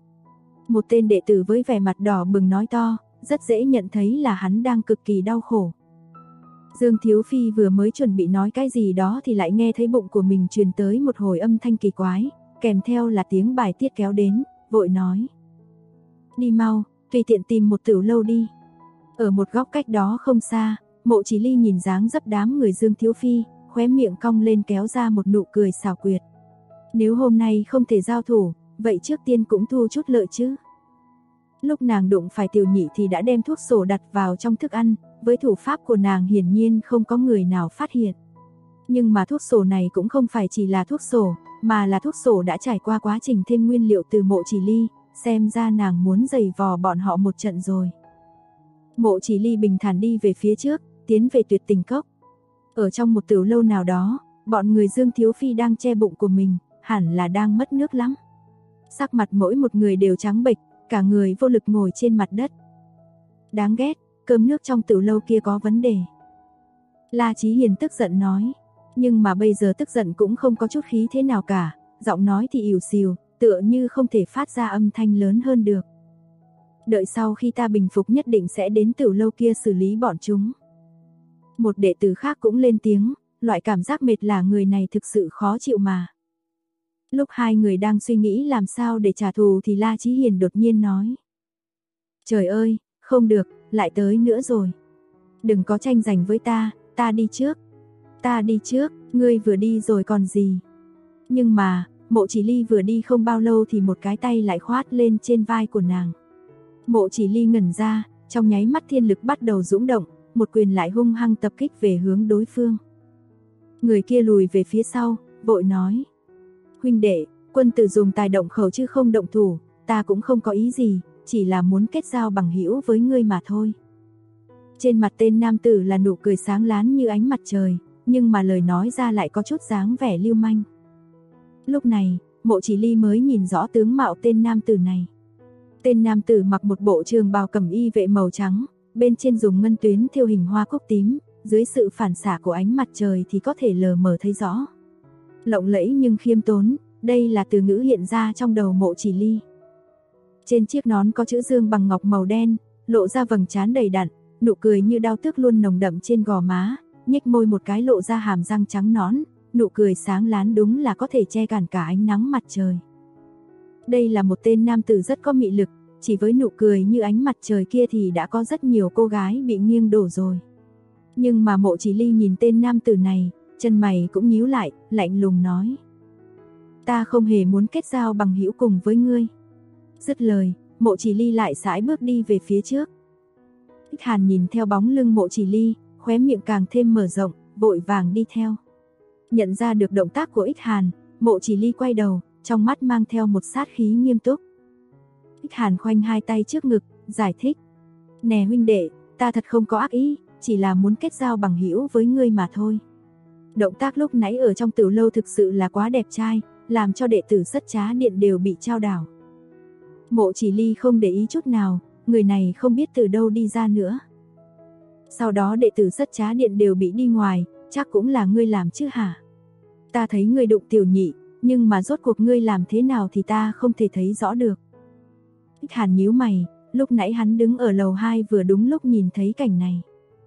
Một tên đệ tử với vẻ mặt đỏ bừng nói to, rất dễ nhận thấy là hắn đang cực kỳ đau khổ. Dương Thiếu Phi vừa mới chuẩn bị nói cái gì đó thì lại nghe thấy bụng của mình truyền tới một hồi âm thanh kỳ quái, kèm theo là tiếng bài tiết kéo đến, vội nói: đi mau, tùy tiện tìm một tiểu lâu đi. Ở một góc cách đó không xa, Mộ Chỉ Ly nhìn dáng dấp đám người Dương Thiếu Phi, khóe miệng cong lên kéo ra một nụ cười xảo quyệt. Nếu hôm nay không thể giao thủ, vậy trước tiên cũng thu chút lợi chứ. Lúc nàng đụng phải Tiểu Nhị thì đã đem thuốc sổ đặt vào trong thức ăn, với thủ pháp của nàng hiển nhiên không có người nào phát hiện. Nhưng mà thuốc sổ này cũng không phải chỉ là thuốc sổ, mà là thuốc sổ đã trải qua quá trình thêm nguyên liệu từ Mộ Chỉ Ly, xem ra nàng muốn giày vò bọn họ một trận rồi. Mộ Chỉ Ly bình thản đi về phía trước, tiến về Tuyệt Tình Cốc. Ở trong một tiểu lâu nào đó, bọn người Dương Thiếu Phi đang che bụng của mình, hẳn là đang mất nước lắm. Sắc mặt mỗi một người đều trắng bệch, cả người vô lực ngồi trên mặt đất. Đáng ghét, cơm nước trong tiểu lâu kia có vấn đề. La Chí Hiền tức giận nói, nhưng mà bây giờ tức giận cũng không có chút khí thế nào cả, giọng nói thì ỉu xìu, tựa như không thể phát ra âm thanh lớn hơn được. Đợi sau khi ta bình phục nhất định sẽ đến tiểu lâu kia xử lý bọn chúng. Một đệ tử khác cũng lên tiếng, loại cảm giác mệt là người này thực sự khó chịu mà. Lúc hai người đang suy nghĩ làm sao để trả thù thì La Chí Hiền đột nhiên nói: trời ơi, không được, lại tới nữa rồi. Đừng có tranh giành với ta đi trước. Ta đi trước, ngươi vừa đi rồi còn gì. Nhưng mà, Mộ Chỉ Ly vừa đi không bao lâu thì một cái tay lại khoát lên trên vai của nàng. Mộ Chỉ Ly ngẩn ra, trong nháy mắt thiên lực bắt đầu dũng động, một quyền lại hung hăng tập kích về hướng đối phương. Người kia lùi về phía sau, vội nói: huynh đệ, quân tử dùng tài động khẩu chứ không động thủ, ta cũng không có ý gì, chỉ là muốn kết giao bằng hữu với ngươi mà thôi. Trên mặt tên nam tử là nụ cười sáng láng như ánh mặt trời, nhưng mà lời nói ra lại có chút dáng vẻ lưu manh. Lúc này, Mộ Chỉ Ly mới nhìn rõ tướng mạo tên nam tử này. Tên nam tử mặc một bộ trường bào cẩm y vệ màu trắng, bên trên dùng ngân tuyến thêu hình hoa cúc tím, dưới sự phản xạ của ánh mặt trời thì có thể lờ mờ thấy rõ. Lộng lẫy nhưng khiêm tốn, đây là từ ngữ hiện ra trong đầu Mộ Chỉ Ly. Trên chiếc nón có chữ Dương bằng ngọc màu đen, lộ ra vầng trán đầy đặn, nụ cười như đao tước luôn nồng đậm trên gò má, nhếch môi một cái lộ ra hàm răng trắng nõn, nụ cười sáng láng đúng là có thể che cản cả ánh nắng mặt trời. Đây là một tên nam tử rất có mị lực, chỉ với nụ cười như ánh mặt trời kia thì đã có rất nhiều cô gái bị nghiêng đổ rồi. Nhưng mà Mộ Chỉ Ly nhìn tên nam tử này, chân mày cũng nhíu lại, lạnh lùng nói: ta không hề muốn kết giao bằng hữu cùng với ngươi. Dứt lời, Mộ Chỉ Ly lại sải bước đi về phía trước. Ích Hàn nhìn theo bóng lưng Mộ Chỉ Ly, khóe miệng càng thêm mở rộng, vội vàng đi theo. Nhận ra được động tác của Ích Hàn, Mộ Chỉ Ly quay đầu, trong mắt mang theo một sát khí nghiêm túc. Ích Hàn khoanh hai tay trước ngực, giải thích: Nè huynh đệ, ta thật không có ác ý, chỉ là muốn kết giao bằng hữu với ngươi mà thôi. Động tác lúc nãy ở trong Tử lâu thực sự là quá đẹp trai, làm cho đệ tử Sất Trá Điện đều bị chao đảo. Mộ Chỉ Ly không để ý chút nào, người này không biết từ đâu đi ra nữa. Sau đó đệ tử Sất Trá Điện đều bị đi ngoài, chắc cũng là ngươi làm chứ hả? Ta thấy ngươi đụng Tiểu Nhị, nhưng mà rốt cuộc ngươi làm thế nào thì ta không thể thấy rõ được. Ích Hàn nhíu mày, lúc nãy hắn đứng ở lầu 2 vừa đúng lúc nhìn thấy cảnh này.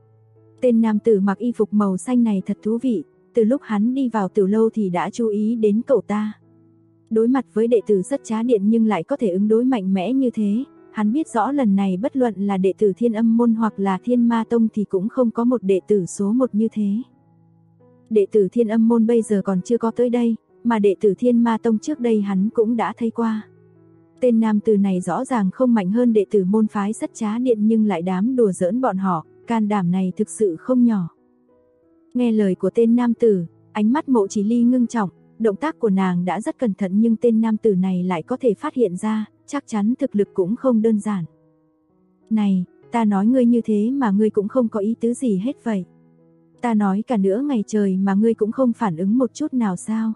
Tên nam tử mặc y phục màu xanh này thật thú vị, từ lúc hắn đi vào Tiểu lâu thì đã chú ý đến cậu ta. Đối mặt với đệ tử Sất Trá Điện nhưng lại có thể ứng đối mạnh mẽ như thế, hắn biết rõ lần này bất luận là đệ tử Thiên Âm Môn hoặc là Thiên Ma Tông thì cũng không có một đệ tử số 1 như thế. Đệ tử Thiên Âm Môn bây giờ còn chưa có tới đây, mà đệ tử Thiên Ma Tông trước đây hắn cũng đã thấy qua. Tên nam tử này rõ ràng không mạnh hơn đệ tử môn phái Sất Trá Điện nhưng lại dám đùa giỡn bọn họ, can đảm này thực sự không nhỏ. Nghe lời của tên nam tử, ánh mắt Mộ Chỉ Ly ngưng trọng, động tác của nàng đã rất cẩn thận nhưng tên nam tử này lại có thể phát hiện ra, chắc chắn thực lực cũng không đơn giản. Này, ta nói ngươi như thế mà ngươi cũng không có ý tứ gì hết vậy. Ta nói cả nửa ngày trời mà ngươi cũng không phản ứng một chút nào sao?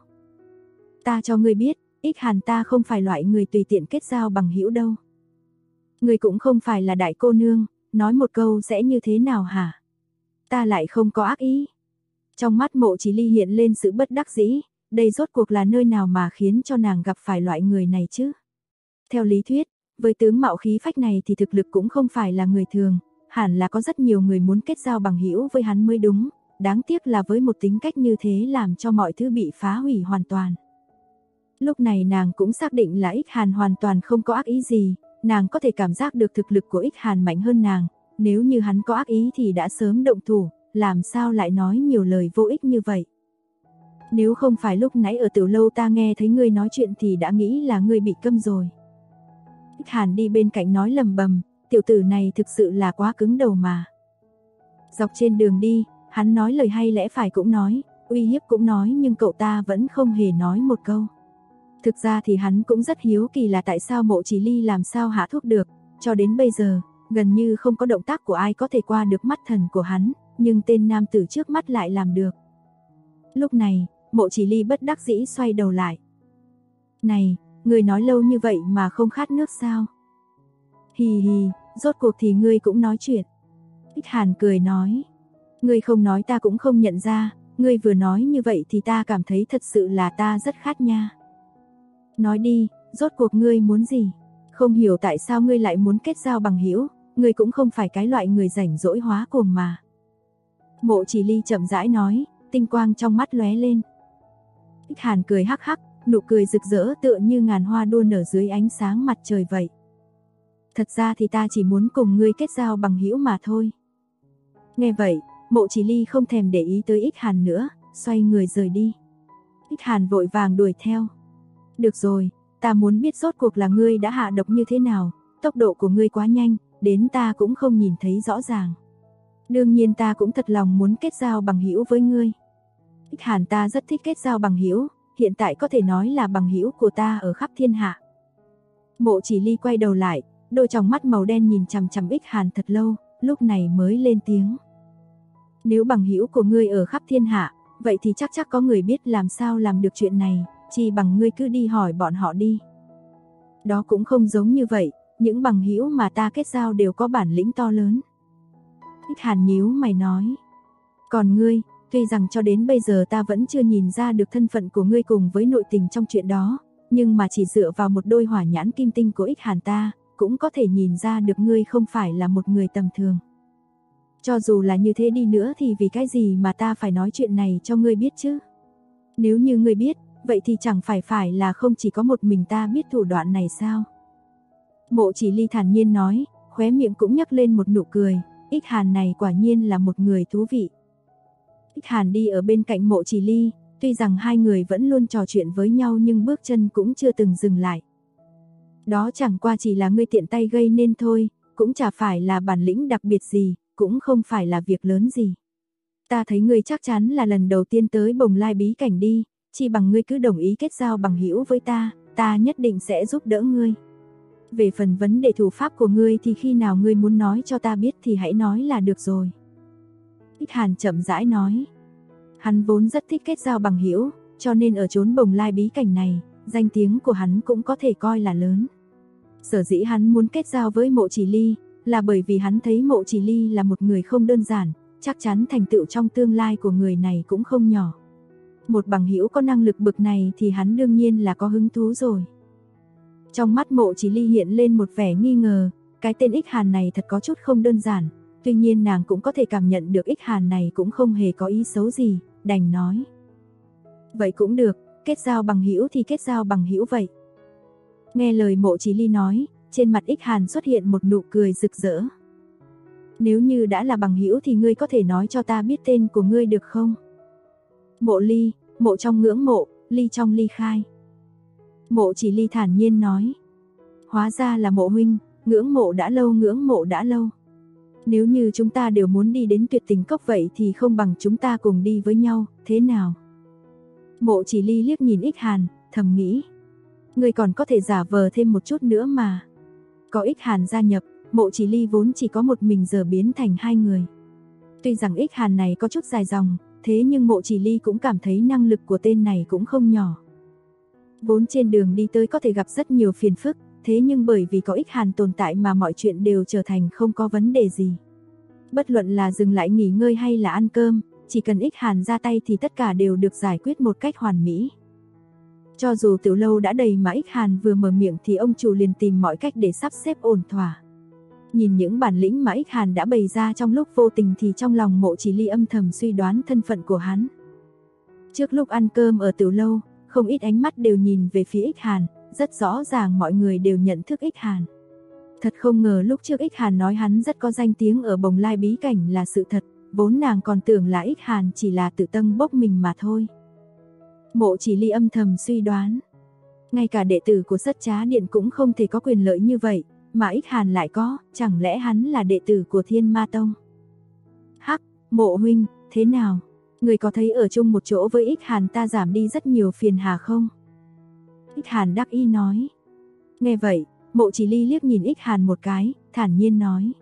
Ta cho ngươi biết, Ích Hàn ta không phải loại người tùy tiện kết giao bằng hữu đâu. Ngươi cũng không phải là đại cô nương, nói một câu sẽ như thế nào hả? Ta lại không có ác ý. Trong mắt Mộ Chỉ Ly hiện lên sự bất đắc dĩ, đây rốt cuộc là nơi nào mà khiến cho nàng gặp phải loại người này chứ? Theo lý thuyết, với tướng mạo khí phách này thì thực lực cũng không phải là người thường, hẳn là có rất nhiều người muốn kết giao bằng hữu với hắn mới đúng, đáng tiếc là với một tính cách như thế làm cho mọi thứ bị phá hủy hoàn toàn. Lúc này nàng cũng xác định là Ích Hàn hoàn toàn không có ác ý gì, nàng có thể cảm giác được thực lực của Ích Hàn mạnh hơn nàng, nếu như hắn có ác ý thì đã sớm động thủ, làm sao lại nói nhiều lời vô ích như vậy. Nếu không phải lúc nãy ở Tiểu lâu ta nghe thấy ngươi nói chuyện thì đã nghĩ là ngươi bị câm rồi. Ích Hàn đi bên cạnh nói lầm bầm, tiểu tử này thực sự là quá cứng đầu mà. Dọc trên đường đi, hắn nói lời hay lẽ phải cũng nói, uy hiếp cũng nói nhưng cậu ta vẫn không hề nói một câu. Thực ra thì hắn cũng rất hiếu kỳ là tại sao Mộ Chỉ Ly làm sao hạ thuốc được, cho đến bây giờ, gần như không có động tác của ai có thể qua được mắt thần của hắn, nhưng tên nam tử trước mắt lại làm được. Lúc này, Mộ Chỉ Ly bất đắc dĩ xoay đầu lại. Này, người nói lâu như vậy mà không khát nước sao? Hì hì, rốt cuộc thì ngươi cũng nói chuyện. Ích Hàn cười nói. Ngươi không nói ta cũng không nhận ra, ngươi vừa nói như vậy thì ta cảm thấy thật sự là ta rất khát nha. Nói đi, rốt cuộc ngươi muốn gì? Không hiểu tại sao ngươi lại muốn kết giao bằng hữu, ngươi cũng không phải cái loại người rảnh rỗi hóa cuồng mà. Mộ Chỉ Ly chậm rãi nói, tinh quang trong mắt lóe lên. Ích Hàn cười hắc hắc, nụ cười rực rỡ tựa như ngàn hoa đua nở dưới ánh sáng mặt trời vậy. Thật ra thì ta chỉ muốn cùng ngươi kết giao bằng hữu mà thôi. Nghe vậy, Mộ Chỉ Ly không thèm để ý tới Ích Hàn nữa, xoay người rời đi. Ích Hàn vội vàng đuổi theo. Được rồi, ta muốn biết rốt cuộc là ngươi đã hạ độc như thế nào, tốc độ của ngươi quá nhanh, đến ta cũng không nhìn thấy rõ ràng. Đương nhiên ta cũng thật lòng muốn kết giao bằng hữu với ngươi. Ích Hàn ta rất thích kết giao bằng hữu, hiện tại có thể nói là bằng hữu của ta ở khắp thiên hạ. Mộ Chỉ Ly quay đầu lại, đôi tròng mắt màu đen nhìn chằm chằm Ích Hàn thật lâu, lúc này mới lên tiếng. Nếu bằng hữu của ngươi ở khắp thiên hạ, vậy thì chắc có người biết làm sao làm được chuyện này, chỉ bằng ngươi cứ đi hỏi bọn họ đi. Đó cũng không giống như vậy, những bằng hữu mà ta kết giao đều có bản lĩnh to lớn. Ích Hàn nhíu mày nói. Còn ngươi, tuy rằng cho đến bây giờ ta vẫn chưa nhìn ra được thân phận của ngươi cùng với nội tình trong chuyện đó, nhưng mà chỉ dựa vào một đôi hỏa nhãn kim tinh của Ích Hàn ta, cũng có thể nhìn ra được ngươi không phải là một người tầm thường. Cho dù là như thế đi nữa thì vì cái gì mà ta phải nói chuyện này cho ngươi biết chứ? Nếu như ngươi biết, vậy thì chẳng phải là không chỉ có một mình ta biết thủ đoạn này sao? Mộ Chỉ Ly thản nhiên nói, khóe miệng cũng nhấc lên một nụ cười, Ích Hàn này quả nhiên là một người thú vị. Ích Hàn đi ở bên cạnh Mộ Chỉ Ly, tuy rằng hai người vẫn luôn trò chuyện với nhau nhưng bước chân cũng chưa từng dừng lại. Đó chẳng qua chỉ là ngươi tiện tay gây nên thôi, cũng chả phải là bản lĩnh đặc biệt gì, cũng không phải là việc lớn gì. Ta thấy ngươi chắc chắn là lần đầu tiên tới Bồng Lai bí cảnh đi, chỉ bằng ngươi cứ đồng ý kết giao bằng hữu với ta, ta nhất định sẽ giúp đỡ ngươi. Về phần vấn đề thủ pháp của ngươi thì khi nào ngươi muốn nói cho ta biết thì hãy nói là được rồi. Ích Hàn chậm rãi nói. Hắn vốn rất thích kết giao bằng hữu, cho nên ở chốn Bồng Lai bí cảnh này, danh tiếng của hắn cũng có thể coi là lớn. Sở dĩ hắn muốn kết giao với Mộ Chỉ Ly, là bởi vì hắn thấy Mộ Chỉ Ly là một người không đơn giản, chắc chắn thành tựu trong tương lai của người này cũng không nhỏ. Một bằng hữu có năng lực bực này thì hắn đương nhiên là có hứng thú rồi. Trong mắt Mộ Chỉ Ly hiện lên một vẻ nghi ngờ, cái tên Ích Hàn này thật có chút không đơn giản, tuy nhiên nàng cũng có thể cảm nhận được Ích Hàn này cũng không hề có ý xấu gì, đành nói. Vậy cũng được, kết giao bằng hữu thì kết giao bằng hữu vậy. Nghe lời Mộ Chỉ Ly nói, trên mặt Ích Hàn xuất hiện một nụ cười rực rỡ. Nếu như đã là bằng hữu thì ngươi có thể nói cho ta biết tên của ngươi được không? Mộ Ly, mộ trong ngưỡng mộ, ly trong ly khai. Mộ Chỉ Ly thản nhiên nói. Hóa ra là Mộ huynh, ngưỡng mộ đã lâu, ngưỡng mộ đã lâu. Nếu như chúng ta đều muốn đi đến tuyệt tình cốc vậy thì không bằng chúng ta cùng đi với nhau, thế nào? Mộ Chỉ Ly liếc nhìn Ích Hàn, thầm nghĩ. Ngươi còn có thể giả vờ thêm một chút nữa mà. Có Ích Hàn gia nhập, Mộ Chỉ Ly vốn chỉ có một mình giờ biến thành hai người. Tuy rằng Ích Hàn này có chút dài dòng, thế nhưng Mộ Chỉ Ly cũng cảm thấy năng lực của tên này cũng không nhỏ. Vốn trên đường đi tới có thể gặp rất nhiều phiền phức, thế nhưng bởi vì có Ích Hàn tồn tại mà mọi chuyện đều trở thành không có vấn đề gì. Bất luận là dừng lại nghỉ ngơi hay là ăn cơm, chỉ cần Ích Hàn ra tay thì tất cả đều được giải quyết một cách hoàn mỹ. Cho dù tiểu lâu đã đầy mà Ích Hàn vừa mở miệng thì ông chủ liền tìm mọi cách để sắp xếp ổn thỏa. Nhìn những bản lĩnh mà Ích Hàn đã bày ra trong lúc vô tình thì trong lòng Mộ Chỉ Ly âm thầm suy đoán thân phận của hắn. Trước lúc ăn cơm ở tiểu lâu, không ít ánh mắt đều nhìn về phía Ích Hàn, rất rõ ràng mọi người đều nhận thức Ích Hàn. Thật không ngờ lúc trước Ích Hàn nói hắn rất có danh tiếng ở Bồng Lai bí cảnh là sự thật, vốn nàng còn tưởng là Ích Hàn chỉ là tự tâng bốc mình mà thôi. Mộ Chỉ Ly âm thầm suy đoán, ngay cả đệ tử của Sất Trá Điện cũng không thể có quyền lợi như vậy, mà Ích Hàn lại có, chẳng lẽ hắn là đệ tử của Thiên Ma Tông? Hắc, Mộ huynh, thế nào? Người có thấy ở chung một chỗ với Ích Hàn ta giảm đi rất nhiều phiền hà không? Ích Hàn đắc ý nói. Nghe vậy, Mộ Chỉ Ly liếc nhìn Ích Hàn một cái, thản nhiên nói.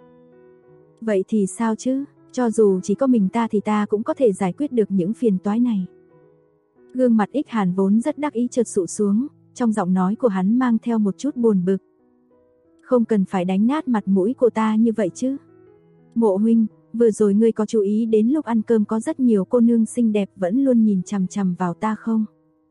Vậy thì sao chứ, cho dù chỉ có mình ta thì ta cũng có thể giải quyết được những phiền toái này. Gương mặt Ích Hàn vốn rất đắc ý chợt sụt xuống, trong giọng nói của hắn mang theo một chút buồn bực. Không cần phải đánh nát mặt mũi của ta như vậy chứ. Mộ huynh, vừa rồi ngươi có chú ý đến lúc ăn cơm có rất nhiều cô nương xinh đẹp vẫn luôn nhìn chằm chằm vào ta không?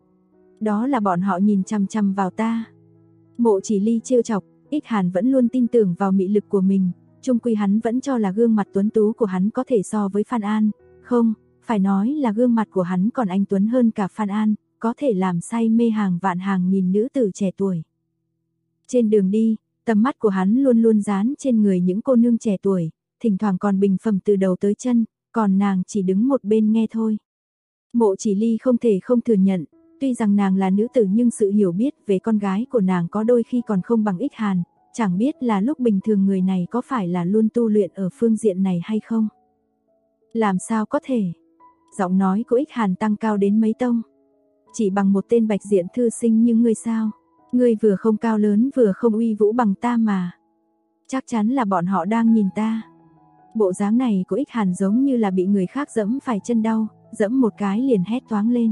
Đó là bọn họ nhìn chằm chằm vào ta. Mộ Chỉ Ly trêu chọc, Ích Hàn vẫn luôn tin tưởng vào mị lực của mình, chung quy hắn vẫn cho là gương mặt tuấn tú của hắn có thể so với Phan An, không, phải nói là gương mặt của hắn còn anh tuấn hơn cả Phan An, có thể làm say mê hàng vạn hàng nghìn nữ tử trẻ tuổi. Trên đường đi, tầm mắt của hắn luôn luôn dán trên người những cô nương trẻ tuổi, thỉnh thoảng còn bình phẩm từ đầu tới chân, còn nàng chỉ đứng một bên nghe thôi. Mộ Chỉ Ly không thể không thừa nhận, tuy rằng nàng là nữ tử nhưng sự hiểu biết về con gái của nàng có đôi khi còn không bằng Ích Hàn, chẳng biết là lúc bình thường người này có phải là luôn tu luyện ở phương diện này hay không. Làm sao có thể? Giọng nói của Ích Hàn tăng cao đến mấy tông. Chỉ bằng một tên bạch diện thư sinh như ngươi sao? Ngươi vừa không cao lớn vừa không uy vũ bằng ta mà. Chắc chắn là bọn họ đang nhìn ta. Bộ dáng này của Ích Hàn giống như là bị người khác giẫm phải chân đau, giẫm một cái liền hét toáng lên.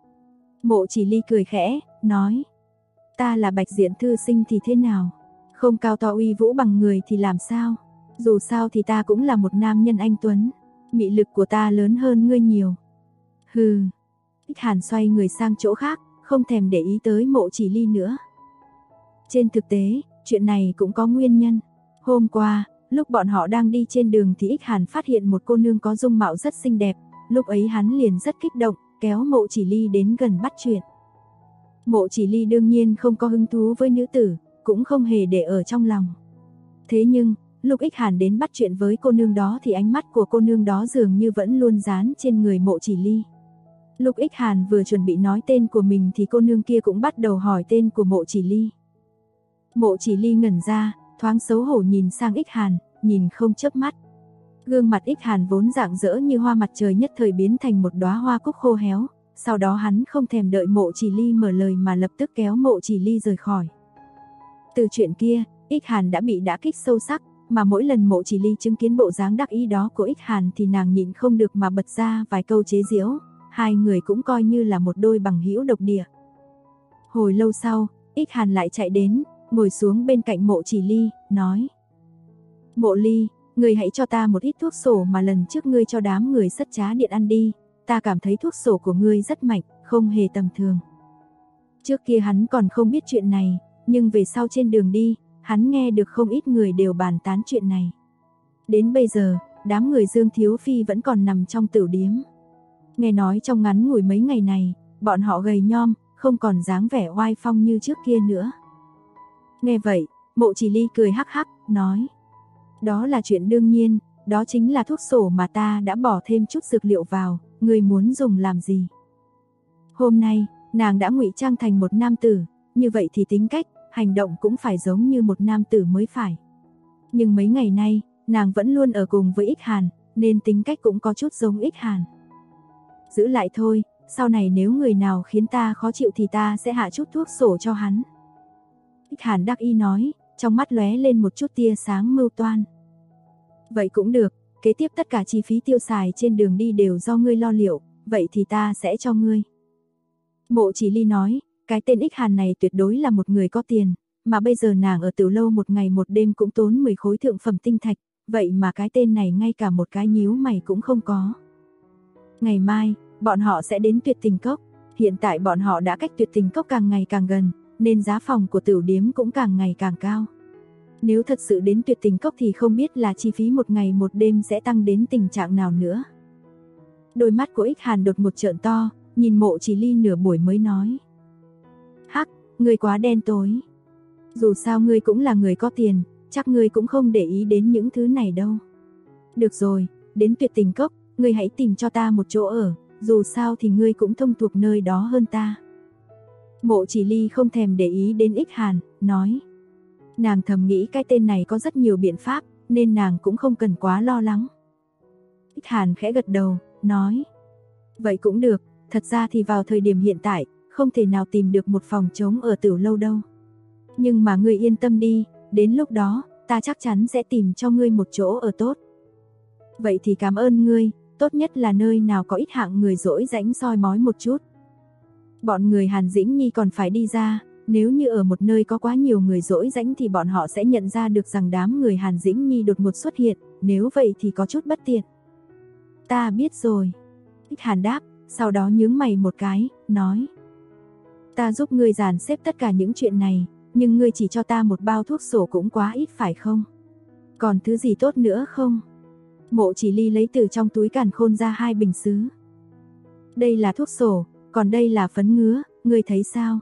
Mộ Chỉ Ly cười khẽ, nói. Ta là bạch diện thư sinh thì thế nào? Không cao to uy vũ bằng người thì làm sao? Dù sao thì ta cũng là một nam nhân anh tuấn. Mị lực của ta lớn hơn ngươi nhiều. Hừ. Ích Hàn xoay người sang chỗ khác, không thèm để ý tới Mộ Chỉ Ly nữa. Trên thực tế, chuyện này cũng có nguyên nhân. Hôm qua, lúc bọn họ đang đi trên đường thì Ích Hàn phát hiện một cô nương có dung mạo rất xinh đẹp. Lúc ấy hắn liền rất kích động, kéo Mộ Chỉ Ly đến gần bắt chuyện. Mộ Chỉ Ly đương nhiên không có hứng thú với nữ tử, cũng không hề để ở trong lòng. Thế nhưng, lúc Ích Hàn đến bắt chuyện với cô nương đó thì ánh mắt của cô nương đó dường như vẫn luôn dán trên người Mộ Chỉ Ly. Lúc Ích Hàn vừa chuẩn bị nói tên của mình thì cô nương kia cũng bắt đầu hỏi tên của Mộ Chỉ Ly. Mộ Chỉ Ly ngẩn ra, thoáng xấu hổ nhìn sang Ích Hàn, nhìn không chớp mắt. Gương mặt Ích Hàn vốn rạng rỡ như hoa mặt trời nhất thời biến thành một đóa hoa cúc khô héo, sau đó hắn không thèm đợi Mộ Chỉ Ly mở lời mà lập tức kéo Mộ Chỉ Ly rời khỏi. Từ chuyện kia, Ích Hàn đã bị đả kích sâu sắc, mà mỗi lần Mộ Chỉ Ly chứng kiến bộ dáng đắc ý đó của Ích Hàn thì nàng nhịn không được mà bật ra vài câu chế giễu, hai người cũng coi như là một đôi bằng hữu độc địa. Hồi lâu sau, Ích Hàn lại chạy đến, ngồi xuống bên cạnh Mộ Chỉ Ly, nói: Mộ Ly, ngươi hãy cho ta một ít thuốc sổ mà lần trước ngươi cho đám người Sất Trá Điện ăn đi, ta cảm thấy thuốc sổ của ngươi rất mạnh, không hề tầm thường. Trước kia hắn còn không biết chuyện này, nhưng về sau trên đường đi, hắn nghe được không ít người đều bàn tán chuyện này. Đến bây giờ, đám người Dương Thiếu Phi vẫn còn nằm trong tửu điếm. Nghe nói trong ngắn ngủi mấy ngày này, bọn họ gầy nhom, không còn dáng vẻ oai phong như trước kia nữa. Nghe vậy, Mộ Chỉ Ly cười hắc hắc, nói: Đó là chuyện đương nhiên, đó chính là thuốc sổ mà ta đã bỏ thêm chút dược liệu vào, ngươi muốn dùng làm gì? Hôm nay, nàng đã ngụy trang thành một nam tử, như vậy thì tính cách, hành động cũng phải giống như một nam tử mới phải. Nhưng mấy ngày nay, nàng vẫn luôn ở cùng với Ích Hàn, nên tính cách cũng có chút giống Ích Hàn. Giữ lại thôi, sau này nếu người nào khiến ta khó chịu thì ta sẽ hạ chút thuốc sổ cho hắn. Ích Hàn đắc ý nói, trong mắt lóe lên một chút tia sáng mưu toan. Vậy cũng được, kế tiếp tất cả chi phí tiêu xài trên đường đi đều do ngươi lo liệu, vậy thì ta sẽ cho ngươi. Mộ Chỉ Ly nói, cái tên Ích Hàn này tuyệt đối là một người có tiền, mà bây giờ nàng ở Tử Lâu một ngày một đêm cũng tốn 10 khối thượng phẩm tinh thạch, vậy mà cái tên này ngay cả một cái nhíu mày cũng không có. Ngày mai, bọn họ sẽ đến Tuyệt Tình Cốc, hiện tại bọn họ đã cách Tuyệt Tình Cốc càng ngày càng gần, nên giá phòng của tửu điếm cũng càng ngày càng cao. Nếu thật sự đến Tuyệt Tình Cốc thì không biết là chi phí một ngày một đêm sẽ tăng đến tình trạng nào nữa. Đôi mắt của Ích Hàn đột một trợn to, nhìn Mộ Chỉ Ly nửa buổi mới nói: Hắc, ngươi quá đen tối. Dù sao ngươi cũng là người có tiền, chắc ngươi cũng không để ý đến những thứ này đâu. Được rồi, đến Tuyệt Tình Cốc, ngươi hãy tìm cho ta một chỗ ở, dù sao thì ngươi cũng thông thuộc nơi đó hơn ta. Mộ Chỉ Ly không thèm để ý đến Ích Hàn, nói. Nàng thầm nghĩ cái tên này có rất nhiều biện pháp, nên nàng cũng không cần quá lo lắng. Ích Hàn khẽ gật đầu, nói. Vậy cũng được, thật ra thì vào thời điểm hiện tại, không thể nào tìm được một phòng trống ở Tử Lâu đâu. Nhưng mà ngươi yên tâm đi, đến lúc đó, ta chắc chắn sẽ tìm cho ngươi một chỗ ở tốt. Vậy thì cảm ơn ngươi, tốt nhất là nơi nào có ít hạng người dỗi rãnh soi mói một chút. Bọn người Hàn Dĩnh Nhi còn phải đi ra, nếu như ở một nơi có quá nhiều người dỗi rãnh thì bọn họ sẽ nhận ra được rằng đám người Hàn Dĩnh Nhi đột ngột xuất hiện, nếu vậy thì có chút bất tiện. Ta biết rồi. Ích Hàn đáp, sau đó nhướng mày một cái, nói. Ta giúp ngươi dàn xếp tất cả những chuyện này, nhưng ngươi chỉ cho ta một bao thuốc sổ cũng quá ít phải không? Còn thứ gì tốt nữa không? Mộ Chỉ Ly lấy từ trong túi càn khôn ra 2 bình sứ. Đây là thuốc sổ, còn đây là phấn ngứa, ngươi thấy sao?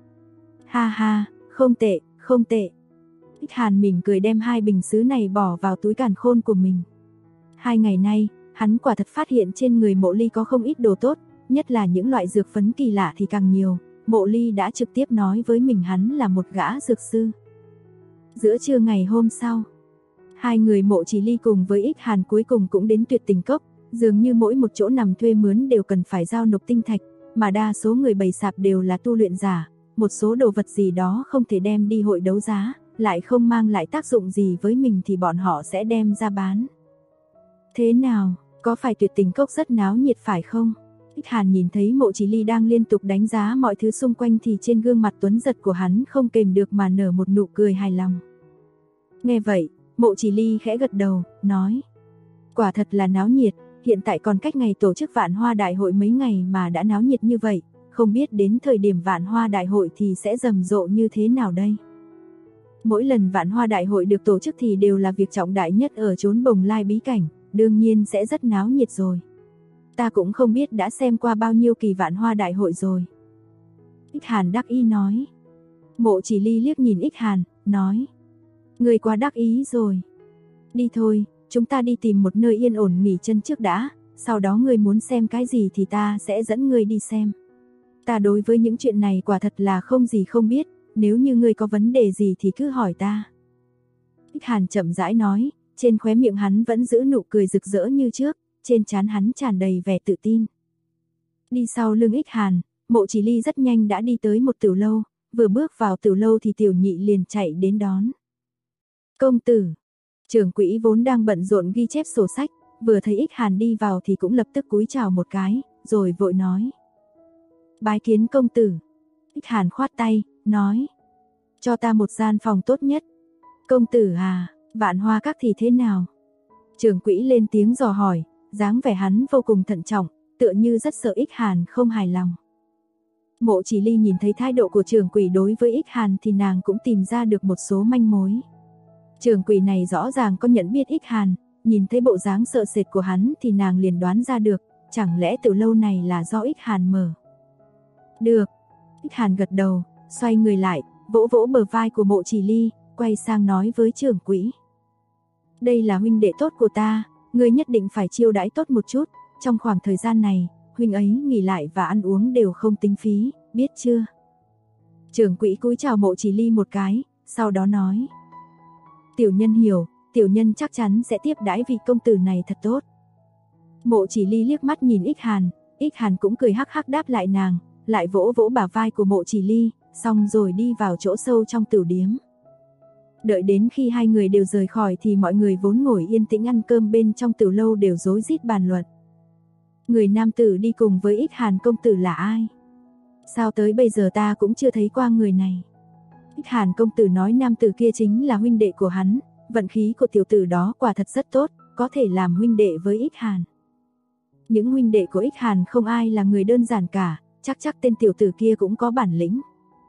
Ha ha, không tệ, không tệ. Ích Hàn mỉm cười đem 2 bình sứ này bỏ vào túi càn khôn của mình. 2 ngày nay, hắn quả thật phát hiện trên người Mộ Ly có không ít đồ tốt, nhất là những loại dược phấn kỳ lạ thì càng nhiều. Mộ Ly đã trực tiếp nói với mình hắn là một gã dược sư. Giữa trưa ngày hôm sau, 2 người Mộ Chỉ Ly cùng với Ích Hàn cuối cùng cũng đến Tuyệt Tình Cốc, dường như mỗi một chỗ nằm thuê mướn đều cần phải giao nộp tinh thạch, mà đa số người bày sạp đều là tu luyện giả, một số đồ vật gì đó không thể đem đi hội đấu giá, lại không mang lại tác dụng gì với mình thì bọn họ sẽ đem ra bán. Thế nào, có phải Tuyệt Tình Cốc rất náo nhiệt phải không? Ích Hàn nhìn thấy Mộ Chỉ Ly đang liên tục đánh giá mọi thứ xung quanh thì trên gương mặt tuấn giật của hắn không kềm được mà nở một nụ cười hài lòng. Nghe vậy, Mộ Chỉ Ly khẽ gật đầu, nói. Quả thật là náo nhiệt, hiện tại còn cách ngày tổ chức Vạn Hoa Đại hội mấy ngày mà đã náo nhiệt như vậy, không biết đến thời điểm Vạn Hoa Đại hội thì sẽ rầm rộ như thế nào đây. Mỗi lần Vạn Hoa Đại hội được tổ chức thì đều là việc trọng đại nhất ở chốn Bồng Lai bí cảnh, đương nhiên sẽ rất náo nhiệt rồi. Ta cũng không biết đã xem qua bao nhiêu kỳ Vạn Hoa Đại hội rồi. Ích Hàn đắc ý nói. Mộ Chỉ Ly liếc nhìn Ích Hàn, nói. Người quá đắc ý rồi. Đi thôi, chúng ta đi tìm một nơi yên ổn nghỉ chân trước đã, sau đó người muốn xem cái gì thì ta sẽ dẫn người đi xem. Ta đối với những chuyện này quả thật là không gì không biết, nếu như người có vấn đề gì thì cứ hỏi ta. Ích Hàn chậm rãi nói, trên khóe miệng hắn vẫn giữ nụ cười rực rỡ như trước, trên trán hắn tràn đầy vẻ tự tin. Đi sau lưng Ích Hàn, Mộ Chỉ Ly rất nhanh đã đi tới một tử lâu, vừa bước vào Tử lâu thì Tiểu Nhị liền chạy đến đón. Công tử. Trưởng quỹ vốn đang bận rộn ghi chép sổ sách, vừa thấy Ích Hàn đi vào thì cũng lập tức cúi chào một cái, rồi vội nói: Bái kiến công tử. Ích Hàn khoát tay, nói: Cho ta một gian phòng tốt nhất. Công tử à, Vạn Hoa Các thì thế nào? Trưởng quỹ lên tiếng dò hỏi, dáng vẻ hắn vô cùng thận trọng, tựa như rất sợ Ích Hàn không hài lòng. Mộ Chỉ Ly nhìn thấy thái độ của trưởng quỹ đối với Ích Hàn thì nàng cũng tìm ra được một số manh mối. Trưởng quỹ này rõ ràng có nhận biết Ích Hàn, nhìn thấy bộ dáng sợ sệt của hắn thì nàng liền đoán ra được, chẳng lẽ Tử lâu này là do Ích Hàn mở. Được. Ích Hàn gật đầu, xoay người lại, vỗ vỗ bờ vai của Mộ Chỉ Ly, quay sang nói với trưởng quỹ: Đây là huynh đệ tốt của ta, ngươi nhất định phải chiêu đãi tốt một chút, trong khoảng thời gian này, huynh ấy nghỉ lại và ăn uống đều không tính phí, biết chưa? Trưởng quỹ cúi chào Mộ Chỉ Ly một cái, sau đó nói: Tiểu nhân hiểu, tiểu nhân chắc chắn sẽ tiếp đãi vị công tử này thật tốt. Mộ Chỉ Ly liếc mắt nhìn Ích Hàn cũng cười hắc hắc đáp lại nàng, lại vỗ vỗ bả vai của Mộ Chỉ Ly, xong rồi đi vào chỗ sâu trong tửu điếm. Đợi đến khi hai người đều rời khỏi thì mọi người vốn ngồi yên tĩnh ăn cơm bên trong tửu lâu đều rối rít bàn luận. Người nam tử đi cùng với Ích Hàn công tử là ai? Sao tới bây giờ ta cũng chưa thấy qua người này? Ích Hàn công tử nói nam tử kia chính là huynh đệ của hắn, vận khí của tiểu tử đó quả thật rất tốt, có thể làm huynh đệ với Ích Hàn. Những huynh đệ của Ích Hàn không ai là người đơn giản cả, chắc tên tiểu tử kia cũng có bản lĩnh.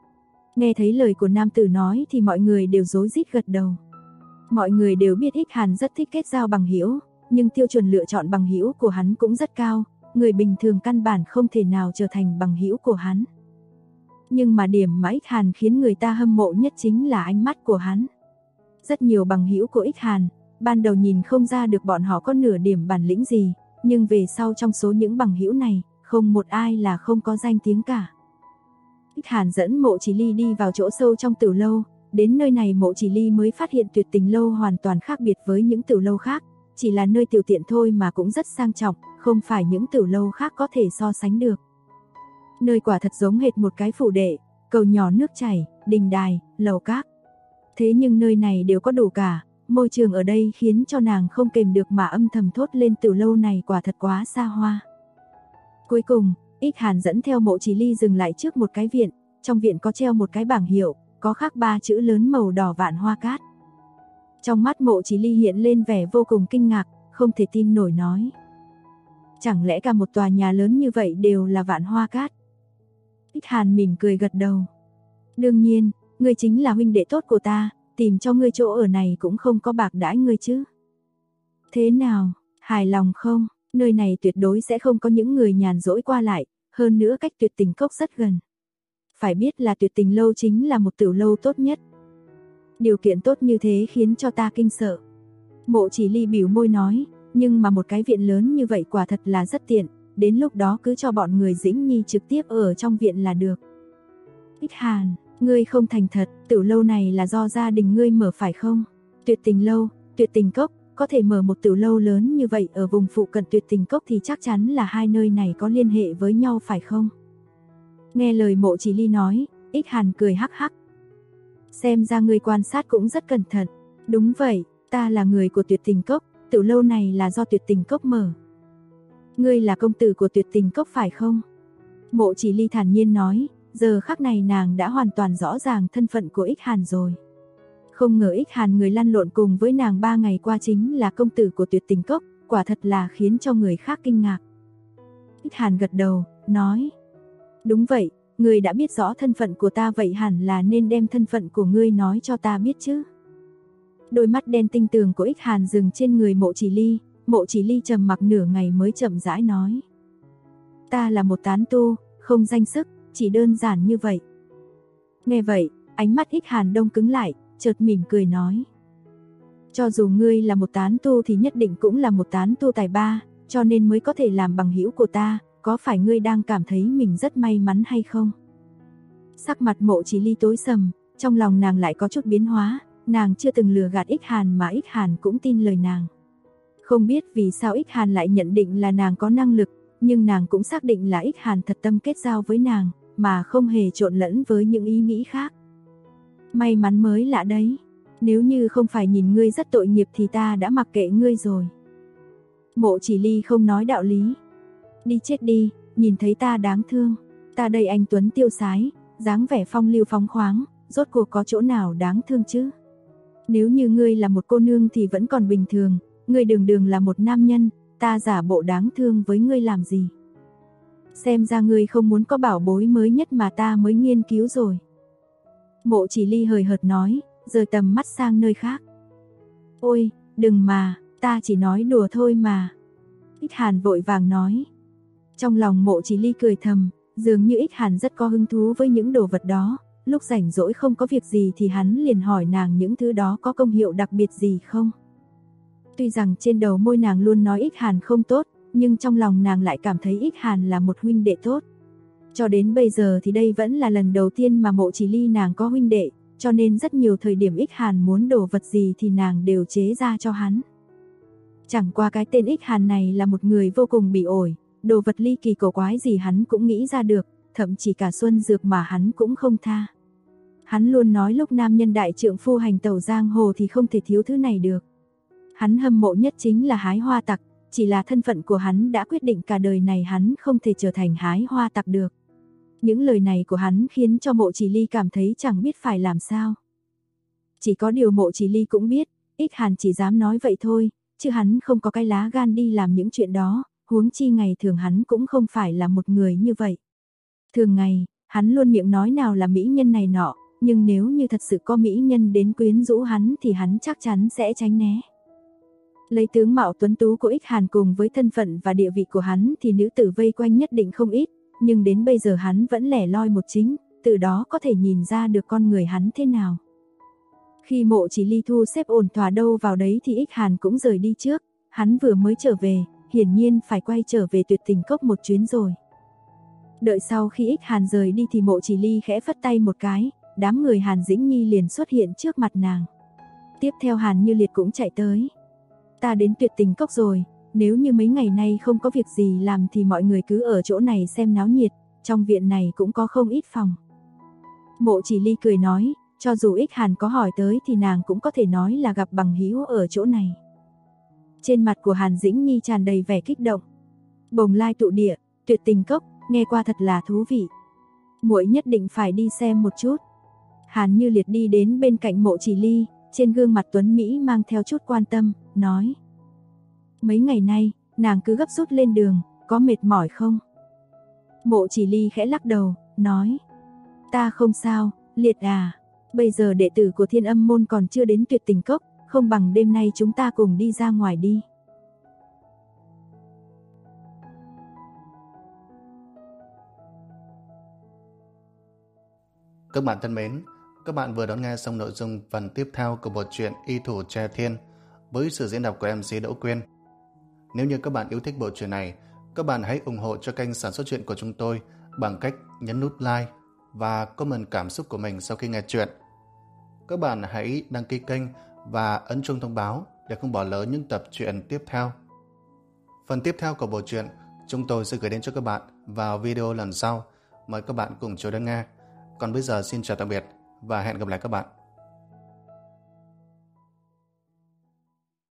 Nghe thấy lời của nam tử nói thì mọi người đều rối rít gật đầu. Mọi người đều biết Ích Hàn rất thích kết giao bằng hữu, nhưng tiêu chuẩn lựa chọn bằng hữu của hắn cũng rất cao, người bình thường căn bản không thể nào trở thành bằng hữu của hắn. Nhưng mà điểm mà Ích Hàn khiến người ta hâm mộ nhất chính là ánh mắt của hắn. Rất nhiều bằng hữu của Ích Hàn, ban đầu nhìn không ra được bọn họ có nửa điểm bản lĩnh gì, nhưng về sau trong số những bằng hữu này, không một ai là không có danh tiếng cả. Ích Hàn dẫn Mộ Chỉ Ly đi vào chỗ sâu trong tửu lâu, đến nơi này Mộ Chỉ Ly mới phát hiện Tuyệt Tình lâu hoàn toàn khác biệt với những tửu lâu khác, chỉ là nơi tiểu tiện thôi mà cũng rất sang trọng, không phải những tửu lâu khác có thể so sánh được. Nơi quả thật giống hệt một cái phủ đệ, cầu nhỏ nước chảy, đình đài, lầu các. Thế nhưng nơi này đều có đủ cả, môi trường ở đây khiến cho nàng không kềm được mà âm thầm thốt lên tửu lâu này quả thật quá xa hoa. Cuối cùng, Ích Hàn dẫn theo Mộ Chỉ Ly dừng lại trước một cái viện, trong viện có treo một cái bảng hiệu, có khắc 3 chữ lớn màu đỏ Vạn Hoa Cát. Trong mắt Mộ Chỉ Ly hiện lên vẻ vô cùng kinh ngạc, không thể tin nổi nói: Chẳng lẽ cả một tòa nhà lớn như vậy đều là Vạn Hoa Cát? Ích Hàn mỉm cười gật đầu. Đương nhiên, ngươi chính là huynh đệ tốt của ta, tìm cho ngươi chỗ ở này cũng không có bạc đãi ngươi chứ. Thế nào, hài lòng không? Nơi này tuyệt đối sẽ không có những người nhàn rỗi qua lại, hơn nữa cách Tuyệt Tình cốc rất gần. Phải biết là Tuyệt Tình lâu chính là một tửu lâu tốt nhất. Điều kiện tốt như thế khiến cho ta kinh sợ. Mộ Chỉ Ly bĩu môi nói, nhưng mà một cái viện lớn như vậy quả thật là rất tiện, đến lúc đó cứ cho bọn người Dĩnh Nhi trực tiếp ở trong viện là được. Ích Hàn, ngươi không thành thật, tửu lâu này là do gia đình ngươi mở phải không? Tuyệt Tình lâu, Tuyệt Tình cốc, có thể mở một tửu lâu lớn như vậy ở vùng phụ cận Tuyệt Tình cốc thì chắc chắn là hai nơi này có liên hệ với nhau phải không? Nghe lời Mộ Chỉ Ly nói, Ích Hàn cười hắc hắc. Xem ra ngươi quan sát cũng rất cẩn thận. Đúng vậy, ta là người của Tuyệt Tình cốc, tửu lâu này là do Tuyệt Tình cốc mở. Ngươi là công tử của Tuyệt Tình cốc phải không? Mộ Chỉ Ly thản nhiên nói, giờ khắc này nàng đã hoàn toàn rõ ràng thân phận của Ích Hàn rồi. Không ngờ Ích Hàn người lăn lộn cùng với nàng 3 ngày qua chính là công tử của Tuyệt Tình cốc, quả thật là khiến cho người khác kinh ngạc. Ích Hàn gật đầu, nói, đúng vậy, ngươi đã biết rõ thân phận của ta vậy hẳn là nên đem thân phận của ngươi nói cho ta biết chứ. Đôi mắt đen tinh tường của Ích Hàn dừng trên người Mộ Chỉ Ly trầm mặc nửa ngày mới chậm rãi nói. Ta là một tán tu, không danh sức, chỉ đơn giản như vậy. Nghe vậy, ánh mắt Ích Hàn đông cứng lại, chợt mỉm cười nói. Cho dù ngươi là một tán tu thì nhất định cũng là một tán tu tài ba, cho nên mới có thể làm bằng hữu của ta, có phải ngươi đang cảm thấy mình rất may mắn hay không? Sắc mặt Mộ Chỉ Ly tối sầm, trong lòng nàng lại có chút biến hóa, nàng chưa từng lừa gạt Ích Hàn mà Ích Hàn cũng tin lời nàng. Không biết vì sao Ích Hàn lại nhận định là nàng có năng lực, nhưng nàng cũng xác định là Ích Hàn thật tâm kết giao với nàng, mà không hề trộn lẫn với những ý nghĩ khác. May mắn mới lạ đấy. Nếu như không phải nhìn ngươi rất tội nghiệp thì ta đã mặc kệ ngươi rồi. Mộ Chỉ Ly không nói đạo lý. Đi chết đi, nhìn thấy ta đáng thương. Ta đây anh tuấn tiêu sái, dáng vẻ phong lưu phóng khoáng, rốt cuộc có chỗ nào đáng thương chứ? Nếu như ngươi là một cô nương thì vẫn còn bình thường, ngươi đường đường là một nam nhân, ta giả bộ đáng thương với ngươi làm gì? Xem ra ngươi không muốn có bảo bối mới nhất mà ta mới nghiên cứu rồi. Mộ Chỉ Ly hời hợt nói, rời tầm mắt sang nơi khác. Ôi, đừng mà, ta chỉ nói đùa thôi mà. Ích Hàn vội vàng nói. Trong lòng Mộ Chỉ Ly cười thầm, dường như Ích Hàn rất có hứng thú với những đồ vật đó. Lúc rảnh rỗi không có việc gì thì hắn liền hỏi nàng những thứ đó có công hiệu đặc biệt gì không. Tuy rằng trên đầu môi nàng luôn nói Ích Hàn không tốt, nhưng trong lòng nàng lại cảm thấy Ích Hàn là một huynh đệ tốt. Cho đến bây giờ thì đây vẫn là lần đầu tiên mà Mộ Chỉ Ly nàng có huynh đệ, cho nên rất nhiều thời điểm Ích Hàn muốn đồ vật gì thì nàng đều chế ra cho hắn. Chẳng qua cái tên Ích Hàn này là một người vô cùng bỉ ổi, đồ vật ly kỳ cổ quái gì hắn cũng nghĩ ra được, thậm chí cả xuân dược mà hắn cũng không tha. Hắn luôn nói lúc nam nhân đại trượng phu hành tẩu giang hồ thì không thể thiếu thứ này được. Hắn hâm mộ nhất chính là hái hoa tặc, chỉ là thân phận của hắn đã quyết định cả đời này hắn không thể trở thành hái hoa tặc được. Những lời này của hắn khiến cho Mộ Chỉ Ly cảm thấy chẳng biết phải làm sao. Chỉ có điều Mộ Chỉ Ly cũng biết, Ích Hàn chỉ dám nói vậy thôi, chứ hắn không có cái lá gan đi làm những chuyện đó, huống chi ngày thường hắn cũng không phải là một người như vậy. Thường ngày, hắn luôn miệng nói nào là mỹ nhân này nọ, nhưng nếu như thật sự có mỹ nhân đến quyến rũ hắn thì hắn chắc chắn sẽ tránh né. Lấy tướng mạo tuấn tú của Ích Hàn cùng với thân phận và địa vị của hắn thì nữ tử vây quanh nhất định không ít, nhưng đến bây giờ hắn vẫn lẻ loi một chính, từ đó có thể nhìn ra được con người hắn thế nào. Khi Mộ Chỉ Ly thu xếp ổn thỏa đâu vào đấy thì Ích Hàn cũng rời đi trước, hắn vừa mới trở về, hiển nhiên phải quay trở về Tuyệt Tình Cốc một chuyến rồi. Đợi sau khi Ích Hàn rời đi thì Mộ Chỉ Ly khẽ phất tay một cái, đám người Hàn Dĩnh Nhi liền xuất hiện trước mặt nàng. Tiếp theo Hàn Như Liệt cũng chạy tới. Ta đến Tuyệt Tình Cốc rồi, nếu như mấy ngày nay không có việc gì làm thì mọi người cứ ở chỗ này xem náo nhiệt, trong viện này cũng có không ít phòng. Mộ Chỉ Ly cười nói, cho dù Ích Hàn có hỏi tới thì nàng cũng có thể nói là gặp bằng hữu ở chỗ này. Trên mặt của Hàn Dĩnh Nhi tràn đầy vẻ kích động. Bồng lai tụ địa, Tuyệt Tình Cốc, nghe qua thật là thú vị. Muội nhất định phải đi xem một chút. Hàn Như Liệt đi đến bên cạnh Mộ Chỉ Ly, trên gương mặt tuấn Mỹ mang theo chút quan tâm, nói. Mấy ngày nay, nàng cứ gấp rút lên đường, có mệt mỏi không? Mộ Chỉ Ly khẽ lắc đầu, nói. Ta không sao, Liệt à, bây giờ đệ tử của Thiên Âm môn còn chưa đến Tuyệt Tình Cốc, không bằng đêm nay chúng ta cùng đi ra ngoài đi. Các bạn thân mến, các bạn vừa đón nghe xong nội dung phần tiếp theo của bộ truyện Y Thủ Tre Thiên với sự diễn đọc của MC Đỗ Quyên. Nếu như các bạn yêu thích bộ truyện này, các bạn hãy ủng hộ cho kênh sản xuất truyện của chúng tôi bằng cách nhấn nút like và comment cảm xúc của mình sau khi nghe truyện. Các bạn hãy đăng ký kênh và ấn chuông thông báo để không bỏ lỡ những tập truyện tiếp theo. Phần tiếp theo của bộ truyện chúng tôi sẽ gửi đến cho các bạn vào video lần sau. Mời các bạn cùng chờ đón nghe. Còn bây giờ xin chào tạm biệt và hẹn gặp lại các bạn.